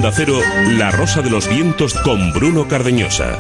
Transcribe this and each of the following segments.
Onda Cero, La Rosa de los Vientos con Bruno Cardeñosa.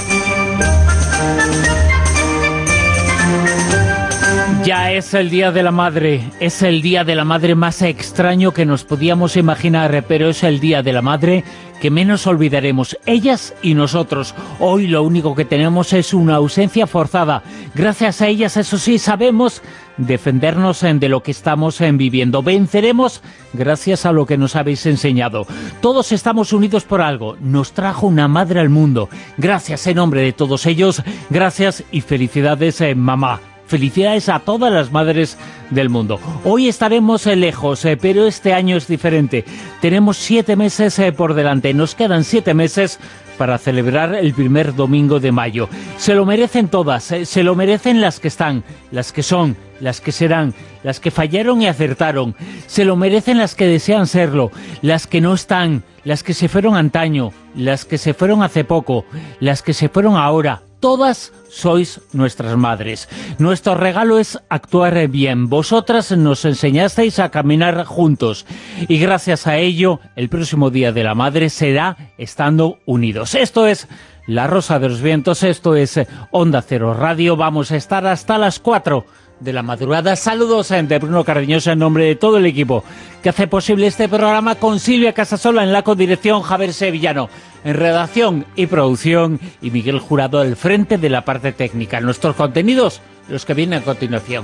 Ya es el Día de la Madre, es el Día de la Madre más extraño que nos podíamos imaginar, pero es el Día de la Madre que menos olvidaremos, ellas y nosotros. Hoy lo único que tenemos es una ausencia forzada. Gracias a ellas, eso sí, sabemos defendernos de lo que estamos viviendo. Venceremos gracias a lo que nos habéis enseñado. Todos estamos unidos por algo. Nos trajo una madre al mundo. Gracias en nombre de todos ellos. Gracias y felicidades, mamá. Felicidades a todas las madres del mundo. Hoy estaremos lejos, pero este año es diferente. Tenemos 7 meses por delante. Nos quedan 7 meses para celebrar el primer domingo de mayo. Se lo merecen todas, se lo merecen las que están, las que son, las que serán, las que fallaron y acertaron. Se lo merecen las que desean serlo, las que no están, las que se fueron antaño, las que se fueron hace poco, las que se fueron ahora. Todas sois nuestras madres. Nuestro regalo es actuar bien. Vosotras nos enseñasteis a caminar juntos y gracias a ello el próximo Día de la Madre será estando unidos. Esto es La Rosa de los Vientos, esto es Onda Cero Radio. Vamos a estar hasta las 4 de la madrugada. Saludos de Bruno Cardeñosa en nombre de todo el equipo que hace posible este programa, con Silvia Casasola en la codirección, Javier Sevillano en redacción y producción y Miguel Jurado al frente de la parte técnica. Nuestros contenidos, los que vienen a continuación.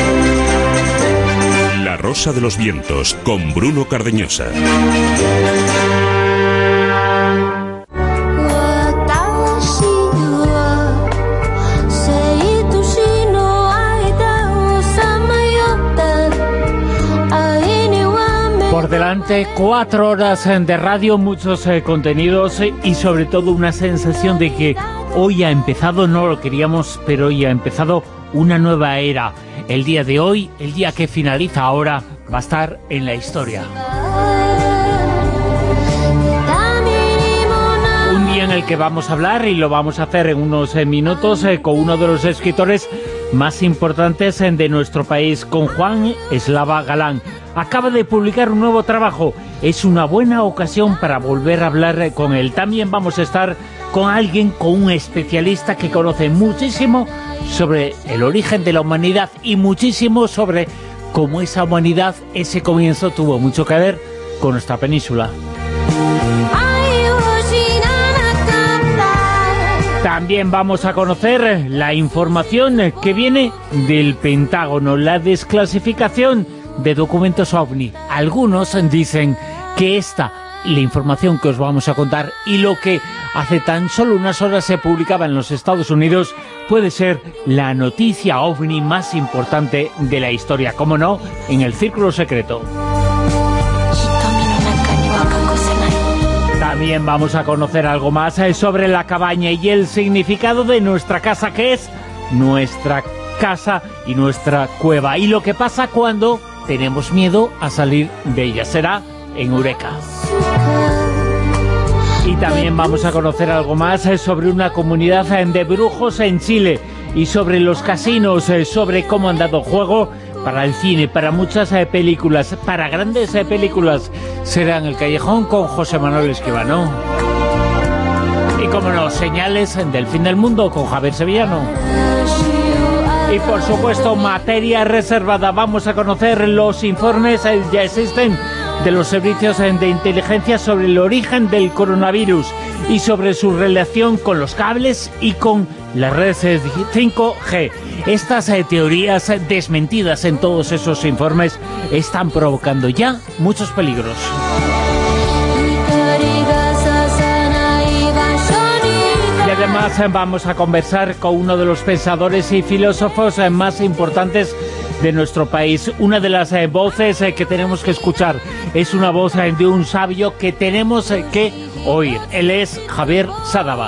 La Rosa de los Vientos con Bruno Cardeñosa. Por delante 4 horas de radio, muchos contenidos y sobre todo una sensación de que hoy ha empezado, no lo queríamos, pero hoy ha empezado una nueva era. El día de hoy, el día que finaliza ahora, va a estar en la historia. Un día en el que vamos a hablar, y lo vamos a hacer en unos minutos, con uno de los escritores más importantes de nuestro país, con Juan Eslava Galán. Acaba de publicar un nuevo trabajo. Es una buena ocasión para volver a hablar con él. También vamos a estar con alguien, con un especialista que conoce muchísimo sobre el origen de la humanidad y muchísimo sobre cómo esa humanidad, ese comienzo, tuvo mucho que ver con nuestra península. También vamos a conocer la información que viene del Pentágono, la desclasificación de documentos OVNI. Algunos dicen que la información que os vamos a contar y lo que hace tan solo unas horas se publicaba en los Estados Unidos puede ser la noticia OVNI más importante de la historia, como no, en el Círculo Secreto. También vamos a conocer algo más sobre la cabaña y el significado de nuestra casa, que es nuestra casa y nuestra cueva, y lo que pasa cuando tenemos miedo a salir de ella. Será en Eureka. Y también vamos a conocer algo más sobre una comunidad de brujos en Chile y sobre los casinos, sobre cómo han dado juego para el cine, para muchas películas, para grandes películas. Será en El Callejón con José Manuel Escribano. Y como no, señales del fin del mundo con Javier Sevillano. Y por supuesto, materia reservada. Vamos a conocer los informes, ya existen, de los servicios de inteligencia sobre el origen del coronavirus y sobre su relación con los cables y con las redes 5G. Estas teorías desmentidas en todos esos informes están provocando ya muchos peligros. Y además vamos a conversar con uno de los pensadores y filósofos más importantes de nuestro país. Una de las voces que tenemos que escuchar es una voz de un sabio que tenemos que oír. Él es Javier Sadaba.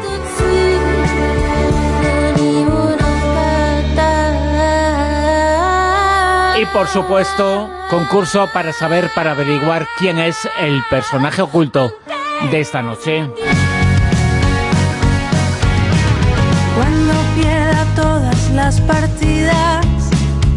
Y por supuesto, concurso para saber, para averiguar quién es el personaje oculto de esta noche. Cuando pierda todas las partidas,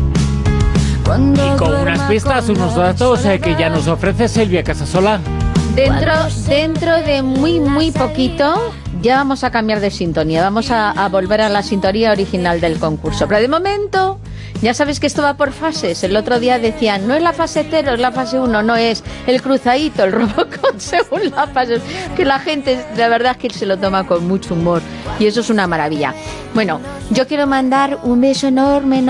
y con unas pistas, unos datos que ya nos ofrece Silvia Casasola. Dentro de muy poquito ya vamos a cambiar de sintonía. Vamos a volver a la sintonía original del concurso. Pero de momento, ya sabes que esto va por fases. El otro día decían, no es la fase 0, es la fase 1. No, es el cruzadito, el Robocop según la fase. Que la gente, la verdad es que se lo toma con mucho humor. Y eso es una maravilla. Bueno, yo quiero mandar un beso enorme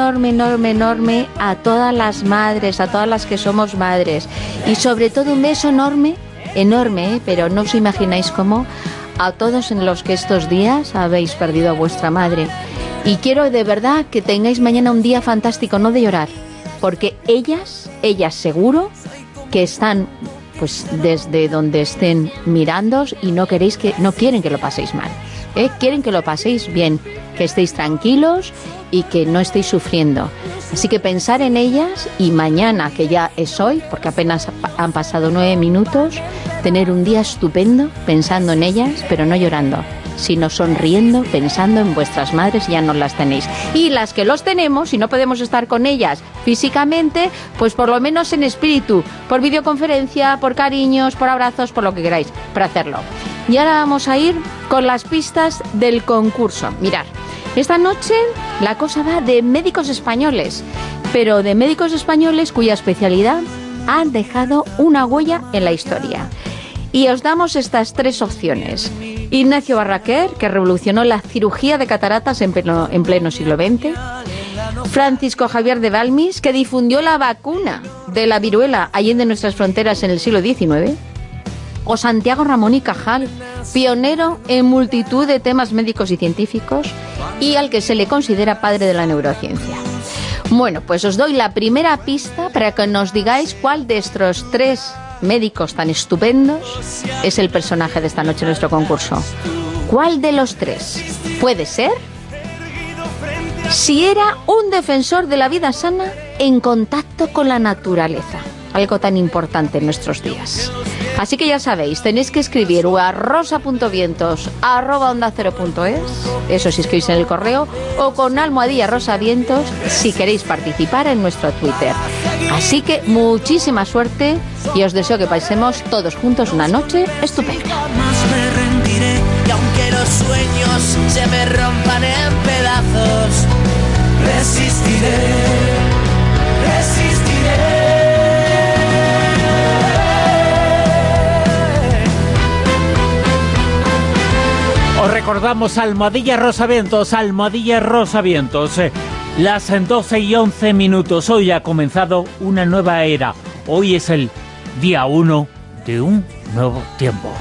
a todas las madres, a todas las que somos madres. Y sobre todo un beso enorme, pero no os imagináis cómo, a todos en los que estos días habéis perdido a vuestra madre. Y quiero de verdad que tengáis mañana un día fantástico, no de llorar, porque ellas seguro que están pues desde donde estén mirándoos y no quieren que lo paséis mal, quieren que lo paséis bien, que estéis tranquilos y que no estéis sufriendo. Así que pensar en ellas y mañana, que ya es hoy, porque apenas han pasado 9 minutos, tener un día estupendo pensando en ellas, pero no llorando, sino sonriendo, pensando en vuestras madres, ya no las tenéis. Y las que los tenemos, y no podemos estar con ellas físicamente, pues por lo menos en espíritu, por videoconferencia, por cariños, por abrazos, por lo que queráis, para hacerlo. Y ahora vamos a ir con las pistas del concurso. Mirad, esta noche la cosa va de médicos españoles, pero de médicos españoles cuya especialidad han dejado una huella en la historia. Y os damos estas 3 opciones. Ignacio Barraquer, que revolucionó la cirugía de cataratas en pleno siglo XX. Francisco Javier de Balmis, que difundió la vacuna de la viruela allende nuestras fronteras en el siglo XIX. O Santiago Ramón y Cajal, pionero en multitud de temas médicos y científicos y al que se le considera padre de la neurociencia. Bueno, pues os doy la primera pista para que nos digáis cuál de estos 3 médicos tan estupendos es el personaje de esta noche en nuestro concurso. ¿Cuál de los 3 puede ser? Si era un defensor de la vida sana en contacto con la naturaleza, algo tan importante en nuestros días. Así que ya sabéis, tenéis que escribir o a rosa.vientos@ondacero.es, eso si escribís en el correo, o con #rosavientos si queréis participar en nuestro Twitter. Así que muchísima suerte y os deseo que pasemos todos juntos una noche estupenda. Me rendiré y aunque los sueños se me rompan en pedazos, resistiré. Os recordamos Almohadilla Rosavientos, las 12:11 minutos. Hoy ha comenzado una nueva era. Hoy es el día 1 de un nuevo tiempo.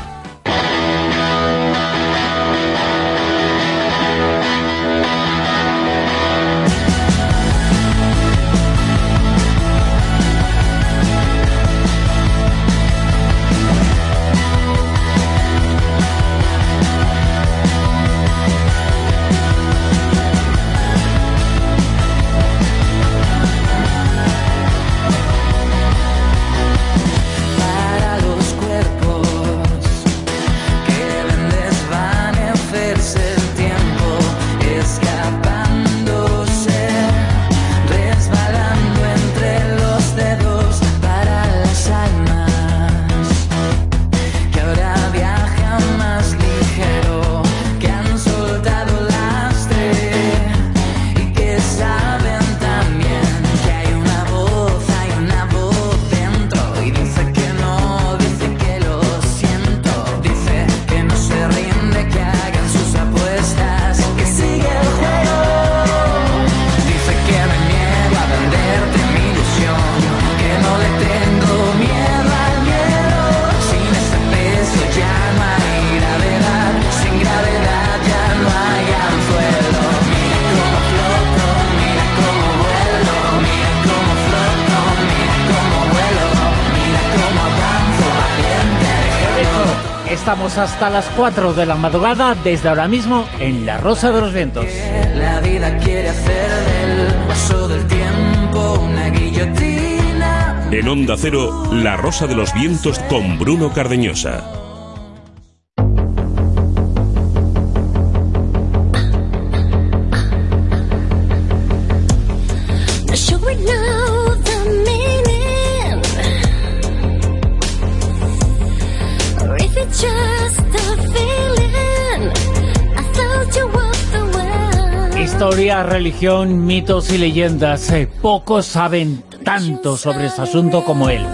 Estamos hasta las 4 de la madrugada, desde ahora mismo, en La Rosa de los Vientos. La vida quiere hacer del paso del tiempo una guillotina. En Onda Cero, La Rosa de los Vientos con Bruno Cardeñosa. Historia, religión, mitos y leyendas. Pocos saben tanto sobre este asunto como él.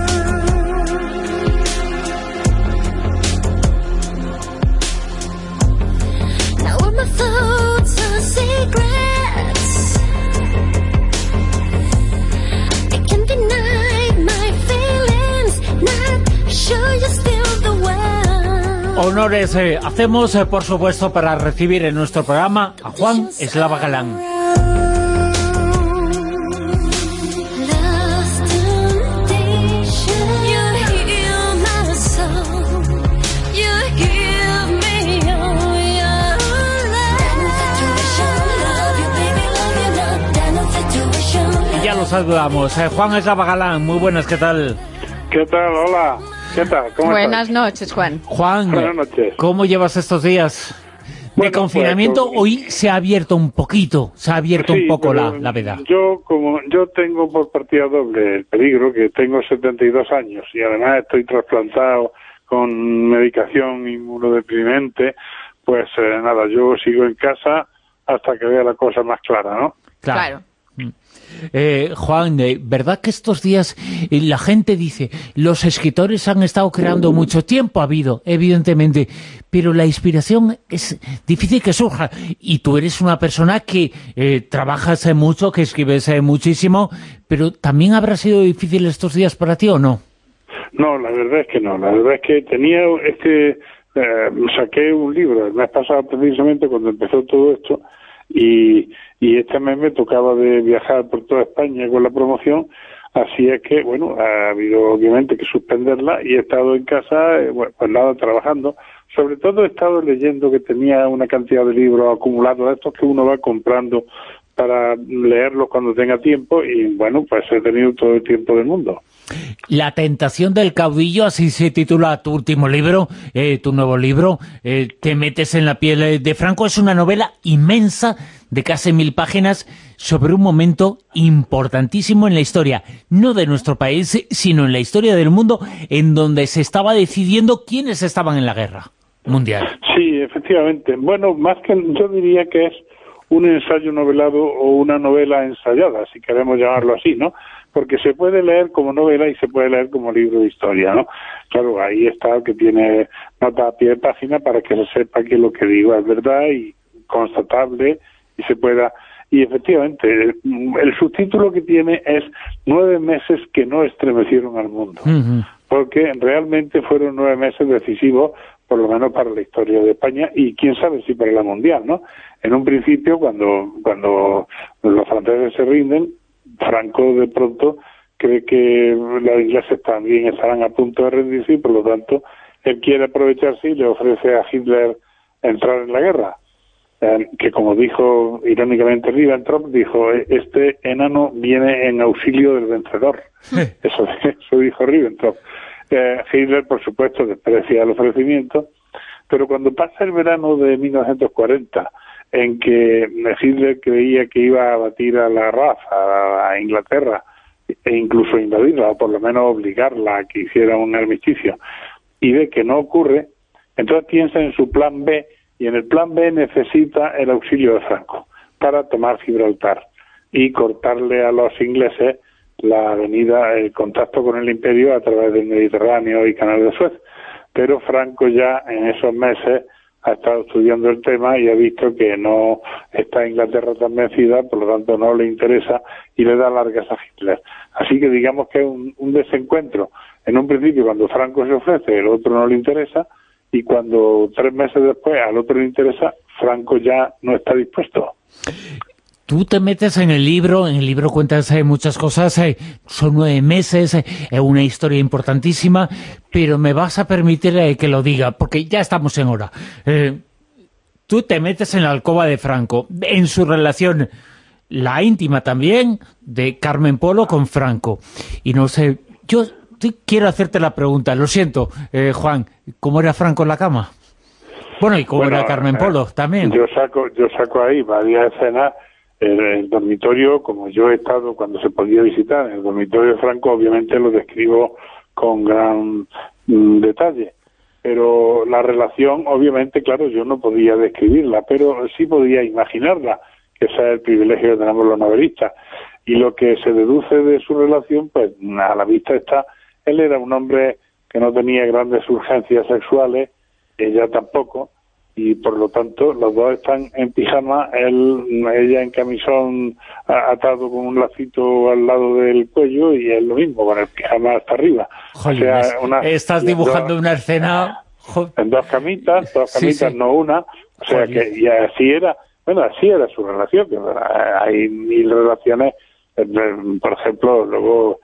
Honores hacemos, por supuesto, para recibir en nuestro programa a Juan Eslava Galán. Y ya lo saludamos. Juan Eslava Galán, muy buenas, ¿qué tal? ¿Qué tal? Hola. ¿Qué tal? ¿Cómo Buenas estás? noches, Juan. Juan, Buenas noches. ¿Cómo llevas estos días de Bueno, confinamiento? pues, Hoy se ha abierto un poquito, un poco la veda. Yo tengo por partida doble el peligro, que tengo 72 años y además estoy trasplantado con medicación inmunodeprimente, pues nada, yo sigo en casa hasta que vea la cosa más clara, ¿no? Claro. Juan, ¿verdad que estos días la gente dice, los escritores han estado creando mucho tiempo? Ha habido, evidentemente, pero la inspiración es difícil que surja, y tú eres una persona que trabajas mucho, que escribes muchísimo, pero ¿también habrá sido difícil estos días para ti o no? No, la verdad es que no, la verdad es que saqué un libro el mes pasado precisamente cuando empezó todo esto, y este mes me tocaba de viajar por toda España con la promoción, así es que, bueno, ha habido obviamente que suspenderla y he estado en casa, pues nada, trabajando. Sobre todo he estado leyendo, que tenía una cantidad de libros acumulados, de estos que uno va comprando para leerlos cuando tenga tiempo, y bueno, pues he tenido todo el tiempo del mundo. La tentación del caudillo, así se titula tu último libro, tu nuevo libro, te metes en la piel de Franco. Es una novela inmensa de casi 1000 páginas sobre un momento importantísimo en la historia, no de nuestro país, sino en la historia del mundo, en donde se estaba decidiendo quiénes estaban en la guerra mundial. Sí, efectivamente. Bueno, más que yo diría que es un ensayo novelado o una novela ensayada, si queremos llamarlo así, ¿no? Porque se puede leer como novela y se puede leer como libro de historia, ¿no? Claro, ahí está, que tiene nota a pie de página para que se sepa que lo que digo es verdad y constatable y se pueda... Y efectivamente, el subtítulo que tiene es 9 meses que no estremecieron al mundo, porque realmente fueron 9 meses decisivos, por lo menos para la historia de España, y quién sabe si para la mundial, ¿no? En un principio, cuando los franceses se rinden, Franco de pronto cree que los ingleses también estarán a punto de rendirse y por lo tanto él quiere aprovecharse y le ofrece a Hitler entrar en la guerra, que como dijo irónicamente Ribbentrop, dijo, este enano viene en auxilio del vencedor. Eso dijo Ribbentrop. Hitler, por supuesto, desprecia el ofrecimiento, pero cuando pasa el verano de 1940, en que Hitler creía que iba a batir a la RAF, a Inglaterra, e incluso invadirla, o por lo menos obligarla a que hiciera un armisticio, y ve que no ocurre, entonces piensa en su plan B, y en el plan B necesita el auxilio de Franco para tomar Gibraltar y cortarle a los ingleses la avenida, el contacto con el imperio a través del Mediterráneo y Canal de Suez. Pero Franco ya en esos meses ha estado estudiando el tema y ha visto que no está Inglaterra tan vencida, por lo tanto no le interesa y le da largas a Hitler. Así que digamos que es un desencuentro. En un principio, cuando Franco se ofrece, el otro no le interesa, y cuando 3 meses después al otro le interesa, Franco ya no está dispuesto. Tú te metes en el libro cuentas muchas cosas, son 9 meses, es una historia importantísima, pero me vas a permitir que lo diga, porque ya estamos en hora. Tú te metes en la alcoba de Franco, en su relación, la íntima también, de Carmen Polo con Franco. Y no sé, yo quiero hacerte la pregunta, lo siento, Juan, ¿cómo era Franco en la cama? Bueno, y cómo era Carmen Polo también. Yo saco ahí varias escenas. El dormitorio, como yo he estado cuando se podía visitar, el dormitorio de Franco, obviamente lo describo con gran detalle, pero la relación, obviamente, claro, yo no podía describirla, pero sí podía imaginarla, ese es el privilegio que tenemos los novelistas. Y lo que se deduce de su relación, pues a la vista está, él era un hombre que no tenía grandes urgencias sexuales, ella tampoco, y por lo tanto los dos están en pijama, ella en camisón atado con un lacito al lado del cuello y él lo mismo, con el pijama hasta arriba. Jolines, o sea, estás dibujando una escena... En dos camitas, sí. No una, o sea que y así era su relación, que hay mil relaciones, por ejemplo, luego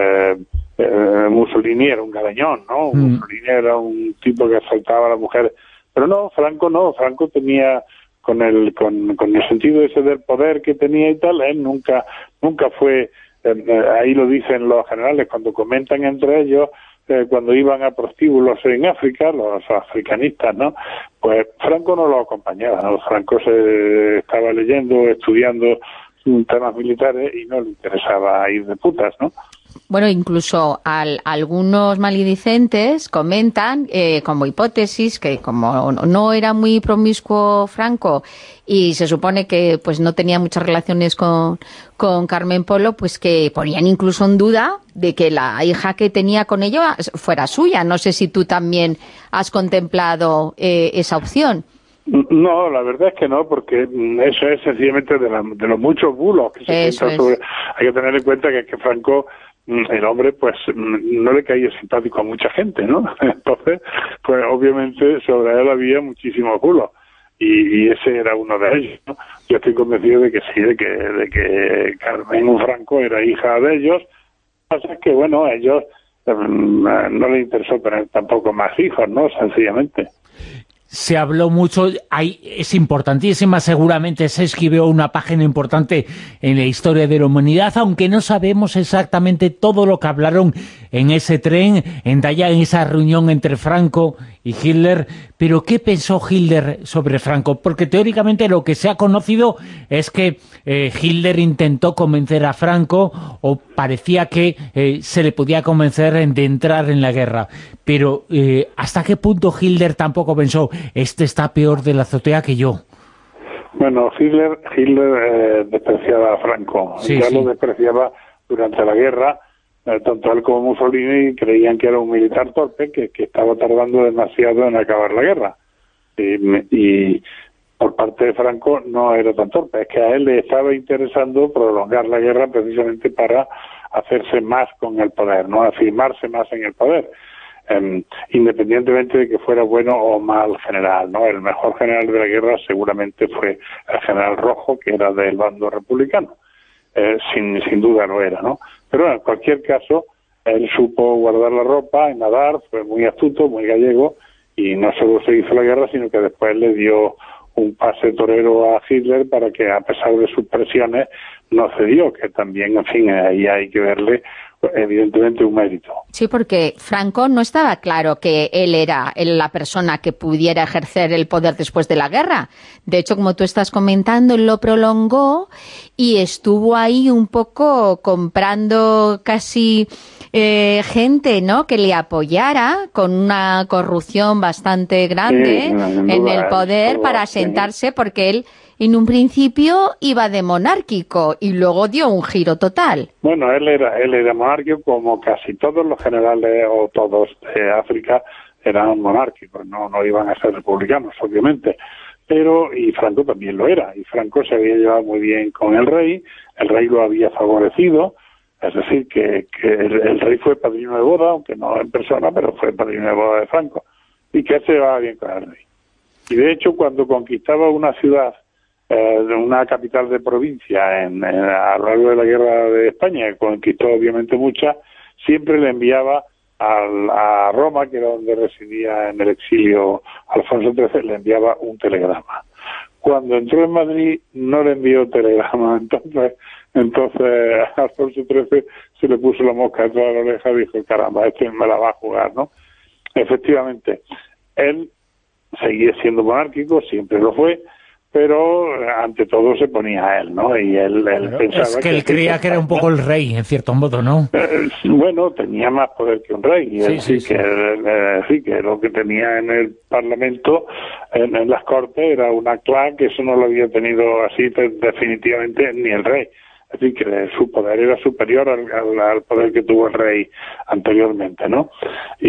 Mussolini era un garañón, ¿no? Mussolini era un tipo que asaltaba a las mujeres, pero no, Franco tenía con el sentido ese del poder que tenía y tal, él nunca fue, ahí lo dicen los generales cuando comentan entre ellos, cuando iban a prostíbulos en África, los africanistas, ¿no? Pues Franco no lo acompañaba, ¿no? Franco se estaba leyendo, estudiando temas militares y no le interesaba ir de putas, ¿no? Bueno, incluso algunos maledicentes comentan, como hipótesis, que como no era muy promiscuo Franco y se supone que pues no tenía muchas relaciones con Carmen Polo, pues que ponían incluso en duda de que la hija que tenía con ella fuera suya. No sé si tú también has contemplado esa opción. No, la verdad es que no, porque eso es sencillamente de los muchos bulos que se cuentan sobre... Hay que tener en cuenta que Franco, el hombre, pues no le caía simpático a mucha gente, ¿no? Entonces, pues obviamente sobre él había muchísimos bulos. Y ese era uno de ellos, ¿no? Yo estoy convencido de que sí, de que Carmen Franco era hija de ellos. Lo que pasa es que, bueno, a ellos no les interesó tener tampoco más hijos, ¿no? Sencillamente. Se habló mucho, es importantísima, seguramente se escribió una página importante en la historia de la humanidad, aunque no sabemos exactamente todo lo que hablaron en ese tren, en esa reunión entre Franco y Hitler. Pero ¿qué pensó Hitler sobre Franco? Porque teóricamente lo que se ha conocido es que Hitler intentó convencer a Franco, o parecía que se le podía convencer de entrar en la guerra. Pero ¿hasta qué punto Hitler tampoco pensó, este está peor de la azotea que yo? Bueno, Hitler despreciaba a Franco. Lo despreciaba durante la guerra. Tanto él como Mussolini creían que era un militar torpe que estaba tardando demasiado en acabar la guerra. Y por parte de Franco no era tan torpe, es que a él le estaba interesando prolongar la guerra precisamente para hacerse más con el poder, no afirmarse más en el poder, independientemente de que fuera bueno o mal general, ¿no? El mejor general de la guerra seguramente fue el general Rojo, que era del bando republicano, sin duda lo era, ¿no? Pero en cualquier caso, él supo guardar la ropa, nadar, fue muy astuto, muy gallego, y no solo se hizo la guerra, sino que después le dio un pase torero a Hitler para que, a pesar de sus presiones, no cedió, que también, en fin, ahí hay que verle evidentemente un mérito. Sí, porque Franco no estaba claro que él era la persona que pudiera ejercer el poder después de la guerra. De hecho, como tú estás comentando, él lo prolongó y estuvo ahí un poco comprando casi gente, ¿no?, que le apoyara, con una corrupción bastante grande en el poder para asentarse, porque él en un principio iba de monárquico y luego dio un giro total. Bueno, él era monárquico, como casi todos los generales o todos de África eran monárquicos, no iban a ser republicanos, obviamente. Y Franco también lo era, y Franco se había llevado muy bien con el rey lo había favorecido, es decir, que el rey fue padrino de boda, aunque no en persona, pero fue padrino de boda de Franco, y que él se llevaba bien con el rey. Y de hecho, cuando conquistaba una ciudad, una capital de provincia a lo largo de la guerra de España, que conquistó obviamente muchas, siempre le enviaba a Roma, que era donde residía en el exilio Alfonso XIII, le enviaba un telegrama. Cuando entró en Madrid no le envió telegrama, entonces a Alfonso XIII se le puso la mosca detrás de la oreja y dijo, caramba, este me la va a jugar, ¿no? Efectivamente, él seguía siendo monárquico, siempre lo fue, pero ante todo se ponía a él, ¿no? Y él pensaba es que él creía que era un poco el rey, en cierto modo, ¿no? Bueno, tenía más poder que un rey, y él sí. que lo que tenía en el Parlamento, en las Cortes, era un actual que eso no lo había tenido así definitivamente ni el rey. Es decir, que su poder era superior al poder que tuvo el rey anteriormente, ¿no? Y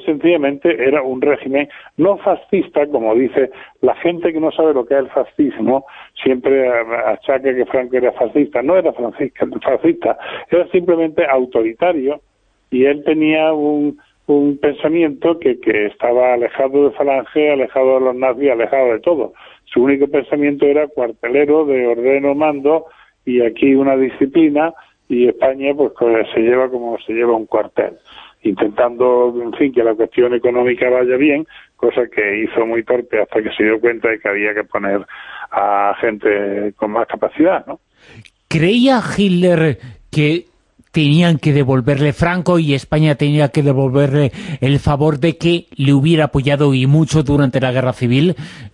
era un régimen no fascista, como dice la gente que no sabe lo que es el fascismo, siempre achaca que Franco era fascista. No era fascista, era simplemente autoritario, y él tenía un pensamiento que estaba alejado de Falange, alejado de los nazis, alejado de todo. Su único pensamiento era cuartelero, de ordeno, mando, y aquí una disciplina, y España pues se lleva como se lleva un cuartel, intentando, en fin, que la cuestión económica vaya bien, cosa que hizo muy torpe hasta que se dio cuenta de que había que poner a gente con más capacidad, ¿no? ¿Creía Hitler que tenían que devolverle Franco y España tenía que devolverle el favor de que le hubiera apoyado y mucho durante la Guerra Civil,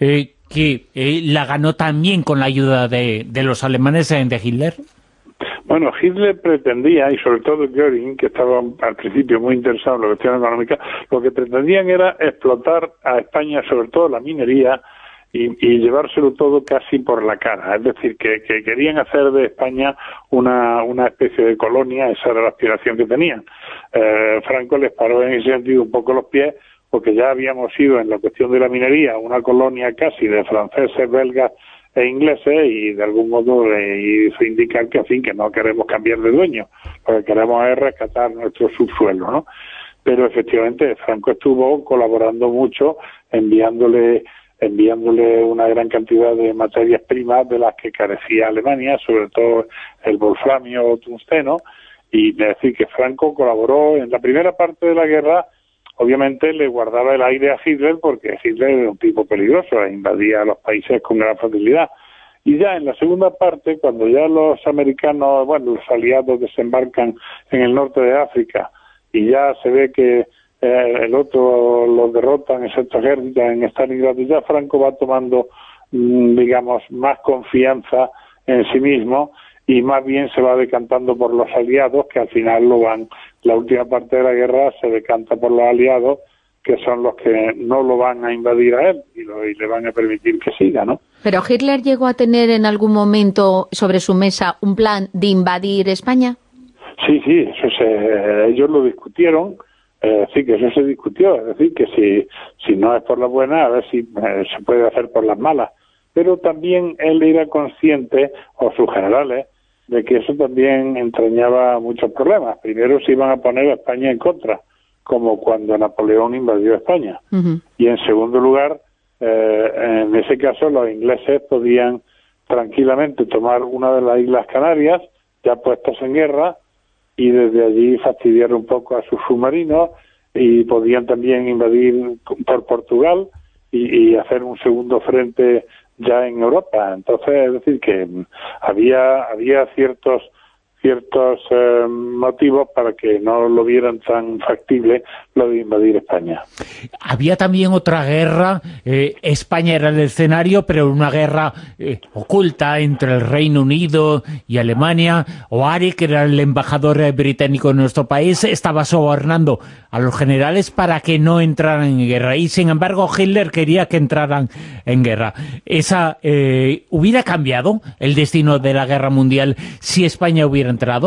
que la ganó también con la ayuda de los alemanes de Hitler? Bueno, Hitler pretendía, y sobre todo Göring, que estaba al principio muy interesado en la cuestión económica, lo que pretendían era explotar a España, sobre todo la minería, y llevárselo todo casi por la cara. Es decir, que querían hacer de España una especie de colonia. Esa era la aspiración que tenían. Franco les paró en ese sentido un poco los pies, porque ya habíamos sido en la cuestión de la minería una colonia casi de franceses, belgas e ingleses, y de algún modo hizo indicar que, en fin, que no queremos cambiar de dueño, lo que queremos es rescatar nuestro subsuelo, ¿no? Pero efectivamente Franco estuvo colaborando mucho, enviándole una gran cantidad de materias primas de las que carecía Alemania, sobre todo el wolframio o tungsteno, y es decir que Franco colaboró en la primera parte de la guerra. Obviamente le guardaba el aire a Hitler, porque Hitler era un tipo peligroso e invadía los países con gran facilidad. Y ya en la segunda parte, cuando ya los americanos, los aliados desembarcan en el norte de África, y ya se ve que el otro los derrotan, excepto ejército, en Stalingrado, y ya Franco va tomando, digamos, más confianza en sí mismo, y más bien se va decantando por los aliados, que al final la última parte de la guerra se decanta por los aliados, que son los que no lo van a invadir a él y le van a permitir que siga, ¿no? ¿Pero Hitler llegó a tener en algún momento sobre su mesa un plan de invadir España? Sí, eso ellos lo discutieron, sí que eso se discutió, es decir, que si no es por la buena, a ver si se puede hacer por las malas. Pero también él era consciente, o sus generales, de que eso también entrañaba muchos problemas. Primero se iban a poner a España en contra, como cuando Napoleón invadió España. Uh-huh. Y en segundo lugar, en ese caso los ingleses podían tranquilamente tomar una de las Islas Canarias, ya puestas en guerra, y desde allí fastidiar un poco a sus submarinos, y podían también invadir por Portugal y hacer un segundo frente ya en Europa. Entonces, es decir, que había ciertos motivos para que no lo vieran tan factible lo de invadir España. Había también otra guerra, España era el escenario, pero una guerra oculta entre el Reino Unido y Alemania. O'Hare, que era el embajador británico en nuestro país, estaba sobornando a los generales para que no entraran en guerra, y sin embargo Hitler quería que entraran en guerra. ¿Hubiera cambiado el destino de la guerra mundial si España hubiera entrado?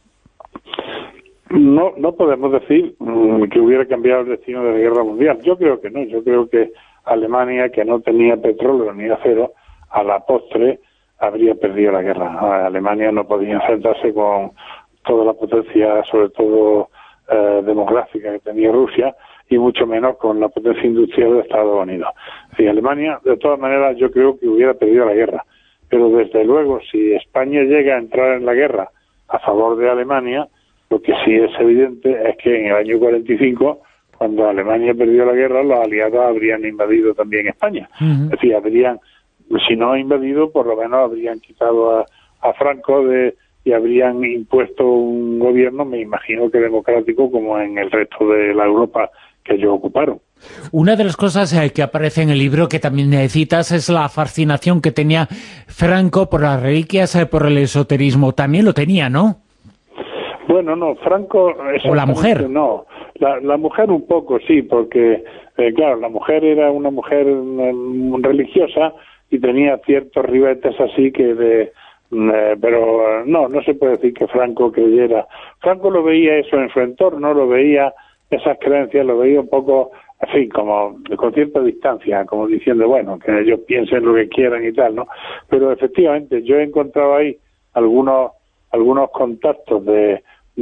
No podemos decir que hubiera cambiado el destino de la guerra mundial. Yo creo que no. Yo creo que Alemania, que no tenía petróleo ni acero, a la postre habría perdido la guerra. Alemania no podía enfrentarse con toda la potencia, sobre todo demográfica, que tenía Rusia, y mucho menos con la potencia industrial de Estados Unidos. Sí, Alemania, de todas maneras, yo creo que hubiera perdido la guerra. Pero desde luego, si España llega a entrar en la guerra a favor de Alemania, lo que sí es evidente es que en el año 45, cuando Alemania perdió la guerra, los aliados habrían invadido también España. Uh-huh. Es decir, si no invadido, por lo menos habrían quitado a Franco y habrían impuesto un gobierno, me imagino que democrático, como en el resto de la Europa que ellos ocuparon. Una de las cosas que aparece en el libro, que también citas, es la fascinación que tenía Franco por las reliquias, por el esoterismo. También lo tenía, ¿no? Bueno, no, Franco... ¿O la mujer? No, la mujer un poco, sí, porque, claro, la mujer era una mujer religiosa y tenía ciertos ribetes así que pero no se puede decir que Franco creyera. Franco lo veía eso en su entorno, lo veía esas creencias, lo veía un poco, así, como con cierta distancia, como diciendo, bueno, que ellos piensen lo que quieran y tal, ¿no? Pero efectivamente, yo he encontrado ahí algunos contactos de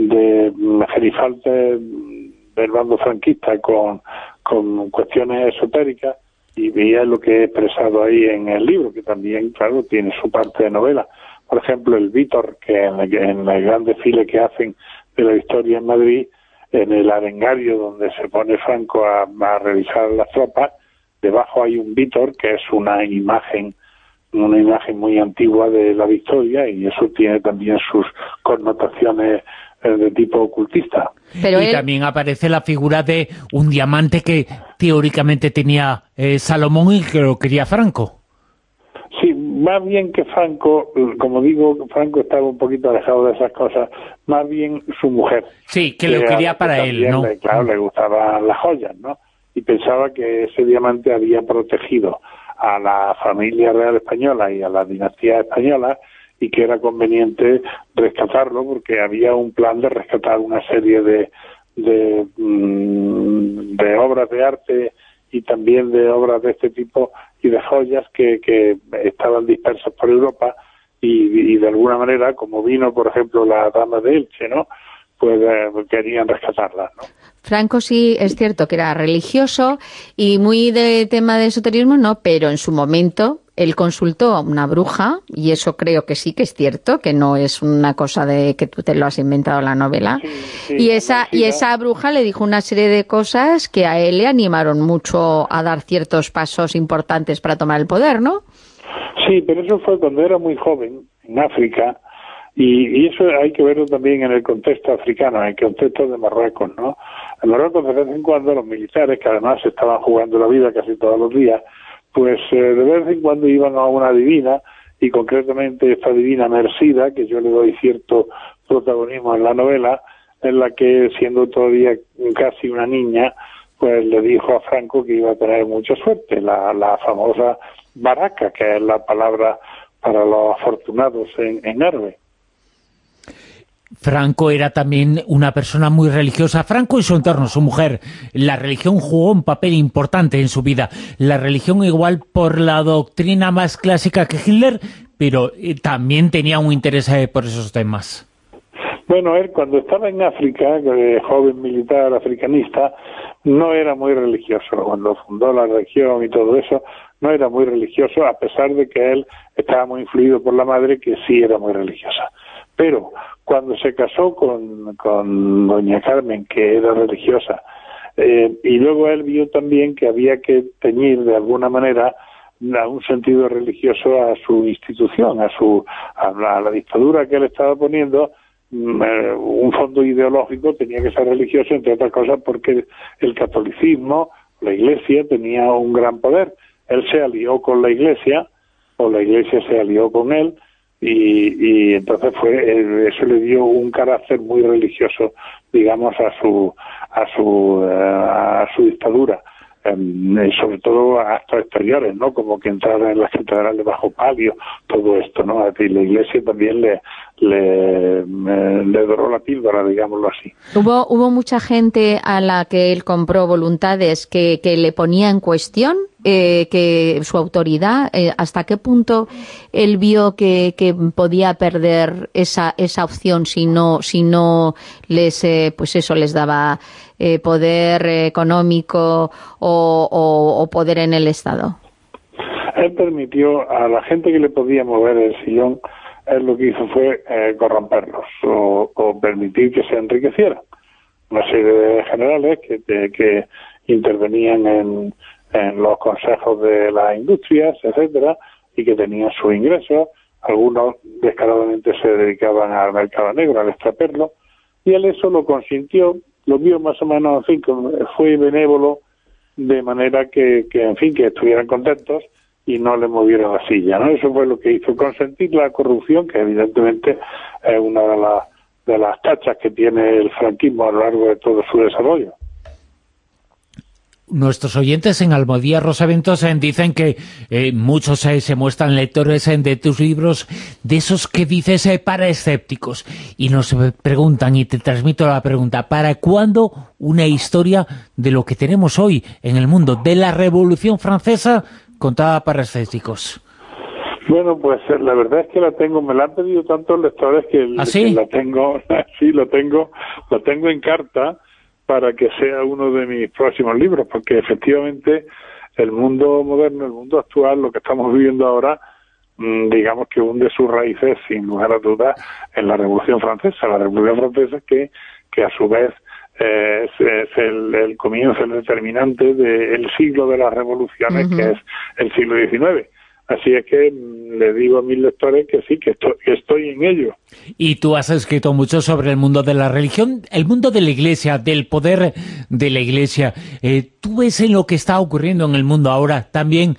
gerifaltes del bando franquista con cuestiones esotéricas, y veía lo que he expresado ahí en el libro, que también, claro, tiene su parte de novela. Por ejemplo, el Vítor, que en el gran desfile que hacen de la historia en Madrid, en el arengario donde se pone Franco a revisar las tropas, debajo hay un Vítor, que es una imagen muy antigua de la victoria, y eso tiene también sus connotaciones de tipo ocultista. Pero también aparece la figura de un diamante que teóricamente tenía Salomón y que lo quería Franco. Sí, más bien que Franco, como digo, Franco estaba un poquito alejado de esas cosas, más bien su mujer. Sí, que lo quería para él, ¿no? Claro, le gustaban las joyas, ¿no? Y pensaba que ese diamante había protegido a la familia real española y a la dinastía española, y que era conveniente rescatarlo porque había un plan de rescatar una serie de obras de arte y también de obras de este tipo y de joyas que estaban dispersas por Europa, y de alguna manera, como vino, por ejemplo, la dama de Elche, ¿no? Pues querían rescatarlas, ¿no? Franco sí es cierto que era religioso y muy de tema de esoterismo, no, pero en su momento él consultó a una bruja, y eso creo que sí que es cierto, que no es una cosa de que tú te lo has inventado en la novela, sí, y esa bruja le dijo una serie de cosas que a él le animaron mucho a dar ciertos pasos importantes para tomar el poder, ¿no? Sí, pero eso fue cuando era muy joven, en África, y eso hay que verlo también en el contexto africano, en el contexto de Marruecos, ¿no? En Marruecos, de vez en cuando, los militares, que además se estaban jugando la vida casi todos los días, pues de vez en cuando iban a una divina, y concretamente esta divina Mersida, que yo le doy cierto protagonismo en la novela, en la que, siendo todavía casi una niña, pues le dijo a Franco que iba a tener mucha suerte, la famosa baraka, que es la palabra para los afortunados en árabe. Franco era también una persona muy religiosa. Franco y su entorno, su mujer. La religión jugó un papel importante en su vida. La religión igual por la doctrina más clásica que Hitler, pero también tenía un interés por esos temas. Bueno, él cuando estaba en África, joven militar africanista, no era muy religioso. Cuando fundó la región y todo eso, no era muy religioso, a pesar de que él estaba muy influido por la madre, que sí era muy religiosa. Pero cuando se casó con doña Carmen, que era religiosa, y luego él vio también que había que teñir de alguna manera a un sentido religioso a su institución, a la dictadura que él estaba poniendo, un fondo ideológico tenía que ser religioso, entre otras cosas porque el catolicismo, la Iglesia, tenía un gran poder. Él se alió con la Iglesia, o la Iglesia se alió con él, y entonces eso le dio un carácter muy religioso, digamos, a su dictadura, sobre todo a actos exteriores, ¿no? Como que entrara en las catedrales bajo palio, todo esto, ¿no? Y la Iglesia también le doró la píldora, digámoslo así. Hubo mucha gente a la que él compró voluntades que le ponía en cuestión que su autoridad, hasta qué punto él vio que podía perder esa opción si no les les daba poder económico o poder en el Estado. Él permitió a la gente que le podía mover el sillón, él lo que hizo fue corromperlos o permitir que se enriquecieran. Una serie de generales que intervenían en los consejos de las industrias, etcétera, y que tenían sus ingresos. Algunos descaradamente se dedicaban al mercado negro, al extraperlo, y él eso lo consintió, lo vio más o menos, en fin, fue benévolo, de manera que en fin, que estuvieran contentos y no le movieran la silla, ¿no? Eso fue lo que hizo, consentir la corrupción, que evidentemente es una de las tachas que tiene el franquismo a lo largo de todo su desarrollo. Nuestros oyentes en Almodía Rosaventos dicen que muchos se muestran lectores de tus libros, de esos que dices para escépticos, y nos preguntan, y te transmito la pregunta, ¿para cuándo una historia de lo que tenemos hoy en el mundo, de la Revolución Francesa contada para escépticos? Bueno, pues la verdad es que la tengo, me la han pedido tantos lectores que, ¿Ah, sí? que la tengo, sí, lo tengo en carta para que sea uno de mis próximos libros, porque efectivamente el mundo moderno, el mundo actual, lo que estamos viviendo ahora, digamos que hunde sus raíces, sin lugar a dudas, en la Revolución Francesa. La Revolución Francesa que a su vez es el comienzo, el determinante del siglo de las revoluciones, que es el siglo XIX. Así es que le digo a mis lectores que sí, que estoy en ello. Y tú has escrito mucho sobre el mundo de la religión, el mundo de la Iglesia, del poder de la Iglesia. ¿Tú ves en lo que está ocurriendo en el mundo ahora también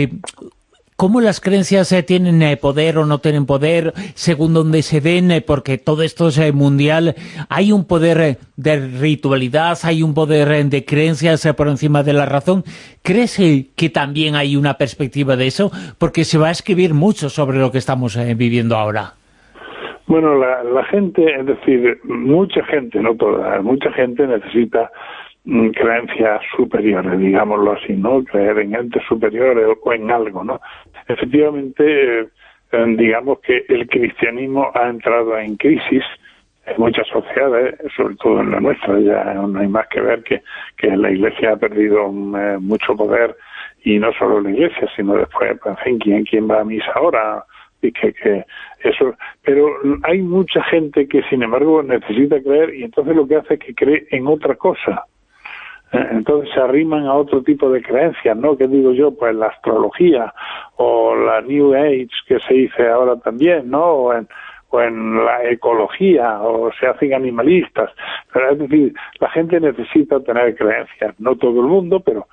cómo las creencias tienen poder o no tienen poder, según donde se den, porque todo esto es mundial? Hay un poder de ritualidad, hay un poder de creencias por encima de la razón. ¿Crees que también hay una perspectiva de eso? Porque se va a escribir mucho sobre lo que estamos viviendo ahora. Bueno, la gente, es decir, mucha gente, no toda, mucha gente necesita creencias superiores, digámoslo así, ¿no? Creer en entes superiores o en algo, ¿no? Efectivamente, digamos que el cristianismo ha entrado en crisis en muchas sociedades, sobre todo en la nuestra. Ya no hay más que ver que la Iglesia ha perdido mucho poder, y no solo la Iglesia, sino después, pues, en fin, ¿quién va a misa ahora? Y que eso, pero hay mucha gente que sin embargo necesita creer, y entonces lo que hace es que cree en otra cosa. Entonces se arriman a otro tipo de creencias, ¿no? ¿Qué digo yo? Pues la astrología o la New Age, que se dice ahora también, ¿no? O en la ecología, o se hacen animalistas. Pero es decir, la gente necesita tener creencias, no todo el mundo, pero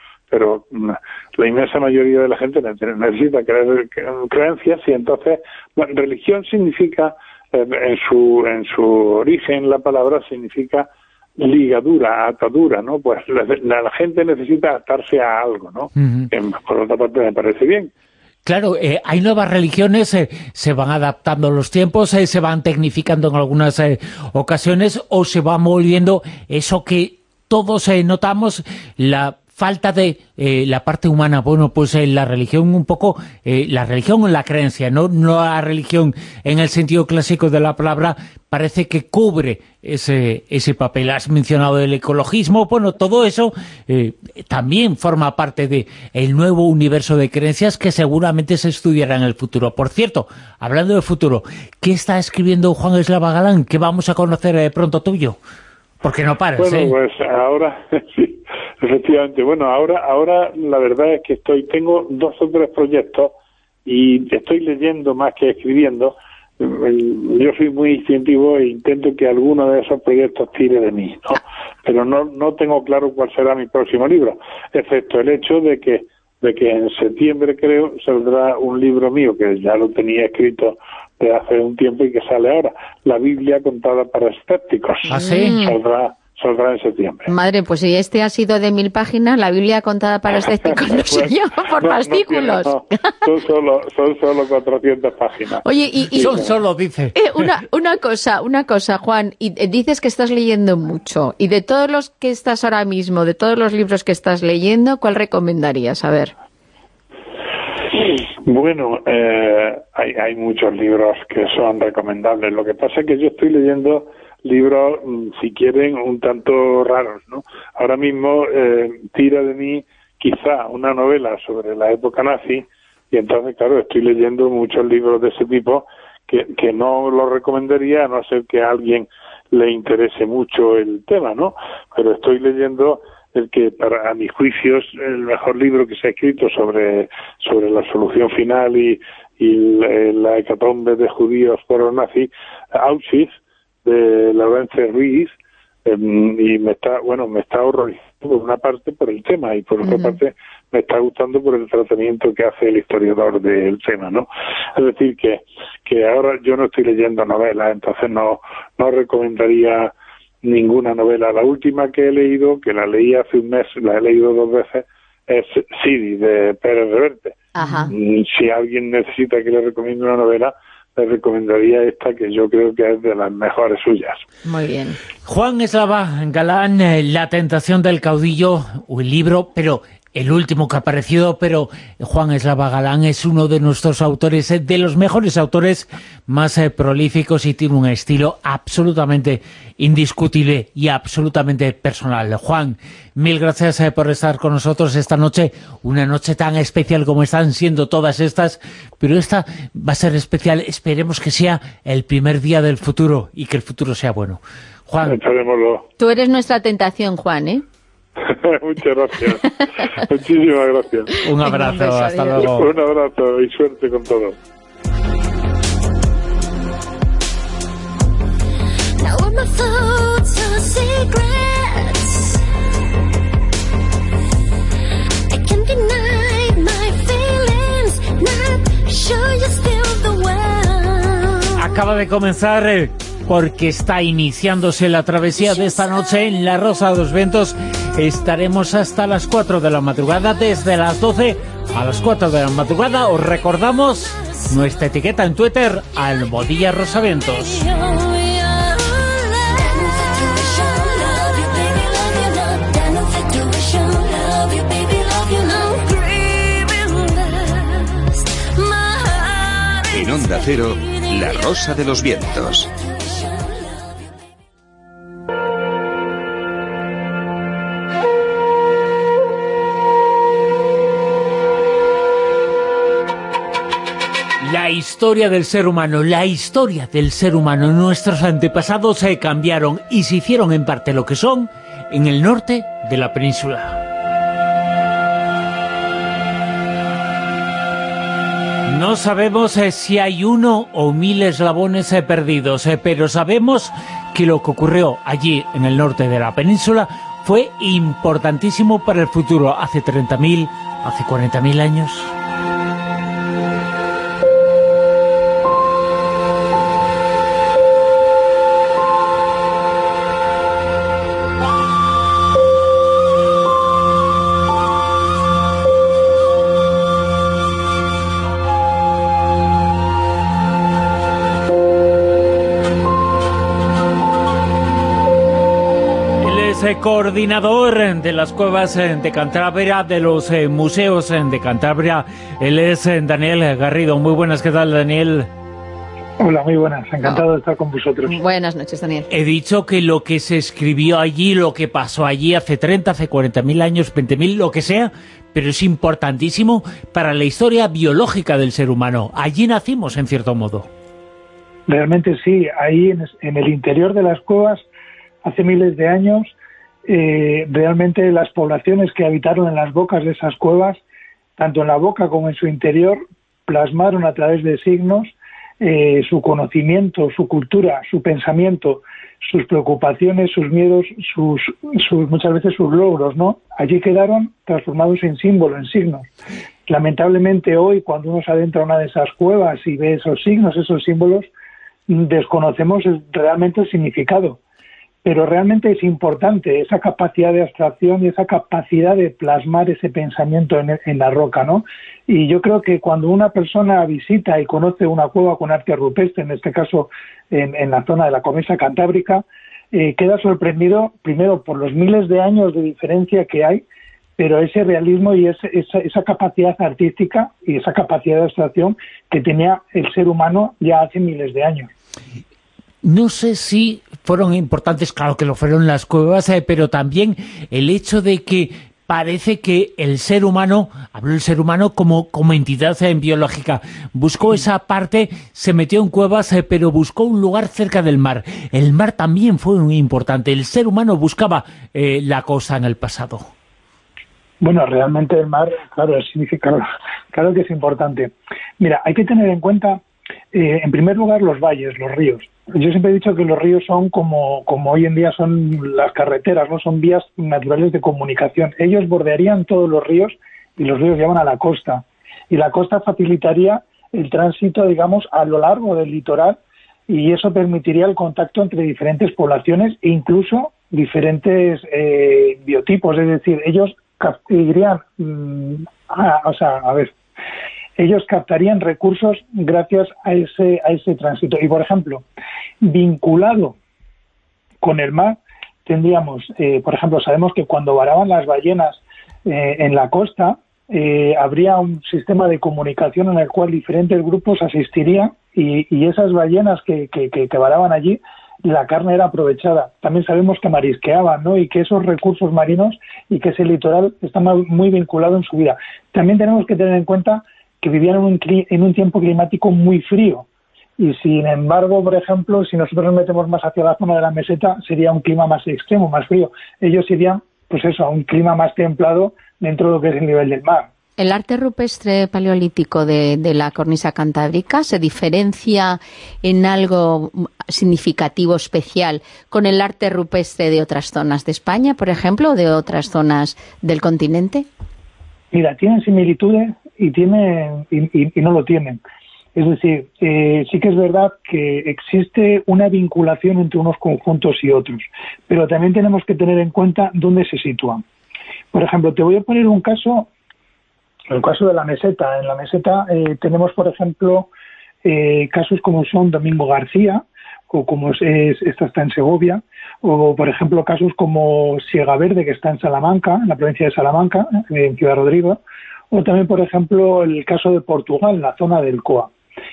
la inmensa mayoría de la gente necesita creer creencias, y entonces, bueno, religión significa, en su origen la palabra significa ligadura, atadura, ¿no? Pues la gente necesita atarse a algo, ¿no? Por otra parte me parece bien. Claro, hay nuevas religiones, se van adaptando a los tiempos, se van tecnificando en algunas ocasiones, o se va volviendo eso que todos notamos, la falta de la parte humana. Bueno, pues la religión un poco, la religión o la creencia, no la religión en el sentido clásico de la palabra, parece que cubre ese papel. Has mencionado el ecologismo, bueno, todo eso también forma parte de el nuevo universo de creencias que seguramente se estudiará en el futuro. Por cierto, hablando del futuro, ¿qué está escribiendo Juan Eslava Galán? ¿Qué vamos a conocer pronto tuyo? Porque no pares, Bueno, pues ahora, sí, efectivamente. Bueno, ahora la verdad es que tengo 2 o 3 proyectos y estoy leyendo más que escribiendo. Yo soy muy instintivo e intento que alguno de esos proyectos tire de mí, ¿no? Pero no tengo claro cuál será mi próximo libro, excepto el hecho de que en septiembre, creo, saldrá un libro mío que ya lo tenía escrito de hace un tiempo y que sale ahora, La Biblia contada para escépticos. ¿Ah, sí? Saldrá en septiembre. Madre, pues si este ha sido de 1000 páginas, La Biblia contada para escépticos, no sé yo, por fascículos. Son solo 400 páginas. Oye, y son solo, dice. Una cosa, Juan, y dices que estás leyendo mucho, y de todos los que estás ahora mismo, de todos los libros que estás leyendo, ¿cuál recomendarías? A ver. Bueno, hay muchos libros que son recomendables. Lo que pasa es que yo estoy leyendo libros, si quieren, un tanto raros, ¿no? Ahora mismo tira de mí quizá una novela sobre la época nazi, y entonces, claro, estoy leyendo muchos libros de ese tipo que no lo recomendaría, a no ser que a alguien le interese mucho el tema, ¿no? Pero estoy leyendo el que, a mis juicios, el mejor libro que se ha escrito sobre la solución final y la hecatombe de judíos por los nazis, Auschwitz, de Laurence Ruiz, y me está horrorizando por una parte por el tema y por otra parte me está gustando por el tratamiento que hace el historiador del tema, ¿no? Es decir, que ahora yo no estoy leyendo novelas, entonces no recomendaría ninguna novela. La última que he leído, que la leí hace un mes, la he leído 2 veces, es Sidi, de Pérez Reverte. Ajá. Si alguien necesita que le recomiende una novela, le recomendaría esta, que yo creo que es de las mejores suyas. Muy bien. Juan Eslava Galán, La tentación del caudillo, un libro, pero el último que ha aparecido, pero Juan Eslava Galán es uno de nuestros autores, de los mejores autores, más prolíficos, y tiene un estilo absolutamente indiscutible y absolutamente personal. Juan, mil gracias por estar con nosotros esta noche, una noche tan especial como están siendo todas estas, pero esta va a ser especial. Esperemos que sea el primer día del futuro y que el futuro sea bueno. Juan, Esperémoslo. Tú eres nuestra tentación, Juan, ¿eh? Muchas gracias. Muchísimas gracias. un abrazo, Un beso, hasta adiós. luego. Un abrazo y suerte con todo. Now all my thoughts are secrets. I can't deny my feelings. Not sure you're still the one. Acaba de comenzar, porque está iniciándose la travesía de esta noche en La Rosa de los Vientos. Estaremos hasta las 4 de la madrugada, desde las 12 a las 4 de la madrugada. Os recordamos nuestra etiqueta en Twitter, Almohadilla Rosavientos. En Onda Cero, La Rosa de los Vientos. La historia del ser humano, nuestros antepasados se cambiaron y se hicieron en parte lo que son en el norte de la península. No sabemos si hay 1 o 1000 eslabones perdidos, pero sabemos que lo que ocurrió allí en el norte de la península fue importantísimo para el futuro, hace 30.000, hace 40.000 años. Coordinador de las cuevas de Cantabria, de los museos de Cantabria. Él es Daniel Garrido. Muy buenas, ¿qué tal, Daniel? Hola, muy buenas, encantado de estar con vosotros. Buenas noches, Daniel. He dicho que lo que se escribió allí, lo que pasó allí hace 30, hace 40.000 años, 20.000, lo que sea, pero es importantísimo para la historia biológica del ser humano. Allí nacimos, en cierto modo. Realmente sí, ahí en el interior de las cuevas, hace miles de años, realmente las poblaciones que habitaron en las bocas de esas cuevas, tanto en la boca como en su interior, plasmaron a través de signos su conocimiento, su cultura, su pensamiento, sus preocupaciones, sus miedos, muchas veces sus logros, ¿no? Allí quedaron transformados en símbolos, en signos. Lamentablemente hoy, cuando uno se adentra a una de esas cuevas y ve esos signos, esos símbolos, desconocemos realmente el significado. Pero realmente es importante esa capacidad de abstracción y esa capacidad de plasmar ese pensamiento en la roca, ¿no? Y yo creo que cuando una persona visita y conoce una cueva con arte rupestre, en este caso en la zona de la cornisa cantábrica, queda sorprendido primero por los miles de años de diferencia que hay, pero ese realismo y esa capacidad artística y esa capacidad de abstracción que tenía el ser humano ya hace miles de años. No sé si fueron importantes, claro que lo fueron las cuevas, pero también el hecho de que parece que el ser humano, habló el ser humano como entidad biológica, buscó esa parte, se metió en cuevas, pero buscó un lugar cerca del mar. El mar también fue muy importante, el ser humano buscaba la costa en el pasado. Bueno, realmente el mar, claro, significa, claro que es importante. Mira, hay que tener en cuenta, en primer lugar, los valles, los ríos. Yo siempre he dicho que los ríos son como hoy en día son las carreteras, ¿no? Son vías naturales de comunicación. Ellos bordearían todos los ríos y los ríos llevan a la costa. Y la costa facilitaría el tránsito, digamos, a lo largo del litoral, y eso permitiría el contacto entre diferentes poblaciones e incluso diferentes biotipos. Es decir, ellos irían, ellos captarían recursos gracias a ese tránsito. Y, por ejemplo, vinculado con el mar, tendríamos, por ejemplo, sabemos que cuando varaban las ballenas en la costa, habría un sistema de comunicación en el cual diferentes grupos asistirían y esas ballenas que varaban allí, la carne era aprovechada. También sabemos que marisqueaban, ¿no? Y que esos recursos marinos y que ese litoral está muy vinculado en su vida. También tenemos que tener en cuenta que vivían en un tiempo climático muy frío. Y sin embargo, por ejemplo, si nosotros nos metemos más hacia la zona de la meseta, sería un clima más extremo, más frío. Ellos irían, pues eso, a un clima más templado dentro de lo que es el nivel del mar. ¿El arte rupestre paleolítico de la cornisa cantábrica se diferencia en algo significativo, especial, con el arte rupestre de otras zonas de España, por ejemplo, o de otras zonas del continente? Mira, tienen similitudes y no lo tienen. Es decir, sí que es verdad que existe una vinculación entre unos conjuntos y otros, pero también tenemos que tener en cuenta dónde se sitúan. Por ejemplo, te voy a poner un caso, el caso de la meseta. En la meseta tenemos, por ejemplo, casos como son Domingo García, o como esta está en Segovia, o por ejemplo casos como Siega Verde, que está en Salamanca, en la provincia de Salamanca, en Ciudad Rodrigo, o también, por ejemplo, el caso de Portugal, en la zona del Coa.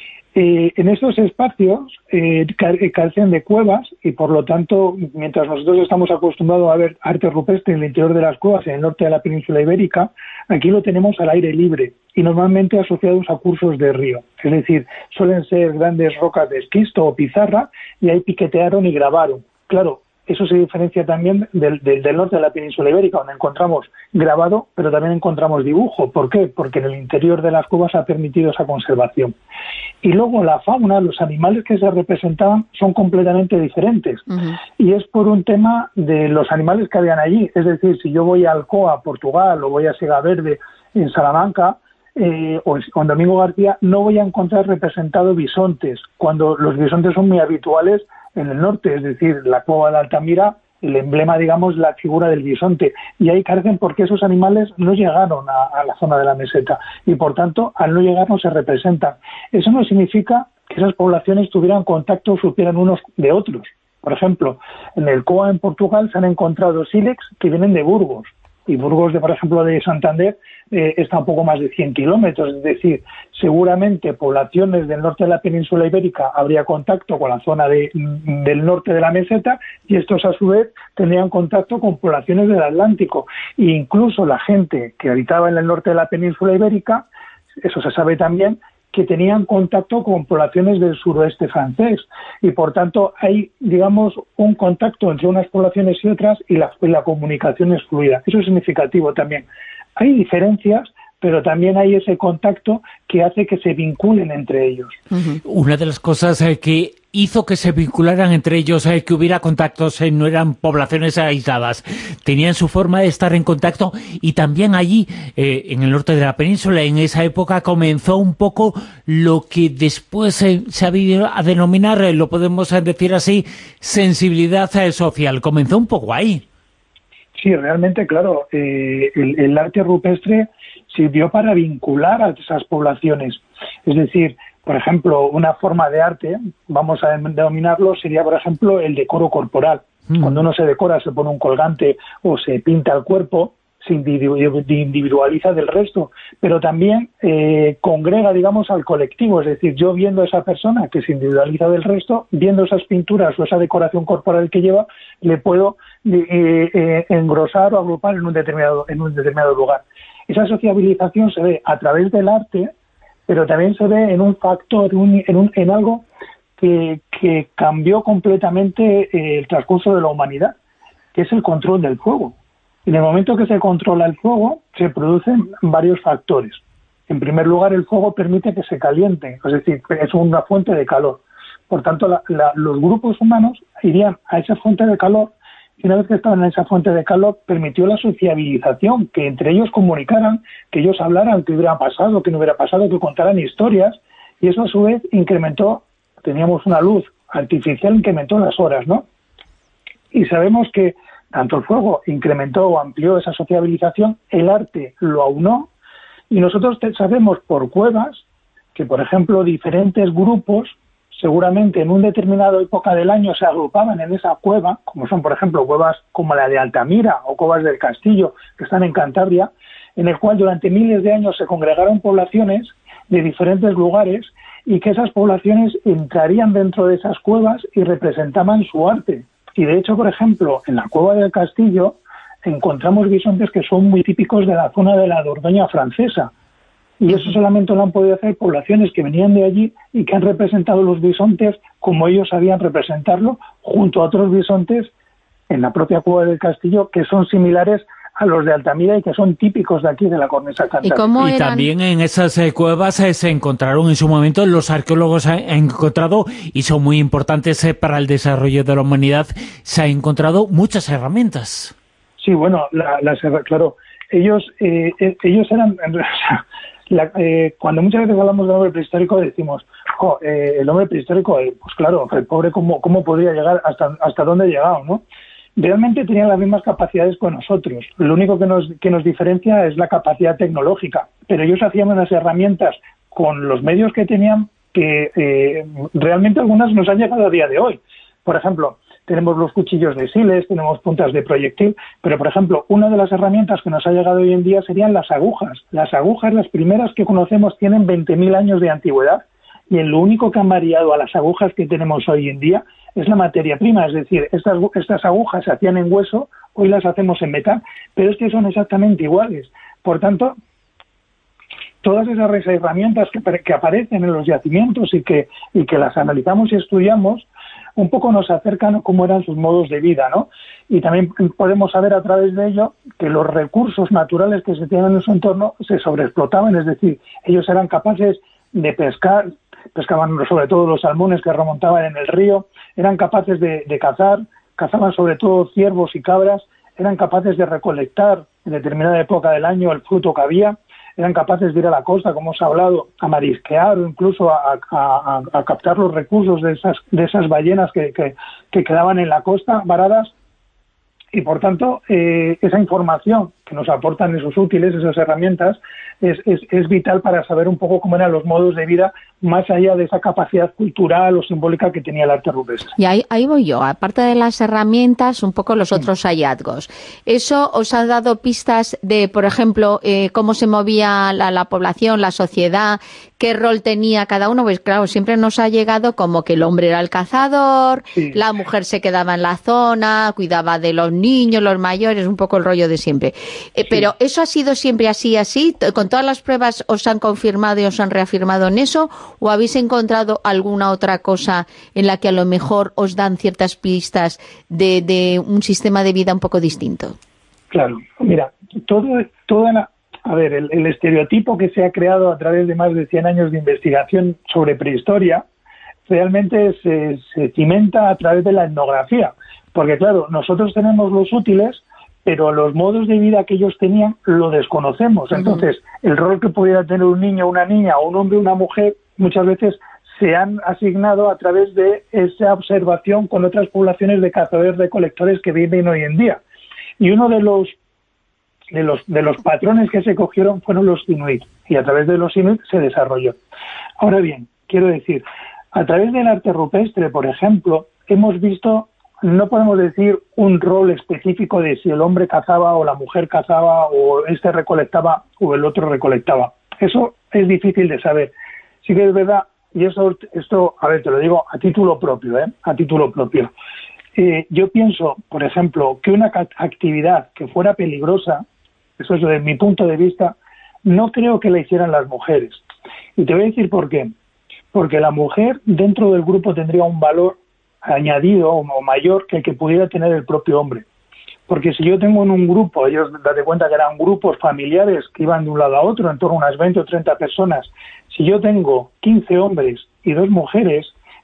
En estos espacios carecen de cuevas y, por lo tanto, mientras nosotros estamos acostumbrados a ver arte rupestre en el interior de las cuevas, en el norte de la península ibérica, aquí lo tenemos al aire libre y normalmente asociados a cursos de río. Es decir, suelen ser grandes rocas de esquisto o pizarra y ahí piquetearon y grabaron. Claro, eso se diferencia también del norte de la península ibérica, donde encontramos grabado, pero también encontramos dibujo. ¿Por qué? Porque en el interior de las cuevas ha permitido esa conservación. Y luego la fauna, los animales que se representaban son completamente diferentes. Uh-huh. Y es por un tema de los animales que habían allí. Es decir, si yo voy a Alcoa, Portugal, o voy a Siega Verde, en Salamanca, o en Domingo García, no voy a encontrar representados bisontes, cuando los bisontes son muy habituales en el norte. Es decir, la cueva de Altamira, el emblema, digamos, la figura del bisonte, y ahí carecen porque esos animales no llegaron a la zona de la meseta y, por tanto, al no llegar no se representan. Eso no significa que esas poblaciones tuvieran contacto o supieran unos de otros. Por ejemplo, en el Coa, en Portugal, se han encontrado sílex que vienen de Burgos, y Burgos, por ejemplo, de Santander, está un poco más de 100 kilómetros. Es decir, seguramente poblaciones del norte de la península ibérica habría contacto con la zona del norte de la meseta, y estos, a su vez, tendrían contacto con poblaciones del Atlántico. E incluso la gente que habitaba en el norte de la península ibérica, eso se sabe también, que tenían contacto con poblaciones del suroeste francés, y por tanto hay, digamos, un contacto entre unas poblaciones y otras, y la comunicación es fluida. Eso es significativo también. Hay diferencias, pero también hay ese contacto que hace que se vinculen entre ellos. Uh-huh. Una de las cosas que hizo que se vincularan entre ellos, que hubiera contactos, no eran poblaciones aisladas, tenían su forma de estar en contacto, y también allí, en el norte de la península, en esa época comenzó un poco lo que después se ha venido a denominar, lo podemos decir así, sensibilidad social. Comenzó un poco ahí. Sí, realmente, claro, el arte rupestre sirvió para vincular a esas poblaciones. Es decir, por ejemplo, una forma de arte, vamos a denominarlo, sería, por ejemplo, el decoro corporal. Cuando uno se decora, se pone un colgante o se pinta el cuerpo, se individualiza del resto, pero también congrega, digamos, al colectivo. Es decir, yo viendo a esa persona que se individualiza del resto, viendo esas pinturas o esa decoración corporal que lleva, le puedo engrosar o agrupar en un determinado lugar. Esa sociabilización se ve a través del arte, pero también se ve en un factor, en algo que cambió completamente el transcurso de la humanidad, que es el control del fuego. En el momento que se controla el fuego, se producen varios factores. En primer lugar, el fuego permite que se caliente, es decir, es una fuente de calor. Por tanto, los grupos humanos irían a esa fuente de calor, y una vez que estaban en esa fuente de calor, permitió la sociabilización, que entre ellos comunicaran, que ellos hablaran qué hubiera pasado, qué no hubiera pasado, que contaran historias, y eso a su vez incrementó, teníamos una luz artificial, incrementó las horas, ¿no? Y sabemos que tanto el fuego incrementó o amplió esa sociabilización, el arte lo aunó, y nosotros sabemos por cuevas que, por ejemplo, diferentes grupos seguramente en una determinada época del año se agrupaban en esa cueva, como son, por ejemplo, cuevas como la de Altamira o cuevas del Castillo, que están en Cantabria, en el cual durante miles de años se congregaron poblaciones de diferentes lugares y que esas poblaciones entrarían dentro de esas cuevas y representaban su arte. Y de hecho, por ejemplo, en la cueva del Castillo encontramos bisontes que son muy típicos de la zona de la Dordoña francesa. Y eso solamente lo han podido hacer poblaciones que venían de allí y que han representado los bisontes como ellos sabían representarlo, junto a otros bisontes en la propia cueva del Castillo que son similares a los de Altamira y que son típicos de aquí, de la cornisa cantábrica. Y también en esas cuevas se encontraron en su momento, los arqueólogos han encontrado, y son muy importantes para el desarrollo de la humanidad, se han encontrado muchas herramientas. Sí, bueno, claro, ellos eran... cuando muchas veces hablamos del hombre prehistórico decimos, el hombre prehistórico, pues claro, el pobre cómo podría llegar, hasta dónde ha llegado, ¿no? Realmente tenían las mismas capacidades que nosotros. Lo único que nos diferencia es la capacidad tecnológica, pero ellos hacían unas herramientas con los medios que tenían que realmente algunas nos han llegado a día de hoy. Por ejemplo, tenemos los cuchillos de siles, tenemos puntas de proyectil, pero por ejemplo, una de las herramientas que nos ha llegado hoy en día serían las agujas. Las agujas, las primeras que conocemos, tienen 20.000 años de antigüedad, y lo único que han variado a las agujas que tenemos hoy en día es la materia prima, es decir, estas agujas se hacían en hueso, hoy las hacemos en metal, pero es que son exactamente iguales. Por tanto, todas esas herramientas que aparecen en los yacimientos y que las analizamos y estudiamos, un poco nos acercan a cómo eran sus modos de vida, ¿no? Y también podemos saber a través de ello que los recursos naturales que se tienen en su entorno se sobreexplotaban, es decir, ellos eran capaces de pescar, pescaban sobre todo los salmones que remontaban en el río, eran capaces de cazar, cazaban sobre todo ciervos y cabras, eran capaces de recolectar en determinada época del año el fruto que había, eran capaces de ir a la costa, como os he hablado, a marisquear o incluso a captar los recursos de esas ballenas que quedaban en la costa varadas. Y por tanto, esa información que nos aportan esos útiles, esas herramientas, es vital para saber un poco cómo eran los modos de vida más allá de esa capacidad cultural o simbólica que tenía el arte rupestre. Y ahí voy yo, aparte de las herramientas, un poco los otros hallazgos. ¿Eso os ha dado pistas de, por ejemplo, cómo se movía la población, la sociedad, qué rol tenía cada uno? Pues claro, siempre nos ha llegado como que el hombre era el cazador, sí, la mujer se quedaba en la zona, cuidaba de los niños, los mayores, un poco el rollo de siempre. Sí. Pero ¿eso ha sido siempre así? ¿Con todas las pruebas os han confirmado y os han reafirmado en eso? ¿O habéis encontrado alguna otra cosa en la que a lo mejor os dan ciertas pistas de un sistema de vida un poco distinto? Claro, mira, el estereotipo que se ha creado a través de más de 100 años de investigación sobre prehistoria realmente se cimenta a través de la etnografía, porque claro, nosotros tenemos los útiles, pero los modos de vida que ellos tenían lo desconocemos. Entonces, el rol que pudiera tener un niño, una niña, o un hombre, una mujer, muchas veces se han asignado a través de esa observación con otras poblaciones de cazadores-recolectores que viven hoy en día. Y uno de los patrones que se cogieron fueron los inuit, y a través de los inuit se desarrolló. Ahora bien, quiero decir, a través del arte rupestre, por ejemplo, hemos visto, no podemos decir un rol específico de si el hombre cazaba o la mujer cazaba o este recolectaba o el otro recolectaba. Eso es difícil de saber. Sí que es verdad, y esto, a ver, te lo digo a título propio, a título propio. Yo pienso, por ejemplo, que una actividad que fuera peligrosa, eso es desde mi punto de vista, no creo que la hicieran las mujeres. Y te voy a decir por qué. Porque la mujer dentro del grupo tendría un valor añadido o mayor que el que pudiera tener el propio hombre. Porque si yo tengo en un grupo, ellos date cuenta que eran grupos familiares que iban de un lado a otro, en torno a unas 20 o 30 personas, si yo tengo 15 hombres y 2 mujeres,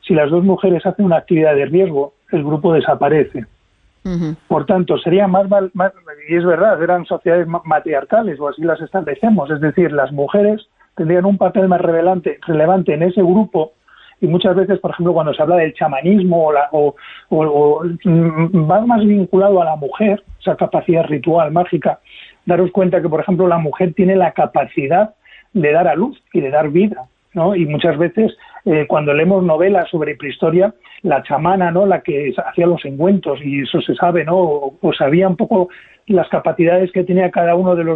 si las dos mujeres hacen una actividad de riesgo, el grupo desaparece. Por tanto, sería más, y es verdad, eran sociedades matriarcales, o así las establecemos, es decir, las mujeres tendrían un papel más relevante en ese grupo, y muchas veces, por ejemplo, cuando se habla del chamanismo o va más vinculado a la mujer, esa capacidad ritual, mágica, daros cuenta que, por ejemplo, la mujer tiene la capacidad de dar a luz y de dar vida, ¿no? Y muchas veces cuando leemos novelas sobre prehistoria, la chamana, ¿no?, la que hacía los engüentos, y eso se sabe, ¿no?, o sabía un poco las capacidades que tenía cada uno de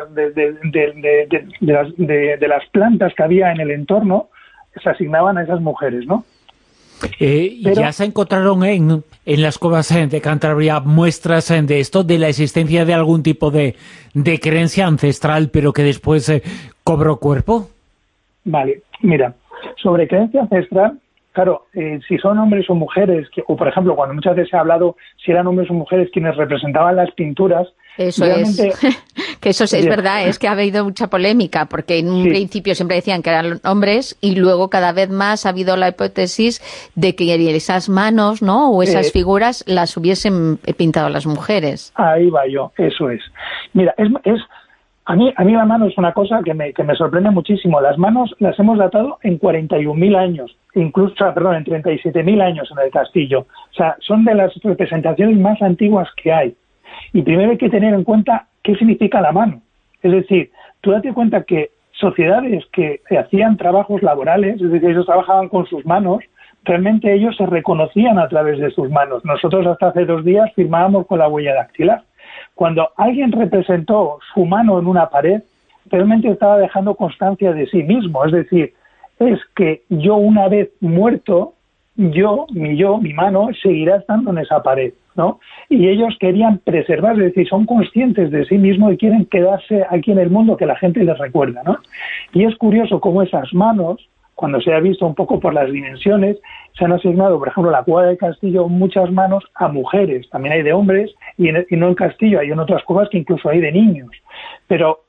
las plantas que había en el entorno, se asignaban a esas mujeres, ¿no? Ya se encontraron en las cuevas de Cantabria muestras de esto, de la existencia de algún tipo de creencia ancestral, pero que después cobró cuerpo. Vale, mira, sobre creencia ancestral, claro, si son hombres o mujeres, o por ejemplo, cuando muchas veces se ha hablado si eran hombres o mujeres quienes representaban las pinturas, eso realmente... que eso es verdad, es que ha habido mucha polémica, porque en un principio siempre decían que eran hombres, y luego cada vez más ha habido la hipótesis de que esas manos, ¿no?, o esas figuras las hubiesen pintado las mujeres. Ahí va yo, eso es. Mira, a mí la mano es una cosa que me sorprende muchísimo. Las manos las hemos datado en 41.000 años, incluso, perdón, en 37.000 años en el castillo. O sea, son de las representaciones más antiguas que hay. Y primero hay que tener en cuenta qué significa la mano. Es decir, tú date cuenta que sociedades que hacían trabajos laborales, es decir, ellos trabajaban con sus manos, realmente ellos se reconocían a través de sus manos. Nosotros hasta hace 2 días firmábamos con la huella dactilar. Cuando alguien representó su mano en una pared, realmente estaba dejando constancia de sí mismo. Es decir, es que yo una vez muerto, mi mano seguirá estando en esa pared, ¿no? Y ellos querían preservar, es decir, son conscientes de sí mismos y quieren quedarse aquí en el mundo, que la gente les recuerda, ¿no? Y es curioso cómo esas manos, cuando se ha visto un poco por las dimensiones, se han asignado, por ejemplo, en la cueva del castillo, muchas manos a mujeres. También hay de hombres, y no en el castillo, hay en otras cuevas que incluso hay de niños. Pero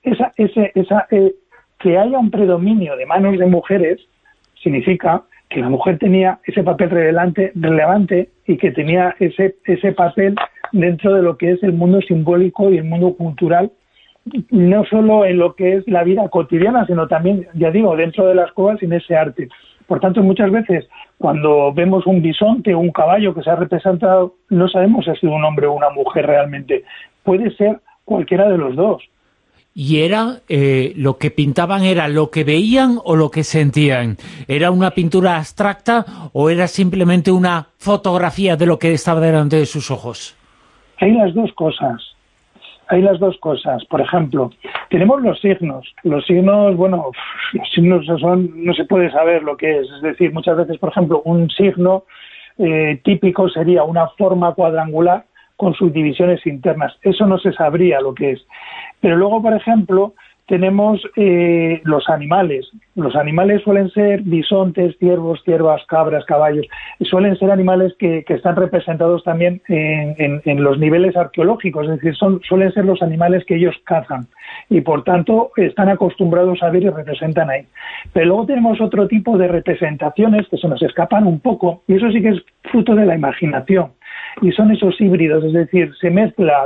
que haya un predominio de manos de mujeres significa que la mujer tenía ese papel relevante y que tenía ese papel dentro de lo que es el mundo simbólico y el mundo cultural, no solo en lo que es la vida cotidiana, sino también, ya digo, dentro de las cuevas y en ese arte. Por tanto, muchas veces, cuando vemos un bisonte o un caballo que se ha representado, no sabemos si ha sido un hombre o una mujer realmente. Puede ser cualquiera de los dos. ¿Y era lo que pintaban, era lo que veían o lo que sentían? ¿Era una pintura abstracta o era simplemente una fotografía de lo que estaba delante de sus ojos? Hay las dos cosas. Por ejemplo, tenemos los signos. Los signos, bueno, los signos no se puede saber lo que es. Es decir, muchas veces, por ejemplo, un signo típico sería una forma cuadrangular con sus divisiones internas. Eso no se sabría lo que es. Pero luego, por ejemplo, tenemos los animales. Los animales suelen ser bisontes, ciervos, ciervas, cabras, caballos. Suelen ser animales que están representados también en los niveles arqueológicos. Es decir, suelen ser los animales que ellos cazan. Y, por tanto, están acostumbrados a ver y representan ahí. Pero luego tenemos otro tipo de representaciones que se nos escapan un poco. Y eso sí que es fruto de la imaginación. Y son esos híbridos, es decir, se mezcla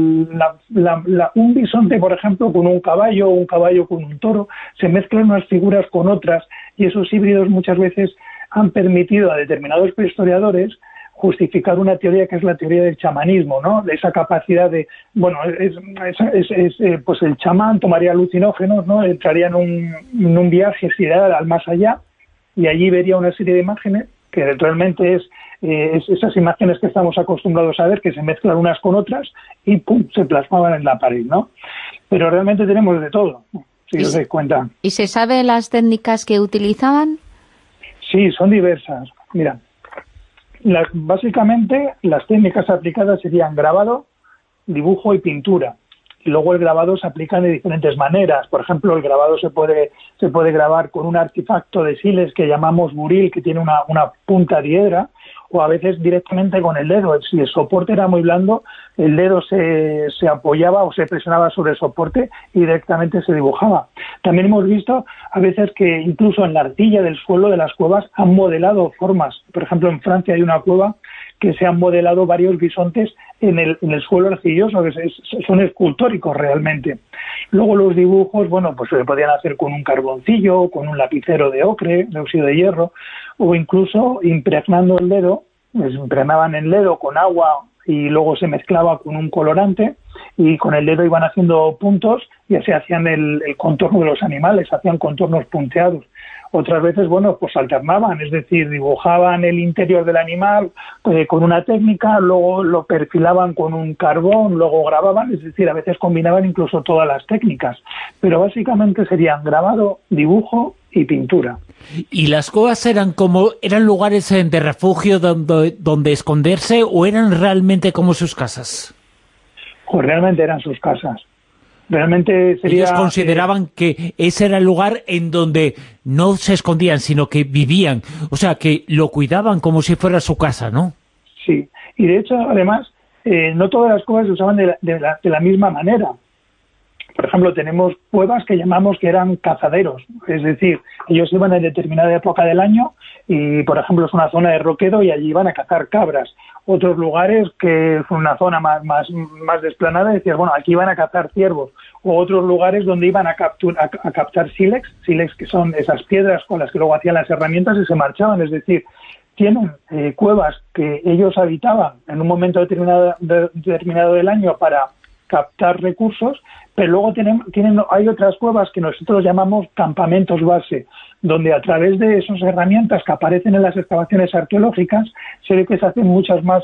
un bisonte, por ejemplo, con un caballo, o un caballo con un toro, se mezclan unas figuras con otras, y esos híbridos muchas veces han permitido a determinados prehistoriadores justificar una teoría que es la teoría del chamanismo, ¿no? De esa capacidad de, bueno, pues el chamán tomaría alucinógenos, ¿no? Entraría en un viaje sideral al más allá, y allí vería una serie de imágenes que realmente es esas imágenes que estamos acostumbrados a ver, que se mezclan unas con otras y ¡pum!, se plasmaban en la pared, ¿no? Pero realmente tenemos de todo, si os dais cuenta. ¿Y se sabe las técnicas que utilizaban? Sí, son diversas. Mira, básicamente las técnicas aplicadas serían grabado, dibujo y pintura. Y luego el grabado se aplica de diferentes maneras. Por ejemplo, el grabado se puede grabar con un artefacto de sílex que llamamos buril, que tiene una punta diedra, o a veces directamente con el dedo. Si el soporte era muy blando, el dedo se apoyaba o se presionaba sobre el soporte y directamente se dibujaba. También hemos visto a veces que incluso en la arcilla del suelo de las cuevas han modelado formas. Por ejemplo, en Francia hay una cueva que se han modelado varios bisontes en el suelo arcilloso, que son escultóricos realmente. Luego los dibujos, bueno, pues se podían hacer con un carboncillo, con un lapicero de ocre, de óxido de hierro, o incluso impregnando el dedo, pues impregnaban el dedo con agua y luego se mezclaba con un colorante y con el dedo iban haciendo puntos y así hacían el contorno de los animales, hacían contornos punteados. Otras veces, bueno, pues alternaban, es decir, dibujaban el interior del animal con una técnica, luego lo perfilaban con un carbón, luego grababan, es decir, a veces combinaban incluso todas las técnicas. Pero básicamente serían grabado, dibujo y pintura. ¿Y las cuevas eran lugares de refugio donde esconderse o eran realmente como sus casas? Pues realmente eran sus casas. Realmente sería... Ellos consideraban que ese era el lugar en donde no se escondían, sino que vivían. O sea, que lo cuidaban como si fuera su casa, ¿no? Sí. Y de hecho, además, no todas las cuevas se usaban de la misma manera. Por ejemplo, tenemos cuevas que llamamos que eran cazaderos. Es decir, ellos iban en determinada época del año y, por ejemplo, es una zona de roquedo y allí iban a cazar cabras. Otros lugares que es una zona más desplanada, decías, bueno, aquí iban a cazar ciervos. O otros lugares donde iban a captar sílex que son esas piedras con las que luego hacían las herramientas y se marchaban. Es decir, tienen cuevas que ellos habitaban en un momento determinado del año para captar recursos, pero luego hay otras cuevas que nosotros llamamos campamentos base, donde a través de esas herramientas que aparecen en las excavaciones arqueológicas se ve que se hacen muchas más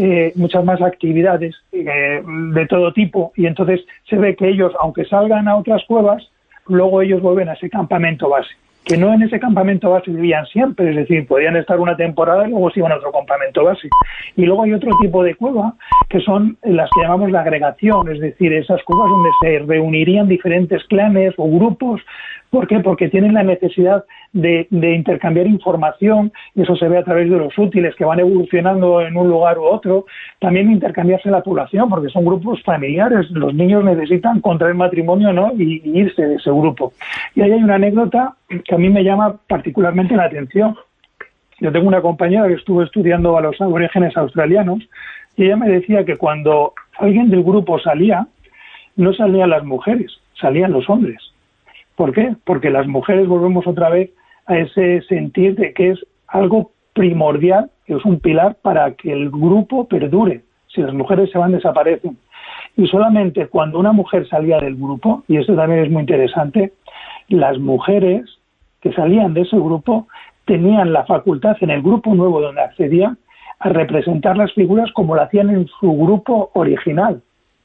actividades de todo tipo, y entonces se ve que ellos, aunque salgan a otras cuevas, luego ellos vuelven a ese campamento base. Que no en ese campamento base vivían siempre, es decir, podían estar una temporada y luego se iban a otro campamento base. Y luego hay otro tipo de cueva, que son las que llamamos la agregación, es decir, esas cuevas donde se reunirían diferentes clanes o grupos. ¿Por qué? Porque tienen la necesidad de intercambiar información, y eso se ve a través de los útiles que van evolucionando en un lugar u otro. También intercambiarse la población, porque son grupos familiares. Los niños necesitan contraer matrimonio, ¿no?, y irse de ese grupo. Y ahí hay una anécdota que a mí me llama particularmente la atención. Yo tengo una compañera que estuvo estudiando a los aborígenes australianos y ella me decía que cuando alguien del grupo salía, no salían las mujeres, salían los hombres. ¿Por qué? Porque las mujeres volvemos otra vez a ese sentir de que es algo primordial, que es un pilar para que el grupo perdure. Si las mujeres se van, desaparecen. Y solamente cuando una mujer salía del grupo, y esto también es muy interesante, las mujeres que salían de ese grupo tenían la facultad en el grupo nuevo donde accedían a representar las figuras como lo hacían en su grupo original.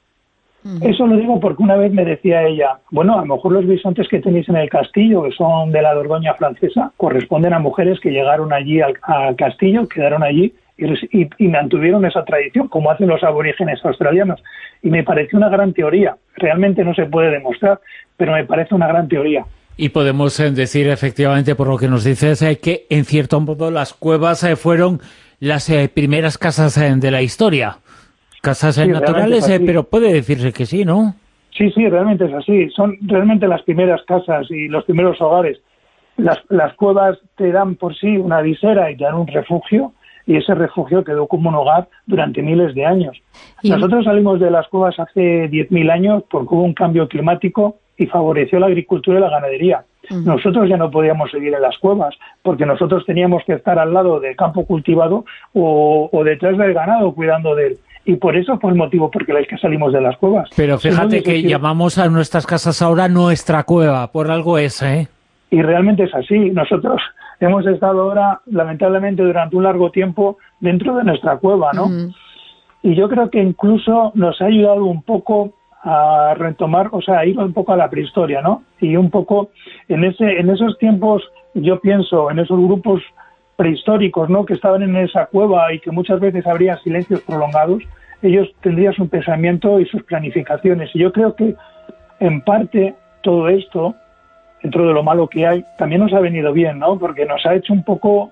Eso lo digo porque una vez me decía ella, bueno, a lo mejor los bisontes que tenéis en el castillo, que son de la Dordoña francesa, corresponden a mujeres que llegaron allí al castillo, quedaron allí y mantuvieron esa tradición, como hacen los aborígenes australianos. Y me pareció una gran teoría. Realmente no se puede demostrar, pero me parece una gran teoría. Y podemos decir, efectivamente, por lo que nos dices, que en cierto modo las cuevas fueron las primeras casas de la historia. Casas naturales, pero puede decirse que sí, ¿no? Sí, realmente es así. Son realmente las primeras casas y los primeros hogares. Las cuevas te dan por sí una visera y te dan un refugio, y ese refugio quedó como un hogar durante miles de años. Nosotros salimos de las cuevas hace 10.000 años porque hubo un cambio climático y favoreció la agricultura y la ganadería. Nosotros ya no podíamos seguir en las cuevas porque nosotros teníamos que estar al lado del campo cultivado o detrás del ganado cuidando de él. Y por eso fue el motivo por el que salimos de las cuevas. Pero fíjate que llamamos a nuestras casas ahora nuestra cueva, por algo es, ¿eh? Y realmente es así. Nosotros hemos estado ahora, lamentablemente, durante un largo tiempo dentro de nuestra cueva, ¿no? Y yo creo que incluso nos ha ayudado un poco a retomar, o sea, a ir un poco a la prehistoria, ¿no? Y un poco en esos tiempos, yo pienso, en esos grupos prehistóricos, ¿no?, que estaban en esa cueva y que muchas veces habría silencios prolongados, ellos tendrían su pensamiento y sus planificaciones. Y yo creo que, en parte, todo esto, dentro de lo malo que hay, también nos ha venido bien, ¿no? Porque nos ha hecho un poco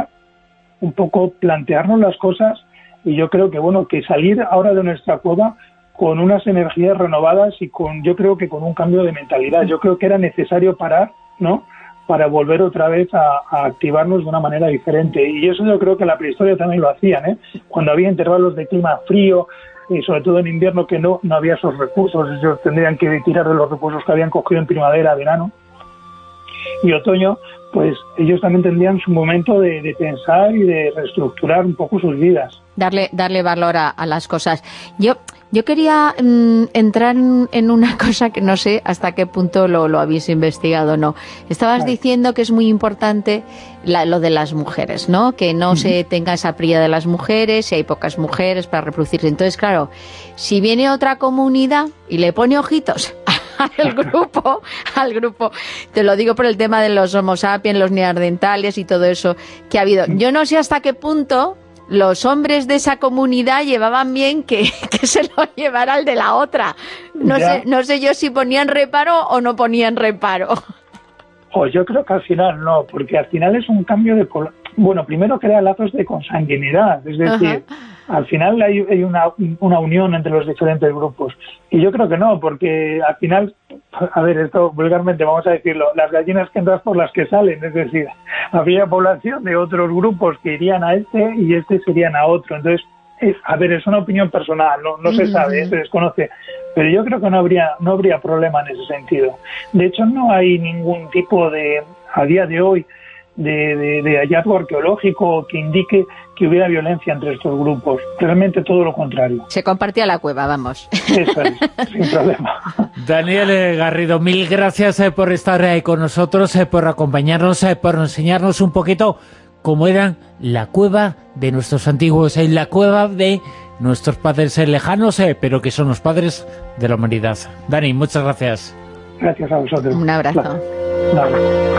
plantearnos las cosas, y yo creo que, bueno, que salir ahora de nuestra cueva con unas energías renovadas y yo creo que con un cambio de mentalidad. Yo creo que era necesario parar, ¿no?, para volver otra vez a activarnos de una manera diferente. Y eso yo creo que la prehistoria también lo hacían, ¿eh? Cuando había intervalos de clima frío, y sobre todo en invierno, que no había esos recursos, ellos tendrían que tirar de los recursos que habían cogido en primavera, verano y otoño, pues ellos también tendrían su momento de pensar y de reestructurar un poco sus vidas. Darle valor a las cosas. Yo quería entrar en una cosa que no sé hasta qué punto lo habéis investigado o no. Estabas diciendo que es muy importante lo de las mujeres, ¿no? Que no se tenga esa prioridad de las mujeres, si hay pocas mujeres para reproducirse. Entonces, claro, si viene otra comunidad y le pone ojitos al grupo, te lo digo por el tema de los Homo sapiens, los neandertales y todo eso que ha habido. Yo no sé hasta qué punto los hombres de esa comunidad llevaban bien que se lo llevara el de la otra. No sé yo si ponían reparo o no ponían reparo. Yo creo que al final no, porque al final es un cambio de... Bueno, primero crea lazos de consanguinidad, es decir, al final hay una unión entre los diferentes grupos. Y yo creo que no, porque al final, a ver, esto vulgarmente vamos a decirlo, las gallinas que entras por las que salen, es decir, habría población de otros grupos que irían a este y este serían a otro. Entonces, es una opinión personal, no se sabe, se desconoce, pero yo creo que no habría problema en ese sentido. De hecho, no hay ningún tipo a día de hoy, de hallazgo arqueológico que indique que hubiera violencia entre estos grupos. Realmente todo lo contrario. Se compartía la cueva, vamos. Eso es, sin problema. Daniel Garrido, mil gracias por estar con nosotros, por acompañarnos, por enseñarnos un poquito cómo era la cueva de nuestros antiguos, la cueva de nuestros padres lejanos, pero que son los padres de la humanidad. Dani, muchas gracias. Gracias a vosotros. Un abrazo. Un abrazo.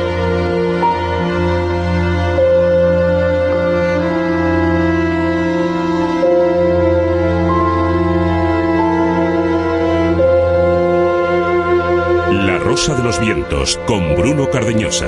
La Rosa de los Vientos, con Bruno Cardeñosa.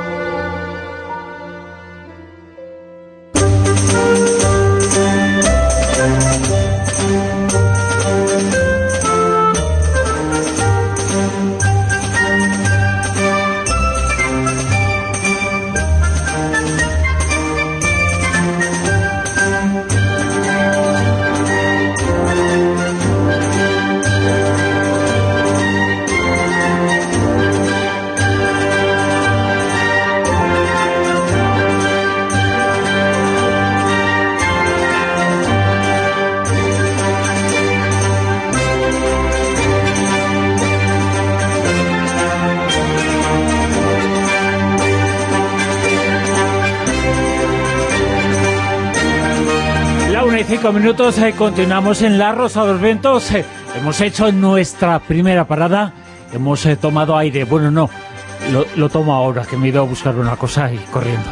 y 5 minutos, continuamos en La Rosa de los Vientos. Hemos hecho nuestra primera parada, hemos tomado aire. Bueno, no, lo tomo ahora, que me he ido a buscar una cosa y corriendo.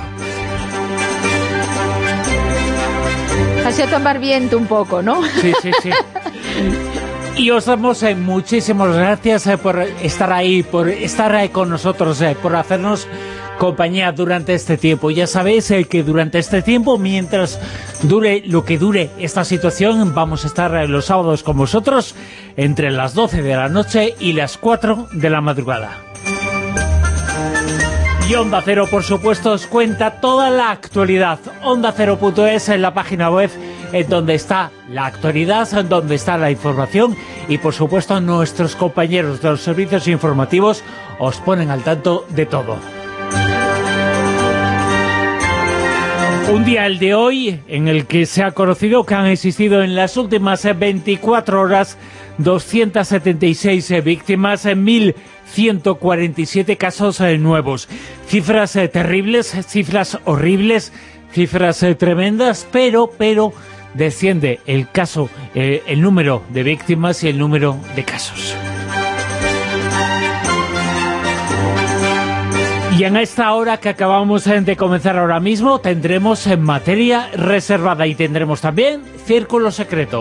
Has ido a tomar viento un poco, ¿no? Sí. Y os damos muchísimas gracias por estar ahí, por estar con nosotros, por hacernos compañía durante este tiempo. Ya sabéis que durante este tiempo, mientras dure lo que dure esta situación, vamos a estar los sábados con vosotros entre las 12 de la noche y las 4 de la madrugada. Y Onda Cero, por supuesto, os cuenta toda la actualidad. OndaCero.es en la página web, en donde está la actualidad, en donde está la información, y por supuesto nuestros compañeros de los servicios informativos os ponen al tanto de todo. Un día, el de hoy, en el que se ha conocido que han existido en las últimas 24 horas 276 víctimas, 1.147 casos nuevos. Cifras terribles, cifras horribles, cifras tremendas, pero desciende el número de víctimas y el número de casos. Y en esta hora que acabamos de comenzar ahora mismo tendremos en materia reservada y tendremos también Círculo Secreto.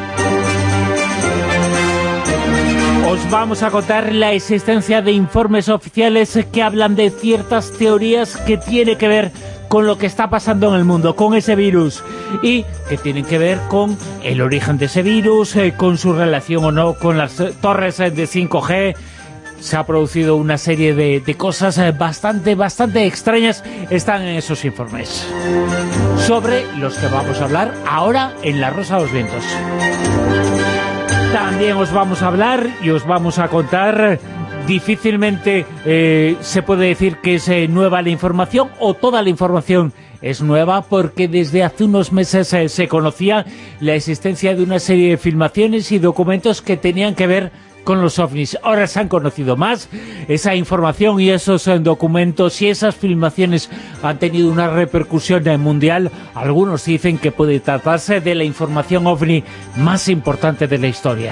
Os vamos a contar la existencia de informes oficiales que hablan de ciertas teorías que tienen que ver con lo que está pasando en el mundo, con ese virus, y que tienen que ver con el origen de ese virus, con su relación o no con las torres de 5G. Se ha producido una serie de cosas bastante extrañas, están en esos informes, sobre los que vamos a hablar ahora en La Rosa de los Vientos. También os vamos a hablar y os vamos a contar, difícilmente se puede decir que es nueva la información, o toda la información es nueva, porque desde hace unos meses se conocía la existencia de una serie de filmaciones y documentos que tenían que ver con los ovnis. Ahora se han conocido más. Esa información y esos documentos y esas filmaciones han tenido una repercusión mundial. Algunos dicen que puede tratarse de la información ovni más importante de la historia.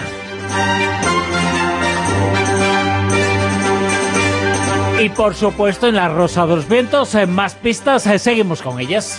Y por supuesto en La Rosa de los Vientos, más pistas, seguimos con ellas.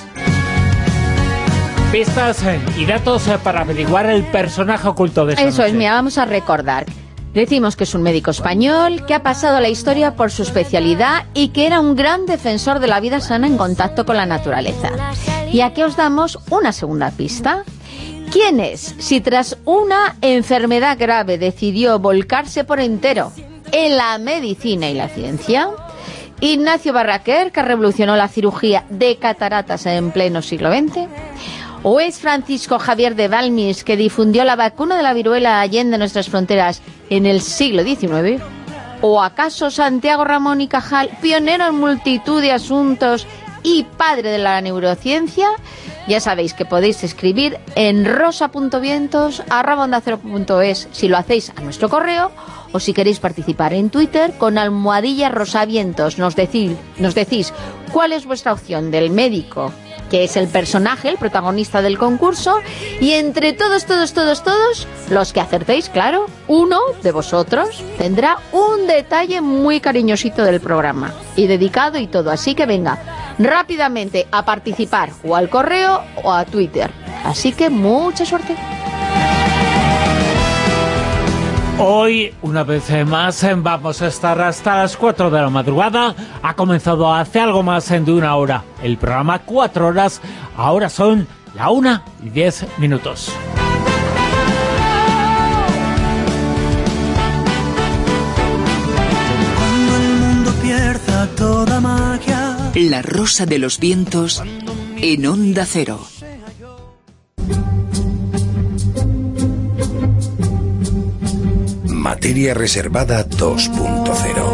Pistas y datos para averiguar el personaje oculto de esa Eso noche. es, mira, vamos a recordar. Decimos que es un médico español, que ha pasado a la historia por su especialidad y que era un gran defensor de la vida sana en contacto con la naturaleza. Y aquí os damos una segunda pista. ¿Quién es? Si tras una enfermedad grave decidió volcarse por entero en la medicina y la ciencia. Ignacio Barraquer, que revolucionó la cirugía de cataratas en pleno siglo XX. ¿O es Francisco Javier de Balmis, que difundió la vacuna de la viruela allende nuestras fronteras en el siglo XIX? ¿O acaso Santiago Ramón y Cajal, pionero en multitud de asuntos y padre de la neurociencia? Ya sabéis que podéis escribir en rosa.vientos@ondacero.es si lo hacéis a nuestro correo, o si queréis participar en Twitter con @rosavientos. Nos decís cuál es vuestra opción del médico, que es el personaje, el protagonista del concurso, y entre todos los que acertéis, claro, uno de vosotros tendrá un detalle muy cariñosito del programa, y dedicado y todo, así que venga, rápidamente a participar, o al correo o a Twitter. Así que mucha suerte. Hoy, una vez más, vamos a estar hasta las 4 de la madrugada. Ha comenzado hace algo más de una hora el programa, 4 horas. Ahora son la 1:10. Cuando el mundo pierda toda magia. La Rosa de los Vientos en Onda Cero. Materia reservada 2.0.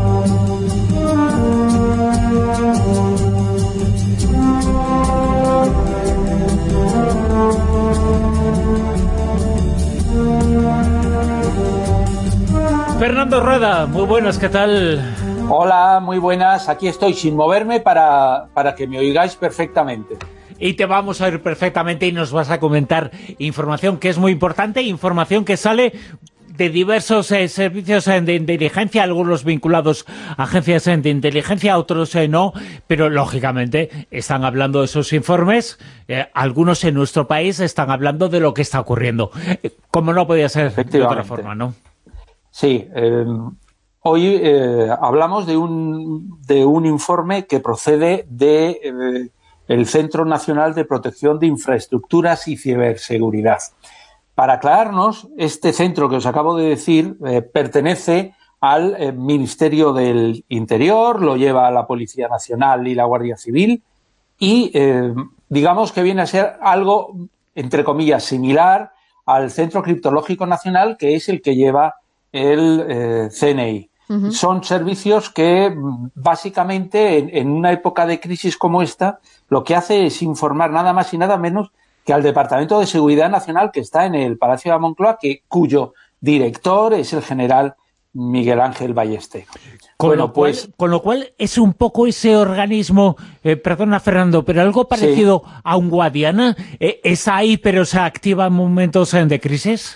Fernando Rueda, muy buenas, ¿qué tal? Hola, muy buenas. Aquí estoy sin moverme para que me oigáis perfectamente. Y te vamos a oír perfectamente y nos vas a comentar información que es muy importante, información que sale de diversos servicios de inteligencia, algunos vinculados a agencias de inteligencia, otros no, pero lógicamente están hablando de esos informes, algunos en nuestro país están hablando de lo que está ocurriendo, como no podía ser de otra forma, ¿no? Sí, hoy hablamos de un informe que procede de el Centro Nacional de Protección de Infraestructuras y Ciberseguridad. Para aclararnos, este centro que os acabo de decir pertenece al Ministerio del Interior, lo lleva la Policía Nacional y la Guardia Civil y digamos que viene a ser algo, entre comillas, similar al Centro Criptológico Nacional, que es el que lleva el CNI. Uh-huh. Son servicios que básicamente en una época de crisis como esta lo que hace es informar nada más y nada menos que al Departamento de Seguridad Nacional, que está en el Palacio de la Moncloa, cuyo director es el general Miguel Ángel Ballester. Con lo cual es un poco ese organismo, perdona Fernando, pero algo parecido a un Guadiana, ¿es ahí pero se activa en momentos de crisis?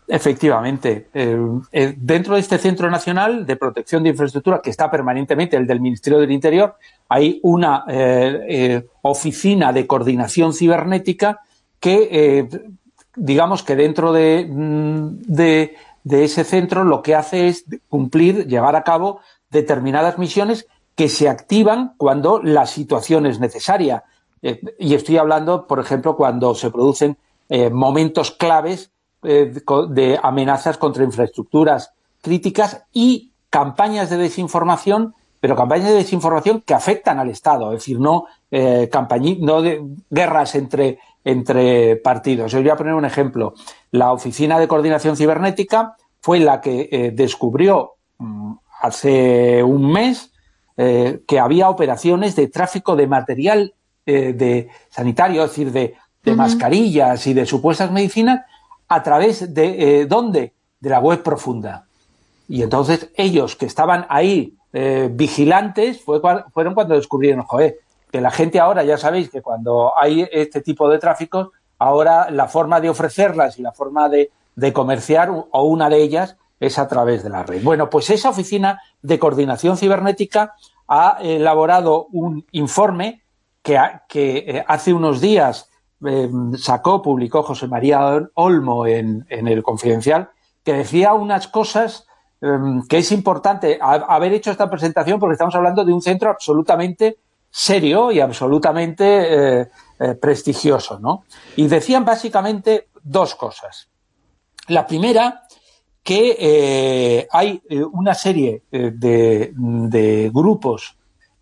Efectivamente. Dentro de este Centro Nacional de Protección de Infraestructura, que está permanentemente, el del Ministerio del Interior, hay una oficina de coordinación cibernética que, digamos que dentro de ese centro lo que hace es llevar a cabo determinadas misiones que se activan cuando la situación es necesaria. Y estoy hablando, por ejemplo, cuando se producen momentos claves de amenazas contra infraestructuras críticas y campañas de desinformación, pero campañas de desinformación que afectan al Estado, es decir, no de guerras entre partidos. Yo voy a poner un ejemplo. La Oficina de Coordinación Cibernética fue la que descubrió hace un mes que había operaciones de tráfico de material de sanitario, es decir, de mascarillas y de supuestas medicinas a través de ¿dónde? De la web profunda. Y entonces ellos que estaban ahí vigilantes fueron cuando descubrieron, que la gente ahora, ya sabéis que cuando hay este tipo de tráficos, ahora la forma de ofrecerlas y la forma de comerciar, o una de ellas, es a través de la red. Bueno, pues esa Oficina de Coordinación Cibernética ha elaborado un informe que hace unos días publicó José María Olmo en El Confidencial, que decía unas cosas que es importante haber hecho esta presentación, porque estamos hablando de un centro absolutamente serio y absolutamente prestigioso, ¿no? Y decían básicamente dos cosas. La primera, que hay una serie de grupos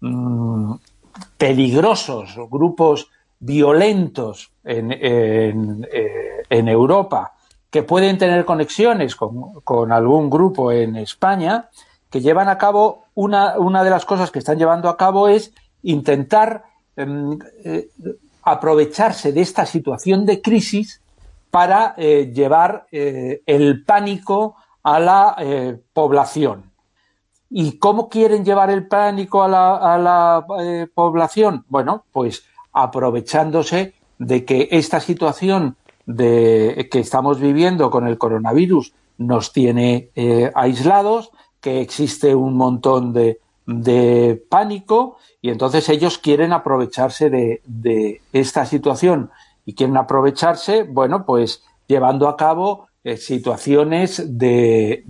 peligrosos, grupos violentos en Europa, que pueden tener conexiones con algún grupo en España, que llevan a cabo, una de las cosas que están llevando a cabo es intentar aprovecharse de esta situación de crisis para llevar el pánico a la población. ¿Y cómo quieren llevar el pánico a la población? Bueno, pues aprovechándose de que esta situación que estamos viviendo con el coronavirus nos tiene aislados, que existe un montón de pánico, y entonces ellos quieren aprovecharse de esta situación y quieren aprovecharse, bueno, pues llevando a cabo situaciones de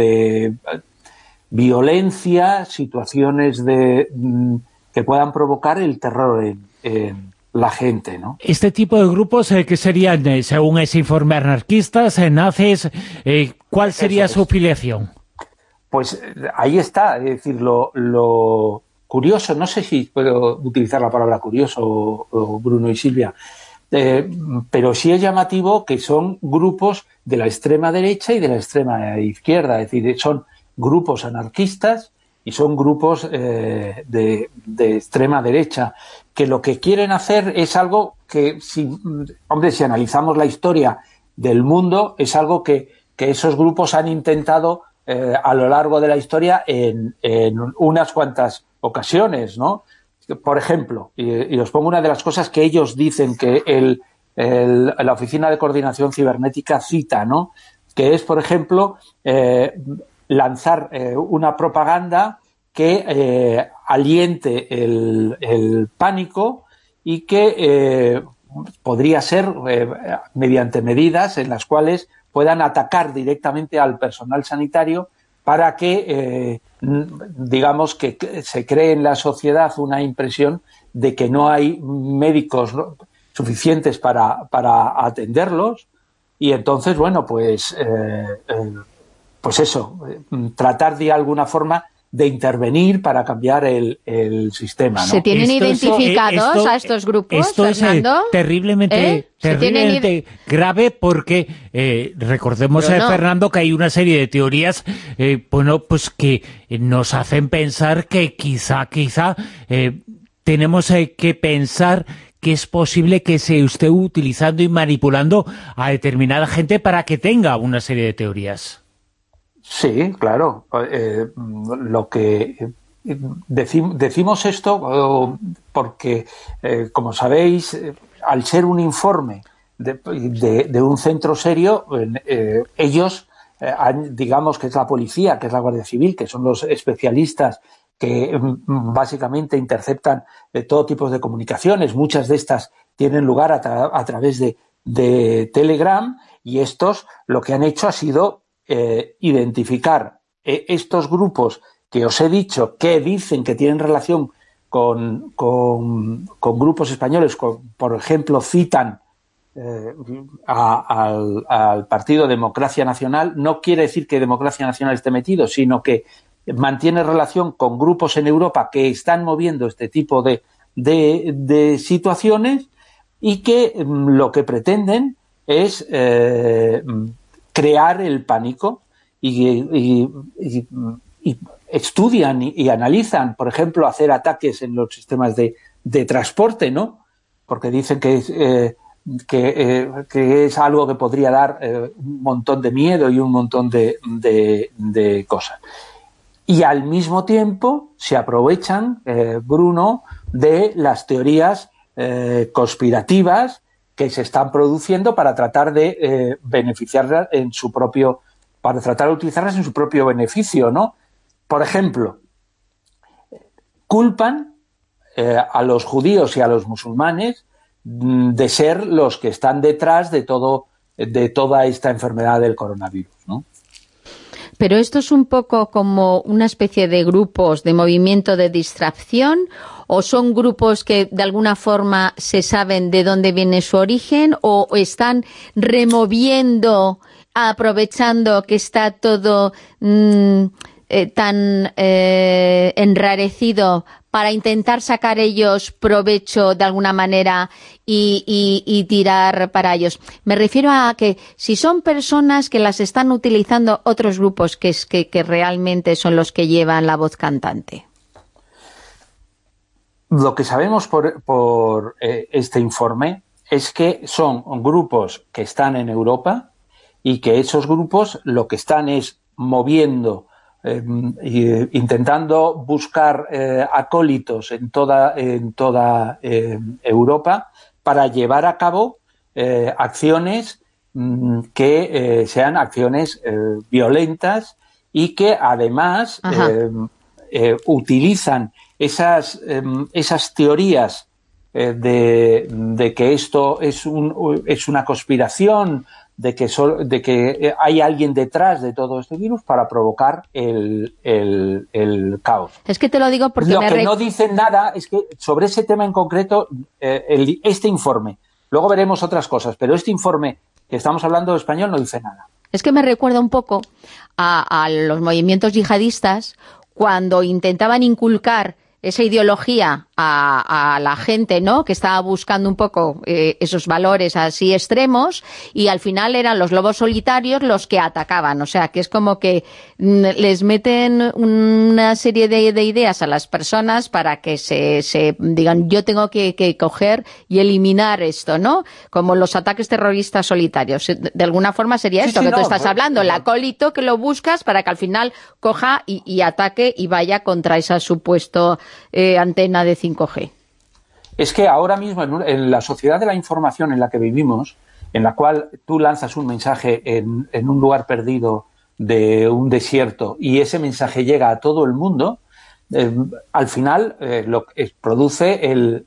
violencia, situaciones que puedan provocar el terror en la gente, ¿no? Este tipo de grupos, ¿qué serían, según ese informe, anarquistas, nazis? ¿Cuál sería su filiación? Pues ahí está, es decir, lo curioso, no sé si puedo utilizar la palabra curioso, o Bruno y Silvia, pero sí es llamativo que son grupos de la extrema derecha y de la extrema izquierda, es decir, son grupos anarquistas y son grupos de extrema derecha, que lo que quieren hacer es algo que, si analizamos la historia del mundo, es algo que esos grupos han intentado a lo largo de la historia en unas cuantas ocasiones, ¿no? Por ejemplo, y os pongo una de las cosas que ellos dicen que la Oficina de Coordinación Cibernética cita, ¿no? Que es, por ejemplo, lanzar una propaganda que aliente el pánico y que podría ser mediante medidas en las cuales puedan atacar directamente al personal sanitario para que, digamos, que se cree en la sociedad una impresión de que no hay médicos suficientes para atenderlos, y entonces, bueno, pues eso, tratar de alguna forma de intervenir para cambiar el sistema, ¿no? ¿Se tienen identificados a estos grupos, Esto Fernando? es terriblemente grave, porque recordemos, Fernando, que hay una serie de teorías pues que nos hacen pensar que quizá tenemos que pensar que es posible que se esté utilizando y manipulando a determinada gente para que tenga una serie de teorías. Sí, claro. Lo que decimos esto porque, como sabéis, al ser un informe de un centro serio, ellos, digamos que es la policía, que es la Guardia Civil, que son los especialistas que básicamente interceptan todo tipo de comunicaciones. Muchas de estas tienen lugar a través de Telegram, y estos lo que han hecho ha sido identificar estos grupos que os he dicho que dicen que tienen relación con grupos españoles, por ejemplo, citan al partido Democracia Nacional. No quiere decir que Democracia Nacional esté metido, sino que mantiene relación con grupos en Europa que están moviendo este tipo de situaciones, y que lo que pretenden es crear el pánico, y estudian y analizan, por ejemplo, hacer ataques en los sistemas de transporte, ¿no? Porque dicen que es algo que podría dar un montón de miedo y un montón de cosas. Y al mismo tiempo se aprovechan, Bruno, de las teorías conspirativas que se están produciendo para tratar de beneficiarlas para tratar de utilizarlas en su propio beneficio, ¿no? Por ejemplo, culpan a los judíos y a los musulmanes de ser los que están detrás de toda esta enfermedad del coronavirus, ¿no? Pero esto es un poco como una especie de grupos de movimiento de distracción, ¿o son grupos que de alguna forma se saben de dónde viene su origen, o están removiendo, aprovechando que está todo tan enrarecido para intentar sacar ellos provecho de alguna manera y tirar para ellos? Me refiero a que si son personas que las están utilizando otros grupos que realmente son los que llevan la voz cantante. Lo que sabemos por este informe es que son grupos que están en Europa, y que esos grupos lo que están es moviendo, intentando buscar acólitos en toda Europa para llevar a cabo acciones que sean acciones violentas, y que además utilizan esas teorías de que esto es una conspiración, de que hay alguien detrás de todo este virus para provocar el caos. Es que te lo digo porque no dicen nada es que sobre ese tema en concreto, este informe, luego veremos otras cosas, pero este informe que estamos hablando de español no dice nada. Es que me recuerda un poco a los movimientos yihadistas cuando intentaban inculcar esa ideología a la gente, ¿no?, que estaba buscando un poco esos valores así extremos, y al final eran los lobos solitarios los que atacaban. O sea, que es como que les meten una serie de ideas a las personas para que se digan, yo tengo que coger y eliminar esto, ¿no? Como los ataques terroristas solitarios. De alguna forma sería esto que tú estás hablando, el acólito que lo buscas para que al final coja y ataque y vaya contra esa supuesto antena de 5G. Es que ahora mismo en la sociedad de la información en la que vivimos, en la cual tú lanzas un mensaje en un lugar perdido de un desierto y ese mensaje llega a todo el mundo, al final lo que produce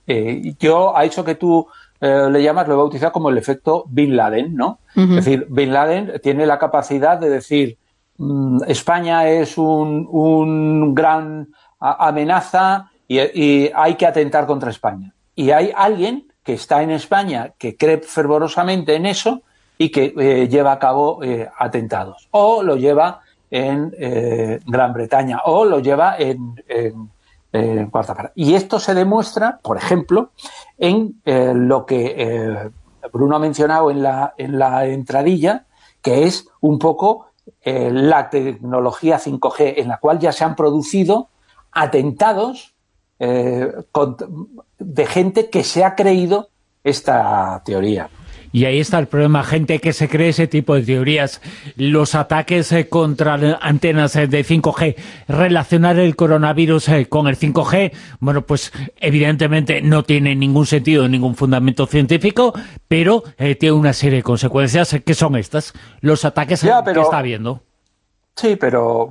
a eso que tú le llamas, lo he bautizado como el efecto Bin Laden, ¿no? Uh-huh. Es decir, Bin Laden tiene la capacidad de decir España es un gran amenaza y hay que atentar contra España. Y hay alguien que está en España que cree fervorosamente en eso y que lleva a cabo atentados. O lo lleva en Gran Bretaña, o lo lleva en cuarta parte. Y esto se demuestra, por ejemplo, en lo que Bruno ha mencionado en la entradilla, que es un poco la tecnología 5G, en la cual ya se han producido atentados de gente que se ha creído esta teoría. Y ahí está el problema, gente que se cree ese tipo de teorías. Los ataques contra antenas de 5G, relacionar el coronavirus con el 5G, bueno, pues evidentemente no tiene ningún sentido, ningún fundamento científico, pero tiene una serie de consecuencias que son estas, los ataques que está habiendo. Sí, pero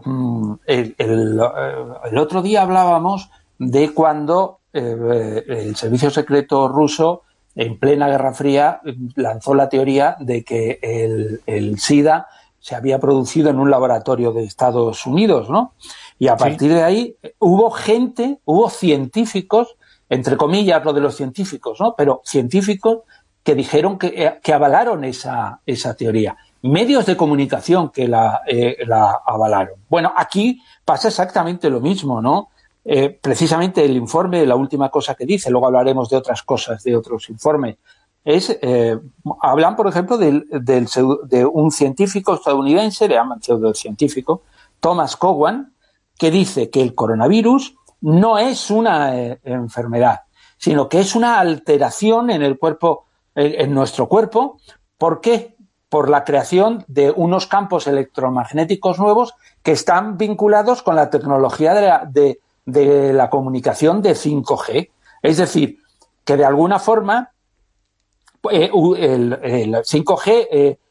el otro día hablábamos de cuando el servicio secreto ruso, en plena Guerra Fría, lanzó la teoría de que el SIDA se había producido en un laboratorio de Estados Unidos, ¿no? Y a partir de ahí hubo científicos, entre comillas lo de los científicos, ¿no? Pero científicos que dijeron que avalaron esa teoría. Medios de comunicación que la avalaron. Bueno, aquí pasa exactamente lo mismo, ¿no? Precisamente el informe, la última cosa que dice, luego hablaremos de otras cosas, de otros informes, hablan, por ejemplo, de un científico estadounidense, le llaman pseudocientífico, Thomas Cowan, que dice que el coronavirus no es una enfermedad, sino que es una alteración en el cuerpo, en nuestro cuerpo. ¿Por qué? Por la creación de unos campos electromagnéticos nuevos que están vinculados con la tecnología de la comunicación de 5G. Es decir, que de alguna forma el 5G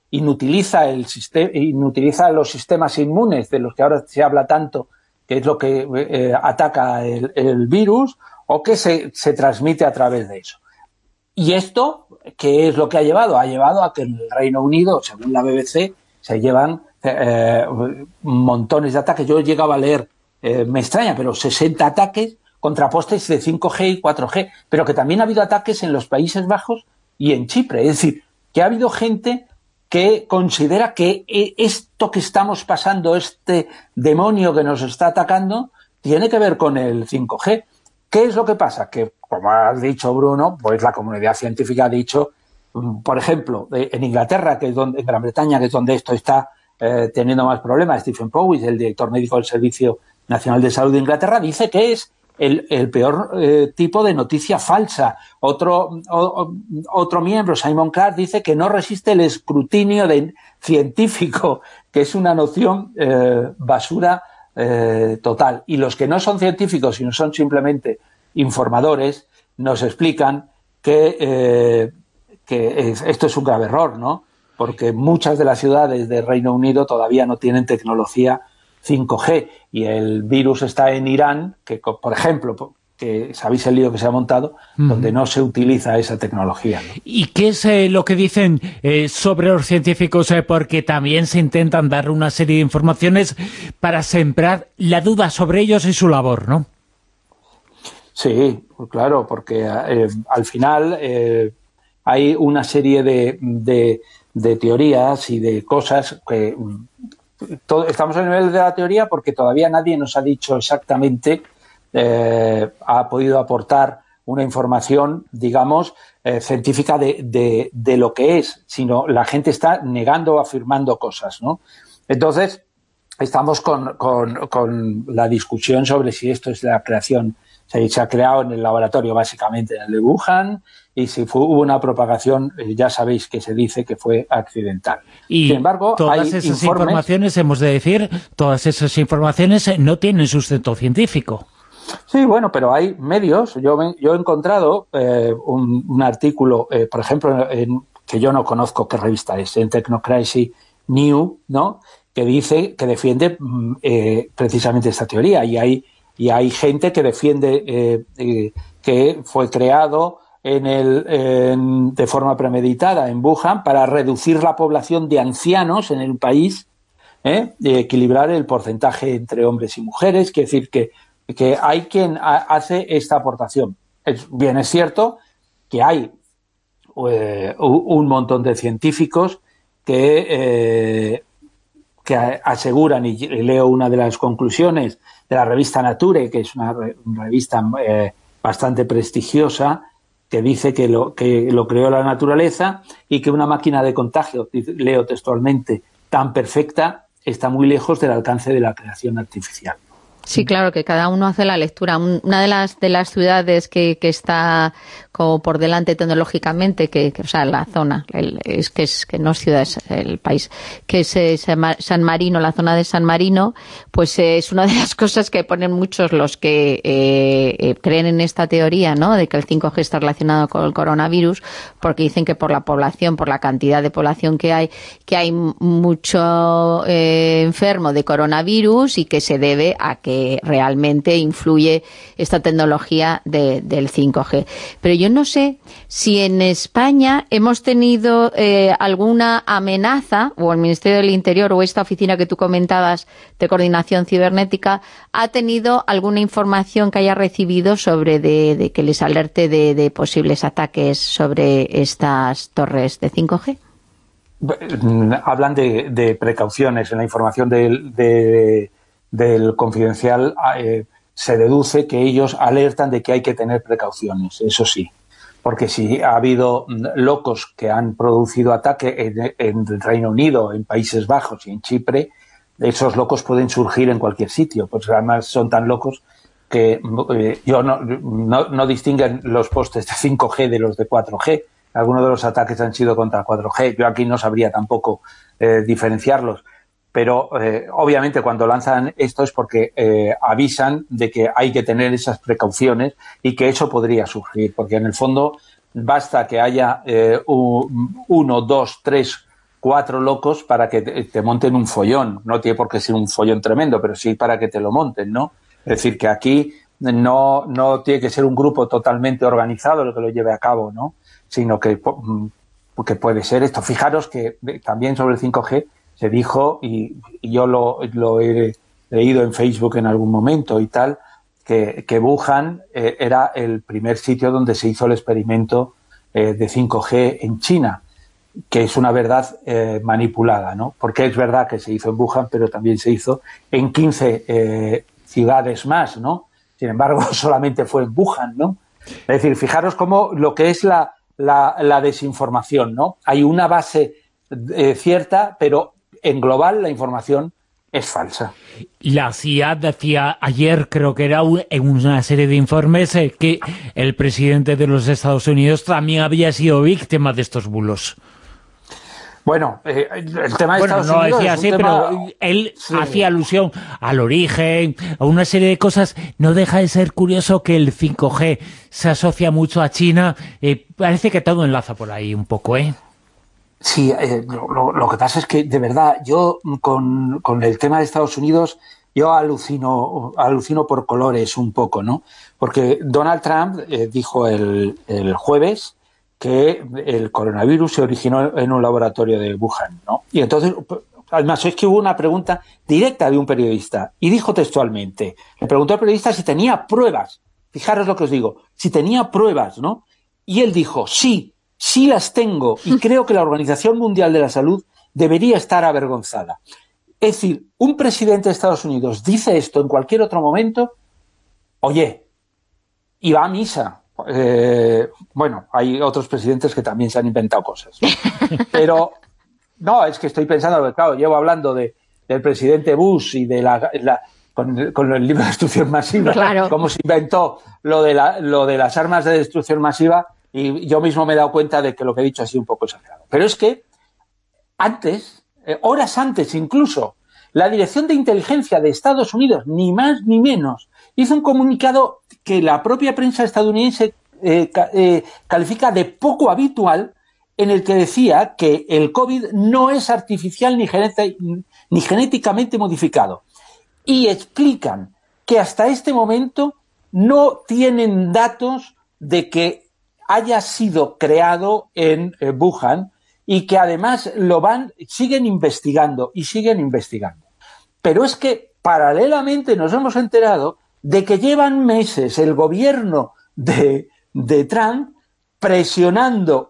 inutiliza los sistemas inmunes de los que ahora se habla tanto, que es lo que ataca el virus, o que se transmite a través de eso. Y esto, ¿qué es lo que ha llevado? Ha llevado a que en el Reino Unido, según la BBC, se llevan montones de ataques. Yo llegaba a leer, me extraña, pero 60 ataques contrapuestos de 5G y 4G, pero que también ha habido ataques en los Países Bajos y en Chipre. Es decir, que ha habido gente que considera que esto que estamos pasando, este demonio que nos está atacando, tiene que ver con el 5G. ¿Qué es lo que pasa? Que, como has dicho, Bruno, pues la comunidad científica ha dicho, por ejemplo, en Inglaterra, en Gran Bretaña, que es donde esto está teniendo más problemas, Stephen Powis, el director médico del Servicio Nacional de Salud de Inglaterra, dice que es el peor tipo de noticia falsa. Otro miembro, Simon Clark, dice que no resiste el escrutinio científico, que es una noción basura total. Y los que no son científicos, sino son simplemente informadores, nos explican que esto es un grave error, ¿no? Porque muchas de las ciudades del Reino Unido todavía no tienen tecnología 5G y el virus está en Irán, que por ejemplo, que sabéis el lío que se ha montado, donde no se utiliza esa tecnología, ¿no? ¿Y qué es lo que dicen sobre los científicos? Porque también se intentan dar una serie de informaciones para sembrar la duda sobre ellos y su labor, ¿no? Sí, claro, porque al final hay una serie de teorías y de cosas que... estamos a nivel de la teoría porque todavía nadie nos ha dicho exactamente, ha podido aportar una información, digamos, científica de lo que es, sino la gente está negando o afirmando cosas, ¿no? Entonces, estamos con la discusión sobre si esto es la creación, se ha creado en el laboratorio básicamente en el de Wuhan, y si hubo una propagación, ya sabéis que se dice que fue accidental. Y sin embargo, todas esas informaciones, hemos de decir, todas esas informaciones no tienen sustento científico. Sí, bueno, pero hay medios. Yo he encontrado un artículo, por ejemplo, que yo no conozco qué revista es, en Technocracy New, ¿no?, que dice, que defiende precisamente esta teoría, y hay gente que defiende que fue creado de forma premeditada en Wuhan para reducir la población de ancianos en el país, y equilibrar el porcentaje entre hombres y mujeres. Quiere decir que hay quien hace esta aportación. Bien es cierto que hay un montón de científicos que aseguran, y leo una de las conclusiones de la revista Nature, que es una revista bastante prestigiosa, que dice que lo creó la naturaleza y que una máquina de contagio, leo textualmente, tan perfecta, está muy lejos del alcance de la creación artificial. Sí, claro, que cada uno hace la lectura. Una de las ciudades que está como por delante tecnológicamente, o sea, la zona, que no es ciudad, es el país, que es San Marino, la zona de San Marino, pues es una de las cosas que ponen muchos los que creen en esta teoría, ¿no?, de que el 5G está relacionado con el coronavirus, porque dicen que por la población, por la cantidad de población que hay mucho enfermo de coronavirus y que se debe a que realmente influye esta tecnología del 5G. Pero yo no sé si en España hemos tenido alguna amenaza, o el Ministerio del Interior o esta oficina que tú comentabas de coordinación cibernética, ha tenido alguna información que haya recibido sobre de que les alerte de posibles ataques sobre estas torres de 5G. Hablan de precauciones. En la información del Confidencial se deduce que ellos alertan de que hay que tener precauciones, eso sí, porque si ha habido locos que han producido ataque en Reino Unido, en Países Bajos y en Chipre, esos locos pueden surgir en cualquier sitio, pues además son tan locos que no distinguen los postes de 5G de los de 4G. Algunos de los ataques han sido contra 4G. Yo aquí no sabría tampoco diferenciarlos. Pero obviamente cuando lanzan esto es porque avisan de que hay que tener esas precauciones y que eso podría surgir. Porque en el fondo basta que haya 1, 2, 3, 4 locos para que te monten un follón. No tiene por qué ser un follón tremendo, pero sí para que te lo monten, ¿no? Es decir, que aquí no tiene que ser un grupo totalmente organizado lo que lo lleve a cabo, ¿no? Sino que puede ser esto. Fijaros que también sobre el 5G se dijo, y yo lo he leído en Facebook en algún momento y tal, que Wuhan era el primer sitio donde se hizo el experimento de 5G en China, que es una verdad manipulada, ¿no? Porque es verdad que se hizo en Wuhan, pero también se hizo en 15 ciudades más, ¿no? Sin embargo, solamente fue en Wuhan, ¿no? Es decir, fijaros cómo lo que es la desinformación, ¿no? Hay una base cierta, pero en global la información es falsa. La CIA decía ayer, creo que era en una serie de informes, que el presidente de los Estados Unidos también había sido víctima de estos bulos. Bueno, el tema de Estados Unidos no decía es así, un tema... pero él hacía alusión al origen, a una serie de cosas. No deja de ser curioso que el 5G se asocia mucho a China. Parece que todo enlaza por ahí un poco, ¿eh? Sí, lo que pasa es que, de verdad, yo con el tema de Estados Unidos, yo alucino por colores un poco, ¿no? Porque Donald Trump dijo el jueves que el coronavirus se originó en un laboratorio de Wuhan, ¿no? Y entonces, además, es que hubo una pregunta directa de un periodista, y dijo textualmente, le preguntó al periodista si tenía pruebas, fijaros lo que os digo, si tenía pruebas, ¿no? Y él dijo, sí las tengo, y creo que la Organización Mundial de la Salud debería estar avergonzada. Es decir, un presidente de Estados Unidos dice esto en cualquier otro momento, oye, y va a misa. Bueno, hay otros presidentes que también se han inventado cosas, ¿no? Pero, no, es que estoy pensando, claro, llevo hablando del presidente Bush y de con el libro de destrucción masiva, claro, cómo se inventó lo de las armas de destrucción masiva, y yo mismo me he dado cuenta de que lo que he dicho ha sido un poco exagerado. Pero es que antes, horas antes incluso, la Dirección de Inteligencia de Estados Unidos, ni más ni menos, hizo un comunicado que la propia prensa estadounidense califica de poco habitual, en el que decía que el COVID no es artificial ni genéticamente modificado. Y explican que hasta este momento no tienen datos de que haya sido creado en Wuhan, y que además siguen investigando. Pero es que paralelamente nos hemos enterado de que llevan meses el gobierno de Trump presionando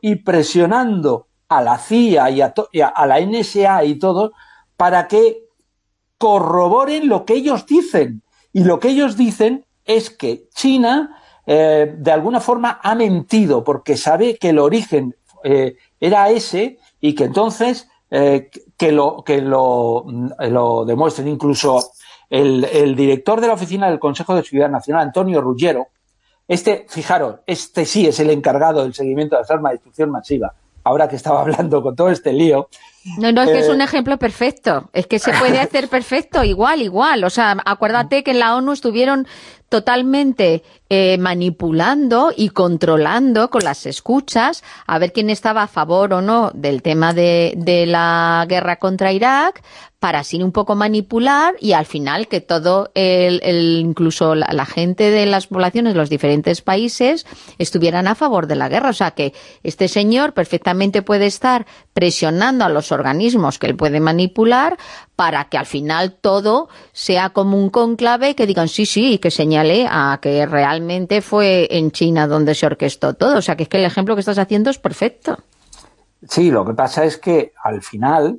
a la CIA y a la NSA y todo para que corroboren lo que ellos dicen. Y lo que ellos dicen es que China de alguna forma ha mentido, porque sabe que el origen era ese, y que entonces que lo demuestren. Incluso el director de la Oficina del Consejo de Seguridad Nacional, Antonio Ruggiero, fijaros, sí es el encargado del seguimiento de las armas de destrucción masiva, ahora que estaba hablando con todo este lío. No, es que es un ejemplo perfecto, es que se puede hacer perfecto, igual, o sea, acuérdate que en la ONU estuvieron totalmente manipulando y controlando con las escuchas a ver quién estaba a favor o no del tema de la guerra contra Irak, para así un poco manipular y al final que todo incluso la gente de las poblaciones de los diferentes países estuvieran a favor de la guerra. O sea que este señor perfectamente puede estar presionando a los organismos que él puede manipular para que al final todo sea como un cónclave que digan sí, que señale a que realmente fue en China donde se orquestó todo. O sea que es que el ejemplo que estás haciendo es perfecto. Sí, lo que pasa es que al final...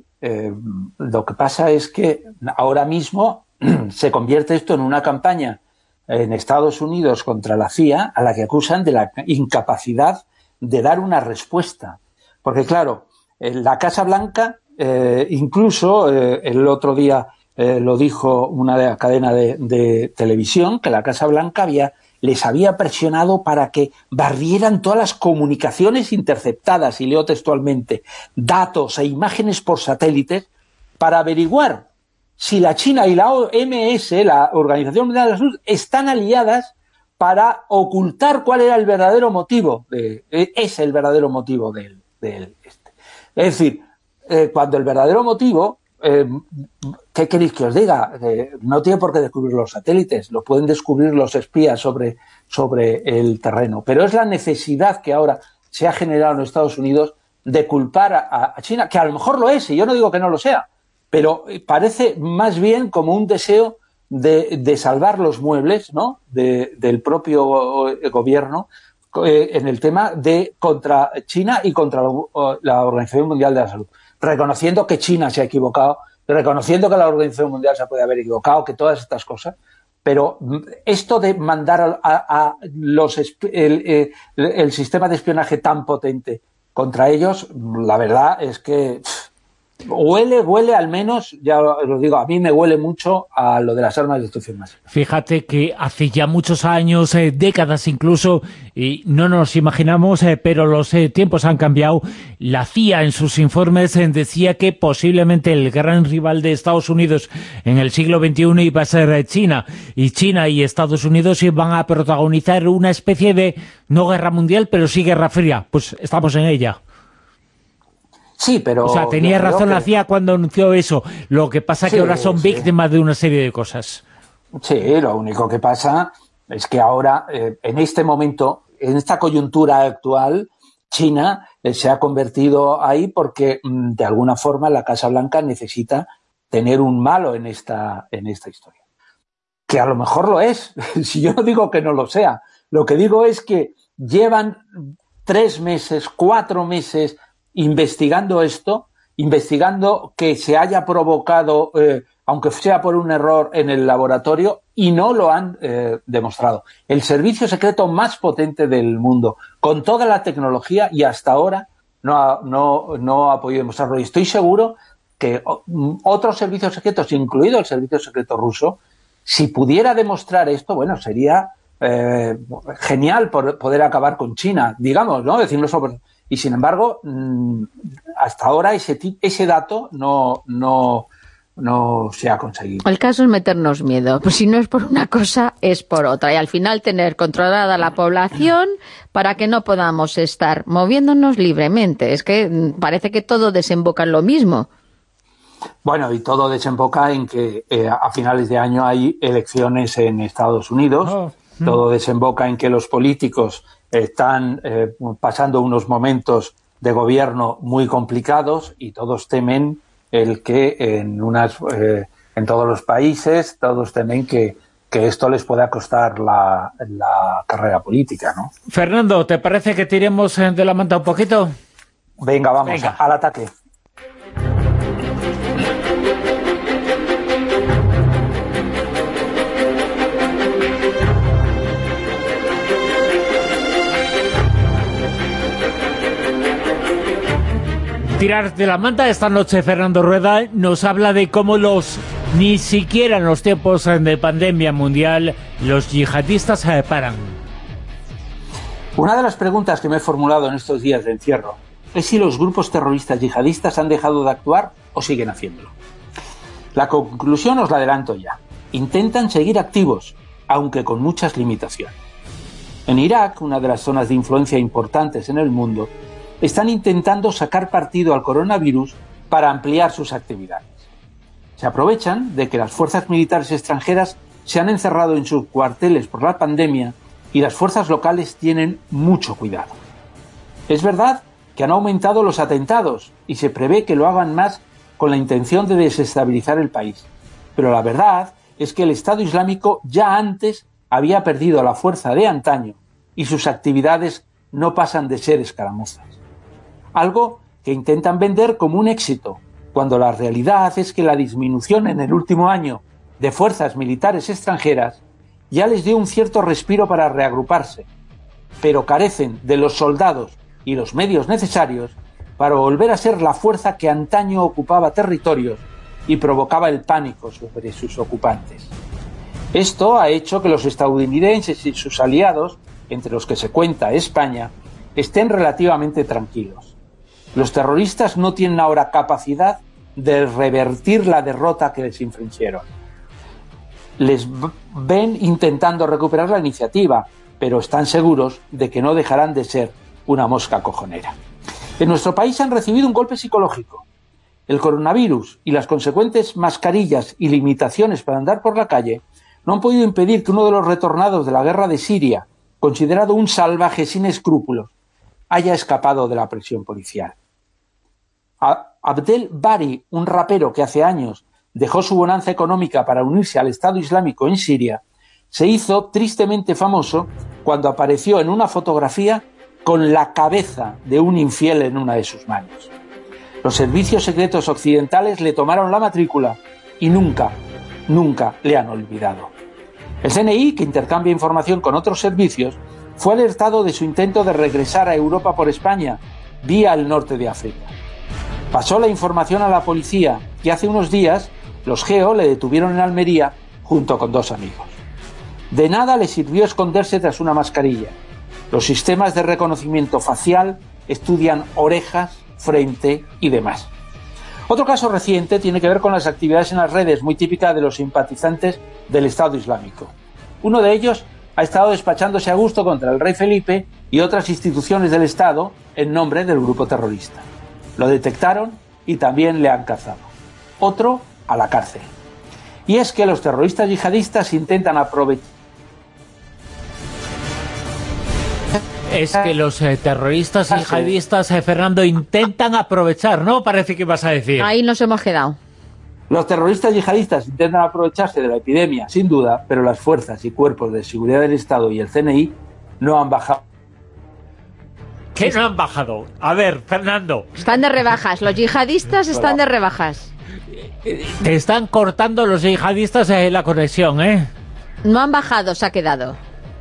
ahora mismo se convierte esto en una campaña en Estados Unidos contra la CIA, a la que acusan de la incapacidad de dar una respuesta. Porque claro, la Casa Blanca, incluso el otro día lo dijo una cadena de televisión, que la Casa Blanca les había presionado para que barrieran todas las comunicaciones interceptadas, y leo textualmente, datos e imágenes por satélites, para averiguar si la China y la OMS, la Organización Mundial de la Salud, están aliadas para ocultar cuál era el verdadero motivo, es el verdadero motivo del este. Es decir, cuando el verdadero motivo... ¿qué queréis que os diga? No tiene por qué descubrir los satélites, lo pueden descubrir los espías sobre el terreno, pero es la necesidad que ahora se ha generado en Estados Unidos de culpar a China, que a lo mejor lo es, y yo no digo que no lo sea, pero parece más bien como un deseo de salvar los muebles, ¿no?, del propio gobierno en el tema contra China y contra la Organización Mundial de la Salud, reconociendo que China se ha equivocado, reconociendo que la Organización Mundial se puede haber equivocado, que todas estas cosas, pero esto de mandar el sistema de espionaje tan potente contra ellos, la verdad es que huele al menos, ya os digo, a mí me huele mucho a lo de las armas de destrucción masiva. Fíjate que hace ya muchos años, décadas incluso, y no nos imaginamos, pero los tiempos han cambiado. La CIA en sus informes decía que posiblemente el gran rival de Estados Unidos en el siglo XXI iba a ser China, y China y Estados Unidos iban a protagonizar una especie de, no guerra mundial, pero sí guerra fría. Pues estamos en ella. Sí, pero... O sea, tenía razón la CIA cuando anunció eso. Lo que pasa es que ahora son víctimas de una serie de cosas. Sí, lo único que pasa es que ahora, en este momento, en esta coyuntura actual, China se ha convertido ahí porque, de alguna forma, la Casa Blanca necesita tener un malo en esta historia. Que a lo mejor lo es, si yo no digo que no lo sea. Lo que digo es que llevan 3 meses, 4 meses... investigando esto, investigando que se haya provocado, aunque sea por un error en el laboratorio, y no lo han demostrado. El servicio secreto más potente del mundo, con toda la tecnología, y hasta ahora no ha podido demostrarlo. Y estoy seguro que otros servicios secretos, incluido el servicio secreto ruso, si pudiera demostrar esto, bueno, sería genial poder acabar con China, digamos, ¿no? Decirlo sobre... Y sin embargo, hasta ahora ese dato no se ha conseguido. El caso es meternos miedo, pues si no es por una cosa, es por otra. Y al final tener controlada la población para que no podamos estar moviéndonos libremente. Es que parece que todo desemboca en lo mismo. Bueno, y todo desemboca en que a finales de año hay elecciones en Estados Unidos. Todo desemboca en que los políticos están pasando unos momentos de gobierno muy complicados, y todos temen el que en todos los países todos temen que esto les pueda costar la carrera política, ¿no? Fernando, ¿te parece que tiremos de la manta un poquito? Venga, vamos. Al ataque. Tirar de la manta esta noche, Fernando Rueda nos habla de cómo los Ni siquiera en los tiempos de pandemia mundial los yihadistas se paran. Una de las preguntas que me he formulado en estos días de encierro es si los grupos terroristas yihadistas han dejado de actuar o siguen haciéndolo. La conclusión os la adelanto ya. Intentan seguir activos, aunque con muchas limitaciones. En Irak, una de las zonas de influencia importantes en el mundo, están intentando sacar partido al coronavirus para ampliar sus actividades. Se aprovechan de que las fuerzas militares extranjeras se han encerrado en sus cuarteles por la pandemia y las fuerzas locales tienen mucho cuidado. Es verdad que han aumentado los atentados y se prevé que lo hagan más con la intención de desestabilizar el país. Pero la verdad es que el Estado Islámico ya antes había perdido la fuerza de antaño y sus actividades no pasan de ser escaramuzas. Algo que intentan vender como un éxito, cuando la realidad es que la disminución en el último año de fuerzas militares extranjeras ya les dio un cierto respiro para reagruparse, pero carecen de los soldados y los medios necesarios para volver a ser la fuerza que antaño ocupaba territorios y provocaba el pánico sobre sus ocupantes. Esto ha hecho que los estadounidenses y sus aliados, entre los que se cuenta España, estén relativamente tranquilos. Los terroristas no tienen ahora capacidad de revertir la derrota que les infligieron. Les ven intentando recuperar la iniciativa, pero están seguros de que no dejarán de ser una mosca cojonera. En nuestro país han recibido un golpe psicológico. El coronavirus y las consecuentes mascarillas y limitaciones para andar por la calle no han podido impedir que uno de los retornados de la guerra de Siria, considerado un salvaje sin escrúpulos, haya escapado de la presión policial. Abdel Bari, un rapero que hace años dejó su bonanza económica para unirse al Estado Islámico en Siria, se hizo tristemente famoso cuando apareció en una fotografía con la cabeza de un infiel en una de sus manos. Los servicios secretos occidentales le tomaron la matrícula y nunca le han olvidado. El CNI, que intercambia información con otros servicios, fue alertado de su intento de regresar a Europa por España, vía el norte de África. Pasó la información a la policía y hace unos días los GEO le detuvieron en Almería junto con 2 amigos. De nada le sirvió esconderse tras una mascarilla. Los sistemas de reconocimiento facial estudian orejas, frente y demás. Otro caso reciente tiene que ver con las actividades en las redes, muy típica de los simpatizantes del Estado Islámico. Uno de ellos ha estado despachándose a gusto contra el rey Felipe y otras instituciones del Estado en nombre del grupo terrorista. Lo detectaron y también le han cazado. Otro a la cárcel. Y es que los terroristas yihadistas intentan aprovechar. Es que los terroristas yihadistas, Fernando, intentan aprovechar, ¿no? Parece que vas a decir. Ahí nos hemos quedado. Los terroristas yihadistas intentan aprovecharse de la epidemia, sin duda, pero las fuerzas y cuerpos de seguridad del Estado y el CNI no han bajado. ¿Qué no han bajado? A ver, Fernando. Están de rebajas, los yihadistas están de rebajas. Te están cortando los yihadistas la conexión, ¿eh? No han bajado, se ha quedado.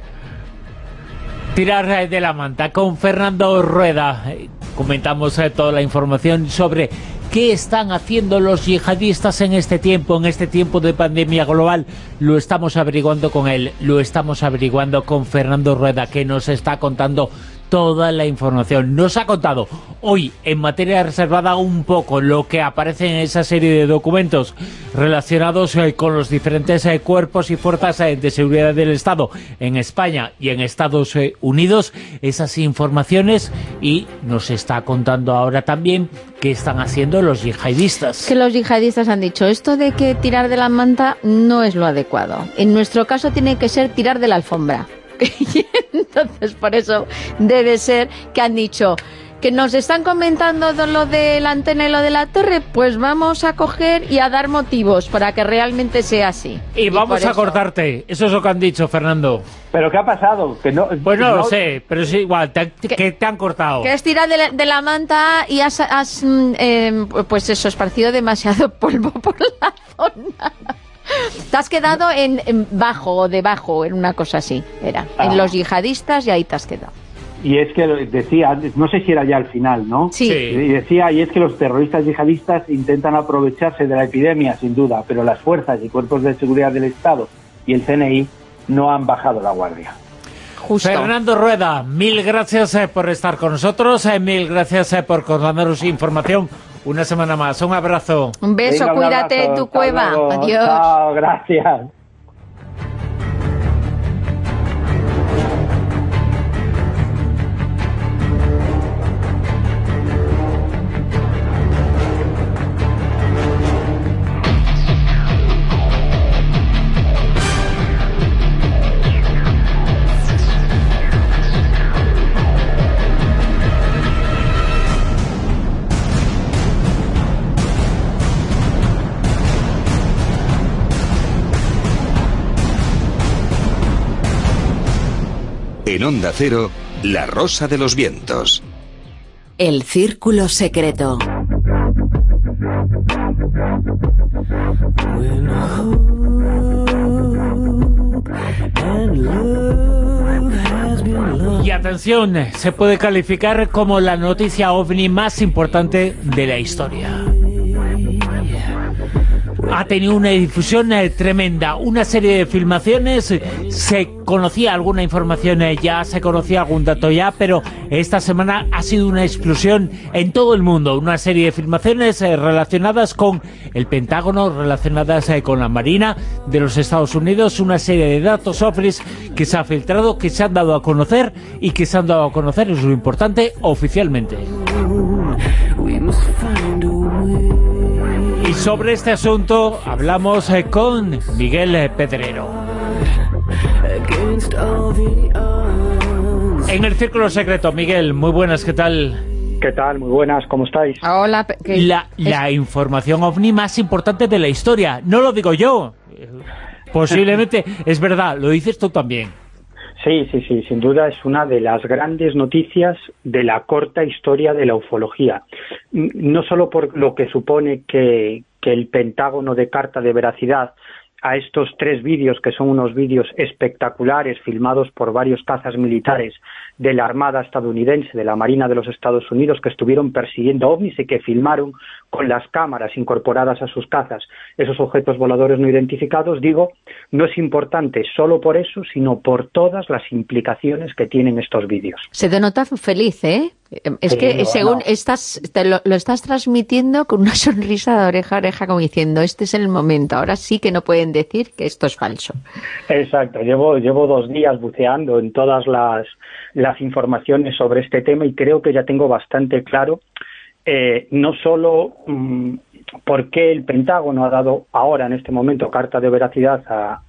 Tirar de la manta con Fernando Rueda. Comentamos toda la información sobre qué están haciendo los yihadistas en este tiempo de pandemia global. Lo estamos averiguando con él, lo estamos averiguando con Fernando Rueda, que nos está contando toda la información. Nos ha contado hoy, en materia reservada, un poco lo que aparece en esa serie de documentos relacionados con los diferentes cuerpos y fuerzas de seguridad del Estado en España y en Estados Unidos, esas informaciones, y nos está contando ahora también qué están haciendo los yihadistas. Que los yihadistas han dicho, esto de que tirar de la manta no es lo adecuado. En nuestro caso tiene que ser tirar de la alfombra. Y entonces por eso debe ser que han dicho que nos están comentando lo de la antena y lo de la torre, pues vamos a coger y a dar motivos para que realmente sea así. Y vamos a cortarte, eso es lo que han dicho, Fernando. ¿Pero qué ha pasado? Que no, pues no lo sé, pero es igual, que te han cortado. Que has tirado de la manta y has pues eso, esparcido demasiado polvo por la zona. Te has quedado en bajo o debajo, en una cosa así, era. En los yihadistas y ahí te has quedado. Y es que decía, no sé si era ya al final, ¿no? Sí. Y decía, y es que los terroristas yihadistas intentan aprovecharse de la epidemia, sin duda, pero las fuerzas y cuerpos de seguridad del Estado y el CNI no han bajado la guardia. Justo. Fernando Rueda, mil gracias por estar con nosotros, mil gracias por contarnos información una semana más. Un abrazo. Un beso, Venga, un cuídate abrazo, en tu hasta cueva. luego. Adiós. Chao, gracias. En Onda Cero, La Rosa de los Vientos. El Círculo Secreto. Y atención, se puede calificar como la noticia ovni más importante de la historia. Ha tenido una difusión tremenda, una serie de filmaciones, se conocía alguna información ya, se conocía algún dato ya, pero esta semana ha sido una explosión en todo el mundo, una serie de filmaciones relacionadas con el Pentágono, relacionadas con la Marina de los Estados Unidos, una serie de datos ovnis que se ha filtrado, que se han dado a conocer y que se han dado a conocer, es lo importante, oficialmente. Y sobre este asunto hablamos con Miguel Pedrero. En el Círculo Secreto, Miguel, muy buenas, ¿qué tal? ¿Qué tal? Muy buenas, ¿cómo estáis? Hola. La información ovni más importante de la historia, no lo digo yo. Posiblemente, es verdad, lo dices tú también. Sí, sin duda es una de las grandes noticias de la corta historia de la ufología. No solo por lo que supone que el Pentágono dé carta de veracidad a estos 3 vídeos, que son unos vídeos espectaculares filmados por varios cazas militares de la Armada estadounidense, de la Marina de los Estados Unidos, que estuvieron persiguiendo ovnis y que filmaron con las cámaras incorporadas a sus cazas esos objetos voladores no identificados. Digo, no es importante solo por eso, sino por todas las implicaciones que tienen estos vídeos. Se te nota feliz, ¿eh? Es que bueno, según lo estás transmitiendo con una sonrisa de oreja a oreja, como diciendo, este es el momento, ahora sí que no pueden decir que esto es falso. Exacto, llevo 2 días buceando en todas las informaciones sobre este tema y creo que ya tengo bastante claro no solo por qué el Pentágono ha dado ahora, en este momento, carta de veracidad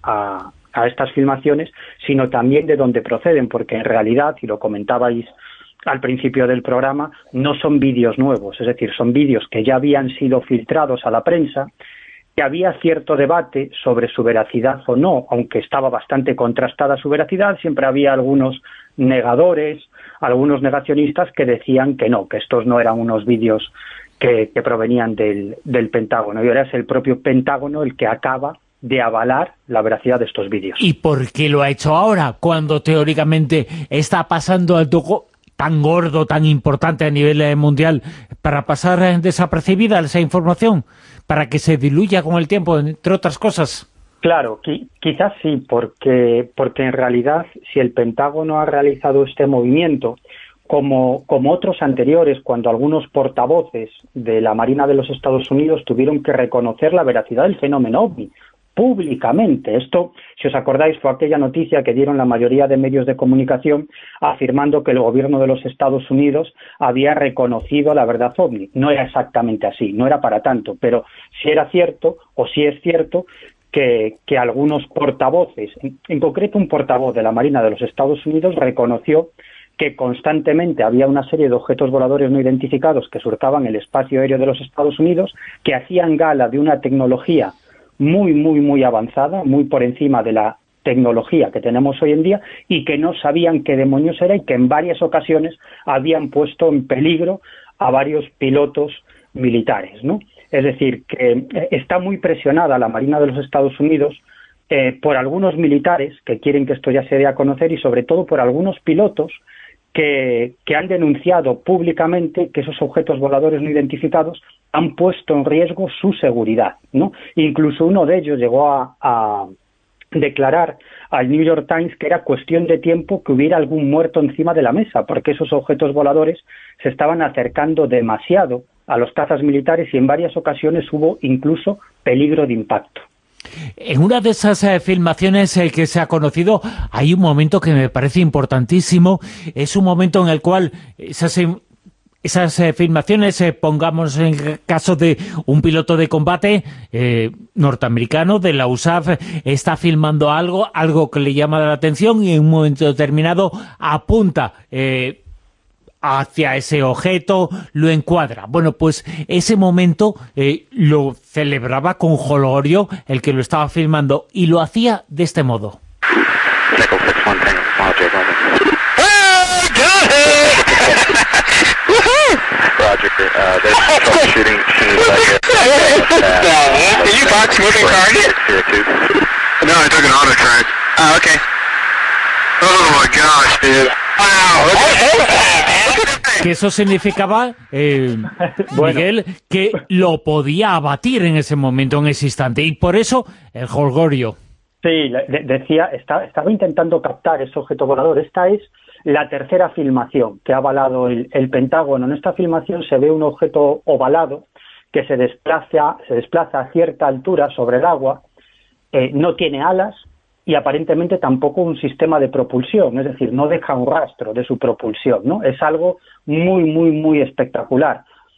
a estas filmaciones, sino también de dónde proceden, porque en realidad, y lo comentabais al principio del programa, no son vídeos nuevos, es decir, son vídeos que ya habían sido filtrados a la prensa, que había cierto debate sobre su veracidad o no, aunque estaba bastante contrastada su veracidad, siempre había algunos negadores, algunos negacionistas que decían que no, que estos no eran unos vídeos que provenían del Pentágono, y ahora es el propio Pentágono el que acaba de avalar la veracidad de estos vídeos. ¿Y por qué lo ha hecho ahora, cuando teóricamente está pasando algo tan gordo, tan importante a nivel mundial, para pasar desapercibida esa información, para que se diluya con el tiempo, entre otras cosas? Claro, quizás sí, porque en realidad, si el Pentágono ha realizado este movimiento, como otros anteriores, cuando algunos portavoces de la Marina de los Estados Unidos tuvieron que reconocer la veracidad del fenómeno OVNI públicamente. Esto, si os acordáis, fue aquella noticia que dieron la mayoría de medios de comunicación afirmando que el gobierno de los Estados Unidos había reconocido la verdad OVNI. No era exactamente así, no era para tanto, pero sí era cierto, o sí es cierto, que algunos portavoces, en concreto un portavoz de la Marina de los Estados Unidos, reconoció que constantemente había una serie de objetos voladores no identificados que surcaban el espacio aéreo de los Estados Unidos, que hacían gala de una tecnología muy avanzada, muy por encima de la tecnología que tenemos hoy en día, y que no sabían qué demonios era, y que en varias ocasiones habían puesto en peligro a varios pilotos militares, ¿no? Es decir, que está muy presionada la Marina de los Estados Unidos por algunos militares que quieren que esto ya se dé a conocer, y sobre todo por algunos pilotos que han denunciado públicamente que esos objetos voladores no identificados han puesto en riesgo su seguridad, ¿no? Incluso uno de ellos llegó a declarar al New York Times que era cuestión de tiempo que hubiera algún muerto encima de la mesa, porque esos objetos voladores se estaban acercando demasiado a los cazas militares y en varias ocasiones hubo incluso peligro de impacto. En una de esas filmaciones que se ha conocido, hay un momento que me parece importantísimo. Es un momento en el cual esas filmaciones, pongamos en el caso de un piloto de combate norteamericano de la USAF, está filmando algo que le llama la atención y en un momento determinado apunta hacia ese objeto, lo encuadra. Bueno, pues ese momento lo celebraba con jolgorio el que lo estaba filmando y lo hacía de este modo. Que eso significaba, Miguel, que lo podía abatir en ese momento, en ese instante, y por eso el jolgorio. Sí, decía, estaba intentando captar ese objeto volador. Esta es la tercera filmación que ha avalado el Pentágono. En esta filmación se ve un objeto ovalado que se desplaza a cierta altura sobre el agua, no tiene alas y aparentemente tampoco un sistema de propulsión, es decir, no deja un rastro de su propulsión, ¿no? Es algo muy, muy, muy espectacular.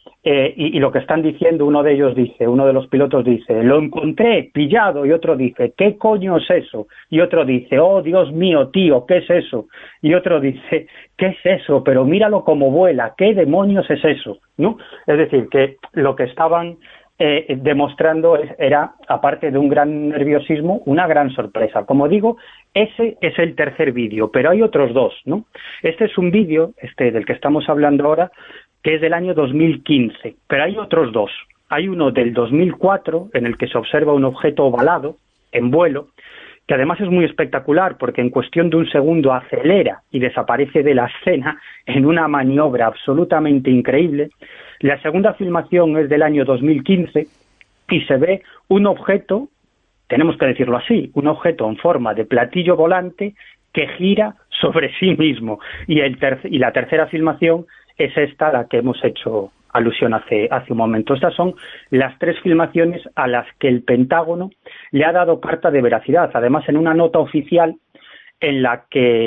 Y lo que están diciendo, uno de los pilotos dice, lo encontré pillado, y otro dice, ¿qué coño es eso? Y otro dice, oh Dios mío, tío, ¿qué es eso? Y otro dice, ¿qué es eso? Pero míralo cómo vuela, ¿qué demonios es eso? ¿No? Es decir, que lo que estaban demostrando era, aparte de un gran nerviosismo, una gran sorpresa. Como digo, ese es el tercer vídeo, pero hay otros dos, ¿no? Este es un vídeo, del que estamos hablando ahora, que es del año 2015, pero hay otros dos. Hay uno del 2004, en el que se observa un objeto ovalado, en vuelo, que además es muy espectacular, porque en cuestión de un segundo acelera y desaparece de la escena en una maniobra absolutamente increíble. La segunda filmación es del año 2015 y se ve un objeto, tenemos que decirlo así, un objeto en forma de platillo volante que gira sobre sí mismo. Y la tercera filmación es esta a la que hemos hecho alusión hace un momento. Estas son las tres filmaciones a las que el Pentágono le ha dado carta de veracidad. Además, en una nota oficial en la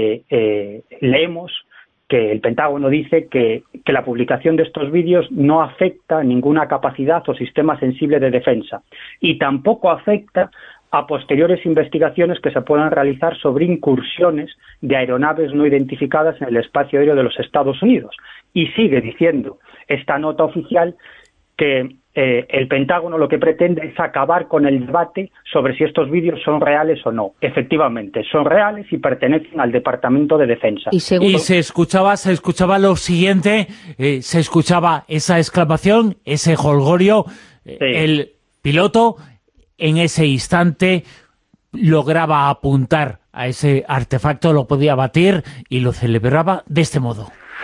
que leemos que el Pentágono dice que la publicación de estos vídeos no afecta ninguna capacidad o sistema sensible de defensa y tampoco afecta a posteriores investigaciones que se puedan realizar sobre incursiones de aeronaves no identificadas en el espacio aéreo de los Estados Unidos. Y sigue diciendo esta nota oficial que el Pentágono lo que pretende es acabar con el debate sobre si estos vídeos son reales o no. Efectivamente, son reales y pertenecen al Departamento de Defensa. Y se escuchaba lo siguiente, se escuchaba esa exclamación, ese jolgorio, sí. El piloto en ese instante lograba apuntar a ese artefacto, lo podía batir y lo celebraba de este modo.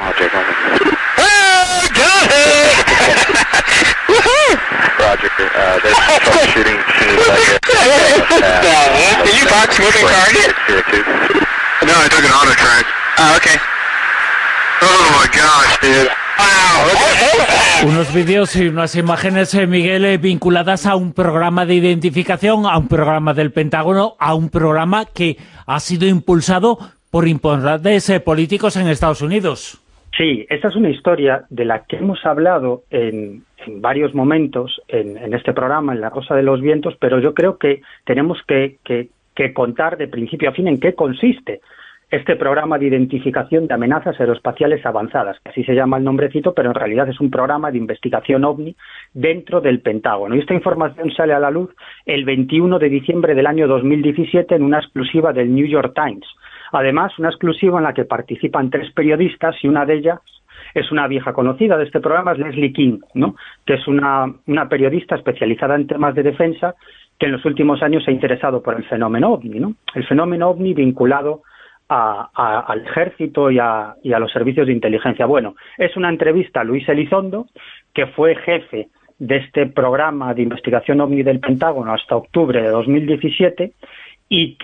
Unos vídeos y unas imágenes, Miguel, vinculadas a un programa de identificación, a un programa del Pentágono, a un programa que ha sido impulsado por importantes políticos en Estados Unidos. Sí, esta es una historia de la que hemos hablado en varios momentos en este programa, en La Rosa de los Vientos, pero yo creo que tenemos que contar de principio a fin en qué consiste este programa de identificación de amenazas aeroespaciales avanzadas, que así se llama el nombrecito, pero en realidad es un programa de investigación OVNI dentro del Pentágono. Y esta información sale a la luz el 21 de diciembre del año 2017 en una exclusiva del New York Times. Además, una exclusiva en la que participan 3 periodistas y una de ellas es una vieja conocida de este programa, es Leslie King, ¿no? Que es una periodista especializada en temas de defensa que en los últimos años se ha interesado por el fenómeno OVNI, ¿no? El fenómeno OVNI vinculado al ejército y a los servicios de inteligencia. Bueno, es una entrevista a Luis Elizondo, que fue jefe de este programa de investigación OVNI del Pentágono hasta octubre de 2017 y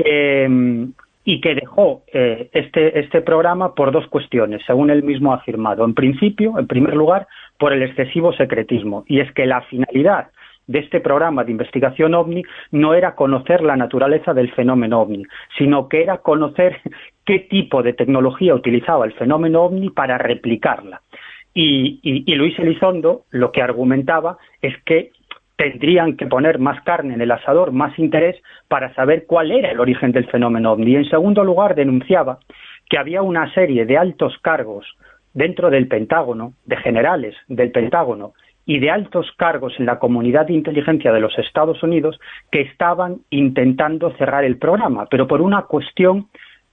que dejó este programa por dos cuestiones, según él mismo ha afirmado. En principio, en primer lugar, por el excesivo secretismo, y es que la finalidad de este programa de investigación OVNI no era conocer la naturaleza del fenómeno OVNI, sino que era conocer qué tipo de tecnología utilizaba el fenómeno OVNI para replicarla. Y Luis Elizondo lo que argumentaba es que tendrían que poner más carne en el asador, más interés, para saber cuál era el origen del fenómeno OVNI. Y en segundo lugar, denunciaba que había una serie de altos cargos dentro del Pentágono, de generales del Pentágono, y de altos cargos en la comunidad de inteligencia de los Estados Unidos que estaban intentando cerrar el programa, pero por una cuestión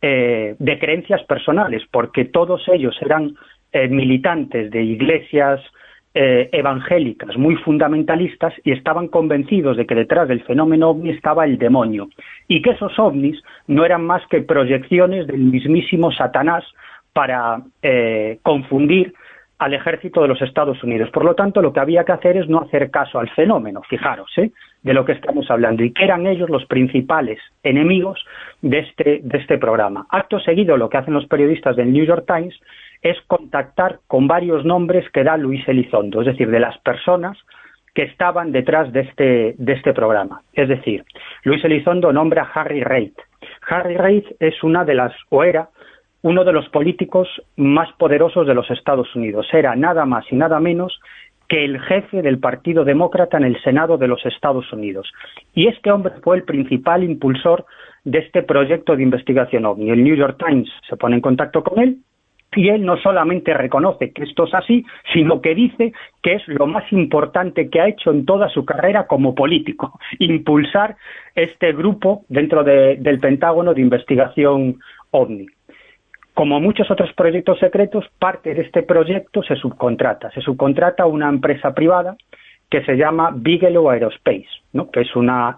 de creencias personales, porque todos ellos eran militantes de iglesias evangélicas muy fundamentalistas y estaban convencidos de que detrás del fenómeno OVNI estaba el demonio y que esos ovnis no eran más que proyecciones del mismísimo Satanás para confundir al ejército de los Estados Unidos. Por lo tanto, lo que había que hacer es no hacer caso al fenómeno, fijaros, de lo que estamos hablando, y que eran ellos los principales enemigos de este programa. Acto seguido, lo que hacen los periodistas del New York Times es contactar con varios nombres que da Luis Elizondo, es decir, de las personas que estaban detrás de este programa. Es decir, Luis Elizondo nombra a Harry Reid. Harry Reid es era uno de los políticos más poderosos de los Estados Unidos. Era nada más y nada menos que el jefe del Partido Demócrata en el Senado de los Estados Unidos. Y este hombre fue el principal impulsor de este proyecto de investigación OVNI. El New York Times se pone en contacto con él y él no solamente reconoce que esto es así, sino que dice que es lo más importante que ha hecho en toda su carrera como político, impulsar este grupo dentro del Pentágono de investigación OVNI. Como muchos otros proyectos secretos, parte de este proyecto se subcontrata a una empresa privada que se llama Bigelow Aerospace, ¿no? Que es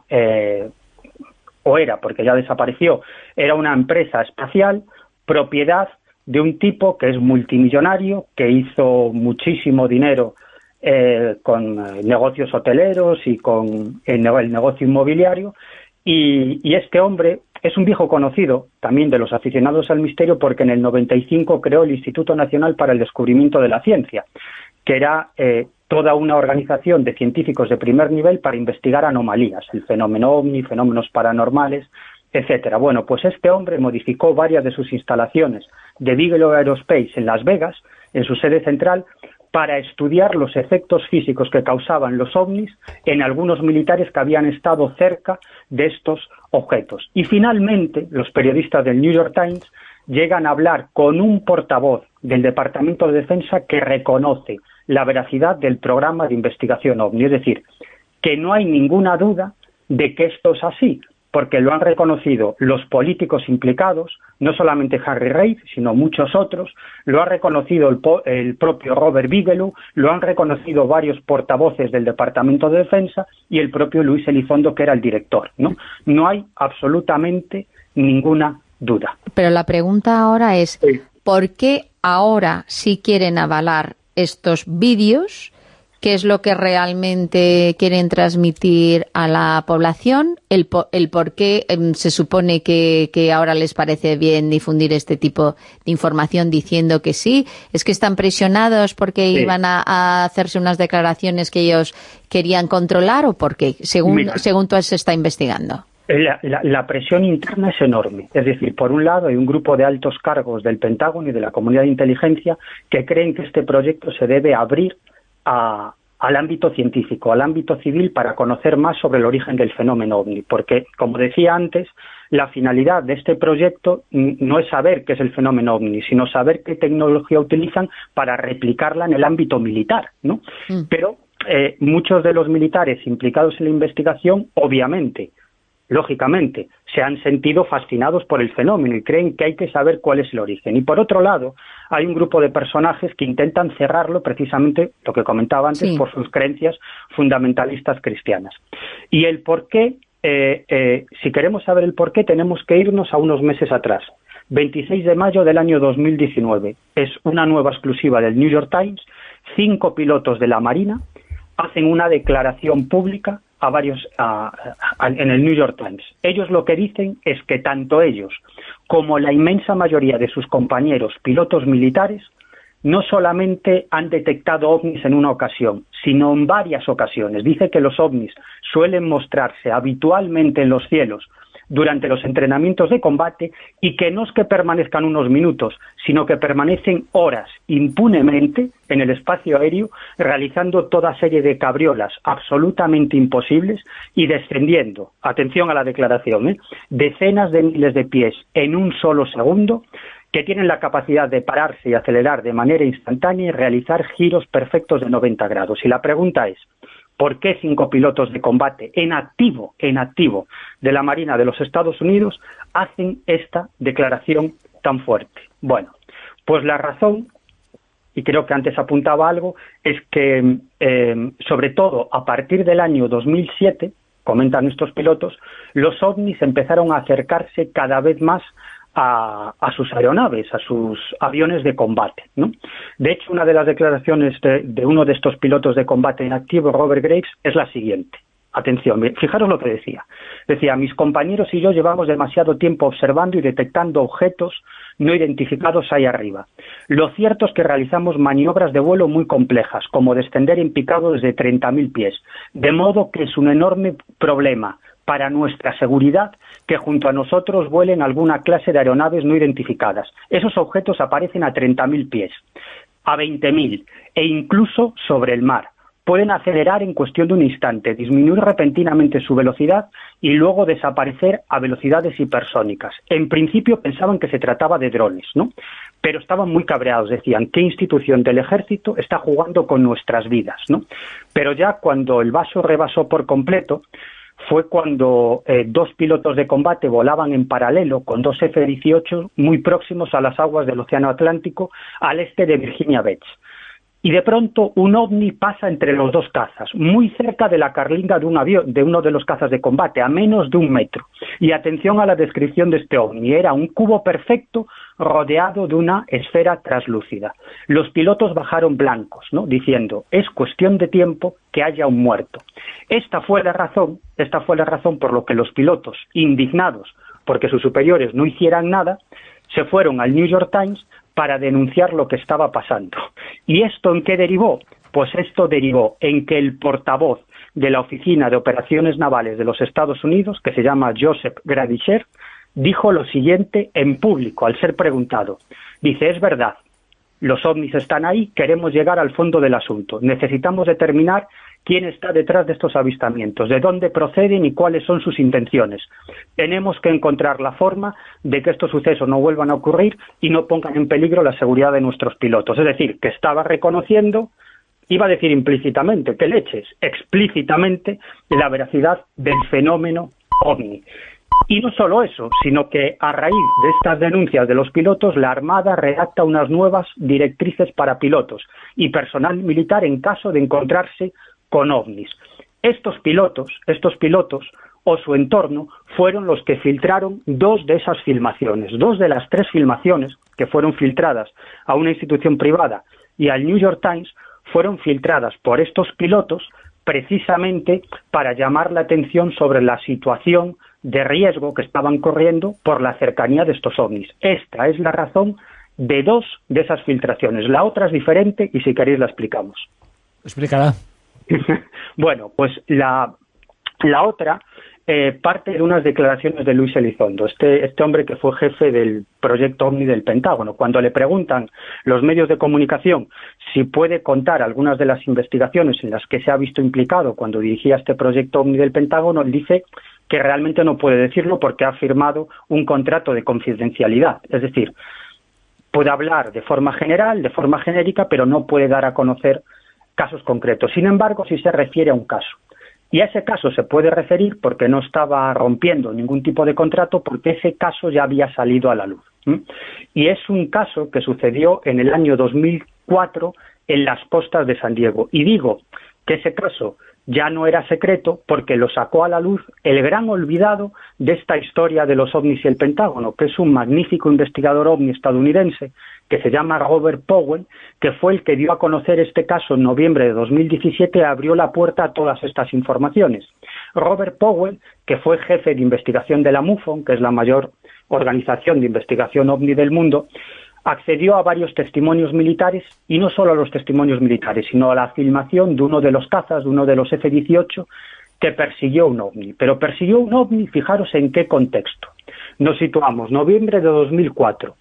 o era, porque ya desapareció, era una empresa espacial, propiedad de un tipo que es multimillonario, que hizo muchísimo dinero con negocios hoteleros y con el negocio inmobiliario, y este hombre es un viejo conocido también de los aficionados al misterio porque en el 95 creó el Instituto Nacional para el Descubrimiento de la Ciencia, que era toda una organización de científicos de primer nivel para investigar anomalías, el fenómeno OVNI, fenómenos paranormales, etcétera. Bueno, pues este hombre modificó varias de sus instalaciones de Bigelow Aerospace en Las Vegas, en su sede central, para estudiar los efectos físicos que causaban los ovnis en algunos militares que habían estado cerca de estos objetos. Y finalmente, los periodistas del New York Times llegan a hablar con un portavoz del Departamento de Defensa que reconoce la veracidad del programa de investigación OVNI. Es decir, que no hay ninguna duda de que esto es así, porque lo han reconocido los políticos implicados, no solamente Harry Reid, sino muchos otros, lo ha reconocido el propio Robert Bigelow, lo han reconocido varios portavoces del Departamento de Defensa y el propio Luis Elizondo, que era el director, ¿no? No hay absolutamente ninguna duda. Pero la pregunta ahora es, ¿por qué ahora sí quieren avalar estos vídeos? ¿Qué es lo que realmente quieren transmitir a la población? El por qué se supone que ahora les parece bien difundir este tipo de información diciendo que sí. ¿Es que están presionados porque iban a hacerse unas declaraciones que ellos querían controlar o por qué? Según tú se está investigando. La presión interna es enorme. Es decir, por un lado hay un grupo de altos cargos del Pentágono y de la comunidad de inteligencia que creen que este proyecto se debe abrir al ámbito científico, al ámbito civil, para conocer más sobre el origen del fenómeno OVNI, porque, como decía antes, la finalidad de este proyecto no es saber qué es el fenómeno OVNI, sino saber qué tecnología utilizan para replicarla en el ámbito militar, ¿no? Pero muchos de los militares implicados en la investigación, obviamente, lógicamente, se han sentido fascinados por el fenómeno y creen que hay que saber cuál es el origen. Y por otro lado, hay un grupo de personajes que intentan cerrarlo, precisamente, lo que comentaba antes, por sus creencias fundamentalistas cristianas. Y el por qué, si queremos saber el por qué, tenemos que irnos a unos meses atrás. 26 de mayo del año 2019. Es una nueva exclusiva del New York Times. 5 pilotos de la Marina hacen una declaración pública en el New York Times. Ellos lo que dicen es que tanto ellos como la inmensa mayoría de sus compañeros pilotos militares no solamente han detectado ovnis en una ocasión, sino en varias ocasiones. Dice que los ovnis suelen mostrarse habitualmente en los cielos durante los entrenamientos de combate y que no es que permanezcan unos minutos, sino que permanecen horas impunemente en el espacio aéreo realizando toda serie de cabriolas absolutamente imposibles y descendiendo, atención a la declaración, decenas de miles de pies en un solo segundo, que tienen la capacidad de pararse y acelerar de manera instantánea y realizar giros perfectos de 90 grados. Y la pregunta es, ¿por qué 5 pilotos de combate en activo de la Marina de los Estados Unidos hacen esta declaración tan fuerte? Bueno, pues la razón, y creo que antes apuntaba algo, es que sobre todo a partir del año 2007, comentan estos pilotos, los ovnis empezaron a acercarse cada vez más a sus aeronaves, a sus aviones de combate, ¿no? De hecho, una de las declaraciones de uno de estos pilotos de combate en activo, Robert Graves, es la siguiente. Atención, fijaros lo que decía. Decía, mis compañeros y yo llevamos demasiado tiempo observando y detectando objetos no identificados ahí arriba. Lo cierto es que realizamos maniobras de vuelo muy complejas, como descender en picado desde 30.000 pies, de modo que es un enorme problema para nuestra seguridad que junto a nosotros vuelen alguna clase de aeronaves no identificadas. Esos objetos aparecen a 30.000 pies, a 20.000 e incluso sobre el mar. Pueden acelerar en cuestión de un instante, disminuir repentinamente su velocidad y luego desaparecer a velocidades hipersónicas. En principio pensaban que se trataba de drones, ¿no? Pero estaban muy cabreados, decían, ¿qué institución del ejército está jugando con nuestras vidas, ¿no? Pero ya cuando el vaso rebasó por completo, fue cuando 2 pilotos de combate volaban en paralelo con 2 F-18 muy próximos a las aguas del Océano Atlántico al este de Virginia Beach. Y de pronto un ovni pasa entre los 2 cazas, muy cerca de la carlinga de un avión, de uno de los cazas de combate, a menos de 1 metro. Y atención a la descripción de este ovni, era un cubo perfecto rodeado de una esfera translúcida. Los pilotos bajaron blancos, ¿no? Diciendo, es cuestión de tiempo que haya un muerto. Esta fue la razón por lo que los pilotos, indignados porque sus superiores no hicieran nada, se fueron al New York Times para denunciar lo que estaba pasando. ¿Y esto en qué derivó? Pues esto derivó en que el portavoz de la Oficina de Operaciones Navales de los Estados Unidos, que se llama Joseph Gradisher, dijo lo siguiente en público al ser preguntado. Dice, es verdad, los ovnis están ahí, queremos llegar al fondo del asunto. Necesitamos determinar quién está detrás de estos avistamientos, de dónde proceden y cuáles son sus intenciones. Tenemos que encontrar la forma de que estos sucesos no vuelvan a ocurrir y no pongan en peligro la seguridad de nuestros pilotos. Es decir, que estaba reconociendo, iba a decir implícitamente, que leches, explícitamente, la veracidad del fenómeno ovni. Y no solo eso, sino que a raíz de estas denuncias de los pilotos, la Armada redacta unas nuevas directrices para pilotos y personal militar en caso de encontrarse con ovnis. Estos pilotos o su entorno fueron los que filtraron 2 de esas filmaciones. 2 de las 3 filmaciones que fueron filtradas a una institución privada y al New York Times fueron filtradas por estos pilotos precisamente para llamar la atención sobre la situación de riesgo que estaban corriendo por la cercanía de estos ovnis. Esta es la razón de 2 de esas filtraciones. La otra es diferente y si queréis la explicamos. Explícala. Bueno, pues la otra parte de unas declaraciones de Luis Elizondo, este hombre que fue jefe del proyecto OVNI del Pentágono. Cuando le preguntan los medios de comunicación si puede contar algunas de las investigaciones en las que se ha visto implicado cuando dirigía este proyecto OVNI del Pentágono, él dice que realmente no puede decirlo porque ha firmado un contrato de confidencialidad. Es decir, puede hablar de forma general, de forma genérica, pero no puede dar a conocer casos concretos. Sin embargo, sí se refiere a un caso. Y a ese caso se puede referir porque no estaba rompiendo ningún tipo de contrato, porque ese caso ya había salido a la luz. Y es un caso que sucedió en el año 2004 en las costas de San Diego. Y digo que ese caso ya no era secreto porque lo sacó a la luz el gran olvidado de esta historia de los ovnis y el Pentágono, que es un magnífico investigador ovni estadounidense que se llama Robert Powell, que fue el que dio a conocer este caso en noviembre de 2017 y abrió la puerta a todas estas informaciones. Robert Powell, que fue jefe de investigación de la MUFON, que es la mayor organización de investigación ovni del mundo, accedió a varios testimonios militares, y no solo a los testimonios militares, sino a la filmación de uno de los cazas, de uno de los F-18, que persiguió un ovni. Pero persiguió un ovni, fijaros en qué contexto. Nos situamos, noviembre de 2004,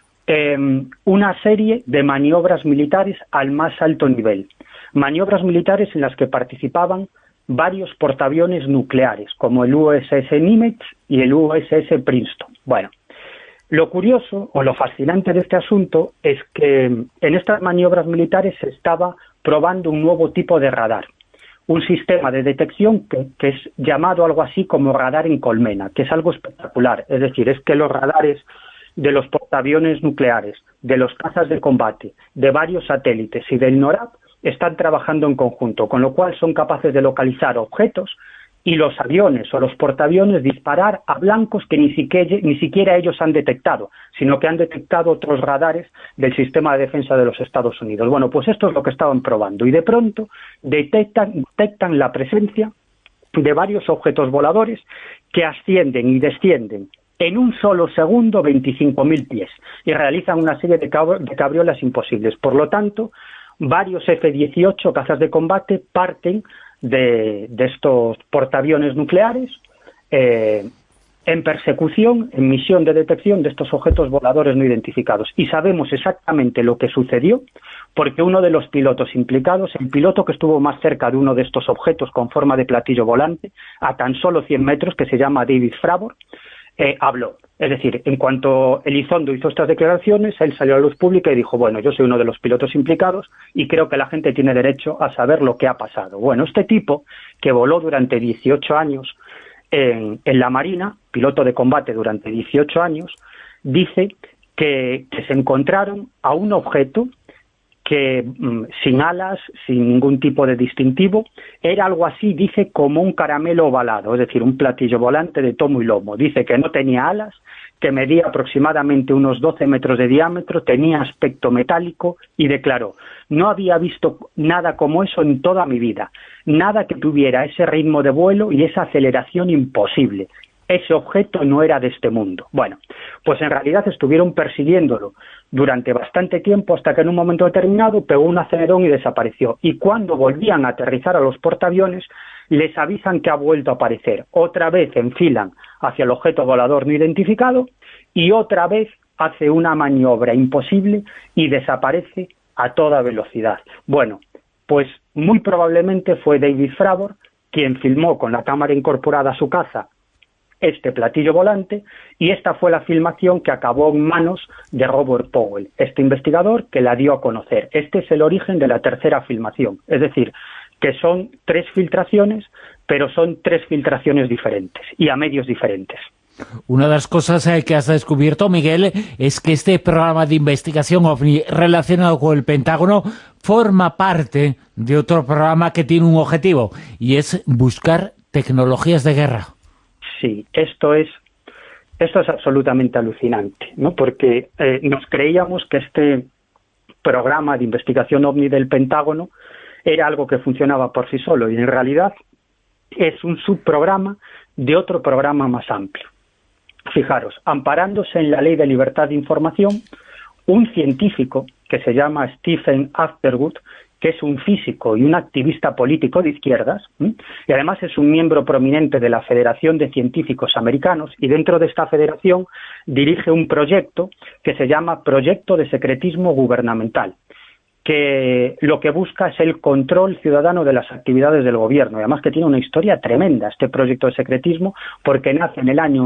una serie de maniobras militares al más alto nivel. Maniobras militares en las que participaban varios portaaviones nucleares, como el USS Nimitz y el USS Princeton. Bueno, lo curioso o lo fascinante de este asunto es que en estas maniobras militares se estaba probando un nuevo tipo de radar, un sistema de detección que es llamado algo así como radar en colmena, que es algo espectacular. Es decir, es que los radares de los portaaviones nucleares, de los cazas de combate, de varios satélites y del NORAD están trabajando en conjunto, con lo cual son capaces de localizar objetos y los aviones o los portaaviones disparar a blancos que ni siquiera ellos han detectado, sino que han detectado otros radares del sistema de defensa de los Estados Unidos. Bueno, pues esto es lo que estaban probando, y de pronto detectan la presencia de varios objetos voladores que ascienden y descienden en un solo segundo 25.000 pies y realizan una serie de cabriolas imposibles. Por lo tanto, varios F-18 cazas de combate parten de estos portaaviones nucleares en persecución, en misión de detección de estos objetos voladores no identificados. Y sabemos exactamente lo que sucedió porque uno de los pilotos implicados, el piloto que estuvo más cerca de uno de estos objetos con forma de platillo volante, a tan solo 100 metros, que se llama David Fravor, habló. Es decir, en cuanto Elizondo hizo estas declaraciones, él salió a la luz pública y dijo, bueno, yo soy uno de los pilotos implicados y creo que la gente tiene derecho a saber lo que ha pasado. Bueno, este tipo, que voló durante 18 años en la Marina, piloto de combate durante 18 años, dice que se encontraron a un objeto que sin alas, sin ningún tipo de distintivo, era algo así, dice, como un caramelo ovalado, es decir, un platillo volante de tomo y lomo. Dice que no tenía alas, que medía aproximadamente unos 12 metros de diámetro, tenía aspecto metálico y declaró, no había visto nada como eso en toda mi vida, nada que tuviera ese ritmo de vuelo y esa aceleración imposible. Ese objeto no era de este mundo. Bueno, pues en realidad estuvieron persiguiéndolo durante bastante tiempo hasta que en un momento determinado pegó un acelerón y desapareció. Y cuando volvían a aterrizar a los portaaviones, les avisan que ha vuelto a aparecer. Otra vez enfilan hacia el objeto volador no identificado y otra vez hace una maniobra imposible y desaparece a toda velocidad. Bueno, pues muy probablemente fue David Fravor quien filmó con la cámara incorporada a su caza este platillo volante, y esta fue la filmación que acabó en manos de Robert Powell, este investigador que la dio a conocer. Este es el origen de la tercera filmación, es decir, que son 3 filtraciones, pero son 3 filtraciones diferentes y a medios diferentes. Una de las cosas que has descubierto, Miguel, es que este programa de investigación OVNI relacionado con el Pentágono forma parte de otro programa que tiene un objetivo, y es buscar tecnologías de guerra. Sí, esto es absolutamente alucinante, ¿no? Porque nos creíamos que este programa de investigación OVNI del Pentágono era algo que funcionaba por sí solo, y en realidad es un subprograma de otro programa más amplio. Fijaros, amparándose en la Ley de Libertad de Información, un científico que se llama Stephen Afterwood, que es un físico y un activista político de izquierdas, y además es un miembro prominente de la Federación de Científicos Americanos, y dentro de esta federación dirige un proyecto que se llama Proyecto de Secretismo Gubernamental, que lo que busca es el control ciudadano de las actividades del gobierno, y además que tiene una historia tremenda este proyecto de secretismo, porque nace en el año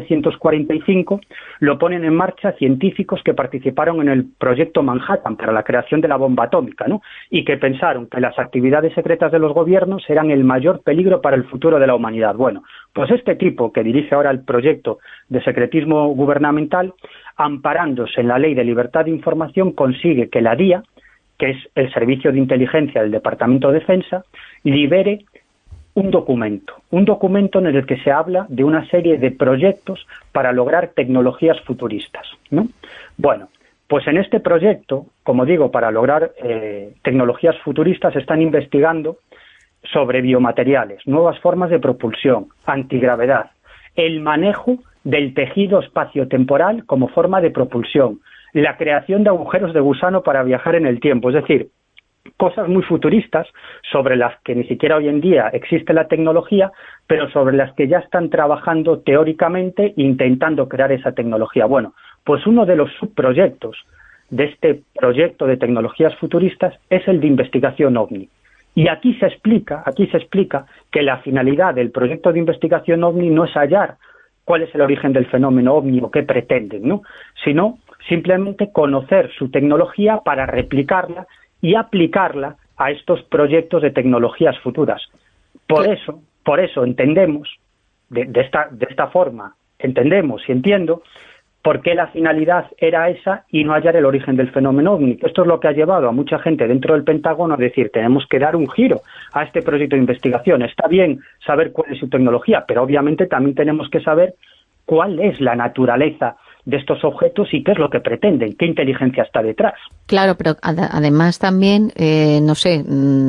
1945, lo ponen en marcha científicos que participaron en el proyecto Manhattan para la creación de la bomba atómica, ¿no? Y que pensaron que las actividades secretas de los gobiernos eran el mayor peligro para el futuro de la humanidad. Bueno, pues este tipo que dirige ahora el proyecto de secretismo gubernamental, amparándose en la Ley de Libertad de Información, consigue que la DIA, que es el servicio de inteligencia del Departamento de Defensa, libere un documento en el que se habla de una serie de proyectos para lograr tecnologías futuristas, ¿no? Bueno, pues en este proyecto, como digo, para lograr tecnologías futuristas, están investigando sobre biomateriales, nuevas formas de propulsión, antigravedad, el manejo del tejido espaciotemporal como forma de propulsión, la creación de agujeros de gusano para viajar en el tiempo, es decir, cosas muy futuristas sobre las que ni siquiera hoy en día existe la tecnología, pero sobre las que ya están trabajando teóricamente intentando crear esa tecnología. Bueno, pues uno de los subproyectos de este proyecto de tecnologías futuristas es el de investigación OVNI. Y aquí se explica que la finalidad del proyecto de investigación OVNI no es hallar cuál es el origen del fenómeno OVNI o qué pretenden, ¿no? Sino simplemente conocer su tecnología para replicarla y aplicarla a estos proyectos de tecnologías futuras. Por eso entendemos, de esta forma, entendemos y entiendo por qué la finalidad era esa y no hallar el origen del fenómeno OVNI. Esto es lo que ha llevado a mucha gente dentro del Pentágono a decir, tenemos que dar un giro a este proyecto de investigación. Está bien saber cuál es su tecnología, pero obviamente también tenemos que saber cuál es la naturaleza de estos objetos y qué es lo que pretenden, qué inteligencia está detrás. Claro, pero además también, no sé,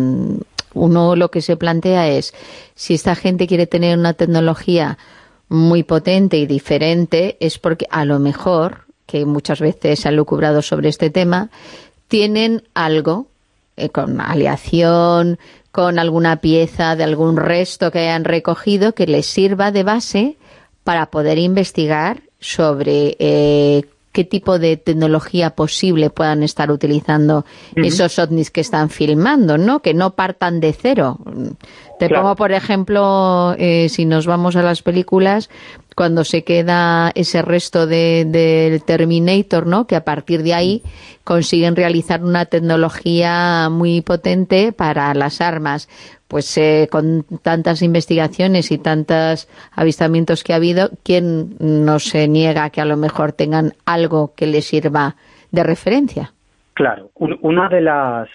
uno lo que se plantea es, si esta gente quiere tener una tecnología muy potente y diferente, es porque a lo mejor, que muchas veces se han lucubrado sobre este tema, tienen algo, con aleación, con alguna pieza de algún resto que hayan recogido, que les sirva de base para poder investigar sobre qué tipo de tecnología posible puedan estar utilizando esos ovnis que están filmando, ¿no? Que no partan de cero. Te pongo, por ejemplo, si nos vamos a las películas, cuando se queda ese resto del Terminator, ¿no? Que a partir de ahí consiguen realizar una tecnología muy potente para las armas. Pues con tantas investigaciones y tantos avistamientos que ha habido, ¿quién no se niega que a lo mejor tengan algo que les sirva de referencia? Claro, uno de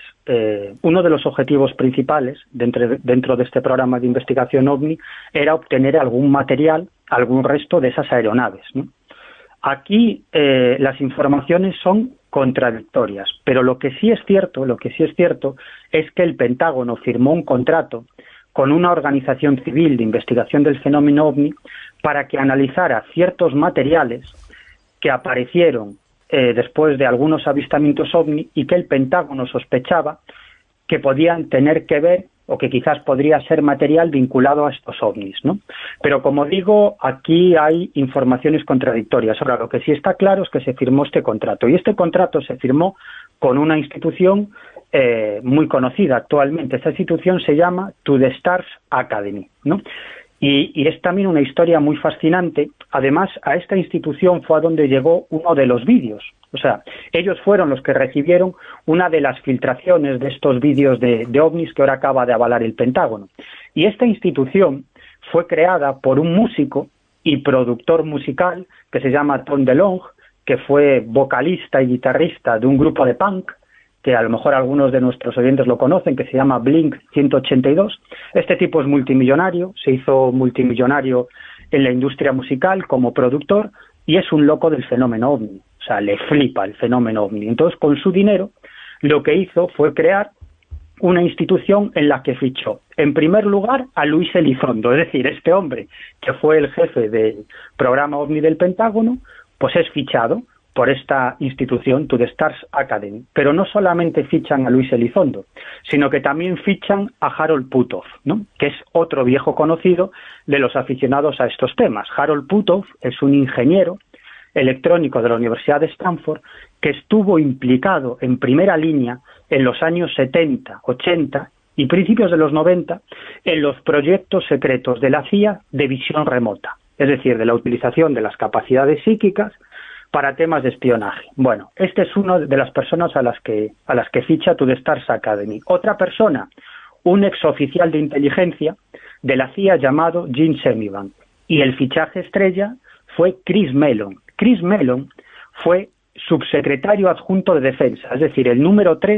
los objetivos principales dentro de este programa de investigación OVNI era obtener algún material, algún resto de esas aeronaves, ¿no? Aquí las informaciones son contradictorias, pero lo que sí es cierto es que el Pentágono firmó un contrato con una organización civil de investigación del fenómeno OVNI para que analizara ciertos materiales que aparecieron después de algunos avistamientos OVNI y que el Pentágono sospechaba que podían tener que ver o que quizás podría ser material vinculado a estos ovnis, ¿no? Pero como digo, aquí hay informaciones contradictorias. Ahora, lo que sí está claro es que se firmó este contrato, y este contrato se firmó con una institución muy conocida actualmente. Esta institución se llama To The Stars Academy, ¿no? Y es también una historia muy fascinante. Además, a esta institución fue a donde llegó uno de los vídeos. O sea, ellos fueron los que recibieron una de las filtraciones de estos vídeos de ovnis que ahora acaba de avalar el Pentágono. Y esta institución fue creada por un músico y productor musical que se llama Tom DeLonge, que fue vocalista y guitarrista de un grupo de punk, que a lo mejor algunos de nuestros oyentes lo conocen, que se llama Blink 182. Este tipo es multimillonario, se hizo multimillonario en la industria musical como productor y es un loco del fenómeno OVNI. O sea, le flipa el fenómeno OVNI. Entonces, con su dinero, lo que hizo fue crear una institución en la que fichó, en primer lugar, a Luis Elizondo. Es decir, este hombre, que fue el jefe del programa OVNI del Pentágono, pues es fichado por esta institución, To The Stars Academy. Pero no solamente fichan a Luis Elizondo, sino que también fichan a Harold Puthoff, ¿no? Que es otro viejo conocido de los aficionados a estos temas. Harold Puthoff es un ingeniero electrónico de la Universidad de Stanford que estuvo implicado en primera línea en los años 70, 80 y principios de los 90 en los proyectos secretos de la CIA de visión remota, es decir, de la utilización de las capacidades psíquicas para temas de espionaje. Bueno, este es una de las personas a las que ficha To The Stars Academy. Otra persona, un exoficial de inteligencia de la CIA llamado Gene Semivan. Y el fichaje estrella fue Chris Mellon. Chris Mellon fue subsecretario adjunto de Defensa, es decir, el número 3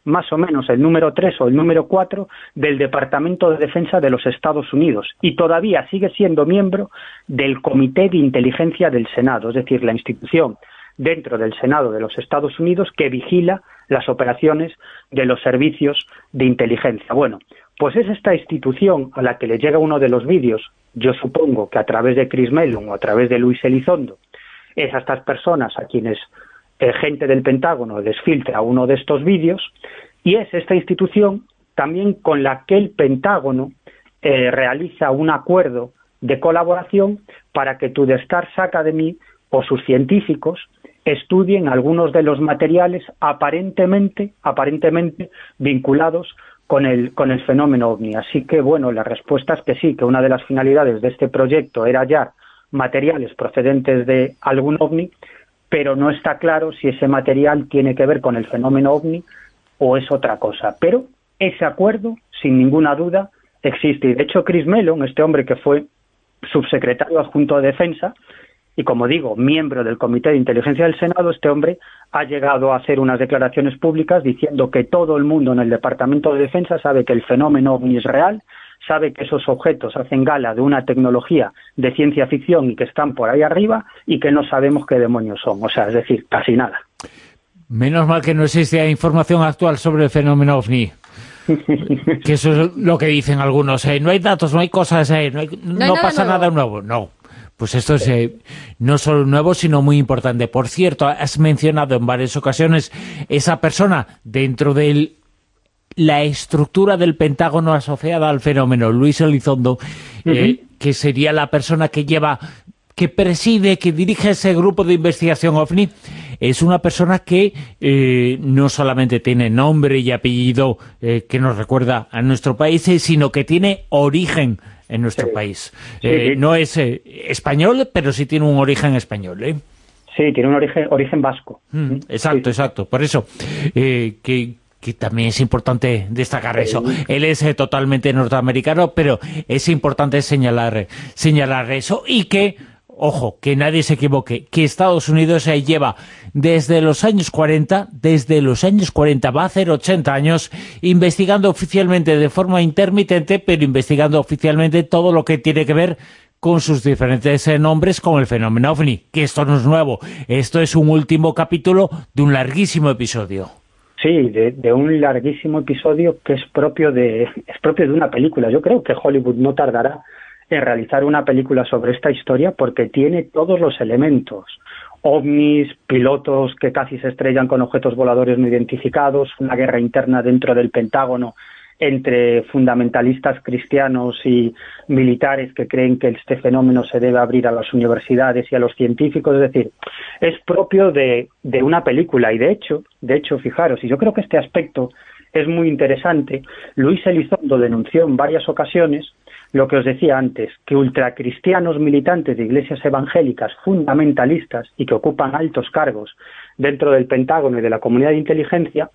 más o menos el número 3 o el número 4 del Departamento de Defensa de los Estados Unidos y todavía sigue siendo miembro del Comité de Inteligencia del Senado, es decir, la institución dentro del Senado de los Estados Unidos que vigila las operaciones de los servicios de inteligencia. Bueno, pues es esta institución a la que le llega uno de los vídeos, yo supongo que a través de Chris Mellon o a través de Luis Elizondo, es a estas personas a quienes gente del Pentágono les filtra uno de estos vídeos, y es esta institución también con la que el Pentágono realiza un acuerdo de colaboración para que tu Stars Academy o sus científicos estudien algunos de los materiales aparentemente vinculados con el fenómeno OVNI. Así que, bueno, la respuesta es que sí, que una de las finalidades de este proyecto era hallar materiales procedentes de algún OVNI, pero no está claro si ese material tiene que ver con el fenómeno OVNI o es otra cosa. Pero ese acuerdo, sin ninguna duda, existe. Y de hecho, Chris Mellon, este hombre que fue subsecretario adjunto de Defensa, y como digo, miembro del Comité de Inteligencia del Senado, este hombre ha llegado a hacer unas declaraciones públicas diciendo que todo el mundo en el Departamento de Defensa sabe que el fenómeno OVNI es real, sabe que esos objetos hacen gala de una tecnología de ciencia ficción y que están por ahí arriba y que no sabemos qué demonios son. O sea, es decir, casi nada. Menos mal que no existe información actual sobre el fenómeno OVNI. Que eso es lo que dicen algunos. No hay datos, no hay cosas, no pasa nada nuevo. No. Pues esto es no solo nuevo, sino muy importante. Por cierto, has mencionado en varias ocasiones esa persona dentro de la estructura del Pentágono asociada al fenómeno, Luis Elizondo, que sería la persona que preside, que dirige ese grupo de investigación OVNI. Es una persona que no solamente tiene nombre y apellido que nos recuerda a nuestro país, sino que tiene origen en nuestro país. No es español, pero sí tiene un origen español, Sí, tiene un origen vasco. Exacto. Por eso, que también es importante destacar eso. Él es totalmente norteamericano, pero es importante señalar eso y que, ojo, que nadie se equivoque, que Estados Unidos lleva desde los años 40, va a hacer 80 años, investigando oficialmente de forma intermitente, pero investigando oficialmente todo lo que tiene que ver con sus diferentes nombres con el fenómeno OVNI, que esto no es nuevo, esto es un último capítulo de un larguísimo episodio. Sí, de un larguísimo episodio que es propio de una película. Yo creo que Hollywood no tardará en realizar una película sobre esta historia porque tiene todos los elementos. OVNIs, pilotos que casi se estrellan con objetos voladores no identificados, una guerra interna dentro del Pentágono entre fundamentalistas cristianos y militares que creen que este fenómeno se debe abrir a las universidades y a los científicos. Es decir, es propio de una película y de hecho, fijaros, y yo creo que este aspecto es muy interesante. Luis Elizondo denunció en varias ocasiones lo que os decía antes, que ultracristianos militantes de iglesias evangélicas fundamentalistas y que ocupan altos cargos dentro del Pentágono y de la comunidad de inteligencia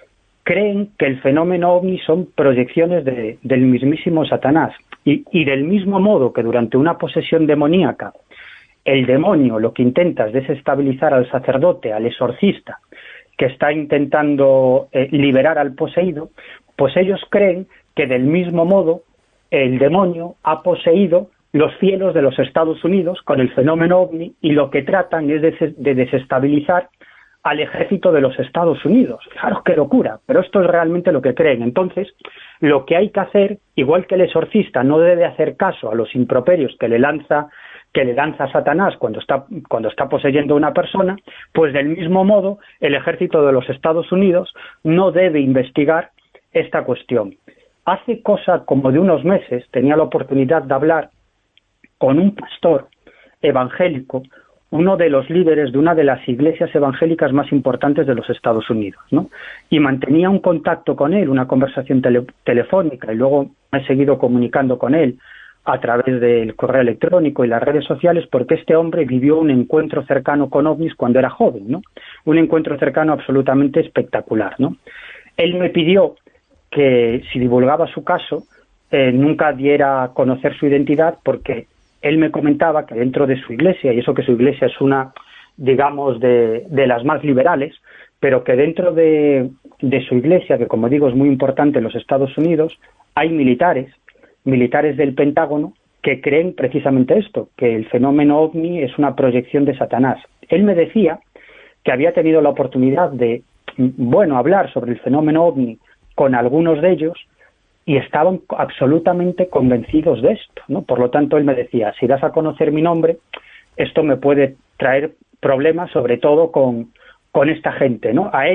creen que el fenómeno OVNI son proyecciones del mismísimo Satanás. Y del mismo modo que durante una posesión demoníaca el demonio lo que intenta es desestabilizar al sacerdote, al exorcista, que está intentando liberar al poseído, pues ellos creen que del mismo modo el demonio ha poseído los cielos de los Estados Unidos con el fenómeno OVNI y lo que tratan es de desestabilizar al ejército de los Estados Unidos. Fijaros qué locura, pero esto es realmente lo que creen. Entonces, lo que hay que hacer, igual que el exorcista no debe hacer caso a los improperios que le lanza Satanás cuando está poseyendo a una persona, pues del mismo modo el ejército de los Estados Unidos no debe investigar esta cuestión. Hace cosa como de unos meses tenía la oportunidad de hablar con un pastor evangélico, uno de los líderes de una de las iglesias evangélicas más importantes de los Estados Unidos, ¿no? Y mantenía un contacto con él, una conversación telefónica, y luego me he seguido comunicando con él a través del correo electrónico y las redes sociales, porque este hombre vivió un encuentro cercano con ovnis cuando era joven, ¿no? Un encuentro cercano absolutamente espectacular, ¿no? Él me pidió que si divulgaba su caso, nunca diera a conocer su identidad, porque él me comentaba que dentro de su iglesia, y eso que su iglesia es una, digamos, de las más liberales, pero que dentro de su iglesia, que como digo es muy importante en los Estados Unidos, hay militares del Pentágono que creen precisamente esto, que el fenómeno OVNI es una proyección de Satanás. Él me decía que había tenido la oportunidad de, hablar sobre el fenómeno OVNI con algunos de ellos y estaban absolutamente convencidos de esto, ¿no? Por lo tanto, él me decía, si das a conocer mi nombre, esto me puede traer problemas, sobre todo con esta gente, ¿no? A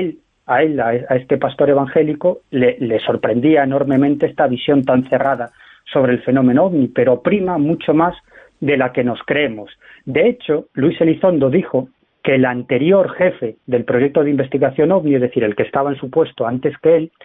este pastor evangélico le sorprendía enormemente esta visión tan cerrada sobre el fenómeno OVNI, pero prima mucho más de la que nos creemos. De hecho, Luis Elizondo dijo que el anterior jefe del proyecto de investigación OVNI, es decir, el que estaba en su puesto antes que él,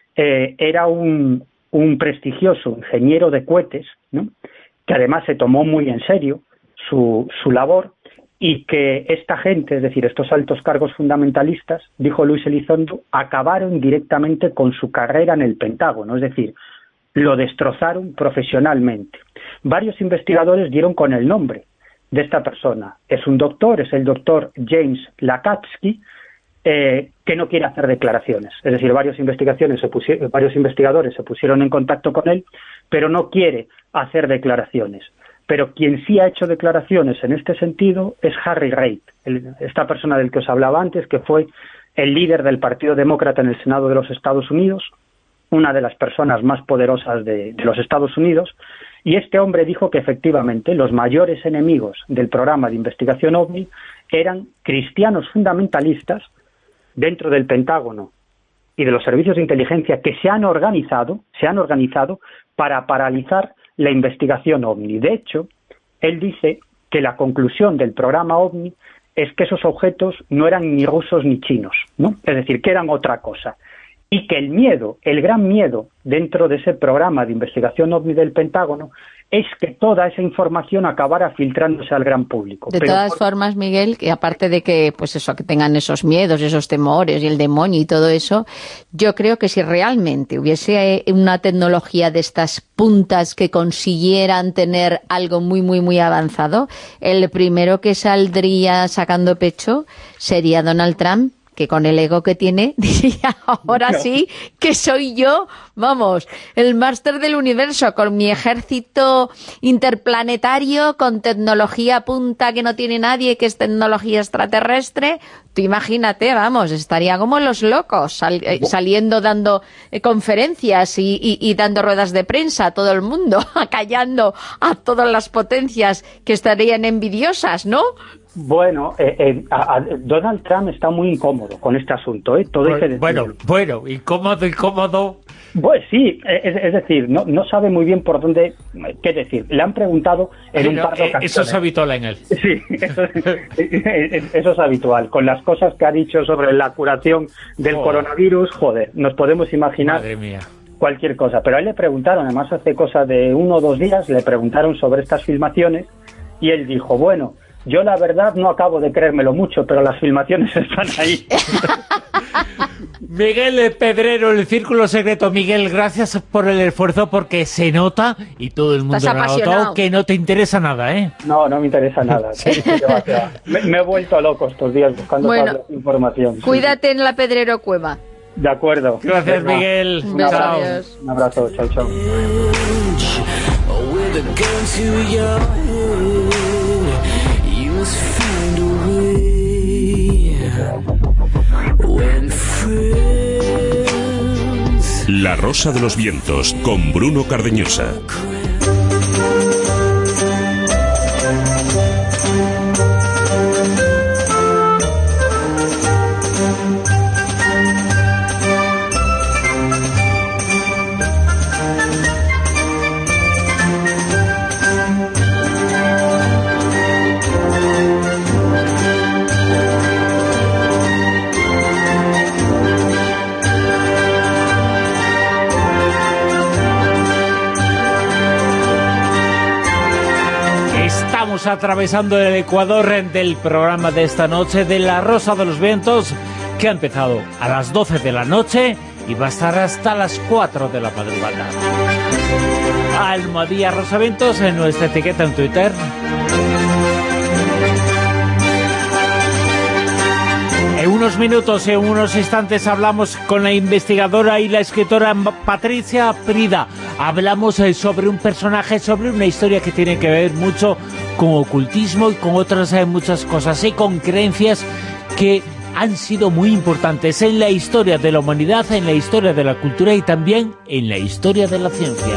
era un prestigioso ingeniero de cohetes, ¿no? Que además se tomó muy en serio su labor, y que esta gente, es decir, estos altos cargos fundamentalistas, dijo Luis Elizondo, acabaron directamente con su carrera en el Pentágono, es decir, lo destrozaron profesionalmente. Varios investigadores dieron con el nombre de esta persona. Es un doctor, es el doctor James Lacatski, que no quiere hacer declaraciones. Es decir, varios investigadores se pusieron en contacto con él, pero no quiere hacer declaraciones. Pero quien sí ha hecho declaraciones en este sentido es Harry Reid, esta persona del que os hablaba antes, que fue el líder del Partido Demócrata en el Senado de los Estados Unidos, una de las personas más poderosas de los Estados Unidos, y este hombre dijo que efectivamente los mayores enemigos del programa de investigación OVNI eran cristianos fundamentalistas dentro del Pentágono y de los servicios de inteligencia que se han organizado para paralizar la investigación OVNI. De hecho, él dice que la conclusión del programa OVNI es que esos objetos no eran ni rusos ni chinos, ¿no? Es decir, que eran otra cosa. Y que el gran miedo dentro de ese programa de investigación OVNI del Pentágono es que toda esa información acabara filtrándose al gran público. De todas formas, Miguel, que aparte de que, pues eso, que tengan esos miedos, esos temores y el demonio y todo eso, yo creo que si realmente hubiese una tecnología de estas puntas que consiguieran tener algo muy, muy, muy avanzado, el primero que saldría sacando pecho sería Donald Trump, que con el ego que tiene, diría, ahora sí, que soy yo, vamos, el máster del universo, con mi ejército interplanetario, con tecnología punta que no tiene nadie, que es tecnología extraterrestre. Tú imagínate, vamos, estaría como los locos, saliendo dando conferencias y dando ruedas de prensa a todo el mundo, acallando a todas las potencias que estarían envidiosas, ¿no? Bueno, Donald Trump está muy incómodo con este asunto, ¿eh? Todo bueno, incómodo. Pues sí, es decir, no sabe muy bien por dónde, qué decir. Le han preguntado en un par de ocasiones. Eso es habitual en él. Sí, eso es habitual. Con las cosas que ha dicho sobre la curación del coronavirus, nos podemos imaginar. Madre mía. Cualquier cosa. Pero a él le preguntaron, además hace cosa de 1 o 2 días, le preguntaron sobre estas filmaciones y él dijo, bueno, yo la verdad no acabo de creérmelo mucho, pero las filmaciones están ahí. Miguel Pedrero, el Círculo Secreto. Miguel, gracias por el esfuerzo, porque se nota, y todo el mundo lo ha notado, que no te interesa nada, ¿eh? No me interesa nada. Sí. Me he vuelto loco estos días buscando toda la información. Cuídate en la Pedrero Cueva. De acuerdo. Gracias, Miguel. Un abrazo. Un abrazo. Chao. La Rosa de los Vientos, con Bruno Cardeñosa. Atravesando el Ecuador del programa de esta noche de La Rosa de los Vientos, que ha empezado a las 12 de la noche y va a estar hasta las 4 de la madrugada. Almohadilla Rosavientos en nuestra etiqueta en Twitter. En unos minutos, en unos instantes, hablamos con la investigadora y la escritora Patricia Prida. Hablamos sobre un personaje, sobre una historia que tiene que ver mucho con ocultismo y con otras muchas cosas, y con creencias que han sido muy importantes en la historia de la humanidad, en la historia de la cultura y también en la historia de la ciencia.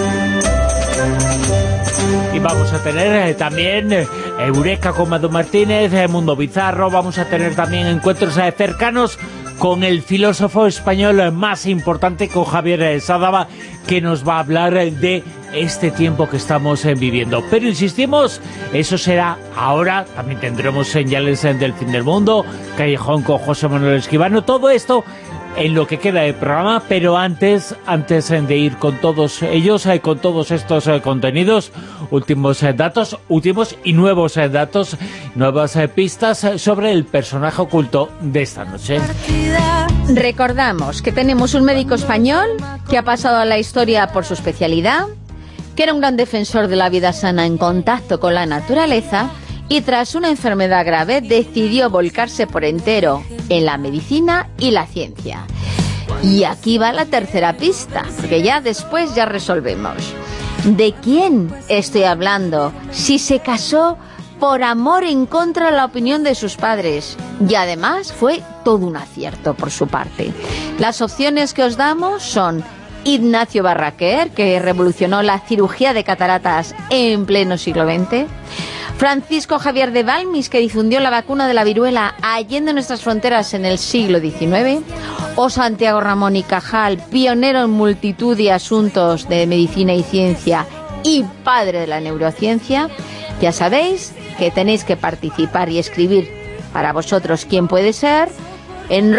Y vamos a tener también Eureka con Madu Martínez, Mundo Bizarro. Vamos a tener también encuentros cercanos con el filósofo español más importante, con Javier Sádava, que nos va a hablar de este tiempo que estamos viviendo. Pero insistimos, eso será ahora. También tendremos señales del fin del mundo, Callejón con José Manuel Escribano, todo esto en lo que queda del programa. Pero antes de ir con todos ellos, con todos estos contenidos, últimos datos, últimos y nuevos datos, nuevas pistas sobre el personaje oculto de esta noche. Recordamos que tenemos un médico español que ha pasado a la historia por su especialidad, que era un gran defensor de la vida sana en contacto con la naturaleza, y tras una enfermedad grave decidió volcarse por entero en la medicina y la ciencia. Y aquí va la tercera pista, porque ya después ya resolvemos. ¿De quién estoy hablando? Si se casó por amor en contra de la opinión de sus padres. Y además fue todo un acierto por su parte. Las opciones que os damos son Ignacio Barraquer, que revolucionó la cirugía de cataratas en pleno siglo XX, Francisco Javier de Balmis, que difundió la vacuna de la viruela allende nuestras fronteras en el siglo XIX, o Santiago Ramón y Cajal, pionero en multitud de asuntos de medicina y ciencia y padre de la neurociencia. Ya sabéis que tenéis que participar y escribir para vosotros quién puede ser en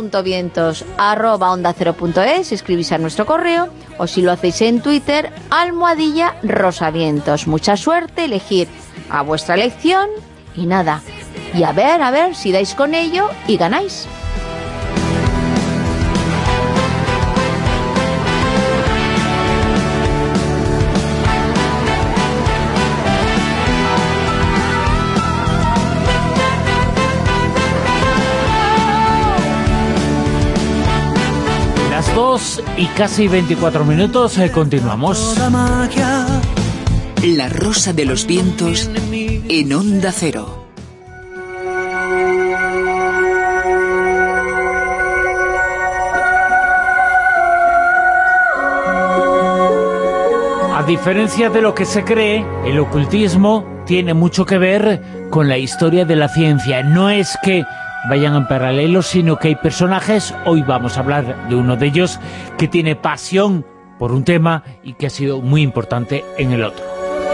rosa.vientos@ondacero.es, escribís a nuestro correo, o si lo hacéis en Twitter, @rosavientos. Mucha suerte, elegir a vuestra elección y nada. Y a ver si dais con ello y ganáis. Las 2 y casi 24 minutos, continuamos. La Rosa de los Vientos en Onda Cero. A diferencia de lo que se cree, el ocultismo tiene mucho que ver con la historia de la ciencia. No es que vayan en paralelo, sino que hay personajes, hoy vamos a hablar de uno de ellos, que tiene pasión por un tema y que ha sido muy importante en el otro.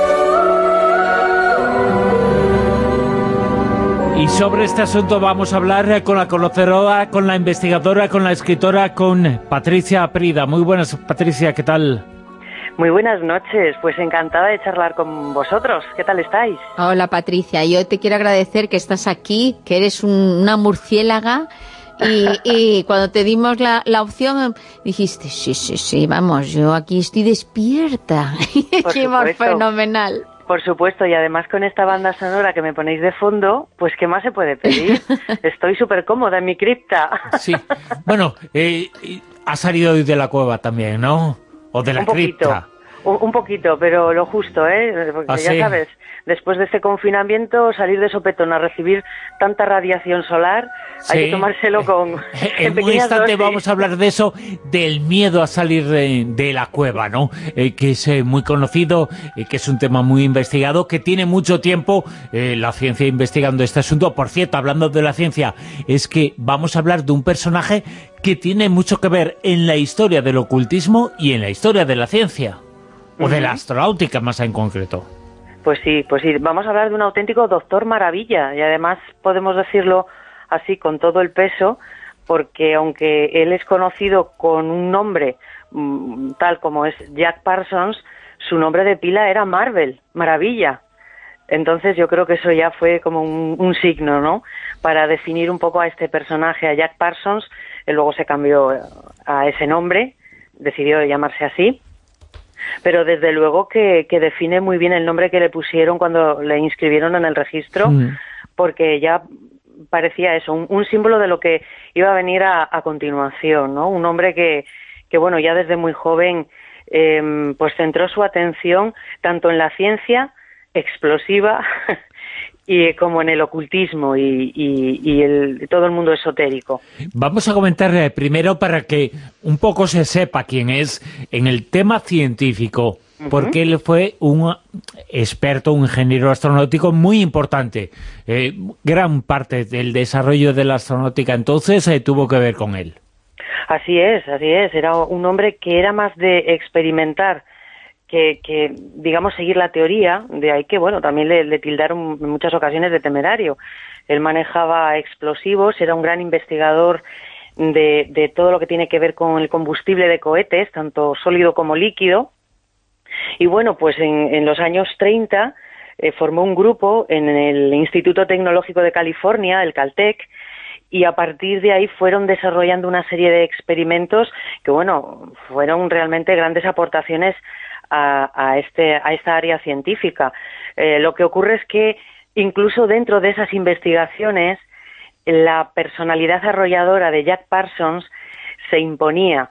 Y sobre este asunto vamos a hablar con la conocedora, con la investigadora, con la escritora, con Patricia Prida. Muy buenas, Patricia, ¿qué tal? Muy buenas noches, pues encantada de charlar con vosotros. ¿Qué tal estáis? Hola, Patricia, yo te quiero agradecer que estás aquí, que eres una murciélaga, y cuando te dimos la opción dijiste, sí, vamos, yo aquí estoy despierta. Dijimos, fenomenal. Por supuesto, y además con esta banda sonora que me ponéis de fondo, pues ¿qué más se puede pedir? Estoy súper cómoda en mi cripta. Sí, bueno, ha salido hoy de la cueva también, ¿no? O de la cripta. Un poquito, pero lo justo, ¿eh? Porque ya sabes, después de este confinamiento, salir de sopetón a recibir tanta radiación solar, hay que tomárselo con en un instante vamos a hablar de eso, del miedo a salir de la cueva, ¿no? Que es muy conocido, que es un tema muy investigado, que tiene mucho tiempo la ciencia investigando este asunto. Por cierto, hablando de la ciencia, es que vamos a hablar de un personaje que tiene mucho que ver en la historia del ocultismo y en la historia de la ciencia, o de la astronáutica más en concreto. Pues sí, vamos a hablar de un auténtico doctor maravilla, y además podemos decirlo así con todo el peso, porque aunque él es conocido con un nombre tal como es Jack Parsons, su nombre de pila era Marvel, Maravilla. Entonces yo creo que eso ya fue como un signo, ¿no?, para definir un poco a este personaje, a Jack Parsons. Él luego se cambió a ese nombre, decidió llamarse así, pero desde luego que define muy bien el nombre que le pusieron cuando le inscribieron en el registro, porque ya parecía eso, un símbolo de lo que iba a venir a continuación, ¿no? Un hombre que bueno, ya desde muy joven pues centró su atención tanto en la ciencia explosiva y como en el ocultismo y todo el mundo esotérico. Vamos a comentar primero, para que un poco se sepa quién es en el tema científico, porque él fue un experto, un ingeniero astronáutico muy importante. Gran parte del desarrollo de la astronáutica entonces tuvo que ver con él. Así es. Era un hombre que era más de experimentar que digamos, seguir la teoría. De ahí que, bueno, también le tildaron en muchas ocasiones de temerario. Él manejaba explosivos, era un gran investigador de todo lo que tiene que ver con el combustible de cohetes, tanto sólido como líquido. Y bueno, pues en los años 30 formó un grupo en el Instituto Tecnológico de California, el Caltech, y a partir de ahí fueron desarrollando una serie de experimentos que, bueno, fueron realmente grandes aportaciones a esta área científica. Lo que ocurre es que incluso dentro de esas investigaciones la personalidad arrolladora de Jack Parsons se imponía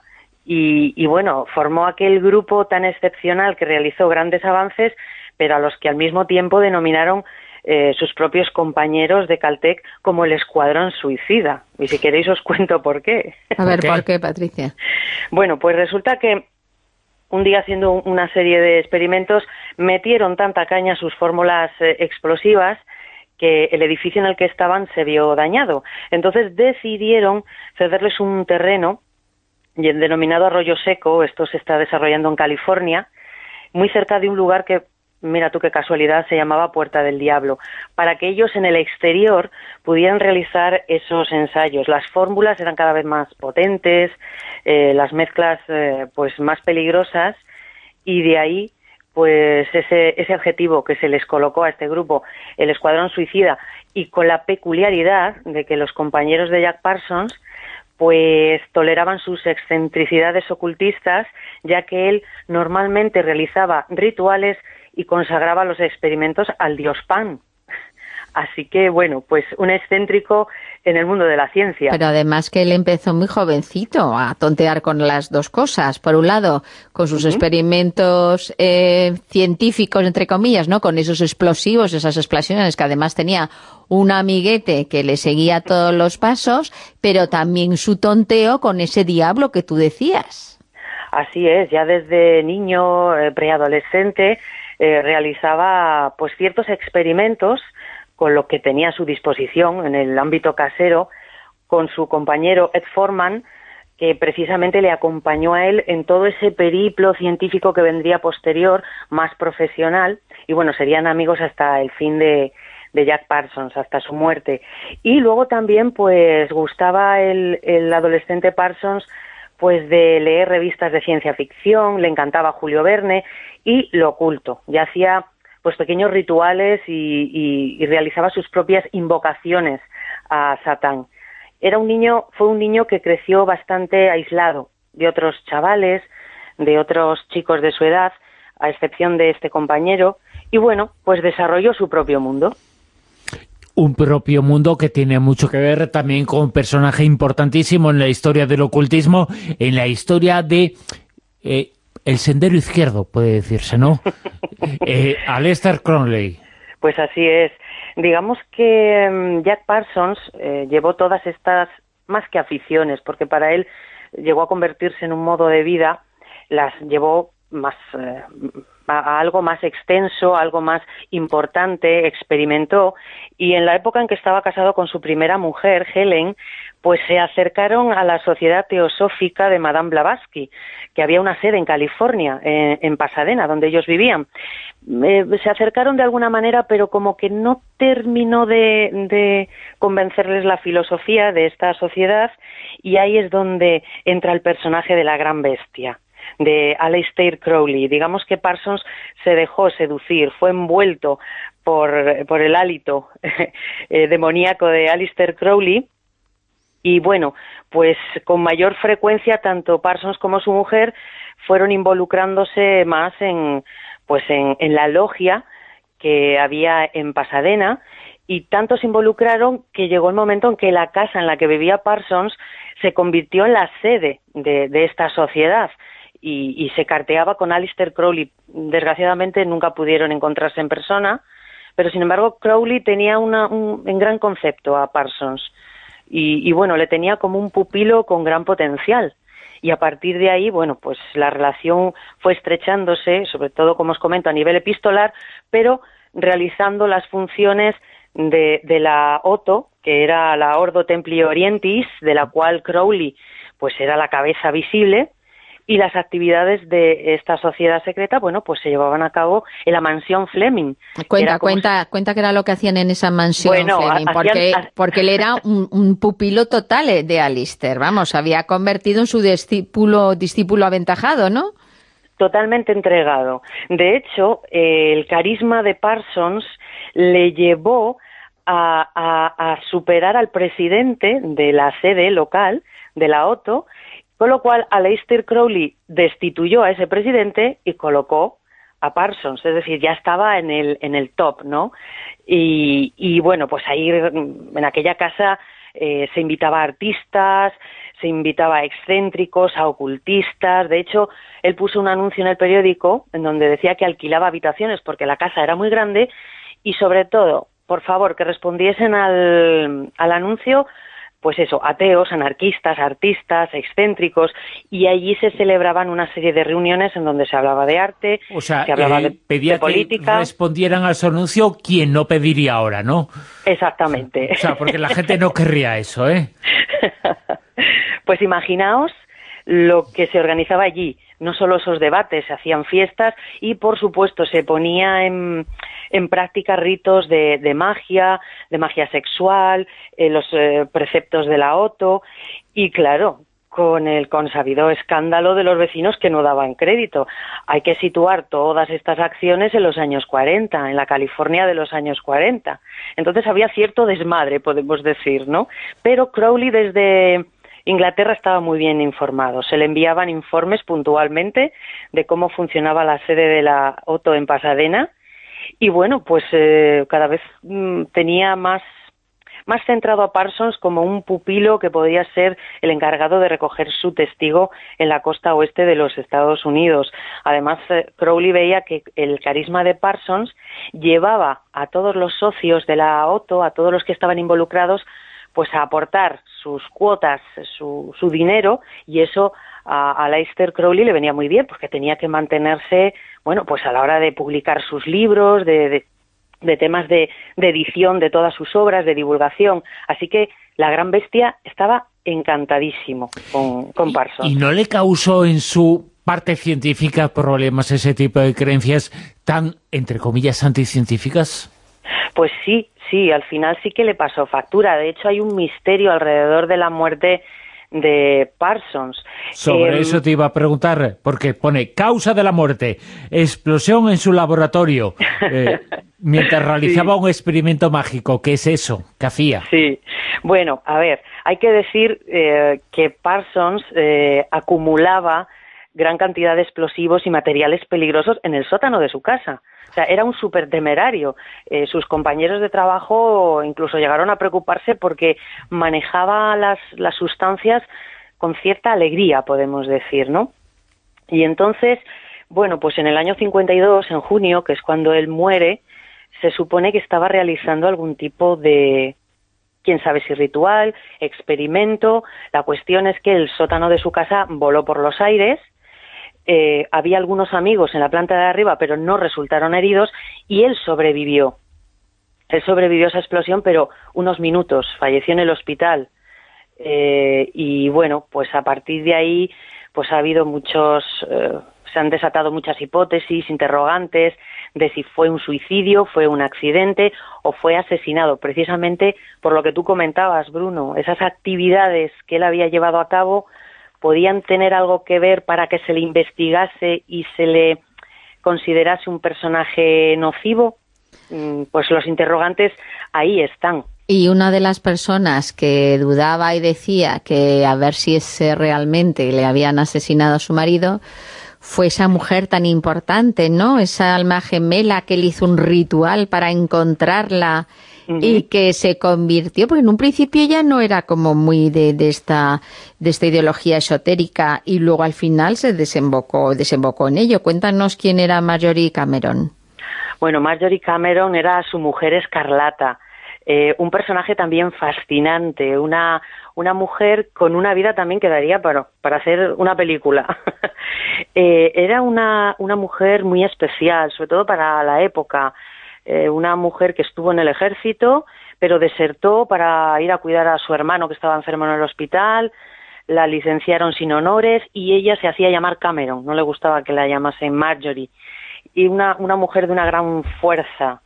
y bueno, formó aquel grupo tan excepcional que realizó grandes avances, pero a los que al mismo tiempo denominaron sus propios compañeros de Caltech como el Escuadrón Suicida. Y si queréis os cuento por qué. A ver, ¿por qué, Patricia? Bueno, pues resulta que un día, haciendo una serie de experimentos, metieron tanta caña a sus fórmulas explosivas que el edificio en el que estaban se vio dañado. Entonces decidieron cederles un terreno denominado Arroyo Seco. Esto se está desarrollando en California, muy cerca de un lugar que, mira tú qué casualidad, se llamaba Puerta del Diablo, para que ellos en el exterior pudieran realizar esos ensayos. Las fórmulas eran cada vez más potentes, las mezclas pues más peligrosas, y de ahí pues ese objetivo que se les colocó a este grupo, el Escuadrón Suicida, y con la peculiaridad de que los compañeros de Jack Parsons pues toleraban sus excentricidades ocultistas, ya que él normalmente realizaba rituales y consagraba los experimentos al dios Pan. Así que, bueno, pues un excéntrico en el mundo de la ciencia. Pero además que él empezó muy jovencito a tontear con las dos cosas. Por un lado, con sus experimentos científicos, entre comillas, ¿no? Con esos explosivos, esas explosiones, que además tenía un amiguete que le seguía todos los pasos, pero también su tonteo con ese diablo que tú decías. Así es, ya desde niño, preadolescente, realizaba pues ciertos experimentos con lo que tenía a su disposición en el ámbito casero, con su compañero Ed Foreman, que precisamente le acompañó a él en todo ese periplo científico que vendría posterior, más profesional, y bueno, serían amigos hasta el fin de Jack Parsons, hasta su muerte. Y luego también pues gustaba el adolescente Parsons pues de leer revistas de ciencia ficción, le encantaba Julio Verne y lo oculto. Ya hacía pues pequeños rituales y realizaba sus propias invocaciones a Satán. Fue un niño que creció bastante aislado de otros chavales, de otros chicos de su edad, a excepción de este compañero, y bueno, pues desarrolló su propio mundo. Un propio mundo que tiene mucho que ver también con un personaje importantísimo en la historia del ocultismo, en la historia de el sendero izquierdo, puede decirse, ¿no? Aleister Crowley. Pues así es. Digamos que Jack Parsons llevó todas estas, más que aficiones, porque para él llegó a convertirse en un modo de vida, las llevó más a algo más extenso, algo más importante, experimentó, y en la época en que estaba casado con su primera mujer, Helen, pues se acercaron a la Sociedad Teosófica de Madame Blavatsky, que había una sede en California, en Pasadena, donde ellos vivían. Se acercaron de alguna manera, pero como que no terminó de convencerles la filosofía de esta sociedad, y ahí es donde entra el personaje de la gran bestia, de Aleister Crowley. Digamos que Parsons se dejó seducir, fue envuelto por el hálito demoníaco de Aleister Crowley, y bueno, pues con mayor frecuencia tanto Parsons como su mujer fueron involucrándose más en la logia que había en Pasadena, y tanto se involucraron que llegó el momento en que la casa en la que vivía Parsons se convirtió en la sede de esta sociedad y se carteaba con Aleister Crowley. Desgraciadamente nunca pudieron encontrarse en persona, pero sin embargo Crowley tenía un gran concepto a Parsons y bueno, le tenía como un pupilo con gran potencial. Y a partir de ahí, bueno, pues la relación fue estrechándose, sobre todo, como os comento, a nivel epistolar, pero realizando las funciones de la Otto, que era la Ordo Templi Orientis, de la cual Crowley pues era la cabeza visible, y las actividades de esta sociedad secreta, bueno, pues se llevaban a cabo en la mansión Fleming. Cuenta qué era lo que hacían en esa mansión Fleming, porque él era un pupilo total de Aleister, vamos, se había convertido en su discípulo aventajado, ¿no? Totalmente entregado. De hecho, el carisma de Parsons le llevó a superar al presidente de la sede local, de la Otto, con lo cual Aleister Crowley destituyó a ese presidente y colocó a Parsons, es decir, ya estaba en el top, ¿no? Y bueno, pues ahí en aquella casa se invitaba a artistas, se invitaba a excéntricos, a ocultistas. De hecho, él puso un anuncio en el periódico en donde decía que alquilaba habitaciones porque la casa era muy grande y sobre todo, por favor, que respondiesen al anuncio, pues eso, ateos, anarquistas, artistas, excéntricos, y allí se celebraban una serie de reuniones en donde se hablaba de arte, o sea, se hablaba pedía de política. Que respondieran al su anuncio quien no pediría ahora, ¿no? Exactamente. O sea, porque la gente no querría eso, ¿eh? Pues imaginaos lo que se organizaba allí. No solo esos debates, se hacían fiestas y, por supuesto, se ponía en práctica ritos de magia sexual, los preceptos de la Otto y, claro, con el consabido escándalo de los vecinos que no daban crédito. Hay que situar todas estas acciones en los años 40, en la California de los años 40. Entonces había cierto desmadre, podemos decir, ¿no? Pero Crowley desde Inglaterra estaba muy bien informado. Se le enviaban informes puntualmente de cómo funcionaba la sede de la Otto en Pasadena y bueno, pues cada vez tenía más centrado a Parsons como un pupilo que podía ser el encargado de recoger su testigo en la costa oeste de los Estados Unidos. Además, Crowley veía que el carisma de Parsons llevaba a todos los socios de la Otto, a todos los que estaban involucrados, pues a aportar sus cuotas, su dinero, y eso a Aleister Crowley le venía muy bien, porque tenía que mantenerse, bueno, pues a la hora de publicar sus libros, de temas de edición de todas sus obras, de divulgación. Así que la gran bestia estaba encantadísimo con Parsons. ¿Y no le causó en su parte científica problemas ese tipo de creencias tan, entre comillas, anticientíficas? Pues sí, al final sí que le pasó factura. De hecho, hay un misterio alrededor de la muerte de Parsons. Sobre eso te iba a preguntar, porque pone causa de la muerte, explosión en su laboratorio, mientras realizaba un experimento mágico. ¿Qué es eso? ¿Qué hacía? Sí, bueno, a ver, hay que decir que Parsons acumulaba gran cantidad de explosivos y materiales peligrosos en el sótano de su casa. O sea, era un súper temerario. Sus compañeros de trabajo incluso llegaron a preocuparse porque manejaba las sustancias con cierta alegría, podemos decir, ¿no? Y entonces, bueno, pues en el año 52, en junio, que es cuando él muere, se supone que estaba realizando algún tipo de, quién sabe si ritual, experimento. La cuestión es que el sótano de su casa voló por los aires. Había algunos amigos en la planta de arriba, pero no resultaron heridos, y él sobrevivió. Él sobrevivió a esa explosión, pero unos minutos, falleció en el hospital. Y bueno, pues a partir de ahí, pues ha habido se han desatado muchas hipótesis, interrogantes, de si fue un suicidio, fue un accidente o fue asesinado, precisamente por lo que tú comentabas, Bruno. Esas actividades que él había llevado a cabo podían tener algo que ver para que se le investigase y se le considerase un personaje nocivo. Pues los interrogantes ahí están. Y una de las personas que dudaba y decía que a ver si realmente le habían asesinado a su marido fue esa mujer tan importante, ¿no? Esa alma gemela que él hizo un ritual para encontrarla y que se convirtió, porque en un principio ella no era como muy de esta ideología esotérica y luego al final se desembocó en ello. Cuéntanos quién era Marjorie Cameron. Bueno, Marjorie Cameron era su mujer Escarlata, un personaje también fascinante, una mujer con una vida también que daría para hacer una película. Era una mujer muy especial, sobre todo para la época. Una mujer que estuvo en el ejército, pero desertó para ir a cuidar a su hermano que estaba enfermo en el hospital, la licenciaron sin honores y ella se hacía llamar Cameron, no le gustaba que la llamasen Marjorie. Y una mujer de una gran fuerza,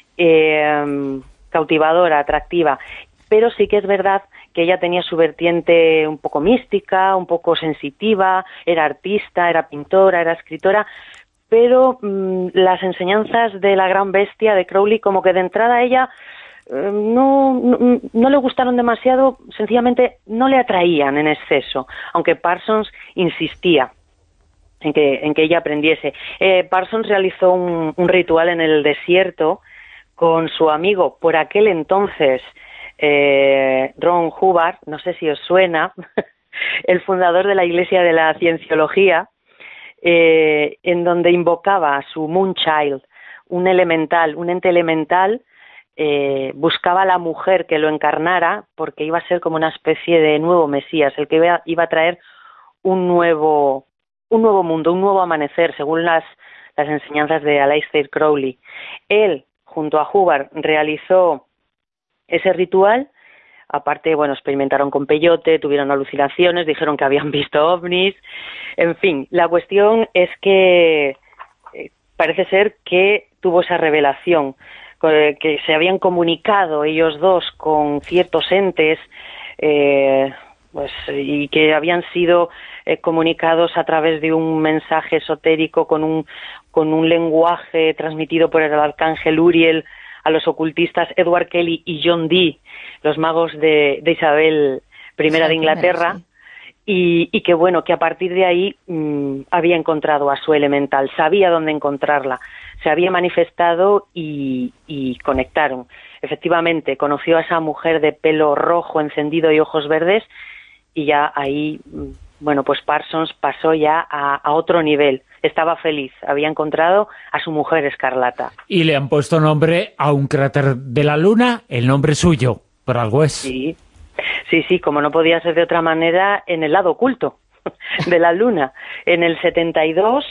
cautivadora, atractiva, pero sí que es verdad que ella tenía su vertiente un poco mística, un poco sensitiva, era artista, era pintora, era escritora, pero las enseñanzas de la gran bestia de Crowley, como que de entrada a ella no le gustaron demasiado, sencillamente no le atraían en exceso, aunque Parsons insistía en que ella aprendiese. Parsons realizó un ritual en el desierto con su amigo, por aquel entonces, Ron Hubbard, no sé si os suena, el fundador de la Iglesia de la Cienciología, en donde invocaba a su Moonchild, un ente elemental, buscaba a la mujer que lo encarnara, porque iba a ser como una especie de nuevo Mesías, el que iba a traer un nuevo mundo, un nuevo amanecer, según las enseñanzas de Aleister Crowley. Él, junto a Hubbard, realizó ese ritual. Aparte, bueno, experimentaron con peyote, tuvieron alucinaciones, dijeron que habían visto ovnis. En fin, la cuestión es que parece ser que tuvo esa revelación, que se habían comunicado ellos dos con ciertos entes, y que habían sido comunicados a través de un mensaje esotérico con un lenguaje transmitido por el arcángel Uriel a los ocultistas Edward Kelly y John Dee, los magos de Isabel I de Inglaterra, sí. y que bueno, que a partir de ahí había encontrado a su elemental, sabía dónde encontrarla, se había manifestado y conectaron. Efectivamente, conoció a esa mujer de pelo rojo encendido y ojos verdes, y ya ahí, bueno, pues Parsons pasó ya a otro nivel. Estaba feliz, había encontrado a su mujer Escarlata. Y le han puesto nombre a un cráter de la Luna, el nombre suyo, por algo es. Sí, como no podía ser de otra manera, en el lado oculto de la Luna. En el 72,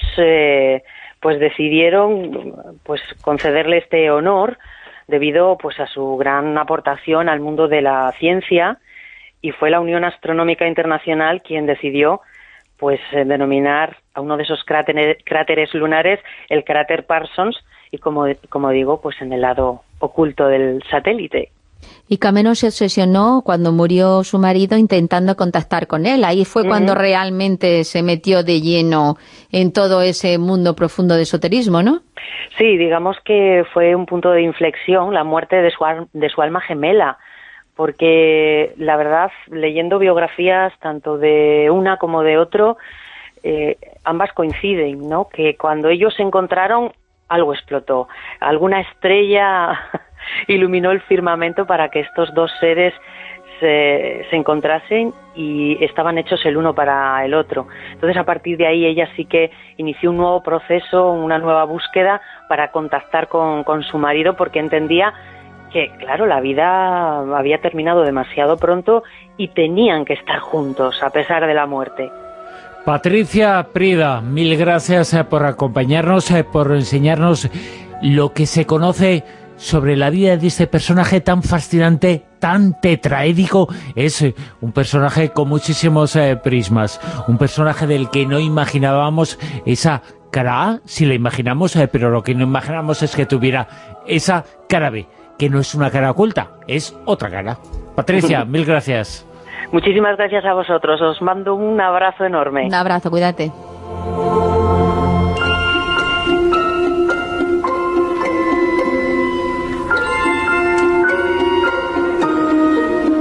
pues decidieron pues concederle este honor debido pues a su gran aportación al mundo de la ciencia, y fue la Unión Astronómica Internacional quien decidió pues denominar a uno de esos cráteres lunares el cráter Parsons, y como digo, pues en el lado oculto del satélite. Y Cameron se obsesionó cuando murió su marido intentando contactar con él. Ahí fue cuando realmente se metió de lleno en todo ese mundo profundo de esoterismo, ¿no? Sí, digamos que fue un punto de inflexión, la muerte de su alma gemela, porque la verdad, leyendo biografías tanto de una como de otro, ambas coinciden, ¿no? Que cuando ellos se encontraron, algo explotó, alguna estrella iluminó el firmamento para que estos dos seres se encontrasen y estaban hechos el uno para el otro. Entonces, a partir de ahí, ella sí que inició un nuevo proceso, una nueva búsqueda para contactar con su marido, porque entendía que, claro, la vida había terminado demasiado pronto y tenían que estar juntos, a pesar de la muerte. Patricia Prida, mil gracias por acompañarnos, por enseñarnos lo que se conoce sobre la vida de este personaje tan fascinante, tan tetraédico. Es un personaje con muchísimos prismas, un personaje del que no imaginábamos esa cara A, si la imaginamos, pero lo que no imaginamos es que tuviera esa cara B, que no es una cara oculta, es otra cara. Patricia, mil gracias. Muchísimas gracias a vosotros, os mando un abrazo enorme. Un abrazo, cuídate.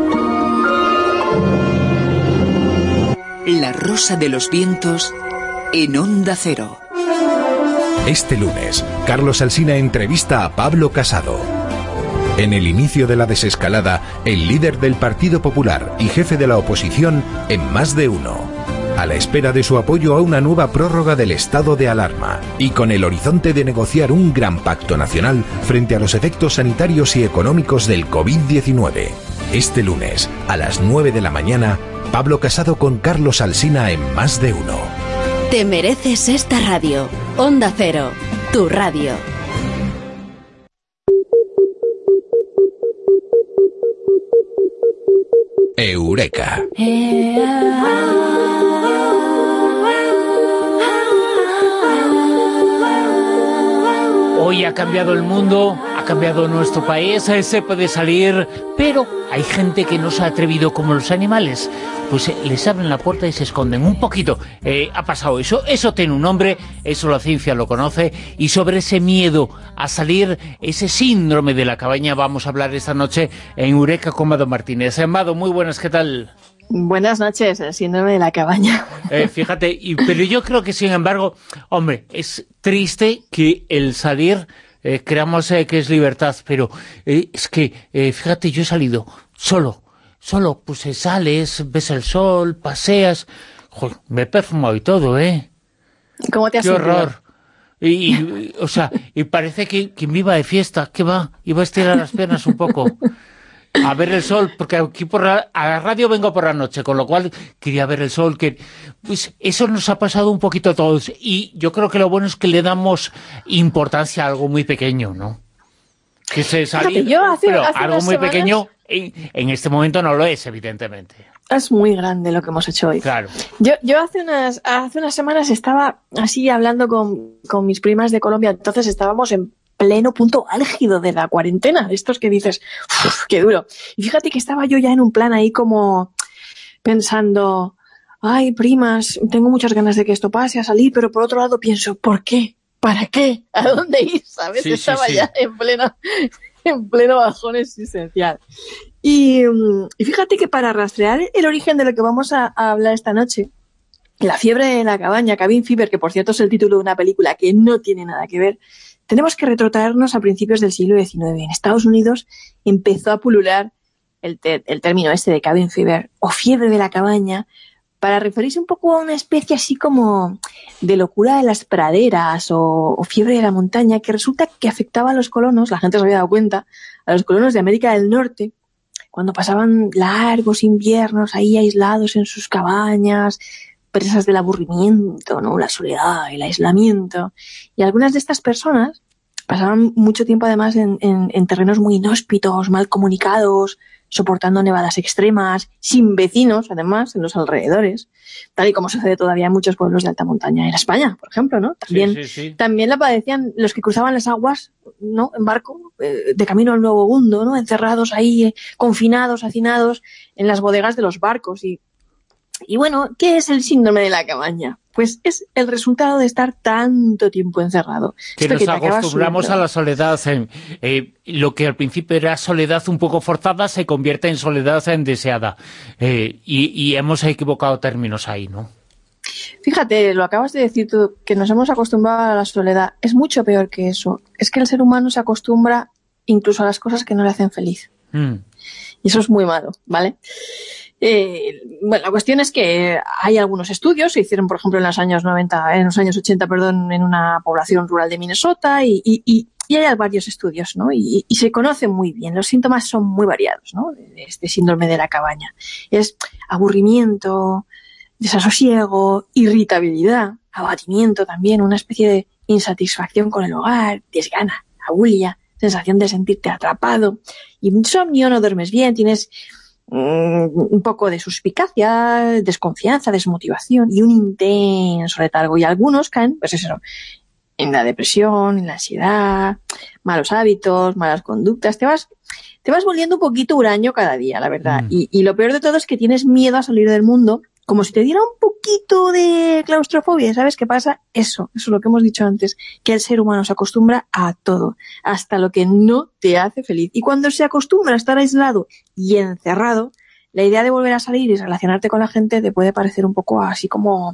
La Rosa de los Vientos en Onda Cero. Este lunes, Carlos Alsina entrevista a Pablo Casado. En el inicio de la desescalada, el líder del Partido Popular y jefe de la oposición en Más de Uno. A la espera de su apoyo a una nueva prórroga del estado de alarma y con el horizonte de negociar un gran pacto nacional frente a los efectos sanitarios y económicos del COVID-19. Este lunes, a las 9 de la mañana, Pablo Casado con Carlos Alsina en Más de Uno. Te mereces esta radio. Onda Cero, tu radio. Eureka. Hoy ha cambiado el mundo, ha cambiado nuestro país, se puede salir, pero hay gente que no se ha atrevido como los animales. Pues les abren la puerta y se esconden un poquito. Ha pasado eso tiene un nombre, eso la ciencia lo conoce, y sobre ese miedo a salir, ese síndrome de la cabaña, vamos a hablar esta noche en Eureka con Mado Martínez. Mado, muy buenas, ¿qué tal? Buenas noches, el síndrome de la cabaña. Fíjate, pero yo creo que sin embargo, hombre, es triste que el salir, creamos que es libertad, pero es que, fíjate, yo he salido solo, pues sales, ves el sol, paseas, joder, me he perfumado y todo, ¿Cómo te has ¡Qué sentido? horror! Y parece que me iba de fiesta, ¿qué va? Iba a estirar las piernas un poco. A ver el sol, porque aquí a la radio vengo por la noche, con lo cual quería ver el sol, pues eso nos ha pasado un poquito a todos, y yo creo que lo bueno es que le damos importancia a algo muy pequeño, ¿no? Que se salir, pero algo muy pequeño en este momento no lo es, evidentemente. Es muy grande lo que hemos hecho hoy. Claro. Yo hace unas semanas estaba así hablando con mis primas de Colombia, entonces estábamos en pleno punto álgido de la cuarentena, estos que dices, ¡uf, qué duro! Y fíjate que estaba yo ya en un plan ahí como pensando, ay, primas, tengo muchas ganas de que esto pase, a salir, pero por otro lado pienso, ¿por qué? ¿Para qué? ¿A dónde ir? ¿Sabes? Sí, estaba sí. ya en pleno bajón existencial. Y fíjate que para rastrear el origen de lo que vamos a hablar esta noche, la fiebre de la cabaña, Cabin Fever, que por cierto es el título de una película que no tiene nada que ver, tenemos que retrotraernos a principios del siglo XIX. En Estados Unidos empezó a pulular el término este de cabin fever o fiebre de la cabaña para referirse un poco a una especie así como de locura de las praderas o fiebre de la montaña, que resulta que afectaba a los colonos, la gente se había dado cuenta, a los colonos de América del Norte, cuando pasaban largos inviernos ahí aislados en sus cabañas, presas del aburrimiento, ¿no? La soledad, el aislamiento. Y algunas de estas personas pasaban mucho tiempo además en terrenos muy inhóspitos, mal comunicados, soportando nevadas extremas, sin vecinos, además, en los alrededores, tal y como sucede todavía en muchos pueblos de alta montaña en España, por ejemplo, ¿no? También la padecían los que cruzaban las aguas, ¿no? En barco, de camino al Nuevo Mundo, ¿no? Encerrados ahí, confinados, hacinados en las bodegas de los barcos. Y bueno, ¿qué es el síndrome de la cabaña? Pues es el resultado de estar tanto tiempo encerrado. Que nos acostumbramos a la soledad. Lo que al principio era soledad un poco forzada se convierte en soledad deseada. Y hemos equivocado términos ahí, ¿no? Fíjate, lo acabas de decir tú, que nos hemos acostumbrado a la soledad. Es mucho peor que eso. Es que el ser humano se acostumbra incluso a las cosas que no le hacen feliz. Y eso es muy malo, ¿vale? Bueno, la cuestión es que hay algunos estudios, se hicieron por ejemplo en los años 80, en una población rural de Minnesota y hay varios estudios, ¿no? Y se conoce muy bien, los síntomas son muy variados, ¿no? De este síndrome de la cabaña. Es aburrimiento, desasosiego, irritabilidad, abatimiento también, una especie de insatisfacción con el hogar, desgana, abulia, sensación de sentirte atrapado, insomnio, no duermes bien, tienes un poco de suspicacia, desconfianza, desmotivación y un intenso letargo. Y algunos caen, pues eso, en la depresión, en la ansiedad, malos hábitos, malas conductas. Te vas volviendo un poquito huraño cada día, la verdad. Y lo peor de todo es que tienes miedo a salir del mundo, como si te diera un poquito de claustrofobia. ¿Sabes qué pasa? Eso es lo que hemos dicho antes, que el ser humano se acostumbra a todo, hasta lo que no te hace feliz. Y cuando se acostumbra a estar aislado y encerrado, la idea de volver a salir y relacionarte con la gente te puede parecer un poco así como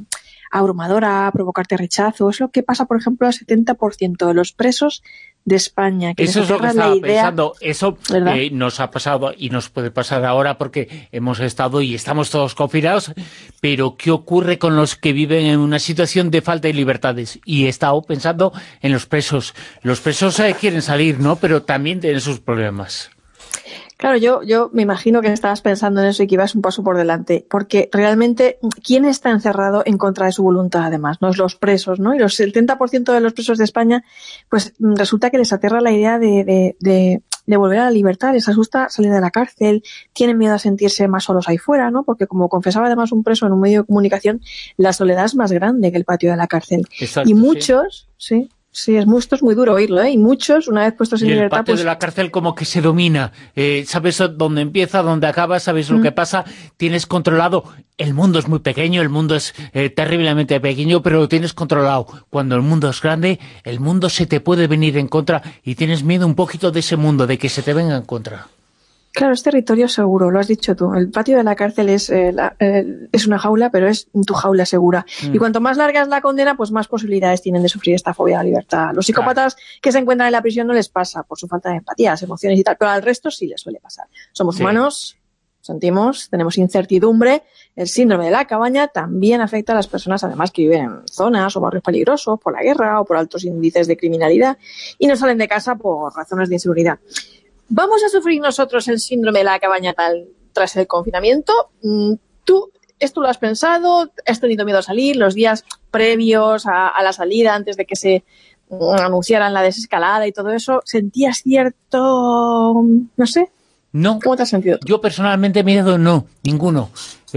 abrumadora, provocarte rechazo. Es lo que pasa, por ejemplo, al 70% de los presos de España. Que eso es lo que estaba pensando. Eso ¿verdad? Nos ha pasado y nos puede pasar ahora porque hemos estado y estamos todos confinados, pero ¿qué ocurre con los que viven en una situación de falta de libertades? Y he estado pensando en los presos. Los presos quieren salir, ¿no? Pero también tienen sus problemas. Claro, yo me imagino que estabas pensando en eso y que ibas un paso por delante, porque realmente, ¿quién está encerrado en contra de su voluntad, además? No es los presos, ¿no? Y los 70% de los presos de España, pues resulta que les aterra la idea de volver a la libertad, les asusta salir de la cárcel, tienen miedo a sentirse más solos ahí fuera, ¿no? Porque como confesaba además un preso en un medio de comunicación, la soledad es más grande que el patio de la cárcel. Exacto, y muchos, sí. Sí, esto es muy duro oírlo, ¿eh? Y muchos, una vez puestos en libertad... Y el patio de la cárcel como que se domina. Sabes dónde empieza, dónde acaba, sabes lo que pasa, tienes controlado. El mundo es muy pequeño, el mundo es terriblemente pequeño, pero lo tienes controlado. Cuando el mundo es grande, el mundo se te puede venir en contra y tienes miedo un poquito de ese mundo, de que se te venga en contra. Claro, es territorio seguro, lo has dicho tú. El patio de la cárcel es una jaula, pero es tu jaula segura. Y cuanto más larga es la condena, pues más posibilidades tienen de sufrir esta fobia a la libertad. Los psicópatas que se encuentran en la prisión no les pasa por su falta de empatía, las emociones y tal, pero al resto sí les suele pasar. Somos humanos, sentimos, tenemos incertidumbre. El síndrome de la cabaña también afecta a las personas, además, que viven en zonas o barrios peligrosos por la guerra o por altos índices de criminalidad y no salen de casa por razones de inseguridad. ¿Vamos a sufrir nosotros el síndrome de la cabaña tras el confinamiento? ¿Tú esto lo has pensado? ¿Has tenido miedo a salir los días previos a la salida, antes de que se anunciaran la desescalada y todo eso? ¿Sentías cierto, no sé? No. ¿Cómo te has sentido? Yo personalmente miedo no, ninguno.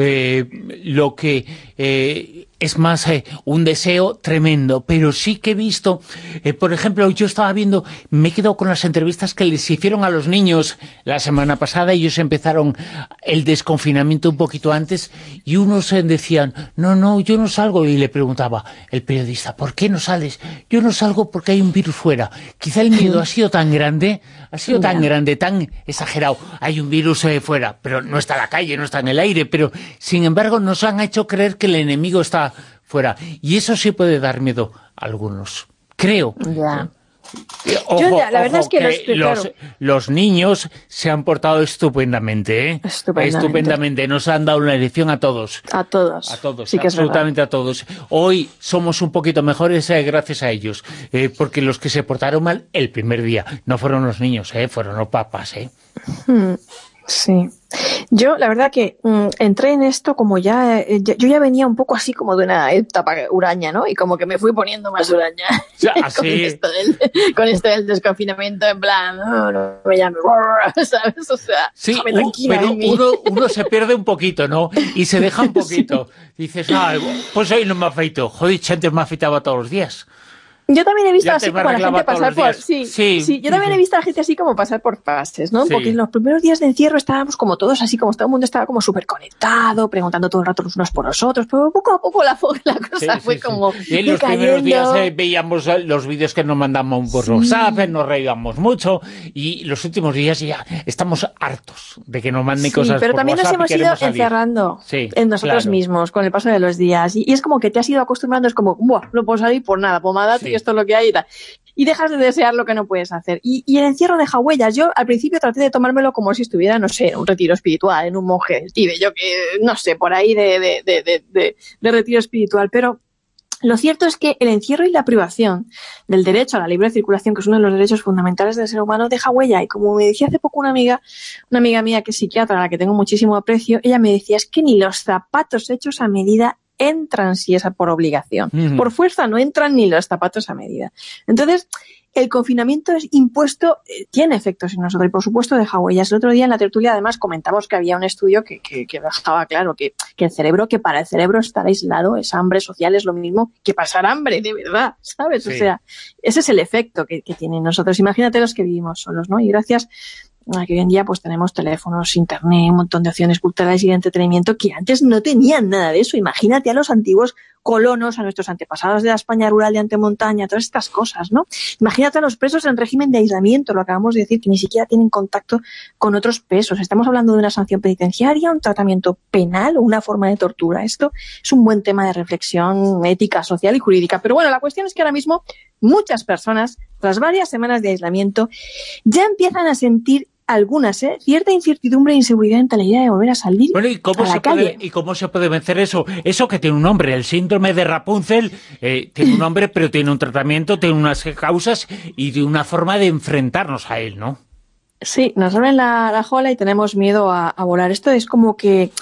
Lo que es más un deseo tremendo, pero sí que he visto, por ejemplo, yo estaba viendo, me he quedado con las entrevistas que les hicieron a los niños la semana pasada. Ellos empezaron el desconfinamiento un poquito antes y unos decían, no, yo no salgo, y le preguntaba el periodista, ¿por qué no sales? Yo no salgo porque hay un virus fuera. Quizá el miedo ha sido tan grande, tan exagerado. Hay un virus fuera, pero no está en la calle, no está en el aire, pero sin embargo nos han hecho creer que el enemigo está fuera. Y eso sí puede dar miedo a algunos. Creo. Ya. Ojo, la verdad es que los niños se han portado estupendamente, ¿eh? Estupendamente. Nos han dado una lección a todos. A todos. Sí que absolutamente a todos. Hoy somos un poquito mejores gracias a ellos. Porque los que se portaron mal el primer día no fueron los niños, fueron los papás. Sí. Yo, la verdad que entré en esto como yo ya venía un poco así como de una etapa huraña, ¿no? Y como que me fui poniendo más huraña con esto del desconfinamiento, en plan, no me llames, ¿sabes? O sea, déjame tranquila. Pero uno se pierde un poquito, ¿no? Y se deja un poquito. Dices, pues hoy no me afeito. Joder, antes me afeitaba todos los días. Yo también he visto así como a la gente pasar por... yo también he visto a la gente así como pasar por fases, ¿no? Porque en los primeros días de encierro estábamos como todos así, como todo el mundo estaba como súper conectado, preguntando todo el rato los unos por los otros, pero poco a poco la cosa fue como y en los primeros días veíamos los vídeos que nos mandamos por WhatsApp, nos reíamos mucho, y los últimos días ya estamos hartos de que nos manden cosas pero por también WhatsApp. Nos hemos ido encerrando en nosotros mismos con el paso de los días, y es como que te has ido acostumbrando, es como, no puedo salir por nada, pomada, y esto es lo que hay y tal. Y dejas de desear lo que no puedes hacer. Y el encierro deja huellas. Yo al principio traté de tomármelo como si estuviera, no sé, en un retiro espiritual, en un monje del Tíbet, yo que, no sé, por ahí de retiro espiritual. Pero lo cierto es que el encierro y la privación del derecho a la libre circulación, que es uno de los derechos fundamentales del ser humano, deja huella. Y como me decía hace poco una amiga mía que es psiquiatra, a la que tengo muchísimo aprecio, ella me decía, es que ni los zapatos hechos a medida entran si es por obligación. Por fuerza no entran ni los zapatos a medida. Entonces, el confinamiento es impuesto, tiene efectos en nosotros y por supuesto deja huellas. El otro día en la tertulia además comentamos que había un estudio que dejaba claro que el cerebro, que para el cerebro estar aislado, es hambre social, es lo mismo que pasar hambre, de verdad, ¿sabes? O sea, ese es el efecto que tiene en nosotros. Imagínate los que vivimos solos, ¿no? Y gracias que hoy en día pues tenemos teléfonos, internet, un montón de opciones culturales y de entretenimiento que antes no tenían nada de eso. Imagínate a los antiguos colonos, a nuestros antepasados de la España rural y antemontaña, todas estas cosas, ¿no? Imagínate a los presos en régimen de aislamiento, lo acabamos de decir, que ni siquiera tienen contacto con otros presos. Estamos hablando de una sanción penitenciaria, un tratamiento penal o una forma de tortura. Esto es un buen tema de reflexión ética, social y jurídica. Pero bueno, la cuestión es que ahora mismo muchas personas, tras varias semanas de aislamiento, ya empiezan a sentir algunas, cierta incertidumbre e inseguridad ante la idea de volver a salir Bueno, ¿y cómo a la se calle. puede, y cómo se puede vencer eso? Eso que tiene un nombre, el síndrome de Rapunzel, tiene un nombre, pero tiene un tratamiento, tiene unas causas y de una forma de enfrentarnos a él, ¿no? Sí, nos abren la jola y tenemos miedo a volar. Esto es como que...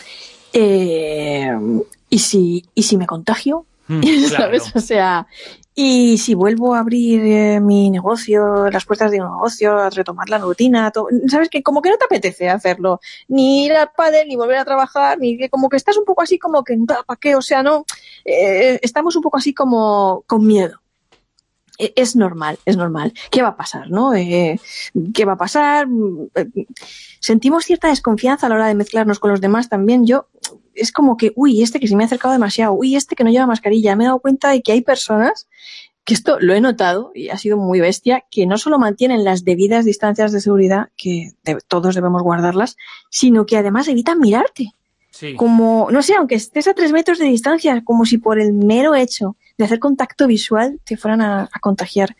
¿y si me contagio? ¿Sabes? Claro. O sea... Y si vuelvo a abrir mi negocio, las puertas de un negocio, a retomar la rutina, ¿sabes? Que como que no te apetece hacerlo, ni ir al pádel, ni volver a trabajar, ni que como que estás un poco así como que, ¿para qué? O sea, no, estamos un poco así como con miedo. Es normal. ¿Qué va a pasar, no? ¿Qué va a pasar? Sentimos cierta desconfianza a la hora de mezclarnos con los demás también. Es como que, que se me ha acercado demasiado, que no lleva mascarilla. Me he dado cuenta de que hay personas, que esto lo he notado y ha sido muy bestia, que no solo mantienen las debidas distancias de seguridad, que todos debemos guardarlas, sino que además evitan mirarte. Sí. Como, no sé, aunque estés a 3 metros de distancia, como si por el mero hecho de hacer contacto visual te fueran a contagiar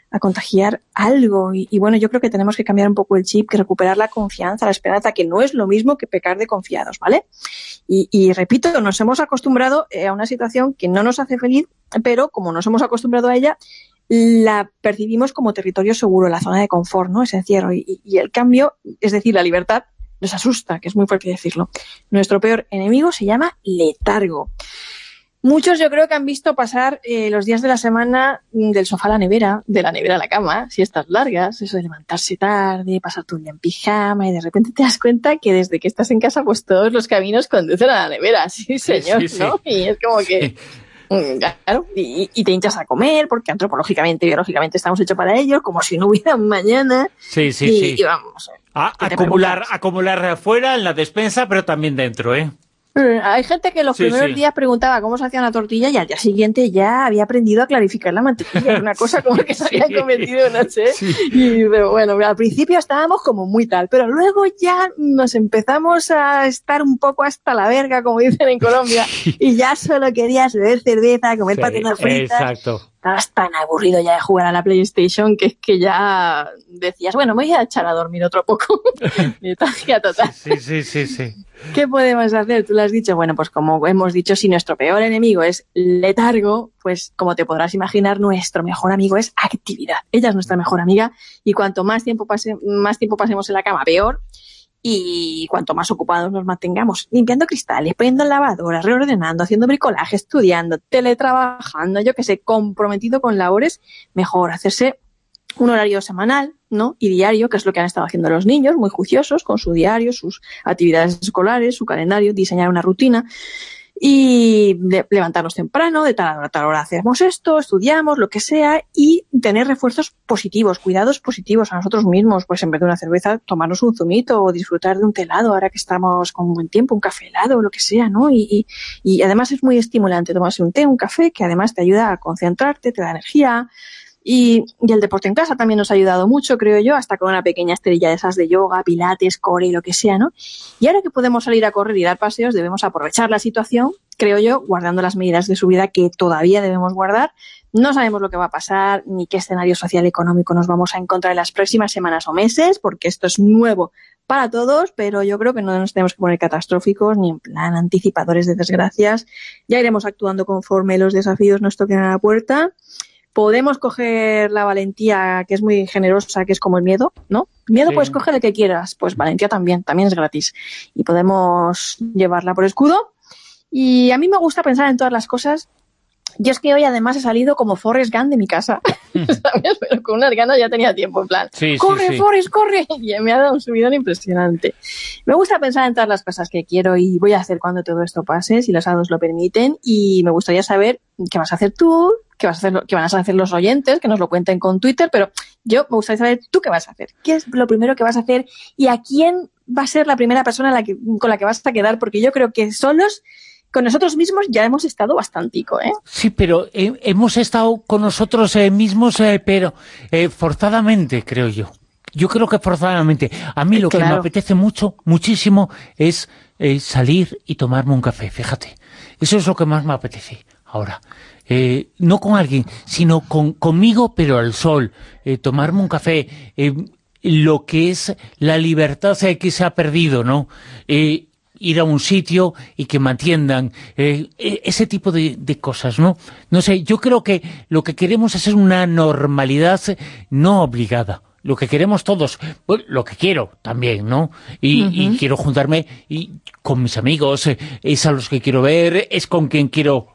algo. Y bueno, yo creo que tenemos que cambiar un poco el chip, que recuperar la confianza, la esperanza, que no es lo mismo que pecar de confiados, ¿vale? Y repito, nos hemos acostumbrado a una situación que no nos hace feliz, pero como nos hemos acostumbrado a ella, la percibimos como territorio seguro, la zona de confort, ¿no? Ese encierro. Y el cambio, es decir, la libertad, nos asusta, que es muy fuerte decirlo. Nuestro peor enemigo se llama letargo. Muchos yo creo que han visto pasar los días de la semana del sofá a la nevera, de la nevera a la cama, siestas largas, eso de levantarse tarde, pasar todo el día en pijama y de repente te das cuenta que desde que estás en casa pues todos los caminos conducen a la nevera, sí señor, sí. ¿no? Y es como que... Claro, y te hinchas a comer porque antropológicamente y biológicamente estamos hechos para ello, como si no hubiera un mañana. Sí. Y vamos. Acumular afuera en la despensa, pero también dentro, ¿eh? Hay gente que los primeros días preguntaba cómo se hacía una tortilla y al día siguiente ya había aprendido a clarificar la mantequilla. Era una cosa como que se habían cometido, no sé. Pero bueno, al principio estábamos como muy tal, pero luego ya nos empezamos a estar un poco hasta la verga, como dicen en Colombia, y ya solo querías beber cerveza, comer patatas fritas. Exacto. Estabas tan aburrido ya de jugar a la PlayStation que es que ya decías, bueno, me voy a echar a dormir otro poco. Letargia total. Sí. ¿Qué podemos hacer? Tú lo has dicho. Bueno, pues como hemos dicho, si nuestro peor enemigo es letargo, pues como te podrás imaginar, nuestro mejor amigo es actividad. Ella es nuestra mejor amiga y cuanto más tiempo pasemos en la cama, peor. Y cuanto más ocupados nos mantengamos, limpiando cristales, poniendo en lavadora, reordenando, haciendo bricolaje, estudiando, teletrabajando, yo que sé, comprometido con labores, mejor hacerse un horario semanal, ¿no? Y diario, que es lo que han estado haciendo los niños, muy juiciosos, con su diario, sus actividades escolares, su calendario, diseñar una rutina y levantarnos temprano, de tal a tal hora hacemos esto, estudiamos, lo que sea, y tener refuerzos positivos, cuidados positivos a nosotros mismos, pues en vez de una cerveza, tomarnos un zumito o disfrutar de un té helado, ahora que estamos con buen tiempo, un café helado, lo que sea, ¿no? Y además es muy estimulante tomarse un té, un café, que además te ayuda a concentrarte, te da energía. Y el deporte en casa también nos ha ayudado mucho, creo yo, hasta con una pequeña esterilla de esas de yoga, pilates, core y lo que sea, ¿no? Y ahora que podemos salir a correr y dar paseos, debemos aprovechar la situación, creo yo, guardando las medidas de seguridad que todavía debemos guardar. No sabemos lo que va a pasar, ni qué escenario social y económico nos vamos a encontrar en las próximas semanas o meses, porque esto es nuevo para todos, pero yo creo que no nos tenemos que poner catastróficos ni en plan anticipadores de desgracias. Ya iremos actuando conforme los desafíos nos toquen a la puerta. Podemos coger la valentía, que es muy generosa, que es como el miedo, ¿no? Miedo puedes coger el que quieras, pues valentía también es gratis. Y podemos llevarla por escudo. Y a mí me gusta pensar en todas las cosas Yo es que hoy además he salido como Forrest Gump de mi casa, ¿sabes? Pero con unas ganas ya tenía tiempo, en plan, ¡corre, Forrest, corre! Y me ha dado un subidón impresionante. Me gusta pensar en todas las cosas que quiero y voy a hacer cuando todo esto pase, si los hados lo permiten, y me gustaría saber qué vas a hacer tú, qué van a hacer los oyentes, que nos lo cuenten con Twitter, pero yo me gustaría saber tú qué vas a hacer, qué es lo primero que vas a hacer y a quién va a ser la primera persona con la que vas a quedar, porque yo creo que solos, con nosotros mismos, ya hemos estado bastantico, ¿eh? Sí, pero hemos estado con nosotros mismos, pero forzadamente, creo yo. Yo creo que forzadamente. A mí lo que me apetece muchísimo, es salir y tomarme un café, fíjate. Eso es lo que más me apetece ahora. No con alguien, sino conmigo, pero al sol. Tomarme un café, lo que es la libertad que se ha perdido, ¿no? Ir a un sitio y que me atiendan, ese tipo de cosas, ¿no? No sé, yo creo que lo que queremos es una normalidad no obligada. Lo que queremos todos, pues, lo que quiero también, ¿no? Y quiero juntarme con mis amigos, es a los que quiero ver, es con quien quiero,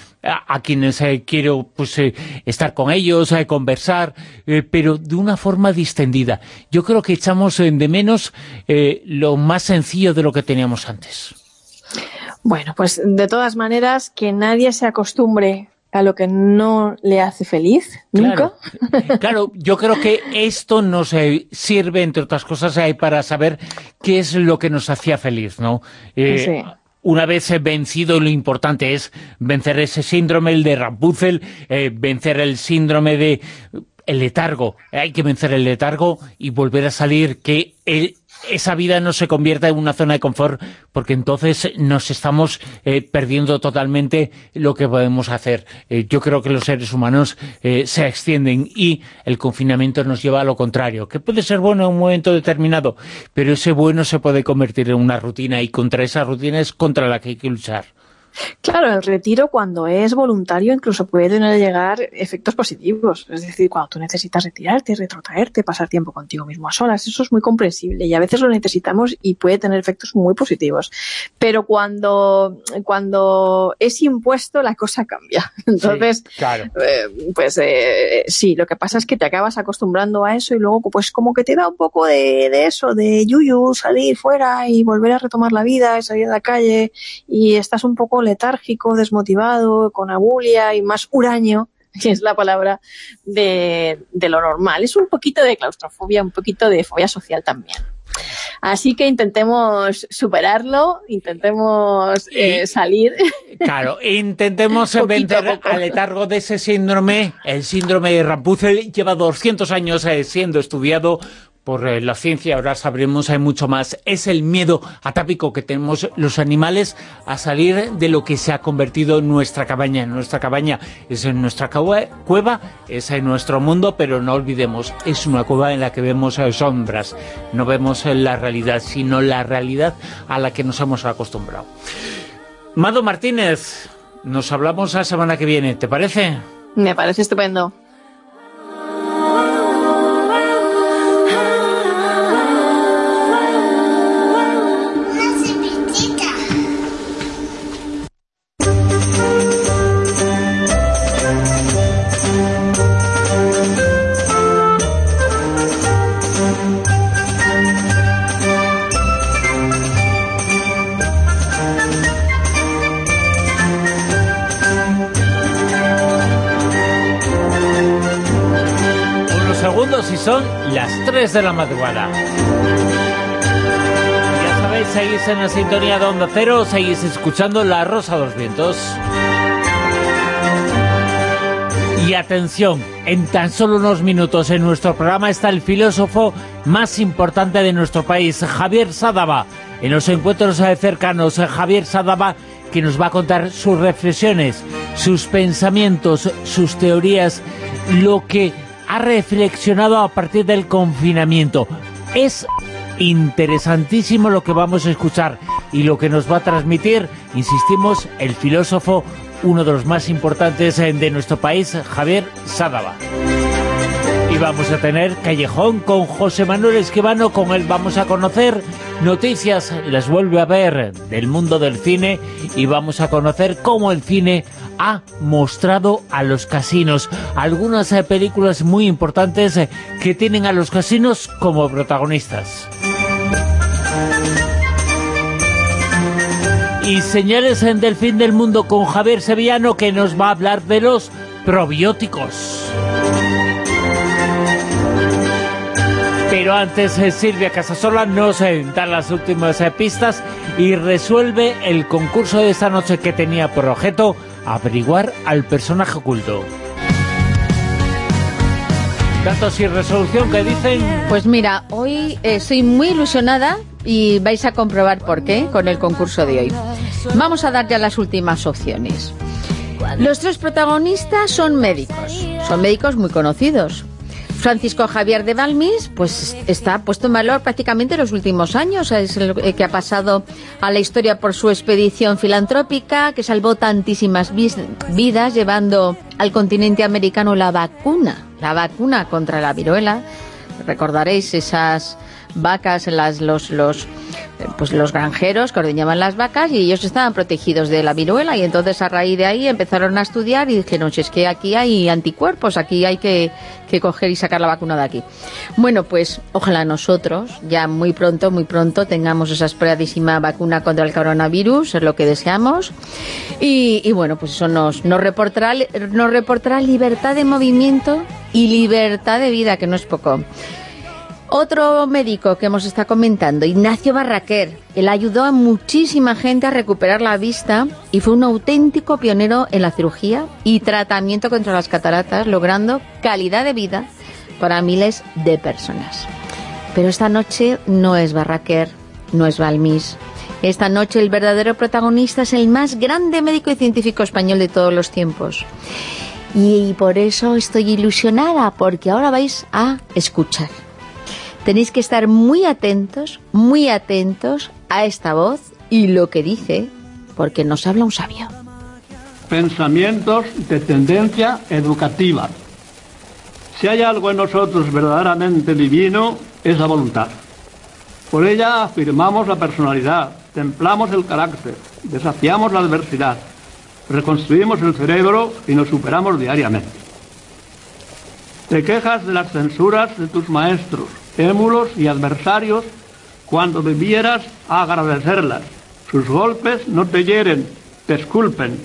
a quienes quiero pues estar con ellos, conversar, pero de una forma distendida. Yo creo que echamos de menos lo más sencillo de lo que teníamos antes. Bueno, pues de todas maneras, que nadie se acostumbre a lo que no le hace feliz, nunca. Claro, yo creo que esto nos sirve, entre otras cosas, para saber qué es lo que nos hacía feliz, ¿no? Sí. Una vez vencido, lo importante es vencer ese síndrome, el de Rapunzel, vencer el síndrome de el letargo. Hay que vencer el letargo y volver a salir, que esa vida no se convierta en una zona de confort, porque entonces nos estamos perdiendo totalmente lo que podemos hacer. Yo creo que los seres humanos se extienden y el confinamiento nos lleva a lo contrario, que puede ser bueno en un momento determinado, pero ese bueno se puede convertir en una rutina, y contra esa rutina es contra la que hay que luchar. Claro, el retiro, cuando es voluntario, incluso pueden llegar efectos positivos. Es decir, cuando tú necesitas retirarte, retrotraerte, pasar tiempo contigo mismo a solas, eso es muy comprensible y a veces lo necesitamos y puede tener efectos muy positivos. Pero cuando es impuesto, la cosa cambia. Entonces, sí, claro. Sí, lo que pasa es que te acabas acostumbrando a eso y luego pues como que te da un poco de eso, de yuyu, salir fuera y volver a retomar la vida, salir a la calle, y estás un poco letárgico, desmotivado, con abulia y más huraño, que es la palabra de lo normal. Es un poquito de claustrofobia, un poquito de fobia social también. Así que intentemos superarlo, intentemos salir. Claro, intentemos vencer al letargo de ese síndrome. El síndrome de Rapunzel lleva 200 años siendo estudiado por la ciencia, ahora sabremos, hay mucho más. Es el miedo atápico que tenemos los animales a salir de lo que se ha convertido en nuestra cabaña. Nuestra cabaña es en nuestra cueva, es en nuestro mundo, pero no olvidemos, es una cueva en la que vemos sombras. No vemos la realidad, sino la realidad a la que nos hemos acostumbrado. Mado Martínez, nos hablamos la semana que viene, ¿te parece? Me parece estupendo. Y son las 3 de la madrugada. Ya sabéis, seguís en la sintonía de Onda Cero, seguís escuchando La Rosa de los Vientos. Y atención, en tan solo unos minutos en nuestro programa está el filósofo más importante de nuestro país, Javier Sadaba. En los encuentros cercanos, Javier Sadaba, que nos va a contar sus reflexiones, sus pensamientos, sus teorías, lo que ha reflexionado a partir del confinamiento. Es interesantísimo lo que vamos a escuchar y lo que nos va a transmitir, insistimos, el filósofo, uno de los más importantes de nuestro país, Javier Sadaba. Y vamos a tener Callejón con José Manuel Esquivano, con él vamos a conocer noticias, las vuelve a ver, del mundo del cine, y vamos a conocer cómo el cine ha mostrado a los casinos. Algunas películas muy importantes que tienen a los casinos como protagonistas. Y señales del fin del mundo con Javier Sevillano, que nos va a hablar de los probióticos. Pero antes Silvia Casasola nos da las últimas pistas y resuelve el concurso de esta noche, que tenía por objeto averiguar al personaje oculto. Datos y resolución, ¿qué dicen? Pues mira, hoy estoy muy ilusionada y vais a comprobar por qué con el concurso de hoy. Vamos a dar ya las últimas opciones. Los tres protagonistas son médicos muy conocidos. Francisco Javier de Balmis, pues está puesto en valor prácticamente en los últimos años. Es el que ha pasado a la historia por su expedición filantrópica, que salvó tantísimas vidas, llevando al continente americano la vacuna contra la viruela. Recordaréis esas vacas, los granjeros que ordeñaban las vacas, y ellos estaban protegidos de la viruela, y entonces a raíz de ahí empezaron a estudiar y dijeron, si es que aquí hay anticuerpos, aquí hay que coger y sacar la vacuna de aquí. Bueno, pues ojalá nosotros ya muy pronto tengamos esa esperadísima vacuna contra el coronavirus, es lo que deseamos, y bueno, pues eso nos reportará libertad de movimiento y libertad de vida, que no es poco. Otro médico que hemos estado comentando, Ignacio Barraquer. Él ayudó a muchísima gente a recuperar la vista y fue un auténtico pionero en la cirugía y tratamiento contra las cataratas, logrando calidad de vida para miles de personas. Pero esta noche no es Barraquer, no es Balmis. Esta noche el verdadero protagonista es el más grande médico y científico español de todos los tiempos. Y por eso estoy ilusionada, porque ahora vais a escuchar. Tenéis que estar muy atentos a esta voz y lo que dice, porque nos habla un sabio. Pensamientos de tendencia educativa. Si hay algo en nosotros verdaderamente divino, es la voluntad. Por ella afirmamos la personalidad, templamos el carácter, desafiamos la adversidad, reconstruimos el cerebro y nos superamos diariamente. Te quejas de las censuras de tus maestros, émulos y adversarios, cuando debieras agradecerlas. Sus golpes no te hieren, te esculpen.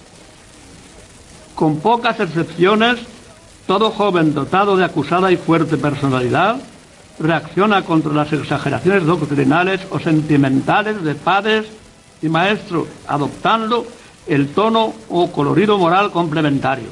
Con pocas excepciones, todo joven dotado de acusada y fuerte personalidad reacciona contra las exageraciones doctrinales o sentimentales de padres y maestros, adoptando el tono o colorido moral complementario.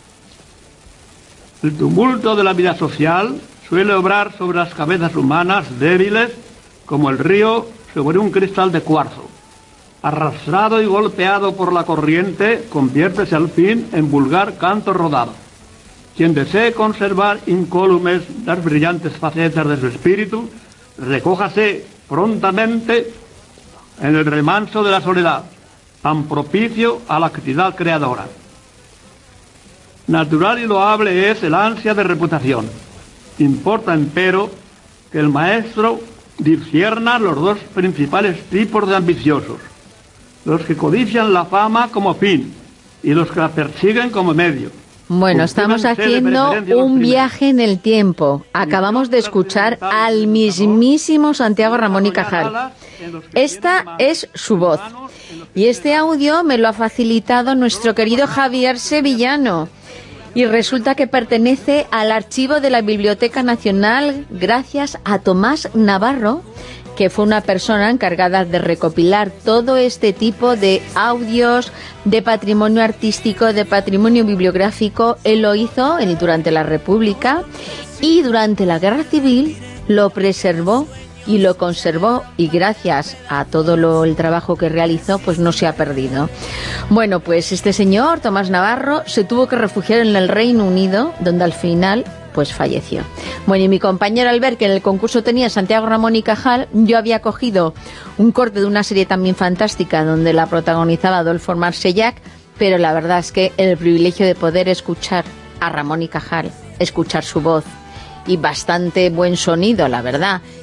El tumulto de la vida social suele obrar sobre las cabezas humanas débiles como el río sobre un cristal de cuarzo. Arrastrado y golpeado por la corriente, conviértese al fin en vulgar canto rodado. Quien desee conservar incólumes las brillantes facetas de su espíritu, recójase prontamente en el remanso de la soledad, tan propicio a la actividad creadora. Natural y loable es el ansia de reputación. Importa, empero, que el maestro discierna los dos principales tipos de ambiciosos: los que codician la fama como fin y los que la persiguen como medio. Bueno, estamos haciendo un viaje en el tiempo. Acabamos de escuchar al mismísimo Santiago Ramón y Cajal. Esta es su voz. Y este audio me lo ha facilitado nuestro querido Javier Sevillano. Y resulta que pertenece al archivo de la Biblioteca Nacional gracias a Tomás Navarro, que fue una persona encargada de recopilar todo este tipo de audios, de patrimonio artístico, de patrimonio bibliográfico. Él lo hizo durante la República y durante la Guerra Civil lo preservó y lo conservó, y gracias a todo el trabajo que realizó, pues no se ha perdido. Bueno, pues este señor, Tomás Navarro, se tuvo que refugiar en el Reino Unido, donde al final pues falleció. Bueno, y mi compañero, al ver que en el concurso tenía Santiago Ramón y Cajal, yo había cogido un corte de una serie también fantástica donde la protagonizaba Adolfo Marsellac, pero la verdad es que el privilegio de poder escuchar a Ramón y Cajal, escuchar su voz, y bastante buen sonido, la verdad,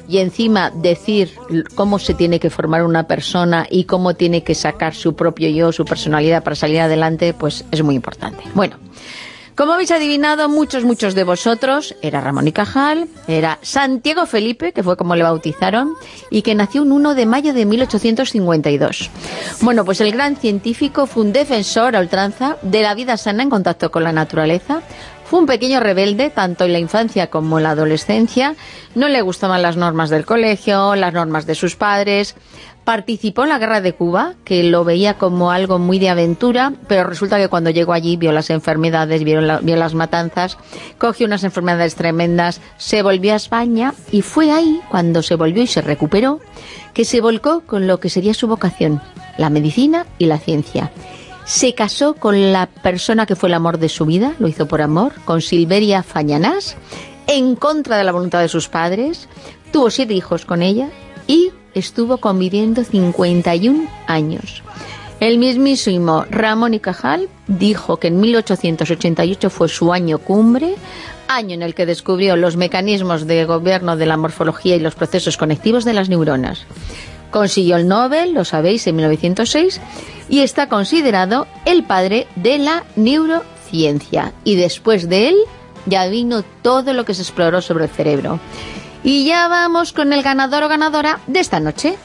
y encima decir cómo se tiene que formar una persona y cómo tiene que sacar su propio yo, su personalidad para salir adelante, pues es muy importante. Bueno, como habéis adivinado, muchos de vosotros, era Ramón y Cajal, era Santiago Felipe, que fue como le bautizaron, y que nació un 1 de mayo de 1852. Bueno, pues el gran científico fue un defensor a ultranza de la vida sana en contacto con la naturaleza. Fue un pequeño rebelde, tanto en la infancia como en la adolescencia. No le gustaban las normas del colegio, las normas de sus padres. Participó en la guerra de Cuba, que lo veía como algo muy de aventura, pero resulta que cuando llegó allí vio las enfermedades, vio las matanzas, cogió unas enfermedades tremendas, se volvió a España y fue ahí, cuando se volvió y se recuperó, que se volcó con lo que sería su vocación, la medicina y la ciencia. Se casó con la persona que fue el amor de su vida, lo hizo por amor, con Silveria Fañanás, en contra de la voluntad de sus padres, tuvo 7 hijos con ella y estuvo conviviendo 51 años. El mismísimo Ramón y Cajal dijo que en 1888 fue su año cumbre, año en el que descubrió los mecanismos de gobierno de la morfología y los procesos conectivos de las neuronas. Consiguió el Nobel, lo sabéis, en 1906, y está considerado el padre de la neurociencia. Y después de él ya vino todo lo que se exploró sobre el cerebro. Y ya vamos con el ganador o ganadora de esta noche.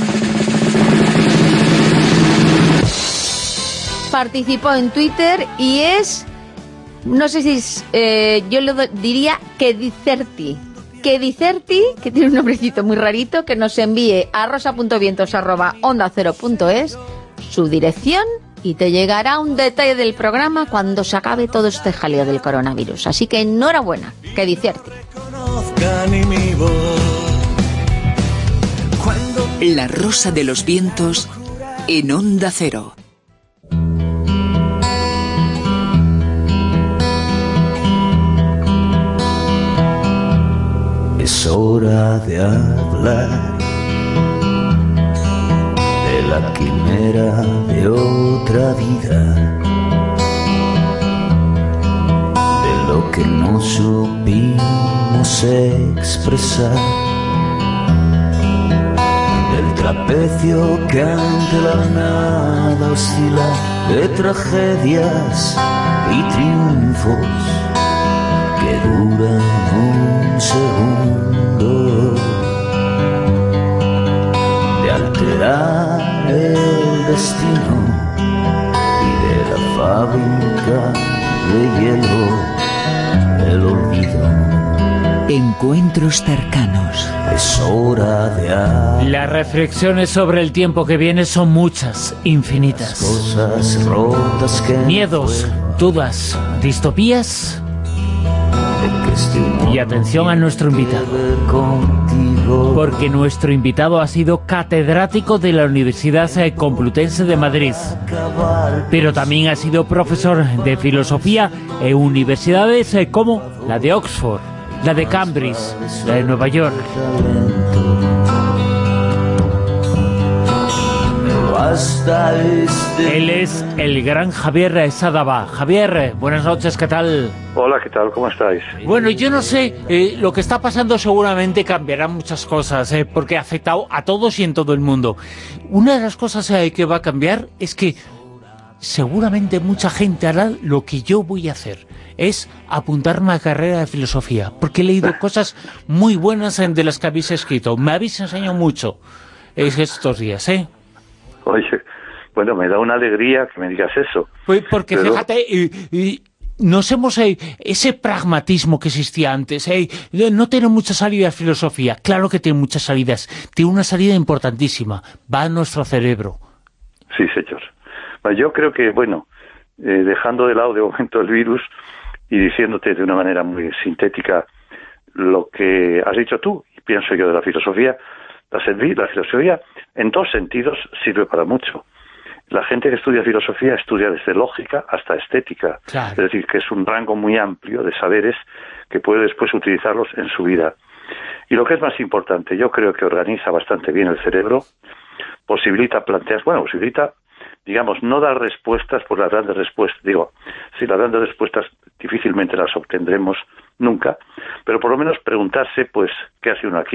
Participó en Twitter y es, no sé si es, yo le diría Kedicerti, que tiene un nombrecito muy rarito, que nos envíe a rosa.vientos@ondacero.es su dirección y te llegará un detalle del programa cuando se acabe todo este jaleo del coronavirus. Así que enhorabuena, Kedicerti. La Rosa de los Vientos en Onda Cero. Es hora de hablar de la quimera de otra vida, de lo que no supimos expresar, del trapecio que ante la nada oscila, de tragedias y triunfos que duran un segundo, de alterar el destino y de la fábrica de hielo, el olvido. Encuentros cercanos. Es hora de Las reflexiones sobre el tiempo que viene son muchas, infinitas. Cosas rotas que miedos, dudas, distopías. Y atención a nuestro invitado, porque nuestro invitado ha sido catedrático de la Universidad Complutense de Madrid, pero también ha sido profesor de filosofía en universidades como la de Oxford, la de Cambridge, la de Nueva York. Él es el gran Javier Sadaba. Javier, buenas noches, ¿qué tal? Hola, ¿qué tal? ¿Cómo estáis? Bueno, yo no sé, lo que está pasando seguramente cambiará muchas cosas, porque ha afectado a todos y en todo el mundo. Una de las cosas que va a cambiar es que seguramente mucha gente hará lo que yo voy a hacer, es apuntarme a carrera de filosofía, porque he leído cosas muy buenas de las que habéis escrito. Me habéis enseñado mucho estos días, ¿eh? Oye, bueno, me da una alegría que me digas eso. Pues porque pero... fíjate, nos hemos ese pragmatismo que existía antes, no tiene mucha salida de filosofía. Claro que tiene muchas salidas, tiene una salida importantísima, va a nuestro cerebro. Sí, señor. Bueno, yo creo que, bueno, dejando de lado de momento el virus y diciéndote de una manera muy sintética lo que has dicho tú, y pienso yo de la filosofía, la filosofía en dos sentidos sirve para mucho. La gente que estudia filosofía estudia desde lógica hasta estética, claro. Es decir, que es un rango muy amplio de saberes que puede después utilizarlos en su vida. Y lo que es más importante, yo creo que organiza bastante bien el cerebro, posibilita, digamos, no dar respuestas por las grandes respuestas. Digo, si las grandes respuestas difícilmente las obtendremos nunca, pero por lo menos preguntarse, pues, ¿qué hace uno aquí?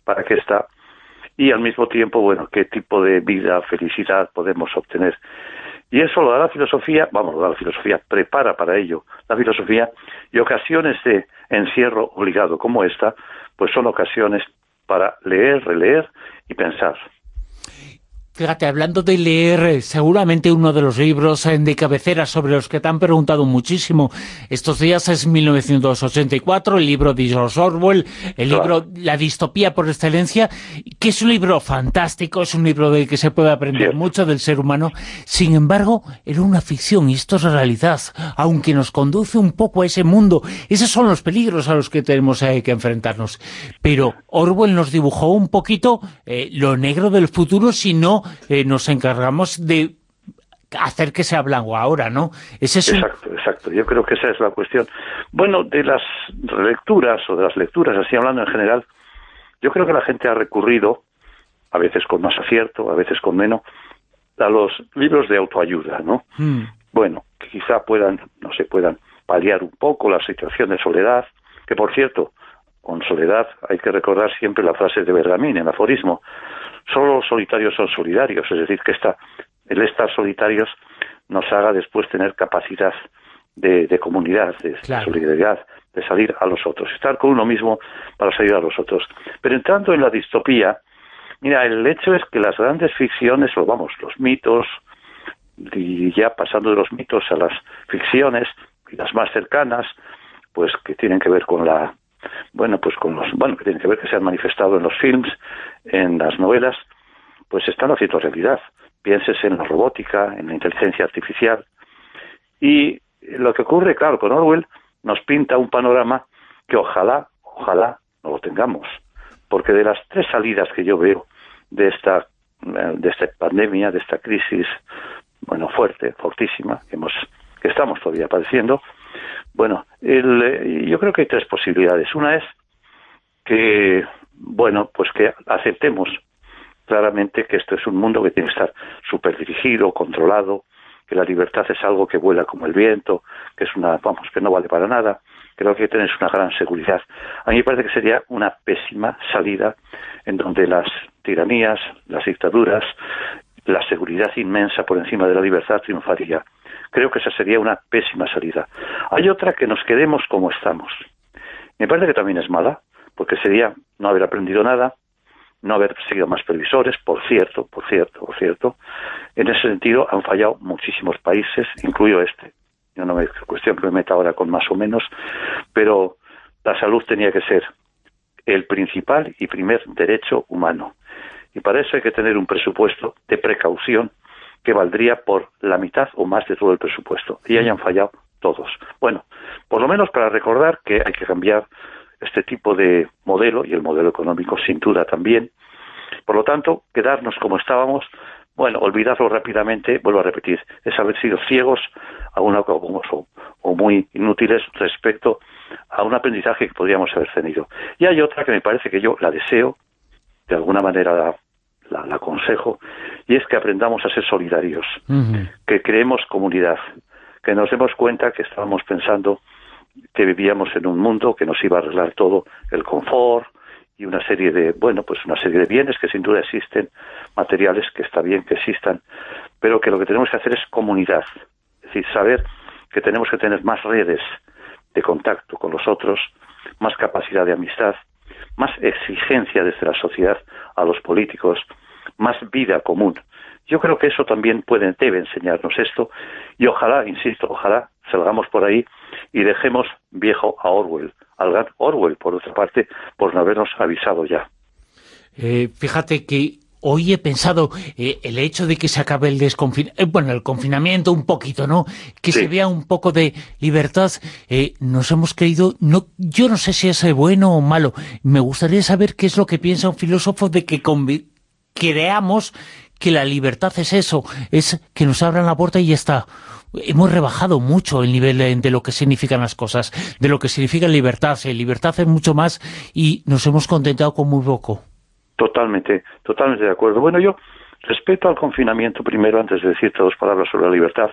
para qué está, y al mismo tiempo, bueno, qué tipo de vida, felicidad podemos obtener. Y eso lo da la filosofía, prepara para ello la filosofía, y ocasiones de encierro obligado como esta, pues son ocasiones para leer, releer y pensar. Fíjate, hablando de leer, seguramente uno de los libros de cabecera sobre los que te han preguntado muchísimo estos días es 1984, el libro de George Orwell, el libro La distopía por excelencia, que es un libro fantástico, es un libro del que se puede aprender mucho del ser humano. Sin embargo, era una ficción y esto es realidad, aunque nos conduce un poco a ese mundo. Esos son los peligros a los que tenemos que enfrentarnos. Pero Orwell nos dibujó un poquito lo negro del futuro, si no nos encargamos de hacer que sea blanco ahora, ¿no? Exacto. Yo creo que esa es la cuestión. Bueno, de las lecturas o de las lecturas, así hablando en general, yo creo que la gente ha recurrido, a veces con más acierto, a veces con menos, a los libros de autoayuda, ¿no? Bueno, que quizá puedan paliar un poco la situación de soledad, que por cierto, con soledad hay que recordar siempre la frase de Bergamín, el aforismo: solo los solitarios son solidarios, es decir, que el estar solitarios nos haga después tener capacidad de comunidad, de solidaridad, de salir a los otros, estar con uno mismo para salir a los otros. Pero entrando en la distopía, mira, el hecho es que las grandes ficciones, los mitos, y ya pasando de los mitos a las ficciones, y las más cercanas, pues que tienen que ver con que tienen que ver que se han manifestado en los films, en las novelas, pues están haciendo realidad. Pienses en la robótica, en la inteligencia artificial. Y lo que ocurre, claro, con Orwell nos pinta un panorama que ojalá no lo tengamos. Porque de las 3 salidas que yo veo de esta pandemia, de esta crisis, fortísima, que estamos todavía padeciendo, yo creo que hay 3 posibilidades. Una es que, que aceptemos claramente que esto es un mundo que tiene que estar superdirigido, controlado, que la libertad es algo que vuela como el viento, que es que no vale para nada, que lo que hay que tener es una gran seguridad. A mí me parece que sería una pésima salida en donde las tiranías, las dictaduras, la seguridad inmensa por encima de la libertad triunfaría. Creo que esa sería una pésima salida. Hay otra, que nos quedemos como estamos. Me parece que también es mala, porque sería no haber aprendido nada, no haber seguido más previsores, por cierto. En ese sentido han fallado muchísimos países, incluido este. Yo no me cuestión que me meta ahora con más o menos, pero la salud tenía que ser el principal y primer derecho humano. Y para eso hay que tener un presupuesto de precaución que valdría por la mitad o más de todo el presupuesto. Y hayan fallado todos. Bueno, por lo menos para recordar que hay que cambiar este tipo de modelo, y el modelo económico sin duda también. Por lo tanto, quedarnos como estábamos, olvidarlo rápidamente, vuelvo a repetir, es haber sido ciegos o muy inútiles respecto a un aprendizaje que podríamos haber tenido. Y hay otra que me parece que yo la deseo, de alguna manera la aconsejo, y es que aprendamos a ser solidarios, que creemos comunidad, que nos demos cuenta que estábamos pensando que vivíamos en un mundo que nos iba a arreglar todo, el confort y una serie de bienes que sin duda existen, materiales que está bien que existan, pero que lo que tenemos que hacer es comunidad, es decir, saber que tenemos que tener más redes de contacto con los otros, más capacidad de amistad, más exigencia desde la sociedad a los políticos, más vida común. Yo creo que eso también debe enseñarnos esto, y ojalá salgamos por ahí y dejemos viejo a Orwell, al gran Orwell, por otra parte, por no habernos avisado ya. Fíjate que hoy he pensado el hecho de que se acabe el confinamiento un poquito, ¿no? Que se vea un poco de libertad. Nos hemos creído, yo no sé si es bueno o malo. Me gustaría saber qué es lo que piensa un filósofo de que creamos que la libertad es eso, es que nos abran la puerta y ya está. Hemos rebajado mucho el nivel de lo que significan las cosas, de lo que significa libertad. Libertad es mucho más y nos hemos contentado con muy poco. Totalmente de acuerdo. Bueno, yo respecto al confinamiento, primero, antes de decirte 2 palabras sobre la libertad,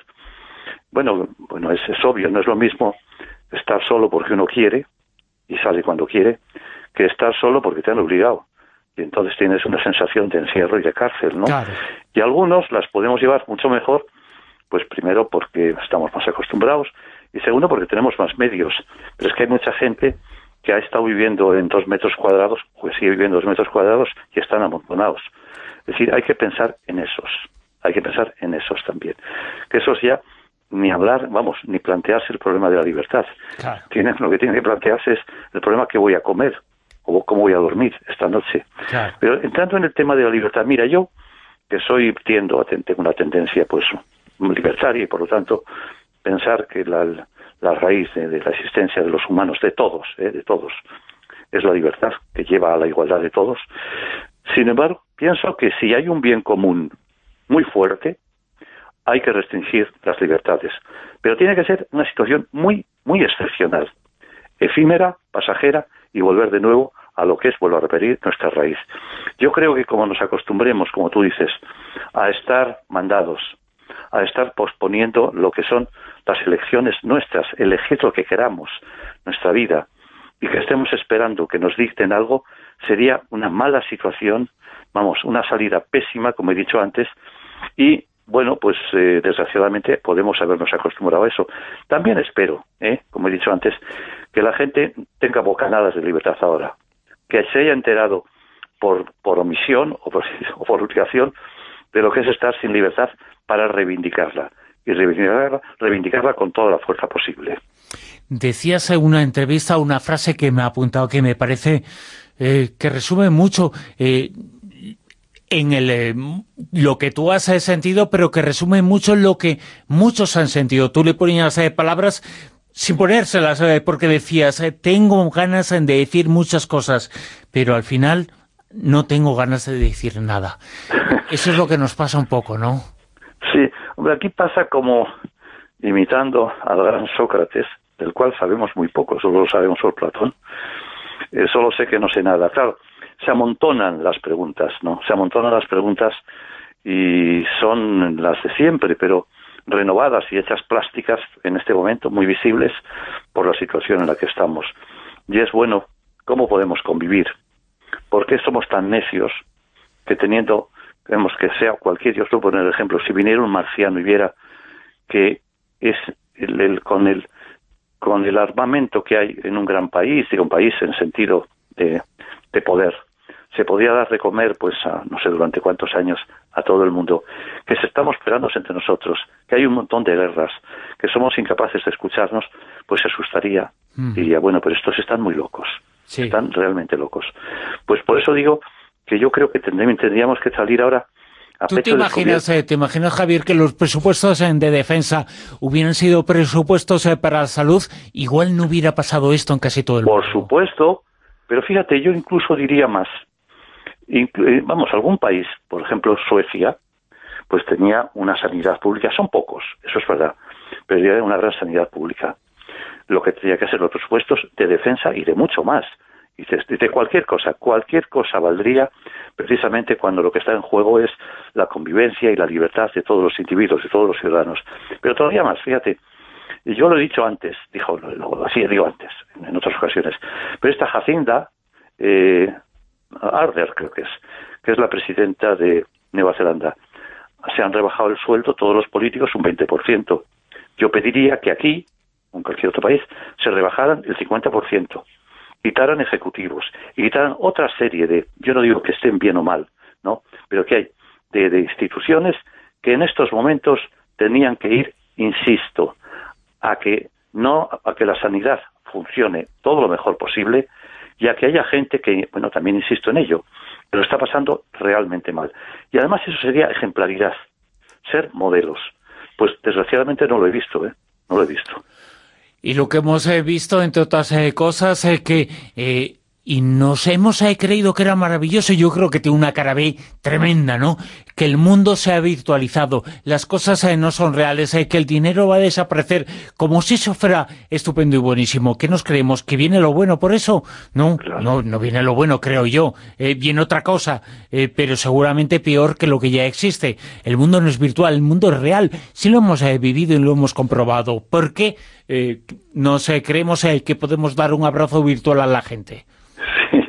es obvio, no es lo mismo estar solo porque uno quiere y sale cuando quiere, que estar solo porque te han obligado. y entonces tienes una sensación de encierro y de cárcel, ¿no? Claro. Y algunos las podemos llevar mucho mejor, pues primero porque estamos más acostumbrados y segundo porque tenemos más medios. Pero es que hay mucha gente que ha estado viviendo en 2 metros cuadrados, pues sigue viviendo en 2 metros cuadrados y están amontonados. Es decir, hay que pensar en esos también. Que esos ya ni hablar, ni plantearse el problema de la libertad. Claro. Lo que tienen que plantearse es el problema que voy a comer o cómo voy a dormir esta noche. Claro. Pero entrando en el tema de la libertad, mira, yo que tengo una tendencia pues libertaria y por lo tanto pensar que la raíz de la existencia de los humanos, de todos, es la libertad que lleva a la igualdad de todos. Sin embargo, pienso que si hay un bien común muy fuerte, hay que restringir las libertades. Pero tiene que ser una situación muy, muy excepcional, efímera, pasajera y volver de nuevo a lo que es, vuelvo a repetir, nuestra raíz. Yo creo que como nos acostumbremos, como tú dices, a estar mandados, a estar posponiendo lo que son las elecciones nuestras, elegir lo que queramos, nuestra vida, y que estemos esperando que nos dicten algo, sería una mala situación, una salida pésima, como he dicho antes, y bueno, pues desgraciadamente podemos habernos acostumbrado a eso. También espero, como he dicho antes, que la gente tenga bocanadas de libertad ahora, que se haya enterado por omisión o por obligación de lo que es estar sin libertad para reivindicarla, y reivindicarla con toda la fuerza posible. Decías en una entrevista una frase que me ha apuntado que me parece que resume mucho en lo que tú has sentido, pero que resume mucho lo que muchos han sentido. Tú le ponías palabras sin ponérselas, porque decías, tengo ganas de decir muchas cosas, pero al final no tengo ganas de decir nada. Eso es lo que nos pasa un poco, ¿no? Sí, hombre, aquí pasa como imitando al gran Sócrates, del cual sabemos muy poco, solo lo sabemos por Platón. Solo sé que no sé nada. Claro, se amontonan las preguntas, ¿no? Se amontonan las preguntas y son las de siempre, pero renovadas y hechas plásticas en este momento, muy visibles por la situación en la que estamos. Y es bueno, ¿cómo podemos convivir? ¿Por qué somos tan necios que queremos que sea cualquier, yo os voy a poner el ejemplo, si viniera un marciano y viera que es con el armamento que hay en un gran país, digo un país en sentido de poder, se podía dar de comer, pues, no sé durante cuántos años, a todo el mundo, que se estamos peleándose entre nosotros, que hay un montón de guerras, que somos incapaces de escucharnos, pues se asustaría. Diría, bueno, pero estos están muy locos, están realmente locos. Pues por eso digo que yo creo que tendríamos que salir ahora a ¿Tú te imaginas, Javier, que los presupuestos de defensa hubieran sido presupuestos para la salud? Igual no hubiera pasado esto en casi todo el mundo. Por supuesto, pero fíjate, yo incluso diría más. Algún país, por ejemplo Suecia, pues tenía una sanidad pública, son pocos, eso es verdad, pero tenía una gran sanidad pública. Lo que tenía que ser los presupuestos de defensa y de mucho más, y de cualquier cosa valdría precisamente cuando lo que está en juego es la convivencia y la libertad de todos los individuos, de todos los ciudadanos. Pero todavía más, fíjate, y yo lo he dicho antes, digo antes, en otras ocasiones, pero esta Jacinda Ardern, creo que es la presidenta de Nueva Zelanda, se han rebajado el sueldo todos los políticos un 20%. Yo pediría que aquí, o en cualquier otro país, se rebajaran el 50%, quitaran ejecutivos y quitaran otra serie de, yo no digo que estén bien o mal, ¿no?, pero que hay de instituciones que en estos momentos tenían que ir, insisto, a que la sanidad funcione todo lo mejor posible, y a que haya gente que, bueno, también insisto en ello, pero está pasando realmente mal. Y además eso sería ejemplaridad, ser modelos. Pues desgraciadamente no lo he visto, no lo he visto. Y lo que hemos visto, entre otras cosas, y nos hemos creído que era maravilloso. Yo creo que tiene una cara B tremenda, ¿no? Que el mundo se ha virtualizado, las cosas no son reales, que el dinero va a desaparecer, como si eso fuera estupendo y buenísimo. ¿Qué nos creemos? ¿Que viene lo bueno por eso? No, claro. No viene lo bueno, creo yo. Viene otra cosa, pero seguramente peor que lo que ya existe. El mundo no es virtual, el mundo es real. Sí lo hemos vivido y lo hemos comprobado. ¿Por qué nos creemos que podemos dar un abrazo virtual a la gente?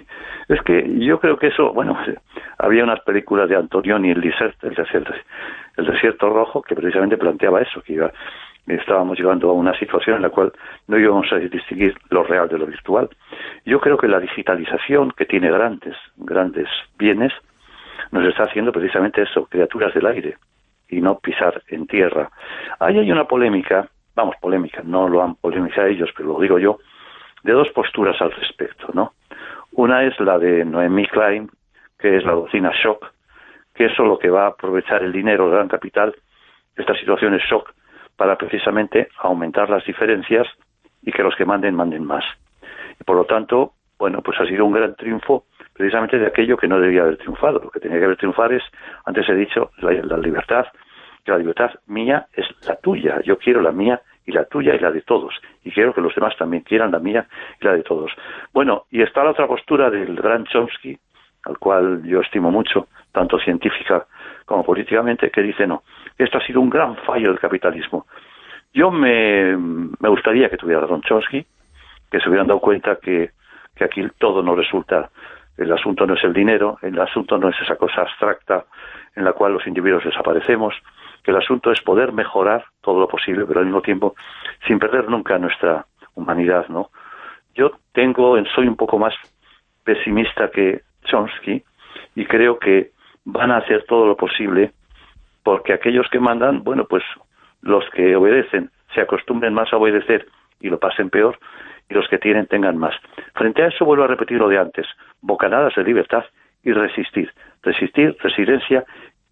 Es que yo creo que eso, bueno, había unas películas de Antonioni, el desierto rojo, que precisamente planteaba eso, que estábamos llegando a una situación en la cual no íbamos a distinguir lo real de lo virtual. Yo creo que la digitalización, que tiene grandes bienes, nos está haciendo precisamente eso, criaturas del aire, y no pisar en tierra. Ahí hay una polémica, no lo han polemizado ellos, pero lo digo yo, de dos posturas al respecto, ¿no? Una es la de Noemí Klein, que es la doctrina shock, que eso lo que va a aprovechar el dinero, el gran capital, esta situación es shock, para precisamente aumentar las diferencias y que los que manden más. Y por lo tanto, bueno, pues ha sido un gran triunfo precisamente de aquello que no debía haber triunfado. Lo que tenía que haber triunfado es, antes he dicho, la libertad, que la libertad mía es la tuya. Yo quiero la mía y la tuya y la de todos. Y quiero que los demás también quieran la mía y la de todos. Bueno, y está la otra postura del gran Chomsky, al cual yo estimo mucho, tanto científica como políticamente, que dice no, esto ha sido un gran fallo del capitalismo. Yo me gustaría que tuviera razón Chomsky, que se hubieran dado cuenta que aquí todo no resulta, el asunto no es el dinero, el asunto no es esa cosa abstracta en la cual los individuos desaparecemos, que el asunto es poder mejorar todo lo posible, pero al mismo tiempo sin perder nunca nuestra humanidad, ¿no? Yo soy un poco más pesimista que Chomsky y creo que van a hacer todo lo posible porque aquellos que mandan, bueno, pues los que obedecen se acostumbren más a obedecer y lo pasen peor, y los que tienen tengan más. Frente a eso vuelvo a repetir lo de antes, bocanadas de libertad y resistir, resistencia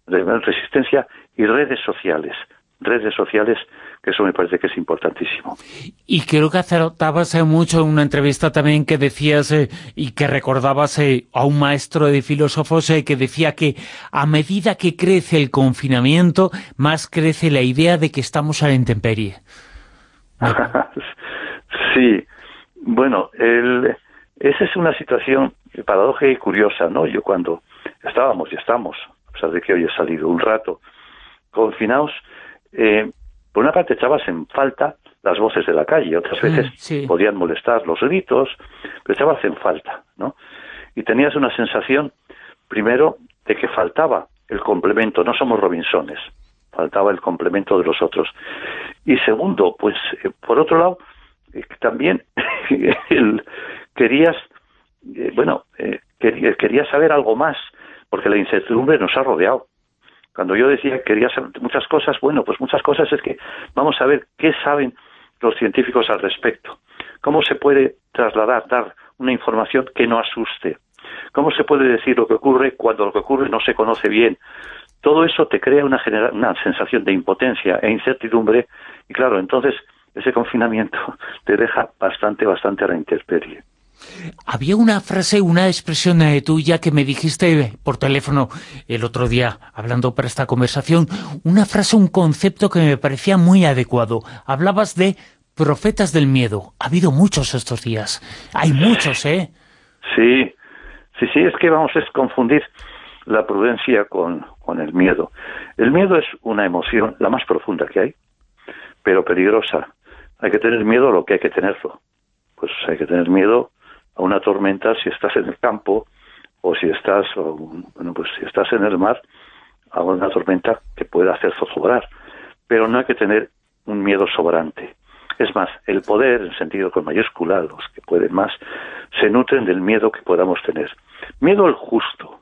y redes sociales, que eso me parece que es importantísimo. Y creo que acertabas mucho en una entrevista también que decías y que recordabas a un maestro de filósofos que decía que a medida que crece el confinamiento, más crece la idea de que estamos a la intemperie. Sí, bueno, esa es una situación paradójica y curiosa, ¿no? Yo cuando estábamos y estamos, a pesar de que hoy he salido un rato, confinados, por una parte echabas en falta las voces de la calle, otras veces podían molestar los gritos, pero echabas en falta, ¿no? Y tenías una sensación, primero, de que faltaba el complemento, no somos Robinsones, faltaba el complemento de los otros. Y segundo, pues, por otro lado, también querías saber algo más, porque la incertidumbre nos ha rodeado. Cuando yo decía que quería saber muchas cosas, bueno, pues muchas cosas es que vamos a ver qué saben los científicos al respecto. ¿Cómo se puede trasladar, dar una información que no asuste? ¿Cómo se puede decir lo que ocurre cuando lo que ocurre no se conoce bien? Todo eso te crea una sensación de impotencia e incertidumbre y claro, entonces ese confinamiento te deja bastante a la intemperie. Había una frase, una expresión tuya que me dijiste por teléfono el otro día, hablando para esta conversación, una frase, un concepto que me parecía muy adecuado. Hablabas de profetas del miedo. Ha habido muchos estos días. Hay muchos, ¿eh? Sí, es que es confundir la prudencia con el miedo. El miedo es una emoción, la más profunda que hay, pero peligrosa. Hay que tener miedo a lo que hay que tenerlo. Pues hay que tener miedo a una tormenta si estás en el campo o si estás en el mar, a una tormenta que pueda hacer zozobrar. Pero no hay que tener un miedo sobrante. Es más, el poder, en sentido con mayúscula, los que pueden más, se nutren del miedo que podamos tener. Miedo al justo.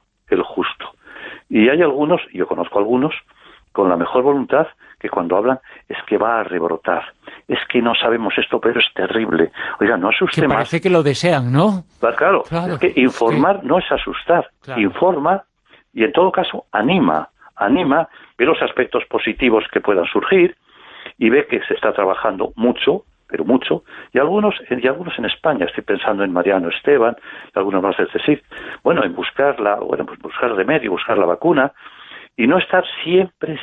Y hay algunos, yo conozco algunos, con la mejor voluntad, que cuando hablan es que va a rebrotar. Es que no sabemos esto, pero es terrible. Oiga, no asuste que más. Parece que lo desean, ¿no? Claro, es que informar no es asustar. Claro. Informa y en todo caso anima, ve los aspectos positivos que puedan surgir y ve que se está trabajando mucho, pero mucho, y algunos en España, estoy pensando en Mariano Esteban, y algunos más del CSIC, en buscar remedio, buscar la vacuna, y no estar siempre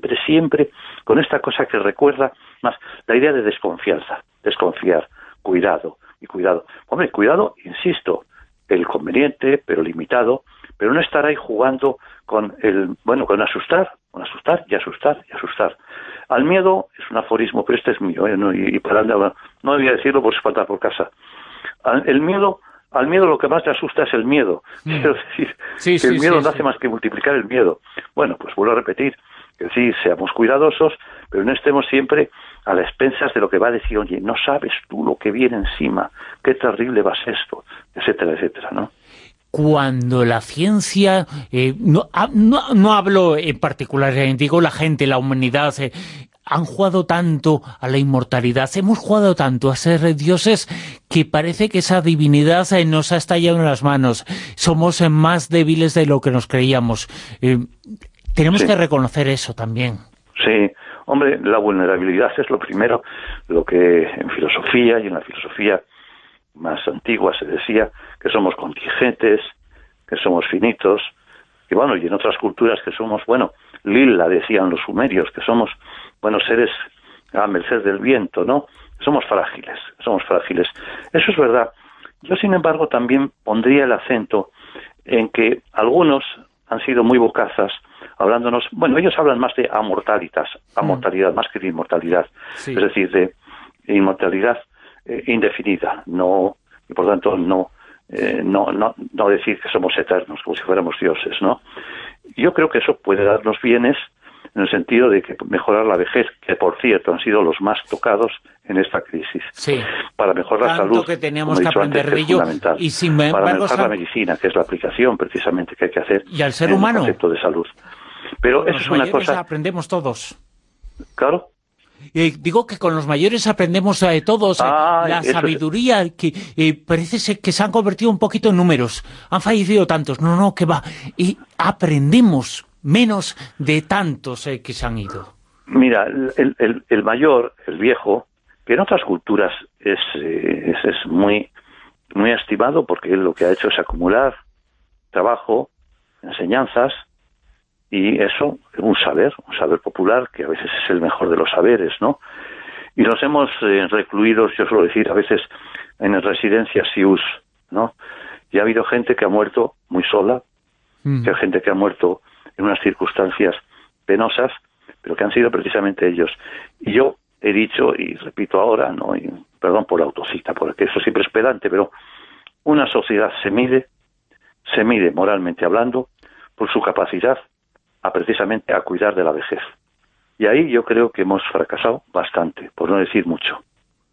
con esta cosa que recuerda más la idea de desconfiar, cuidado. Hombre, cuidado, insisto, el conveniente, pero limitado, pero no estar ahí jugando con con asustar y asustar. Al miedo es un aforismo, pero este es mío, y para no voy a decirlo por espantar por casa. El miedo al miedo lo que más le asusta es el miedo. Quiero decir, que el miedo no hace más que multiplicar el miedo. Bueno, pues vuelvo a repetir, que sí, seamos cuidadosos, pero no estemos siempre a las expensas de lo que va a decir, oye, no sabes tú lo que viene encima, qué terrible va a ser esto, etcétera, etcétera, ¿no? Cuando la ciencia, no hablo en particular, digo la gente, la humanidad, han jugado tanto a la inmortalidad, hemos jugado tanto a ser dioses que parece que esa divinidad nos ha estallado en las manos. Somos más débiles de lo que nos creíamos. Tenemos que reconocer eso también. Sí, hombre, la vulnerabilidad es lo primero, lo que en filosofía y en la filosofía más antigua se decía, que somos contingentes, que somos finitos, que bueno, y en otras culturas que somos, bueno, lila decían los sumerios, que somos, bueno, seres a merced del viento, ¿no? Somos frágiles. Eso es verdad. Yo, sin embargo, también pondría el acento en que algunos han sido muy bocazas, hablándonos, bueno, ellos hablan más de amortalidad, más que de inmortalidad, es decir, de inmortalidad indefinida, no, y por tanto no decir que somos eternos, como si fuéramos dioses, ¿no? Yo creo que eso puede darnos bienes en el sentido de que mejorar la vejez, que por cierto han sido los más tocados en esta crisis. Sí. Para mejorar la salud, que teníamos que aprender de ello, y sin embargo, para mejorar la medicina, que es la aplicación precisamente que hay que hacer, y al ser humano, en el concepto de salud. Pero eso es una cosa... aprendemos todos. Claro. Digo que con los mayores aprendemos todos, la sabiduría, que parece ser que se han convertido un poquito en números. Han fallecido tantos. No, que va. Y aprendemos menos de tantos que se han ido. Mira, el mayor, el viejo, que en otras culturas es muy, muy estimado, porque él lo que ha hecho es acumular trabajo, enseñanzas, y eso, un saber popular, que a veces es el mejor de los saberes, ¿no? Y nos hemos recluido, yo suelo decir, a veces en residencias SIUS, ¿no? Y ha habido gente que ha muerto muy sola, que hay gente que ha muerto en unas circunstancias penosas, pero que han sido precisamente ellos. Y yo he dicho, y repito ahora, ¿no? Y perdón por la autocita, porque eso siempre es pedante, pero una sociedad se mide moralmente hablando, por su capacidad precisamente a cuidar de la vejez. Y ahí yo creo que hemos fracasado bastante, por no decir mucho.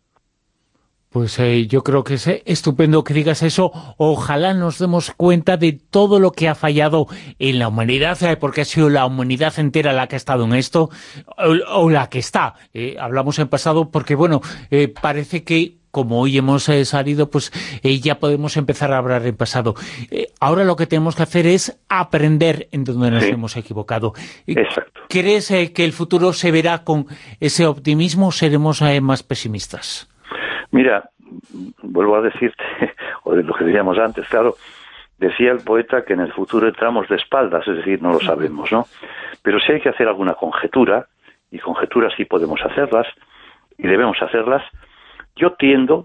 Pues yo creo que es estupendo que digas eso. Ojalá nos demos cuenta de todo lo que ha fallado en la humanidad, porque ha sido la humanidad entera la que ha estado en esto, o la que está. Hablamos en pasado porque, bueno, parece que como hoy hemos salido, pues ya podemos empezar a hablar en pasado. Ahora lo que tenemos que hacer es aprender en donde nos hemos equivocado. Exacto. ¿Crees que el futuro se verá con ese optimismo o seremos más pesimistas? Mira, vuelvo a decirte, o de lo que decíamos antes, claro, decía el poeta que en el futuro entramos de espaldas, es decir, no lo sabemos, ¿no? Pero si hay que hacer alguna conjetura, y conjeturas sí podemos hacerlas, y debemos hacerlas, yo tiendo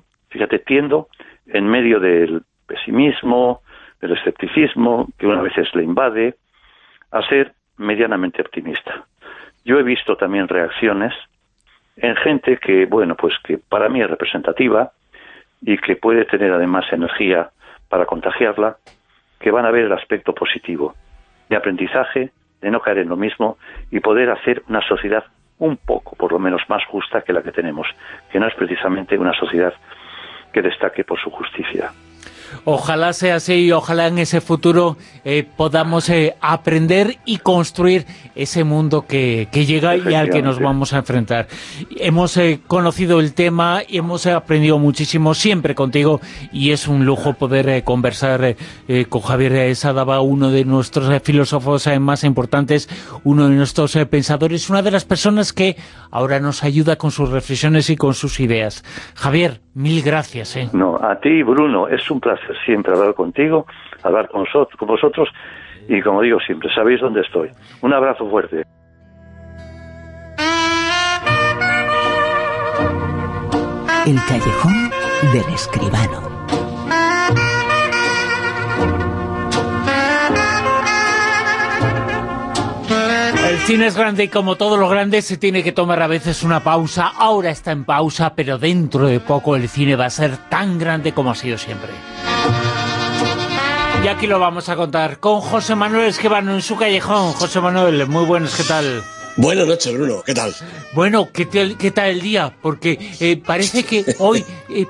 en medio del pesimismo, del escepticismo, que una veces le invade, a ser medianamente optimista. Yo he visto también reacciones en gente que, bueno, pues que para mí es representativa y que puede tener además energía para contagiarla, que van a ver el aspecto positivo de aprendizaje, de no caer en lo mismo y poder hacer una sociedad un poco, por lo menos, más justa que la que tenemos, que no es precisamente una sociedad que destaque por su justicia. Ojalá sea así y ojalá en ese futuro podamos aprender y construir ese mundo que llega y al que nos vamos a enfrentar. Hemos conocido el tema y hemos aprendido muchísimo siempre contigo y es un lujo poder conversar con Javier Sadaba, uno de nuestros filósofos más importantes, uno de nuestros pensadores, una de las personas que ahora nos ayuda con sus reflexiones y con sus ideas. Javier, mil gracias. No, a ti, Bruno, es un placer siempre hablar contigo, hablar con vosotros y, como digo siempre, sabéis dónde estoy. Un abrazo fuerte. El callejón del escribano. El cine es grande y como todo lo grande se tiene que tomar a veces una pausa. Ahora está en pausa, pero dentro de poco el cine va a ser tan grande como ha sido siempre. Y aquí lo vamos a contar con José Manuel Esquivano en su callejón. José Manuel, muy buenos, ¿qué tal? Buenas noches, Bruno, ¿qué tal? Bueno, ¿qué tal el día? Porque parece que hoy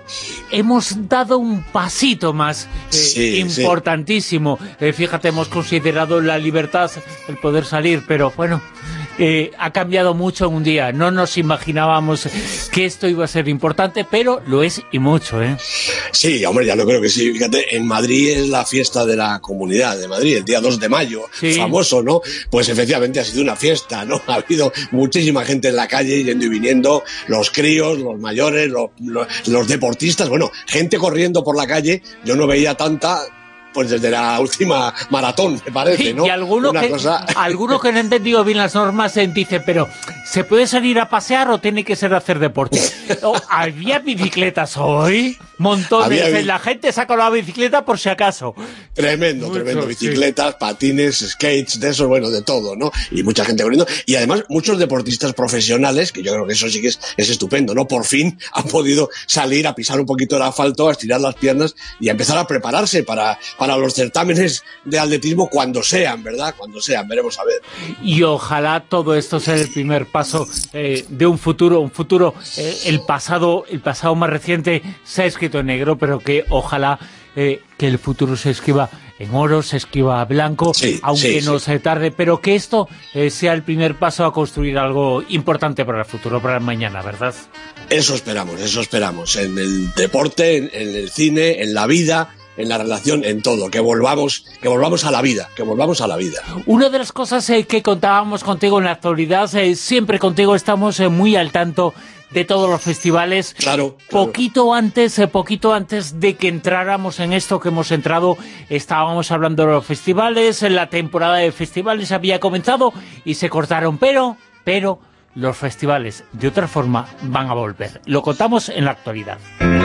hemos dado un pasito más importantísimo. Fíjate, hemos considerado la libertad, el poder salir, pero bueno, ha cambiado mucho en un día. No nos imaginábamos que esto iba a ser importante, pero lo es y mucho, ¿eh? Sí, hombre, ya lo creo que sí. Fíjate, en Madrid es la fiesta de la Comunidad de Madrid, el día 2 de mayo, famoso, ¿no? Pues efectivamente ha sido una fiesta, ¿no? Ha habido muchísima gente en la calle, yendo y viniendo, los críos, los mayores, los deportistas, bueno, gente corriendo por la calle. Yo no veía tanta, pues desde la última maratón, me parece, ¿no? Y alguno que no ha entendido bien las normas dice, pero ¿se puede salir a pasear o tiene que ser a hacer deporte? ¿Había bicicletas hoy? Montones. La gente saca la bicicleta por si acaso. Tremendo. Bicicletas, patines, skates, de eso, bueno, de todo, ¿no? Y mucha gente corriendo. Y además, muchos deportistas profesionales, que yo creo que eso sí que es estupendo, ¿no? Por fin han podido salir a pisar un poquito el asfalto, a estirar las piernas y a empezar a prepararse para los certámenes de atletismo cuando sean, ¿verdad? Cuando sean, veremos a ver. Y ojalá todo esto sea el primer paso de un futuro, el pasado más reciente se ha escrito en negro, pero que ojalá que el futuro se escriba en oro, se escriba blanco, aunque no se tarde, pero que esto sea el primer paso a construir algo importante para el futuro, para el mañana, ¿verdad? Eso esperamos, en el deporte, en el cine, en la vida, en la relación, en todo, que volvamos a la vida, Una de las cosas que contábamos contigo en la actualidad, siempre contigo estamos muy al tanto de todos los festivales. Claro. Poquito antes de que entráramos en esto que hemos entrado, estábamos hablando de los festivales, la temporada de festivales había comenzado y se cortaron, pero los festivales de otra forma van a volver. Lo contamos en la actualidad.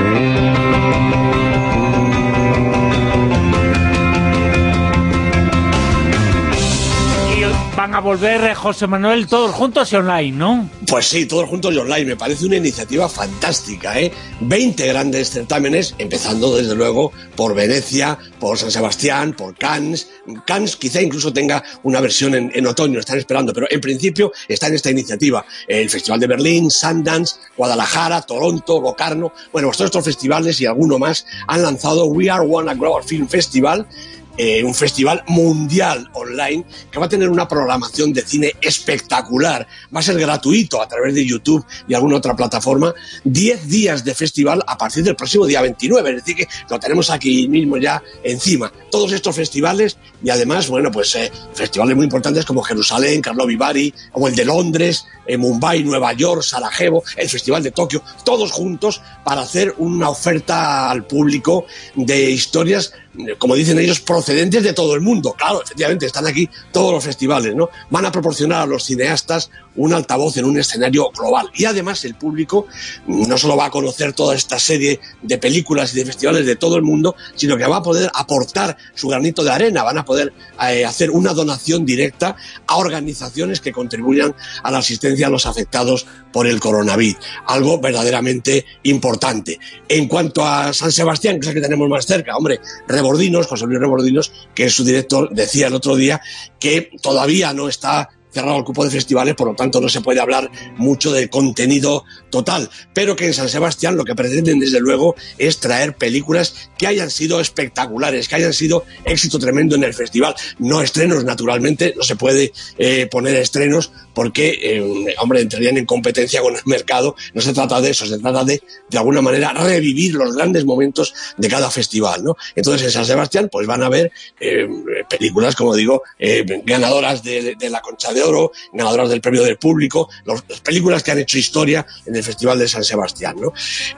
Van a volver, José Manuel, todos juntos y online, ¿no? Pues sí, todos juntos y online. Me parece una iniciativa fantástica, ¿eh? 20 grandes certámenes, empezando desde luego por Venecia, por San Sebastián, por Cannes. Cannes quizá incluso tenga una versión en otoño, están esperando, pero en principio está en esta iniciativa. El Festival de Berlín, Sundance, Guadalajara, Toronto, Locarno. Bueno, pues todos estos festivales y alguno más han lanzado We Are One, a Global Film Festival, un festival mundial online que va a tener una programación de cine espectacular. Va a ser gratuito a través de YouTube y alguna otra plataforma. 10 días de festival a partir del próximo día 29, es decir que lo tenemos aquí mismo ya encima. Todos estos festivales y además, bueno, pues festivales muy importantes como Jerusalén, Karlovy Vary, o el de Londres, Mumbai, Nueva York, Sarajevo, el Festival de Tokio, todos juntos para hacer una oferta al público de historias, como dicen ellos, procedentes de todo el mundo. Claro, efectivamente, están aquí todos los festivales, ¿no? Van a proporcionar a los cineastas un altavoz en un escenario global. Y además el público no solo va a conocer toda esta serie de películas y de festivales de todo el mundo, sino que va a poder aportar su granito de arena, van a poder hacer una donación directa a organizaciones que contribuyan a la asistencia a los afectados por el coronavirus. Algo verdaderamente importante. En cuanto a San Sebastián, que es el que tenemos más cerca, hombre, Rebordinos, José Luis Rebordinos, que es su director, decía el otro día que todavía no está cerrado el cupo de festivales, por lo tanto no se puede hablar mucho del contenido total, pero que en San Sebastián lo que pretenden desde luego es traer películas que hayan sido espectaculares, que hayan sido éxito tremendo en el festival. No estrenos, naturalmente, no se puede poner estrenos porque, hombre, entrarían en competencia con el mercado. No se trata de eso, se trata de alguna manera revivir los grandes momentos de cada festival, ¿no? Entonces en San Sebastián pues van a ver películas, como digo, ganadoras de la Concha de Oro, ganadoras del premio del público, las películas que han hecho historia en el Festival de San Sebastián, ¿no?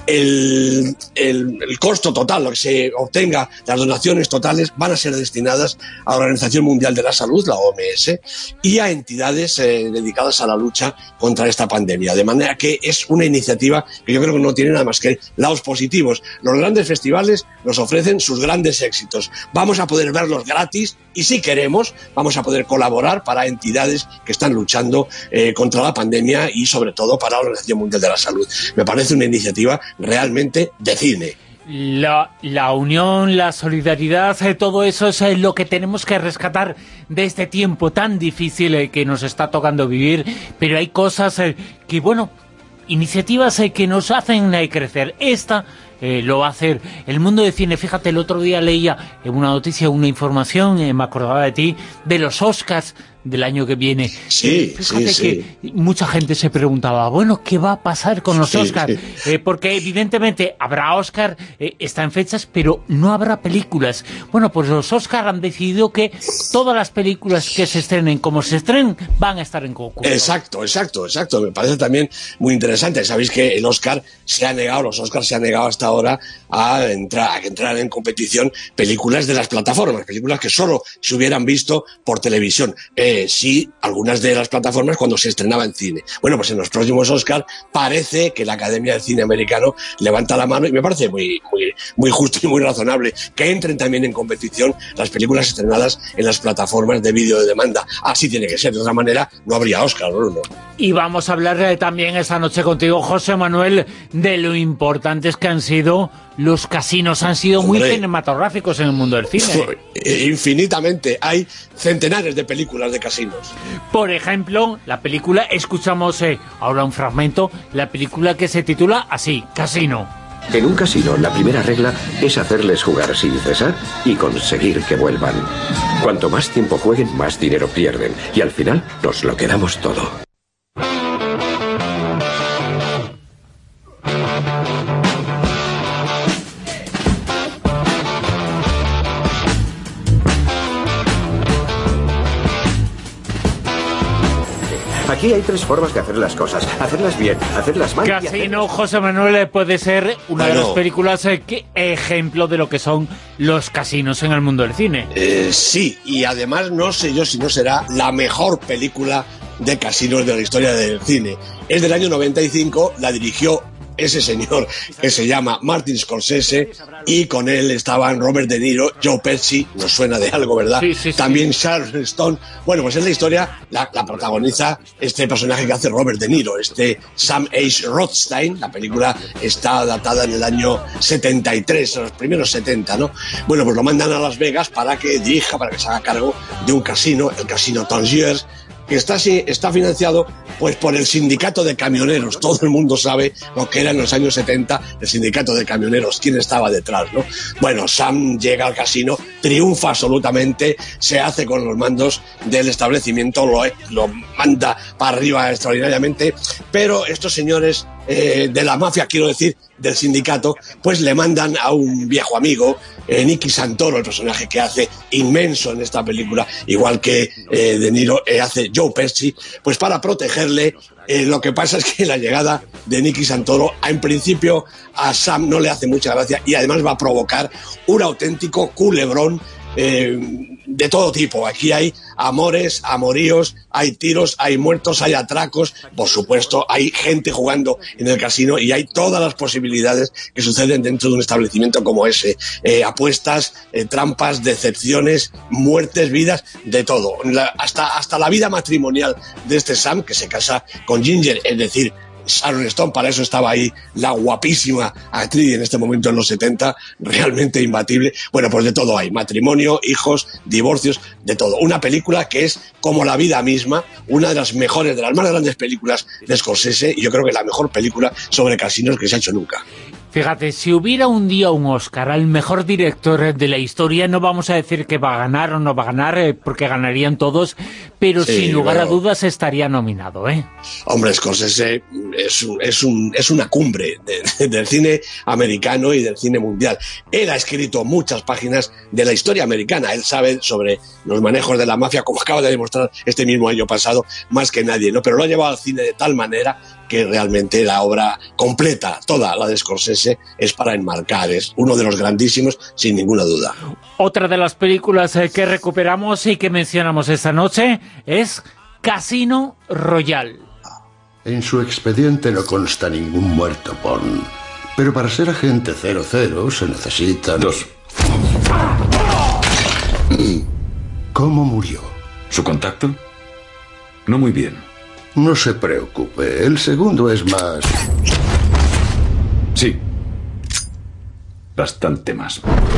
El costo total, lo que se obtenga, las donaciones totales, van a ser destinadas a la Organización Mundial de la Salud, la OMS, y a entidades dedicadas a la lucha contra esta pandemia. De manera que es una iniciativa que yo creo que no tiene nada más que lados positivos. Los grandes festivales nos ofrecen sus grandes éxitos. Vamos a poder verlos gratis y, si queremos, vamos a poder colaborar para entidades que están luchando contra la pandemia, y sobre todo para la Organización Mundial de la Salud. Me parece una iniciativa realmente de cine. La unión, la solidaridad, todo eso es lo que tenemos que rescatar de este tiempo tan difícil que nos está tocando vivir, pero hay cosas que, bueno, iniciativas que nos hacen crecer. Esta lo va a hacer el mundo del cine. Fíjate, el otro día leía una noticia, una información, me acordaba de ti, de los Oscars del año que viene. Sí, fíjate sí. que mucha gente se preguntaba, bueno, ¿qué va a pasar con los Oscars? Porque evidentemente habrá Oscar, está en fechas, pero no habrá películas. Bueno, pues los Oscar han decidido que todas las películas que se estrenen, como se estrenen, van a estar en concurso. Exacto. Me parece también muy interesante. Sabéis que el Oscar los Oscars se han negado hasta ahora a entrar en competición películas de las plataformas, películas que solo se hubieran visto por televisión. Sí, algunas de las plataformas cuando se estrenaba en cine. Bueno, pues en los próximos Oscar parece que la Academia del Cine Americano levanta la mano, y me parece muy justo y muy razonable que entren también en competición las películas estrenadas en las plataformas de vídeo de demanda. Así tiene que ser, de otra manera no habría Oscar, ¿no? Y vamos a hablar también esta noche contigo, José Manuel, de lo importantes que han sido los casinos. Han sido muy cinematográficos en el mundo del cine. Infinitamente. Hay centenares de películas de casinos. Por ejemplo, la película, escuchamos ahora un fragmento, la película que se titula así, Casino. En un casino, la primera regla es hacerles jugar sin cesar y conseguir que vuelvan. Cuanto más tiempo jueguen, más dinero pierden. Y al final, nos lo quedamos todo. Aquí hay tres formas de hacer las cosas. Hacerlas bien, hacerlas mal. Casino, José Manuel, puede ser una de las películas ejemplo de lo que son los casinos en el mundo del cine. Sí, y además no sé yo si no será la mejor película de casinos de la historia del cine. Es del año 95, la dirigió ese señor que se llama Martin Scorsese, y con él estaban Robert De Niro, Joe Pesci, nos suena de algo, ¿verdad? Sí. También Sharon Stone. Bueno, pues es la historia, la protagoniza este personaje que hace Robert De Niro, Sam H. Rothstein. La película está datada en el año 73, en los primeros 70, ¿no? Bueno, pues lo mandan a Las Vegas para que dirija, para que se haga cargo de un casino, el Casino Tangiers, que está financiado pues por el sindicato de camioneros. Todo el mundo sabe lo que era en los años 70 el sindicato de camioneros, quién estaba detrás, ¿no? Bueno, Sam llega al casino, triunfa absolutamente, se hace con los mandos del establecimiento, lo manda para arriba extraordinariamente, pero estos señores de la mafia, quiero decir, del sindicato, pues le mandan a un viejo amigo, Nicky Santoro, el personaje que hace inmenso en esta película, igual que De Niro hace Joe Pesci, pues para protegerle. Lo que pasa es que la llegada de Nicky Santoro, en principio, a Sam no le hace mucha gracia, y además va a provocar un auténtico culebrón de todo tipo. Aquí hay amores, amoríos, hay tiros, hay muertos, hay atracos, por supuesto, hay gente jugando en el casino, y hay todas las posibilidades que suceden dentro de un establecimiento como ese. Apuestas, trampas, decepciones, muertes, vidas, de todo. Hasta la vida matrimonial de este Sam, que se casa con Ginger, es decir, Sharon Stone. Para eso estaba ahí la guapísima actriz en este momento en los 70, realmente imbatible. Bueno, pues de todo hay, matrimonio, hijos, divorcios, de todo. Una película que es como la vida misma, una de las mejores, de las más grandes películas de Scorsese, y yo creo que la mejor película sobre casinos que se ha hecho nunca. Fíjate, si hubiera un día un Oscar al mejor director de la historia, no vamos a decir que va a ganar o no va a ganar, porque ganarían todos, pero sí, sin lugar a dudas estaría nominado, ¿eh? Hombre, Scorsese es una cumbre del cine americano y del cine mundial. Él ha escrito muchas páginas de la historia americana. Él sabe sobre los manejos de la mafia, como acaba de demostrar este mismo año pasado, más que nadie, ¿no? Pero lo ha llevado al cine de tal manera que realmente la obra completa, toda la de Scorsese, es para enmarcar. Es uno de los grandísimos, sin ninguna duda. Otra de las películas que recuperamos y que mencionamos esta noche es Casino Royale. En su expediente no consta ningún muerto, Bond. Pero para ser agente 00 se necesitan... 2. ¿Cómo murió? ¿Su contacto? No muy bien. No se preocupe, el segundo es más... Sí. bastante más.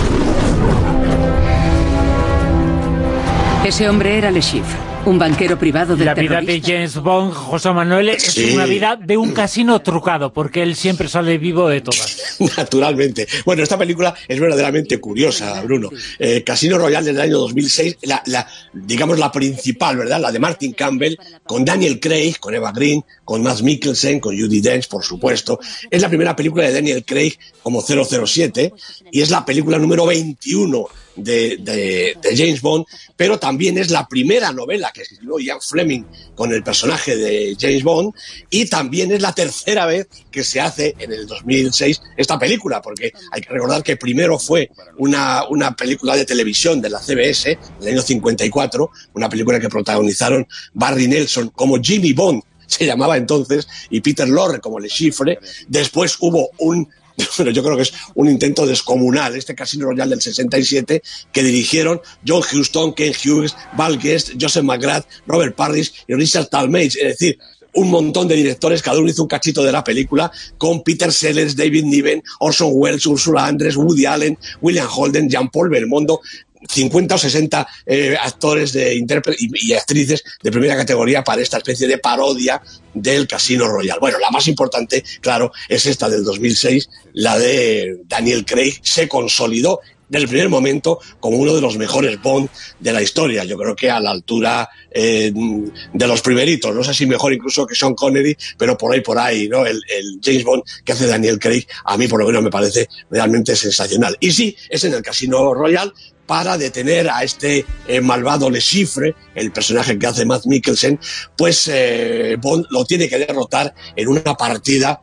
Ese hombre era Le Chiffre, un banquero privado del terrorista. La vida de James Bond, José Manuel, es una vida de un casino trucado, porque él siempre sale vivo de todas. Naturalmente. Bueno, esta película es verdaderamente curiosa, Bruno. Casino Royale del año 2006, digamos la principal, ¿verdad? La de Martin Campbell, con Daniel Craig, con Eva Green, con Mads Mikkelsen, con Judi Dench, por supuesto. Es la primera película de Daniel Craig como 007 y es la película número 21 de James Bond, pero también es la primera novela que escribió Ian Fleming con el personaje de James Bond, y también es la tercera vez que se hace en el 2006 esta película, porque hay que recordar que primero fue una película de televisión de la CBS del año 54, una película que protagonizaron Barry Nelson como Jimmy Bond, se llamaba entonces, y Peter Lorre como Le Chiffre. Después hubo bueno, yo creo que es un intento descomunal, este Casino Royale del 67, que dirigieron John Huston, Ken Hughes, Val Guest, Joseph McGrath, Robert Parrish y Richard Talmadge, es decir, un montón de directores, cada uno hizo un cachito de la película, con Peter Sellers, David Niven, Orson Welles, Ursula Andress, Woody Allen, William Holden, Jean-Paul Belmondo, 50 o 60 actores y actrices de primera categoría para esta especie de parodia del Casino Royale. Bueno, la más importante, claro, es esta del 2006, la de Daniel Craig. Se consolidó desde el primer momento como uno de los mejores Bond de la historia. Yo creo que a la altura de los primeritos, no sé si mejor incluso que Sean Connery, pero por ahí, ¿no? El James Bond que hace Daniel Craig, a mí por lo menos me parece realmente sensacional. Y sí, es en el Casino Royale, para detener a este malvado Le Chiffre, el personaje que hace Mads Mikkelsen, pues Bond lo tiene que derrotar en una partida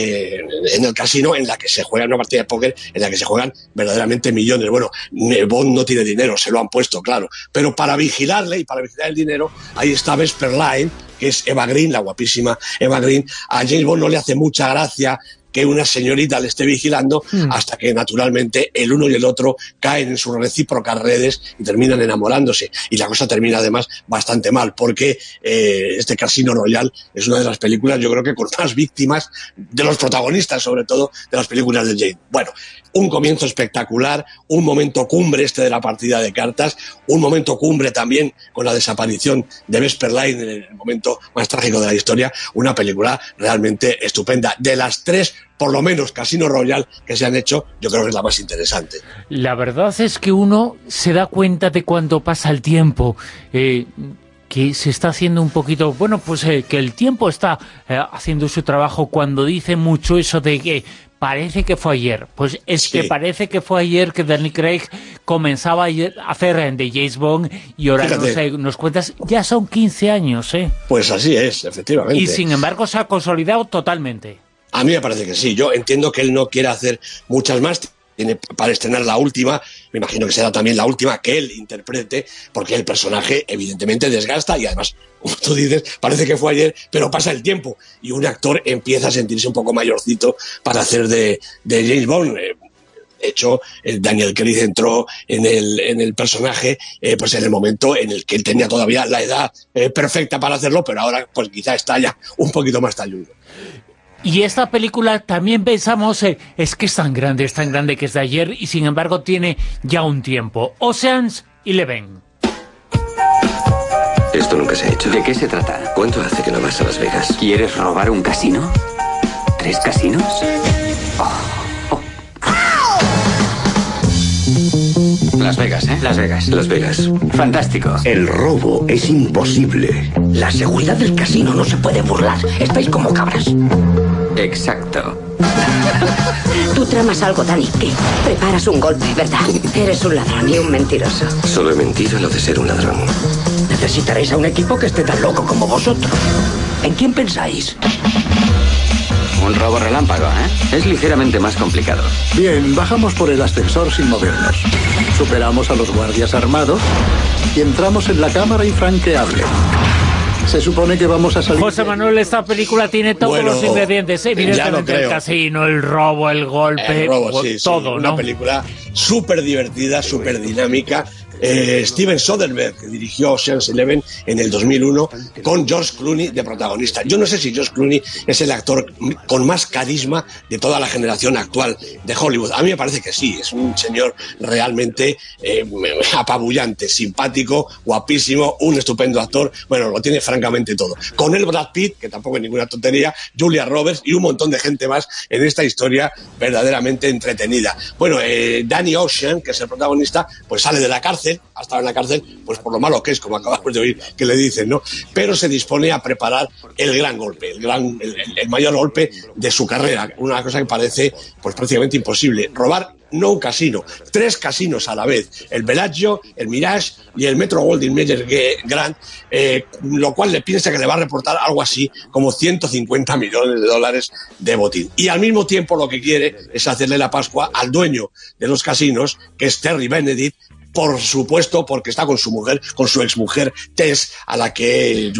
en el casino, en la que se juega una partida de póker, en la que se juegan verdaderamente millones. Bueno, Bond no tiene dinero, se lo han puesto, claro, pero para vigilarle y para vigilar el dinero, ahí está Vesper Lynd, que es Eva Green, la guapísima Eva Green. A James Bond no le hace mucha gracia que una señorita le esté vigilando, hasta que naturalmente el uno y el otro caen en sus recíprocas redes y terminan enamorándose. Y la cosa termina además bastante mal, porque este Casino Royale es una de las películas, yo creo que con más víctimas de los protagonistas, sobre todo de las películas de James. Bueno, un comienzo espectacular, un momento cumbre este de la partida de cartas, un momento cumbre también con la desaparición de Vesper Lynd en el momento más trágico de la historia. Una película realmente estupenda. De las tres, por lo menos, Casino Royale que se han hecho, yo creo que es la más interesante. La verdad es que uno se da cuenta de cuando pasa el tiempo, que se está haciendo un poquito, bueno, pues que el tiempo está haciendo su trabajo, cuando dice mucho eso de que parece que fue ayer. Pues es sí, que parece que fue ayer que Daniel Craig comenzaba a hacer de James Bond, y ahora nos cuentas, ya son 15 años, ¿eh? Pues así es, efectivamente. Y sin embargo se ha consolidado totalmente. A mí me parece que sí. Yo entiendo que él no quiera hacer muchas más. Tiene para estrenar la última, me imagino que será también la última que él interprete, porque el personaje evidentemente desgasta y además, como tú dices, parece que fue ayer, pero pasa el tiempo y un actor empieza a sentirse un poco mayorcito para hacer de James Bond. De hecho, Daniel Craig entró en el personaje pues en el momento en el que él tenía todavía la edad perfecta para hacerlo, pero ahora pues quizá está ya un poquito más talludo. Y esta película también pensamos, es que es tan grande que es de ayer, y sin embargo tiene ya un tiempo. Ocean's 11. Esto nunca se ha hecho. ¿De qué se trata? ¿Cuánto hace que no vas a Las Vegas? ¿Quieres robar un casino? ¿3 casinos? Las Vegas, ¿eh? Las Vegas. Las Vegas. Fantástico. El robo es imposible. La seguridad del casino no se puede burlar. Estáis como cabras. Exacto. Tú tramas algo, Dani. ¿Qué? Preparas un golpe, ¿verdad? Eres un ladrón y un mentiroso. Solo he mentido en lo de ser un ladrón. Necesitaréis a un equipo que esté tan loco como vosotros. ¿En quién pensáis? Un robo relámpago, ¿eh? Es ligeramente más complicado. Bien, bajamos por el ascensor sin movernos. Superamos a los guardias armados y entramos en la cámara infranqueable. Se supone que vamos a salir... José Manuel, esta película tiene todos los ingredientes, evidentemente, el casino, el robo, el golpe, el robo, sí, todo, sí, una ¿no? película súper divertida, súper dinámica, Steven Soderbergh, que dirigió Ocean's 11 en el 2001 con George Clooney de protagonista. Yo no sé si George Clooney es el actor con más carisma de toda la generación actual de Hollywood. A mí me parece que sí, es un señor realmente apabullante, simpático, guapísimo, un estupendo actor. Bueno, lo tiene francamente todo. Con él Brad Pitt, que tampoco es ninguna tontería, Julia Roberts y un montón de gente más en esta historia verdaderamente entretenida. Bueno, Danny Ocean, que es el protagonista, pues sale de la cárcel, ha estado en la cárcel, pues por lo malo que es, como acabamos de oír que le dicen, ¿no? Pero se dispone a preparar el gran golpe, el mayor golpe de su carrera, una cosa que parece pues prácticamente imposible, robar no un casino, 3 casinos a la vez, el Bellagio, el Mirage y el Metro-Goldwyn-Mayer Grand, lo cual le piensa que le va a reportar algo así como 150 millones de dólares de botín. Y al mismo tiempo lo que quiere es hacerle la Pascua al dueño de los casinos, que es Terry Benedict, por supuesto, porque está con su mujer, con su exmujer Tess, a la que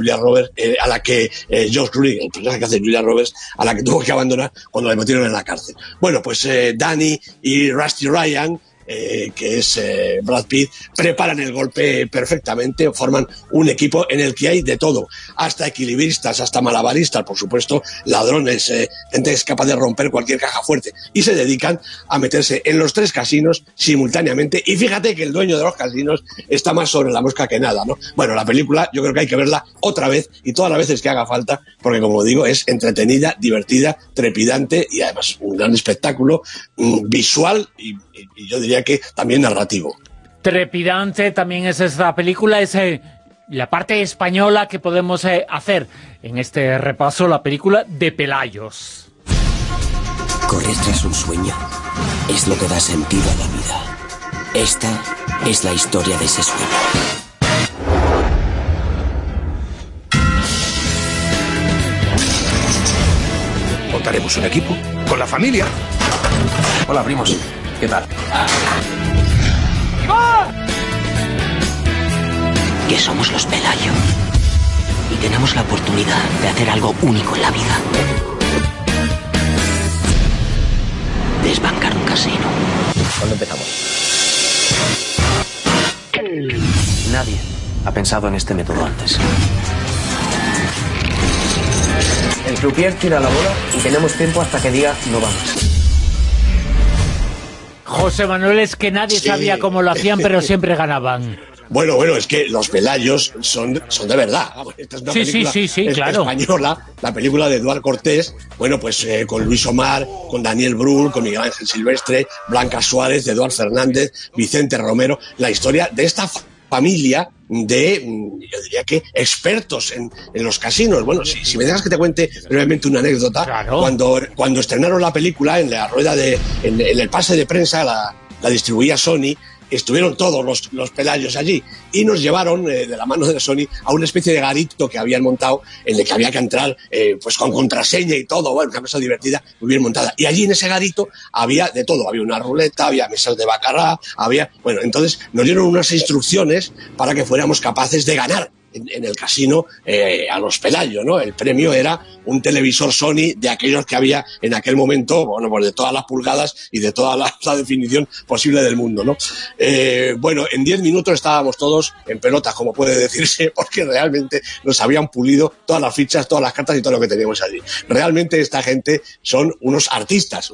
George Clooney, el personaje que hace Julia Roberts, a la que tuvo que abandonar cuando le metieron en la cárcel. Bueno, pues Danny y Rusty Ryan, que es Brad Pitt, preparan el golpe perfectamente, forman un equipo en el que hay de todo, hasta equilibristas, hasta malabaristas, por supuesto, ladrones, gente que es capaz de romper cualquier caja fuerte, y se dedican a meterse en los 3 casinos simultáneamente, y fíjate que el dueño de los casinos está más sobre la mosca que nada, ¿no? Bueno, la película yo creo que hay que verla otra vez, y todas las veces que haga falta, porque como digo, es entretenida, divertida, trepidante, y además un gran espectáculo visual y yo diría que también narrativo. Trepidante también es esta película, es la parte española que podemos hacer en este repaso, la película de Pelayos. Correr tras un sueño es lo que da sentido a la vida. Esta es la historia de ese sueño. Montaremos un equipo con la familia. Hola, primos. ¿Qué tal? Que somos los Pelayo y tenemos la oportunidad de hacer algo único en la vida. Desbancar un casino. ¿Cuándo empezamos? Nadie ha pensado en este método antes. El croupier tira la bola y tenemos tiempo hasta que diga no vamos. José Manuel, es que nadie sabía cómo lo hacían, pero siempre ganaban. Bueno, es que los Pelayos son de verdad. Esta es una película claro. española, la película de Eduard Cortés, bueno, pues con Luis Omar, con Daniel Brühl, con Miguel Ángel Silvestre, Blanca Suárez, Eduard Fernández, Vicente Romero, la historia de esta familia de, yo diría que, expertos en los casinos. Bueno, si me dejas que te cuente brevemente una anécdota, claro. Cuando estrenaron la película en la rueda en el pase de prensa, la distribuía Sony, estuvieron todos los Pelayos allí y nos llevaron de la mano de Sony a una especie de garito que habían montado en el que había que entrar pues con contraseña y todo, bueno, una cosa divertida, muy bien montada. Y allí en ese garito había de todo, había una ruleta, había mesas de bacalao, bueno, entonces nos dieron unas instrucciones para que fuéramos capaces de ganar en el casino a los Pelayo, ¿no? El premio era un televisor Sony de aquellos que había en aquel momento, bueno, pues de todas las pulgadas y de toda la definición posible del mundo, ¿no? Bueno, en 10 minutos estábamos todos en pelotas, como puede decirse, porque realmente nos habían pulido todas las fichas, todas las cartas y todo lo que teníamos allí. Realmente esta gente son unos artistas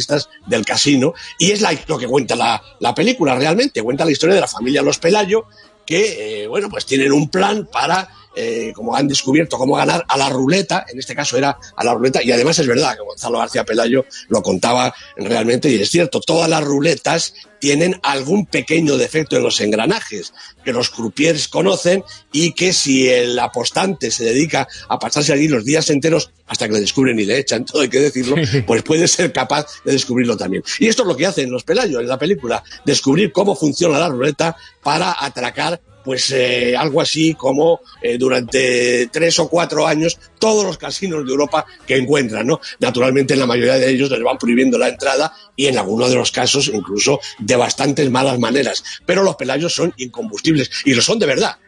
del casino, y es lo que cuenta la película realmente, cuenta la historia de la familia Los Pelayo, que, bueno, pues tienen un plan para, como han descubierto, cómo ganar a la ruleta, en este caso era a la ruleta, y además es verdad que Gonzalo García Pelayo lo contaba realmente, y es cierto, todas las ruletas tienen algún pequeño defecto en los engranajes, que los croupiers conocen, y que si el apostante se dedica a pasarse allí los días enteros, hasta que le descubren y le echan, todo hay que decirlo, pues puede ser capaz de descubrirlo también. Y esto es lo que hacen los Pelayo en la película, descubrir cómo funciona la ruleta para atracar pues algo así como durante 3 o 4 años todos los casinos de Europa que encuentran, ¿no? Naturalmente en la mayoría de ellos les van prohibiendo la entrada, y en algunos de los casos incluso de bastantes malas maneras, pero los Pelayos son incombustibles, y lo son de verdad.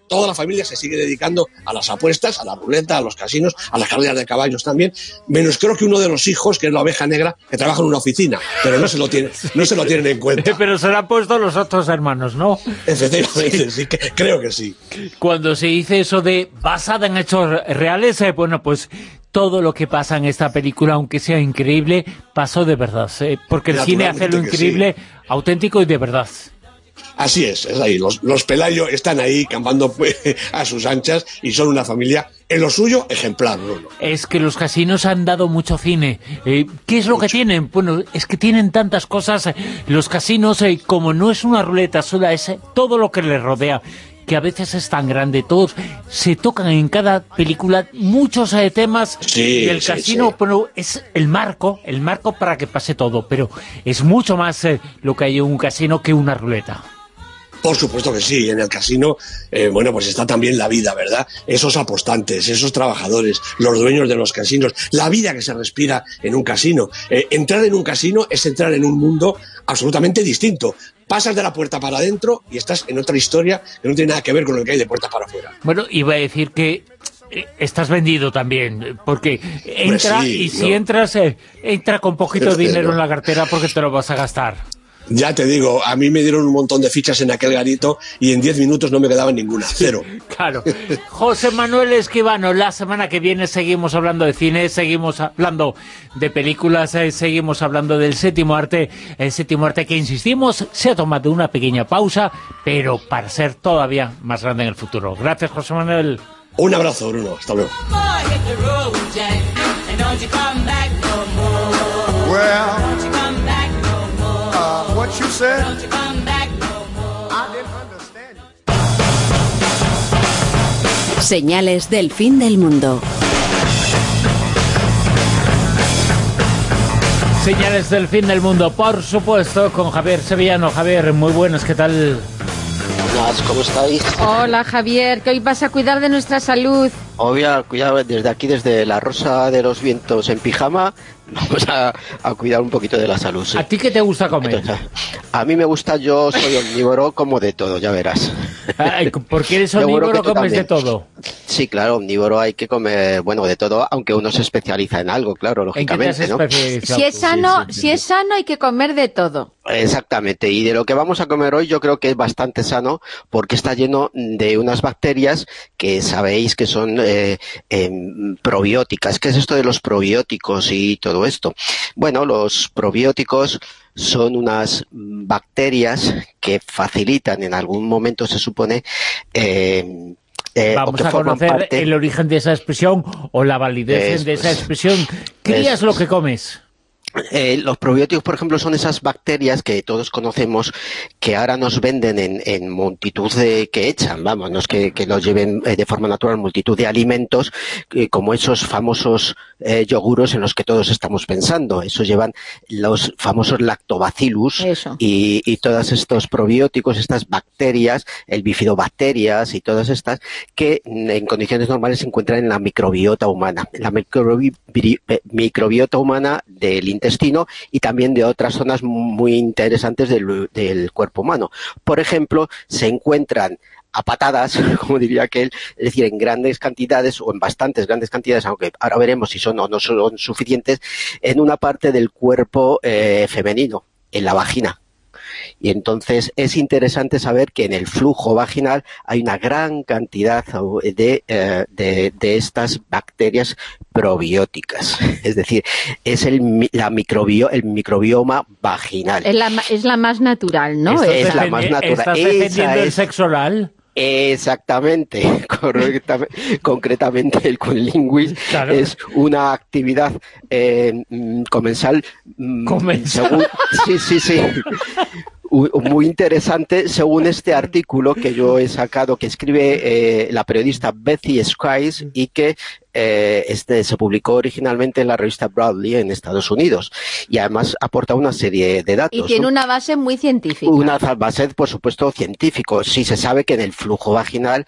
toda la familia se sigue dedicando a las apuestas, a la ruleta, a los casinos, a las carreras de caballos también, menos creo que uno de los hijos, que es la oveja negra, que trabaja en una oficina, pero no se lo tienen en cuenta. Pero se lo han puesto los otros hermanos, ¿no? Efectivamente, sí, creo que sí. Cuando se dice eso de basada en hechos reales, bueno, pues todo lo que pasa en esta película, aunque sea increíble, pasó de verdad, porque el cine hace lo increíble, sí, auténtico y de verdad. Así es ahí. Los Pelayo están ahí campando pues, a sus anchas y son una familia, en lo suyo, ejemplar, ¿no? Es que los casinos han dado mucho cine. ¿Qué es lo que tienen? Bueno, es que tienen tantas cosas. Los casinos, como no es una ruleta sola, es todo lo que les rodea, que a veces es tan grande, todos se tocan en cada película muchos temas, sí, y el casino, sí. Bueno, es el marco para que pase todo, pero es mucho más lo que hay en un casino que una ruleta. Por supuesto que sí, en el casino, bueno, pues está también la vida, ¿verdad? Esos apostantes, esos trabajadores, los dueños de los casinos, la vida que se respira en un casino. Entrar en un casino es entrar en un mundo absolutamente distinto. Pasas de la puerta para adentro y estás en otra historia que no tiene nada que ver con lo que hay de puerta para afuera. Bueno, iba a decir que estás vendido también, porque entra, sí, y si entras, entra con poquito dinero en la cartera porque te lo vas a gastar. Ya te digo, a mí me dieron un montón de fichas en aquel garito y en 10 minutos no me quedaba ninguna, cero. Claro. José Manuel Esquivano, la semana que viene seguimos hablando de cine, seguimos hablando de películas, seguimos hablando del séptimo arte, el séptimo arte que, insistimos, se ha tomado una pequeña pausa, pero para ser todavía más grande en el futuro. Gracias, José Manuel. Un abrazo, Bruno. Hasta luego. What you said? Señales del fin del mundo. Señales del fin del mundo, por supuesto, con Javier Sevillano. Javier, muy buenas, ¿qué tal? Buenas, ¿cómo estáis? Hola, Javier, que hoy vas a cuidar de nuestra salud. Hoy voy a cuidar desde aquí, desde la Rosa de los Vientos en pijama. Vamos a cuidar un poquito de la salud, sí. ¿A ti qué te gusta comer? Entonces, a mí me gusta, yo soy omnívoro, como de todo, ya verás. ¿Porque eres omnívoro, comes de todo? Sí, claro, omnívoro hay que comer, bueno, de todo, aunque uno se especializa en algo, claro, lógicamente, ¿no? Si es sano, hay que comer de todo. Exactamente, y de lo que vamos a comer hoy yo creo que es bastante sano, porque está lleno de unas bacterias que sabéis que son probióticas. ¿Qué es esto de los probióticos y todo esto? Bueno, los probióticos son unas bacterias que facilitan, en algún momento se supone, vamos a conocer el origen de esa expresión o la validez de esa expresión. ¿Qué es lo que comes? Los probióticos, por ejemplo, son esas bacterias que todos conocemos, que ahora nos venden en multitud de, que echan, vamos, no es que los lleven de forma natural, multitud de alimentos, como esos famosos yoguros en los que todos estamos pensando. Eso llevan los famosos lactobacillus y todos estos probióticos, estas bacterias, el bifidobacterias y todas estas, que en condiciones normales se encuentran en la microbiota humana. La microbiota humana del intestino y también de otras zonas muy interesantes del cuerpo humano. Por ejemplo, se encuentran a patadas, como diría aquel, es decir, en grandes cantidades o en bastantes grandes cantidades, aunque ahora veremos si son o no son suficientes, en una parte del cuerpo femenino, en la vagina. Y entonces es interesante saber que en el flujo vaginal hay una gran cantidad de estas bacterias probióticas. Es decir, es el microbioma vaginal. Es la más natural, ¿no? Es la más natural. ¿Estás defendiendo el sexo oral? Exactamente, concretamente el cunnilingus, claro. Es una actividad comensal. ¿Comensal? Sí. Muy interesante, según este artículo que yo he sacado, que escribe la periodista Bethy Skies y que se publicó originalmente en la revista Bradley en Estados Unidos, y además aporta una serie de datos. Y tiene una base muy científica. Una base, por supuesto, científico. Sí se sabe que en el flujo vaginal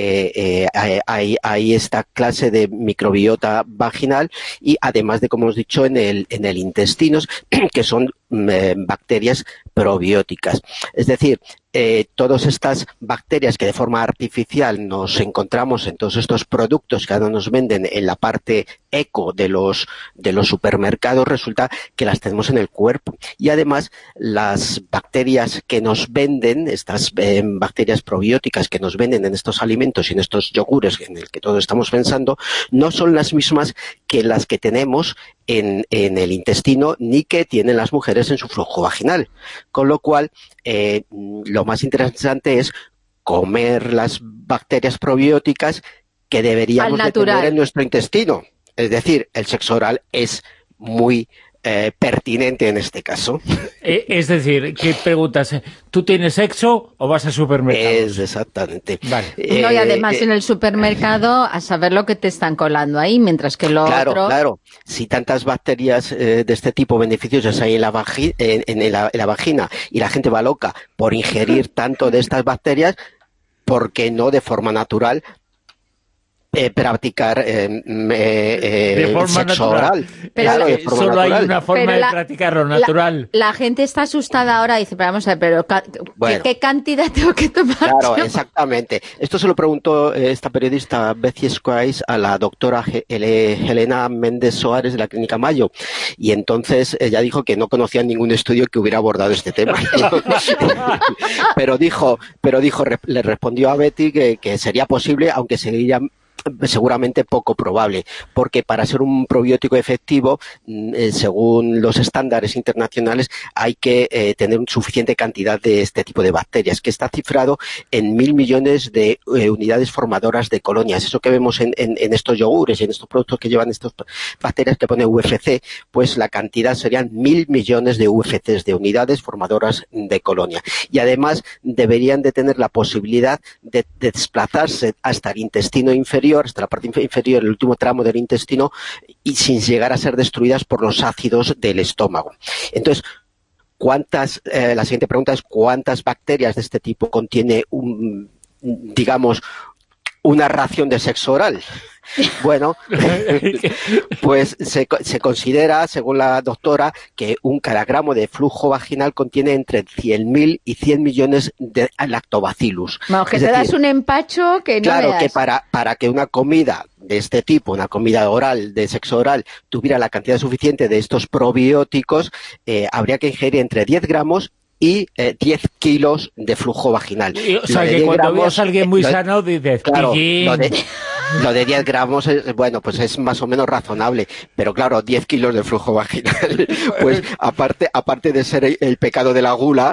hay esta clase de microbiota vaginal y además de, como hemos dicho, en el intestino, que son bacterias probióticas. Es decir, todas estas bacterias que de forma artificial nos encontramos en todos estos productos que ahora nos venden en la parte eco de los supermercados, resulta que las tenemos en el cuerpo. Y además las bacterias que nos venden, estas bacterias probióticas que nos venden en estos alimentos y en estos yogures en el que todos estamos pensando, no son las mismas que las que tenemos en el intestino ni que tienen las mujeres en su flujo vaginal. Con lo cual, lo más interesante es comer las bacterias probióticas que deberíamos de tener en nuestro intestino. Es decir, el sexo oral es muy pertinente en este caso. Es decir, ¿qué preguntas? ¿Tú tienes sexo o vas al supermercado? Exactamente. Vale. No, y además en el supermercado a saber lo que te están colando ahí, mientras que lo otro... Claro. Si tantas bacterias de este tipo beneficiosas hay en la vagina y la gente va loca por ingerir tanto de estas bacterias, ¿por qué no de forma natural practicar de forma sexo natural. oral? Pero claro, de forma solo natural. hay una forma de practicarlo natural. La gente está asustada ahora y dice, pero vamos a ver, ¿qué cantidad tengo que tomar? Claro, exactamente. Esto se lo preguntó esta periodista Betsy Squires a la doctora Helena Méndez Soares de la Clínica Mayo, y entonces ella dijo que no conocía ningún estudio que hubiera abordado este tema. Le respondió a Betty que sería posible, aunque sería seguramente poco probable, porque para ser un probiótico efectivo, según los estándares internacionales, hay que tener suficiente cantidad de este tipo de bacterias, que está cifrado en 1.000 millones de unidades formadoras de colonias. Eso que vemos en estos yogures y en estos productos que llevan estas bacterias que pone UFC, pues la cantidad serían 1.000 millones de UFCs, de unidades formadoras de colonia. Y además deberían de tener la posibilidad de desplazarse hasta el intestino inferior, hasta la parte inferior, el último tramo del intestino, y sin llegar a ser destruidas por los ácidos del estómago. Entonces, la siguiente pregunta es ¿cuántas bacterias de este tipo contiene una ración de sexo oral? Bueno, pues se considera, según la doctora, que cada gramo de flujo vaginal contiene entre 100.000 y 100 millones de lactobacillus. No, que te das un empacho que no Claro, veas. que para que una comida de este tipo, una comida oral, de sexo oral, tuviera la cantidad suficiente de estos probióticos, habría que ingerir entre 10 gramos y 10 kilos de flujo vaginal. O sea, que cuando veas a alguien muy sano, dices, claro, lo de 10 gramos, pues es más o menos razonable, pero claro, 10 kilos de flujo vaginal, pues aparte de ser el pecado de la gula,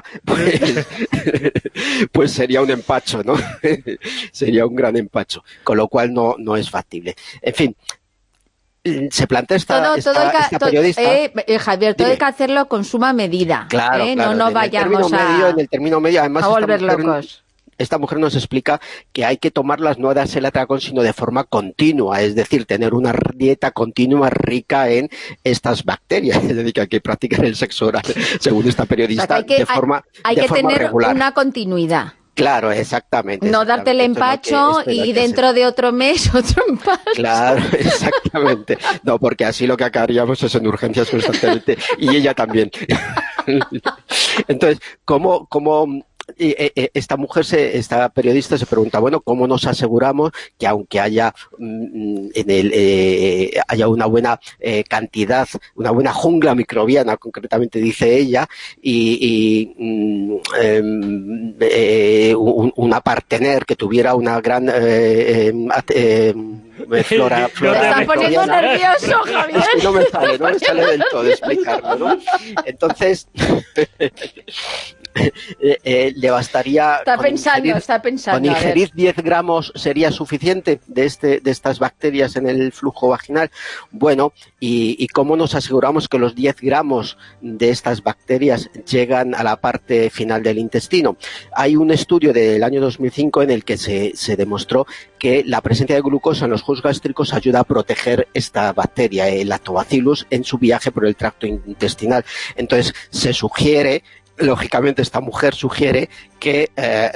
pues sería un empacho, ¿no? Sería un gran empacho, con lo cual no es factible. En fin, se plantea esta periodista... Javier, todo hay que hacerlo con suma medida. Claro, No vayamos en el término medio, además, a volver locos. Esta mujer nos explica que hay que tomarlas, no darse el atracón, sino de forma continua, es decir, tener una dieta continua rica en estas bacterias, es decir, que hay que practicar el sexo oral, según esta periodista, de forma regular. Hay que tener una continuidad. Claro, exactamente. No darte el empacho y dentro de otro mes otro empacho. Claro, exactamente. No, porque así lo que acabaríamos es en urgencias constantemente, y ella también. Entonces, ¿cómo esta periodista se pregunta, bueno, ¿cómo nos aseguramos que aunque haya haya una buena cantidad, una buena jungla microbiana, concretamente dice ella, y una partener que tuviera una gran flora Me está poniendo nervioso, Javier. Es que no me sale del todo explicarlo, ¿no? Entonces le bastaría está pensando. Con ingerir 10 gramos sería suficiente de estas bacterias en el flujo vaginal. Bueno, ¿y cómo nos aseguramos que los 10 gramos de estas bacterias llegan a la parte final del intestino? Hay un estudio del año 2005 en el que se demostró que la presencia de glucosa en los jugos gástricos ayuda a proteger esta bacteria, el lactobacillus, en su viaje por el tracto intestinal. Entonces, se sugiere, lógicamente esta mujer sugiere que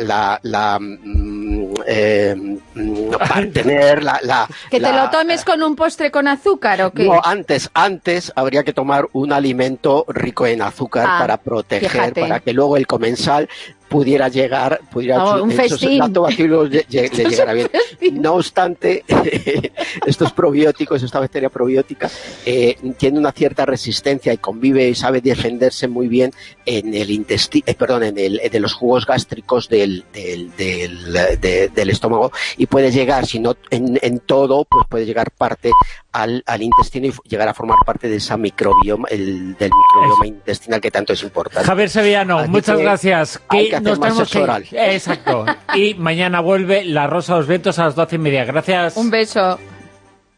partener ¿Que te lo tomes con un postre con azúcar o qué? No, antes habría que tomar un alimento rico en azúcar para proteger, para que luego el comensal pudiera llegar, un festín. Lactobacillus le llegara bien. No obstante, estos probióticos, esta bacteria probiótica, tiene una cierta resistencia y convive y sabe defenderse muy bien en el intestino, de los jugos gástricos del estómago, y puede llegar, si no en todo, pues puede llegar parte al intestino y llegar a formar parte de esa microbioma, del microbioma intestinal que tanto es importante. Javier Sevillano, muchas gracias. Hay que hacer más sexo oral. Exacto. Y mañana vuelve La Rosa de los Vientos a las 12:30. Gracias. Un beso.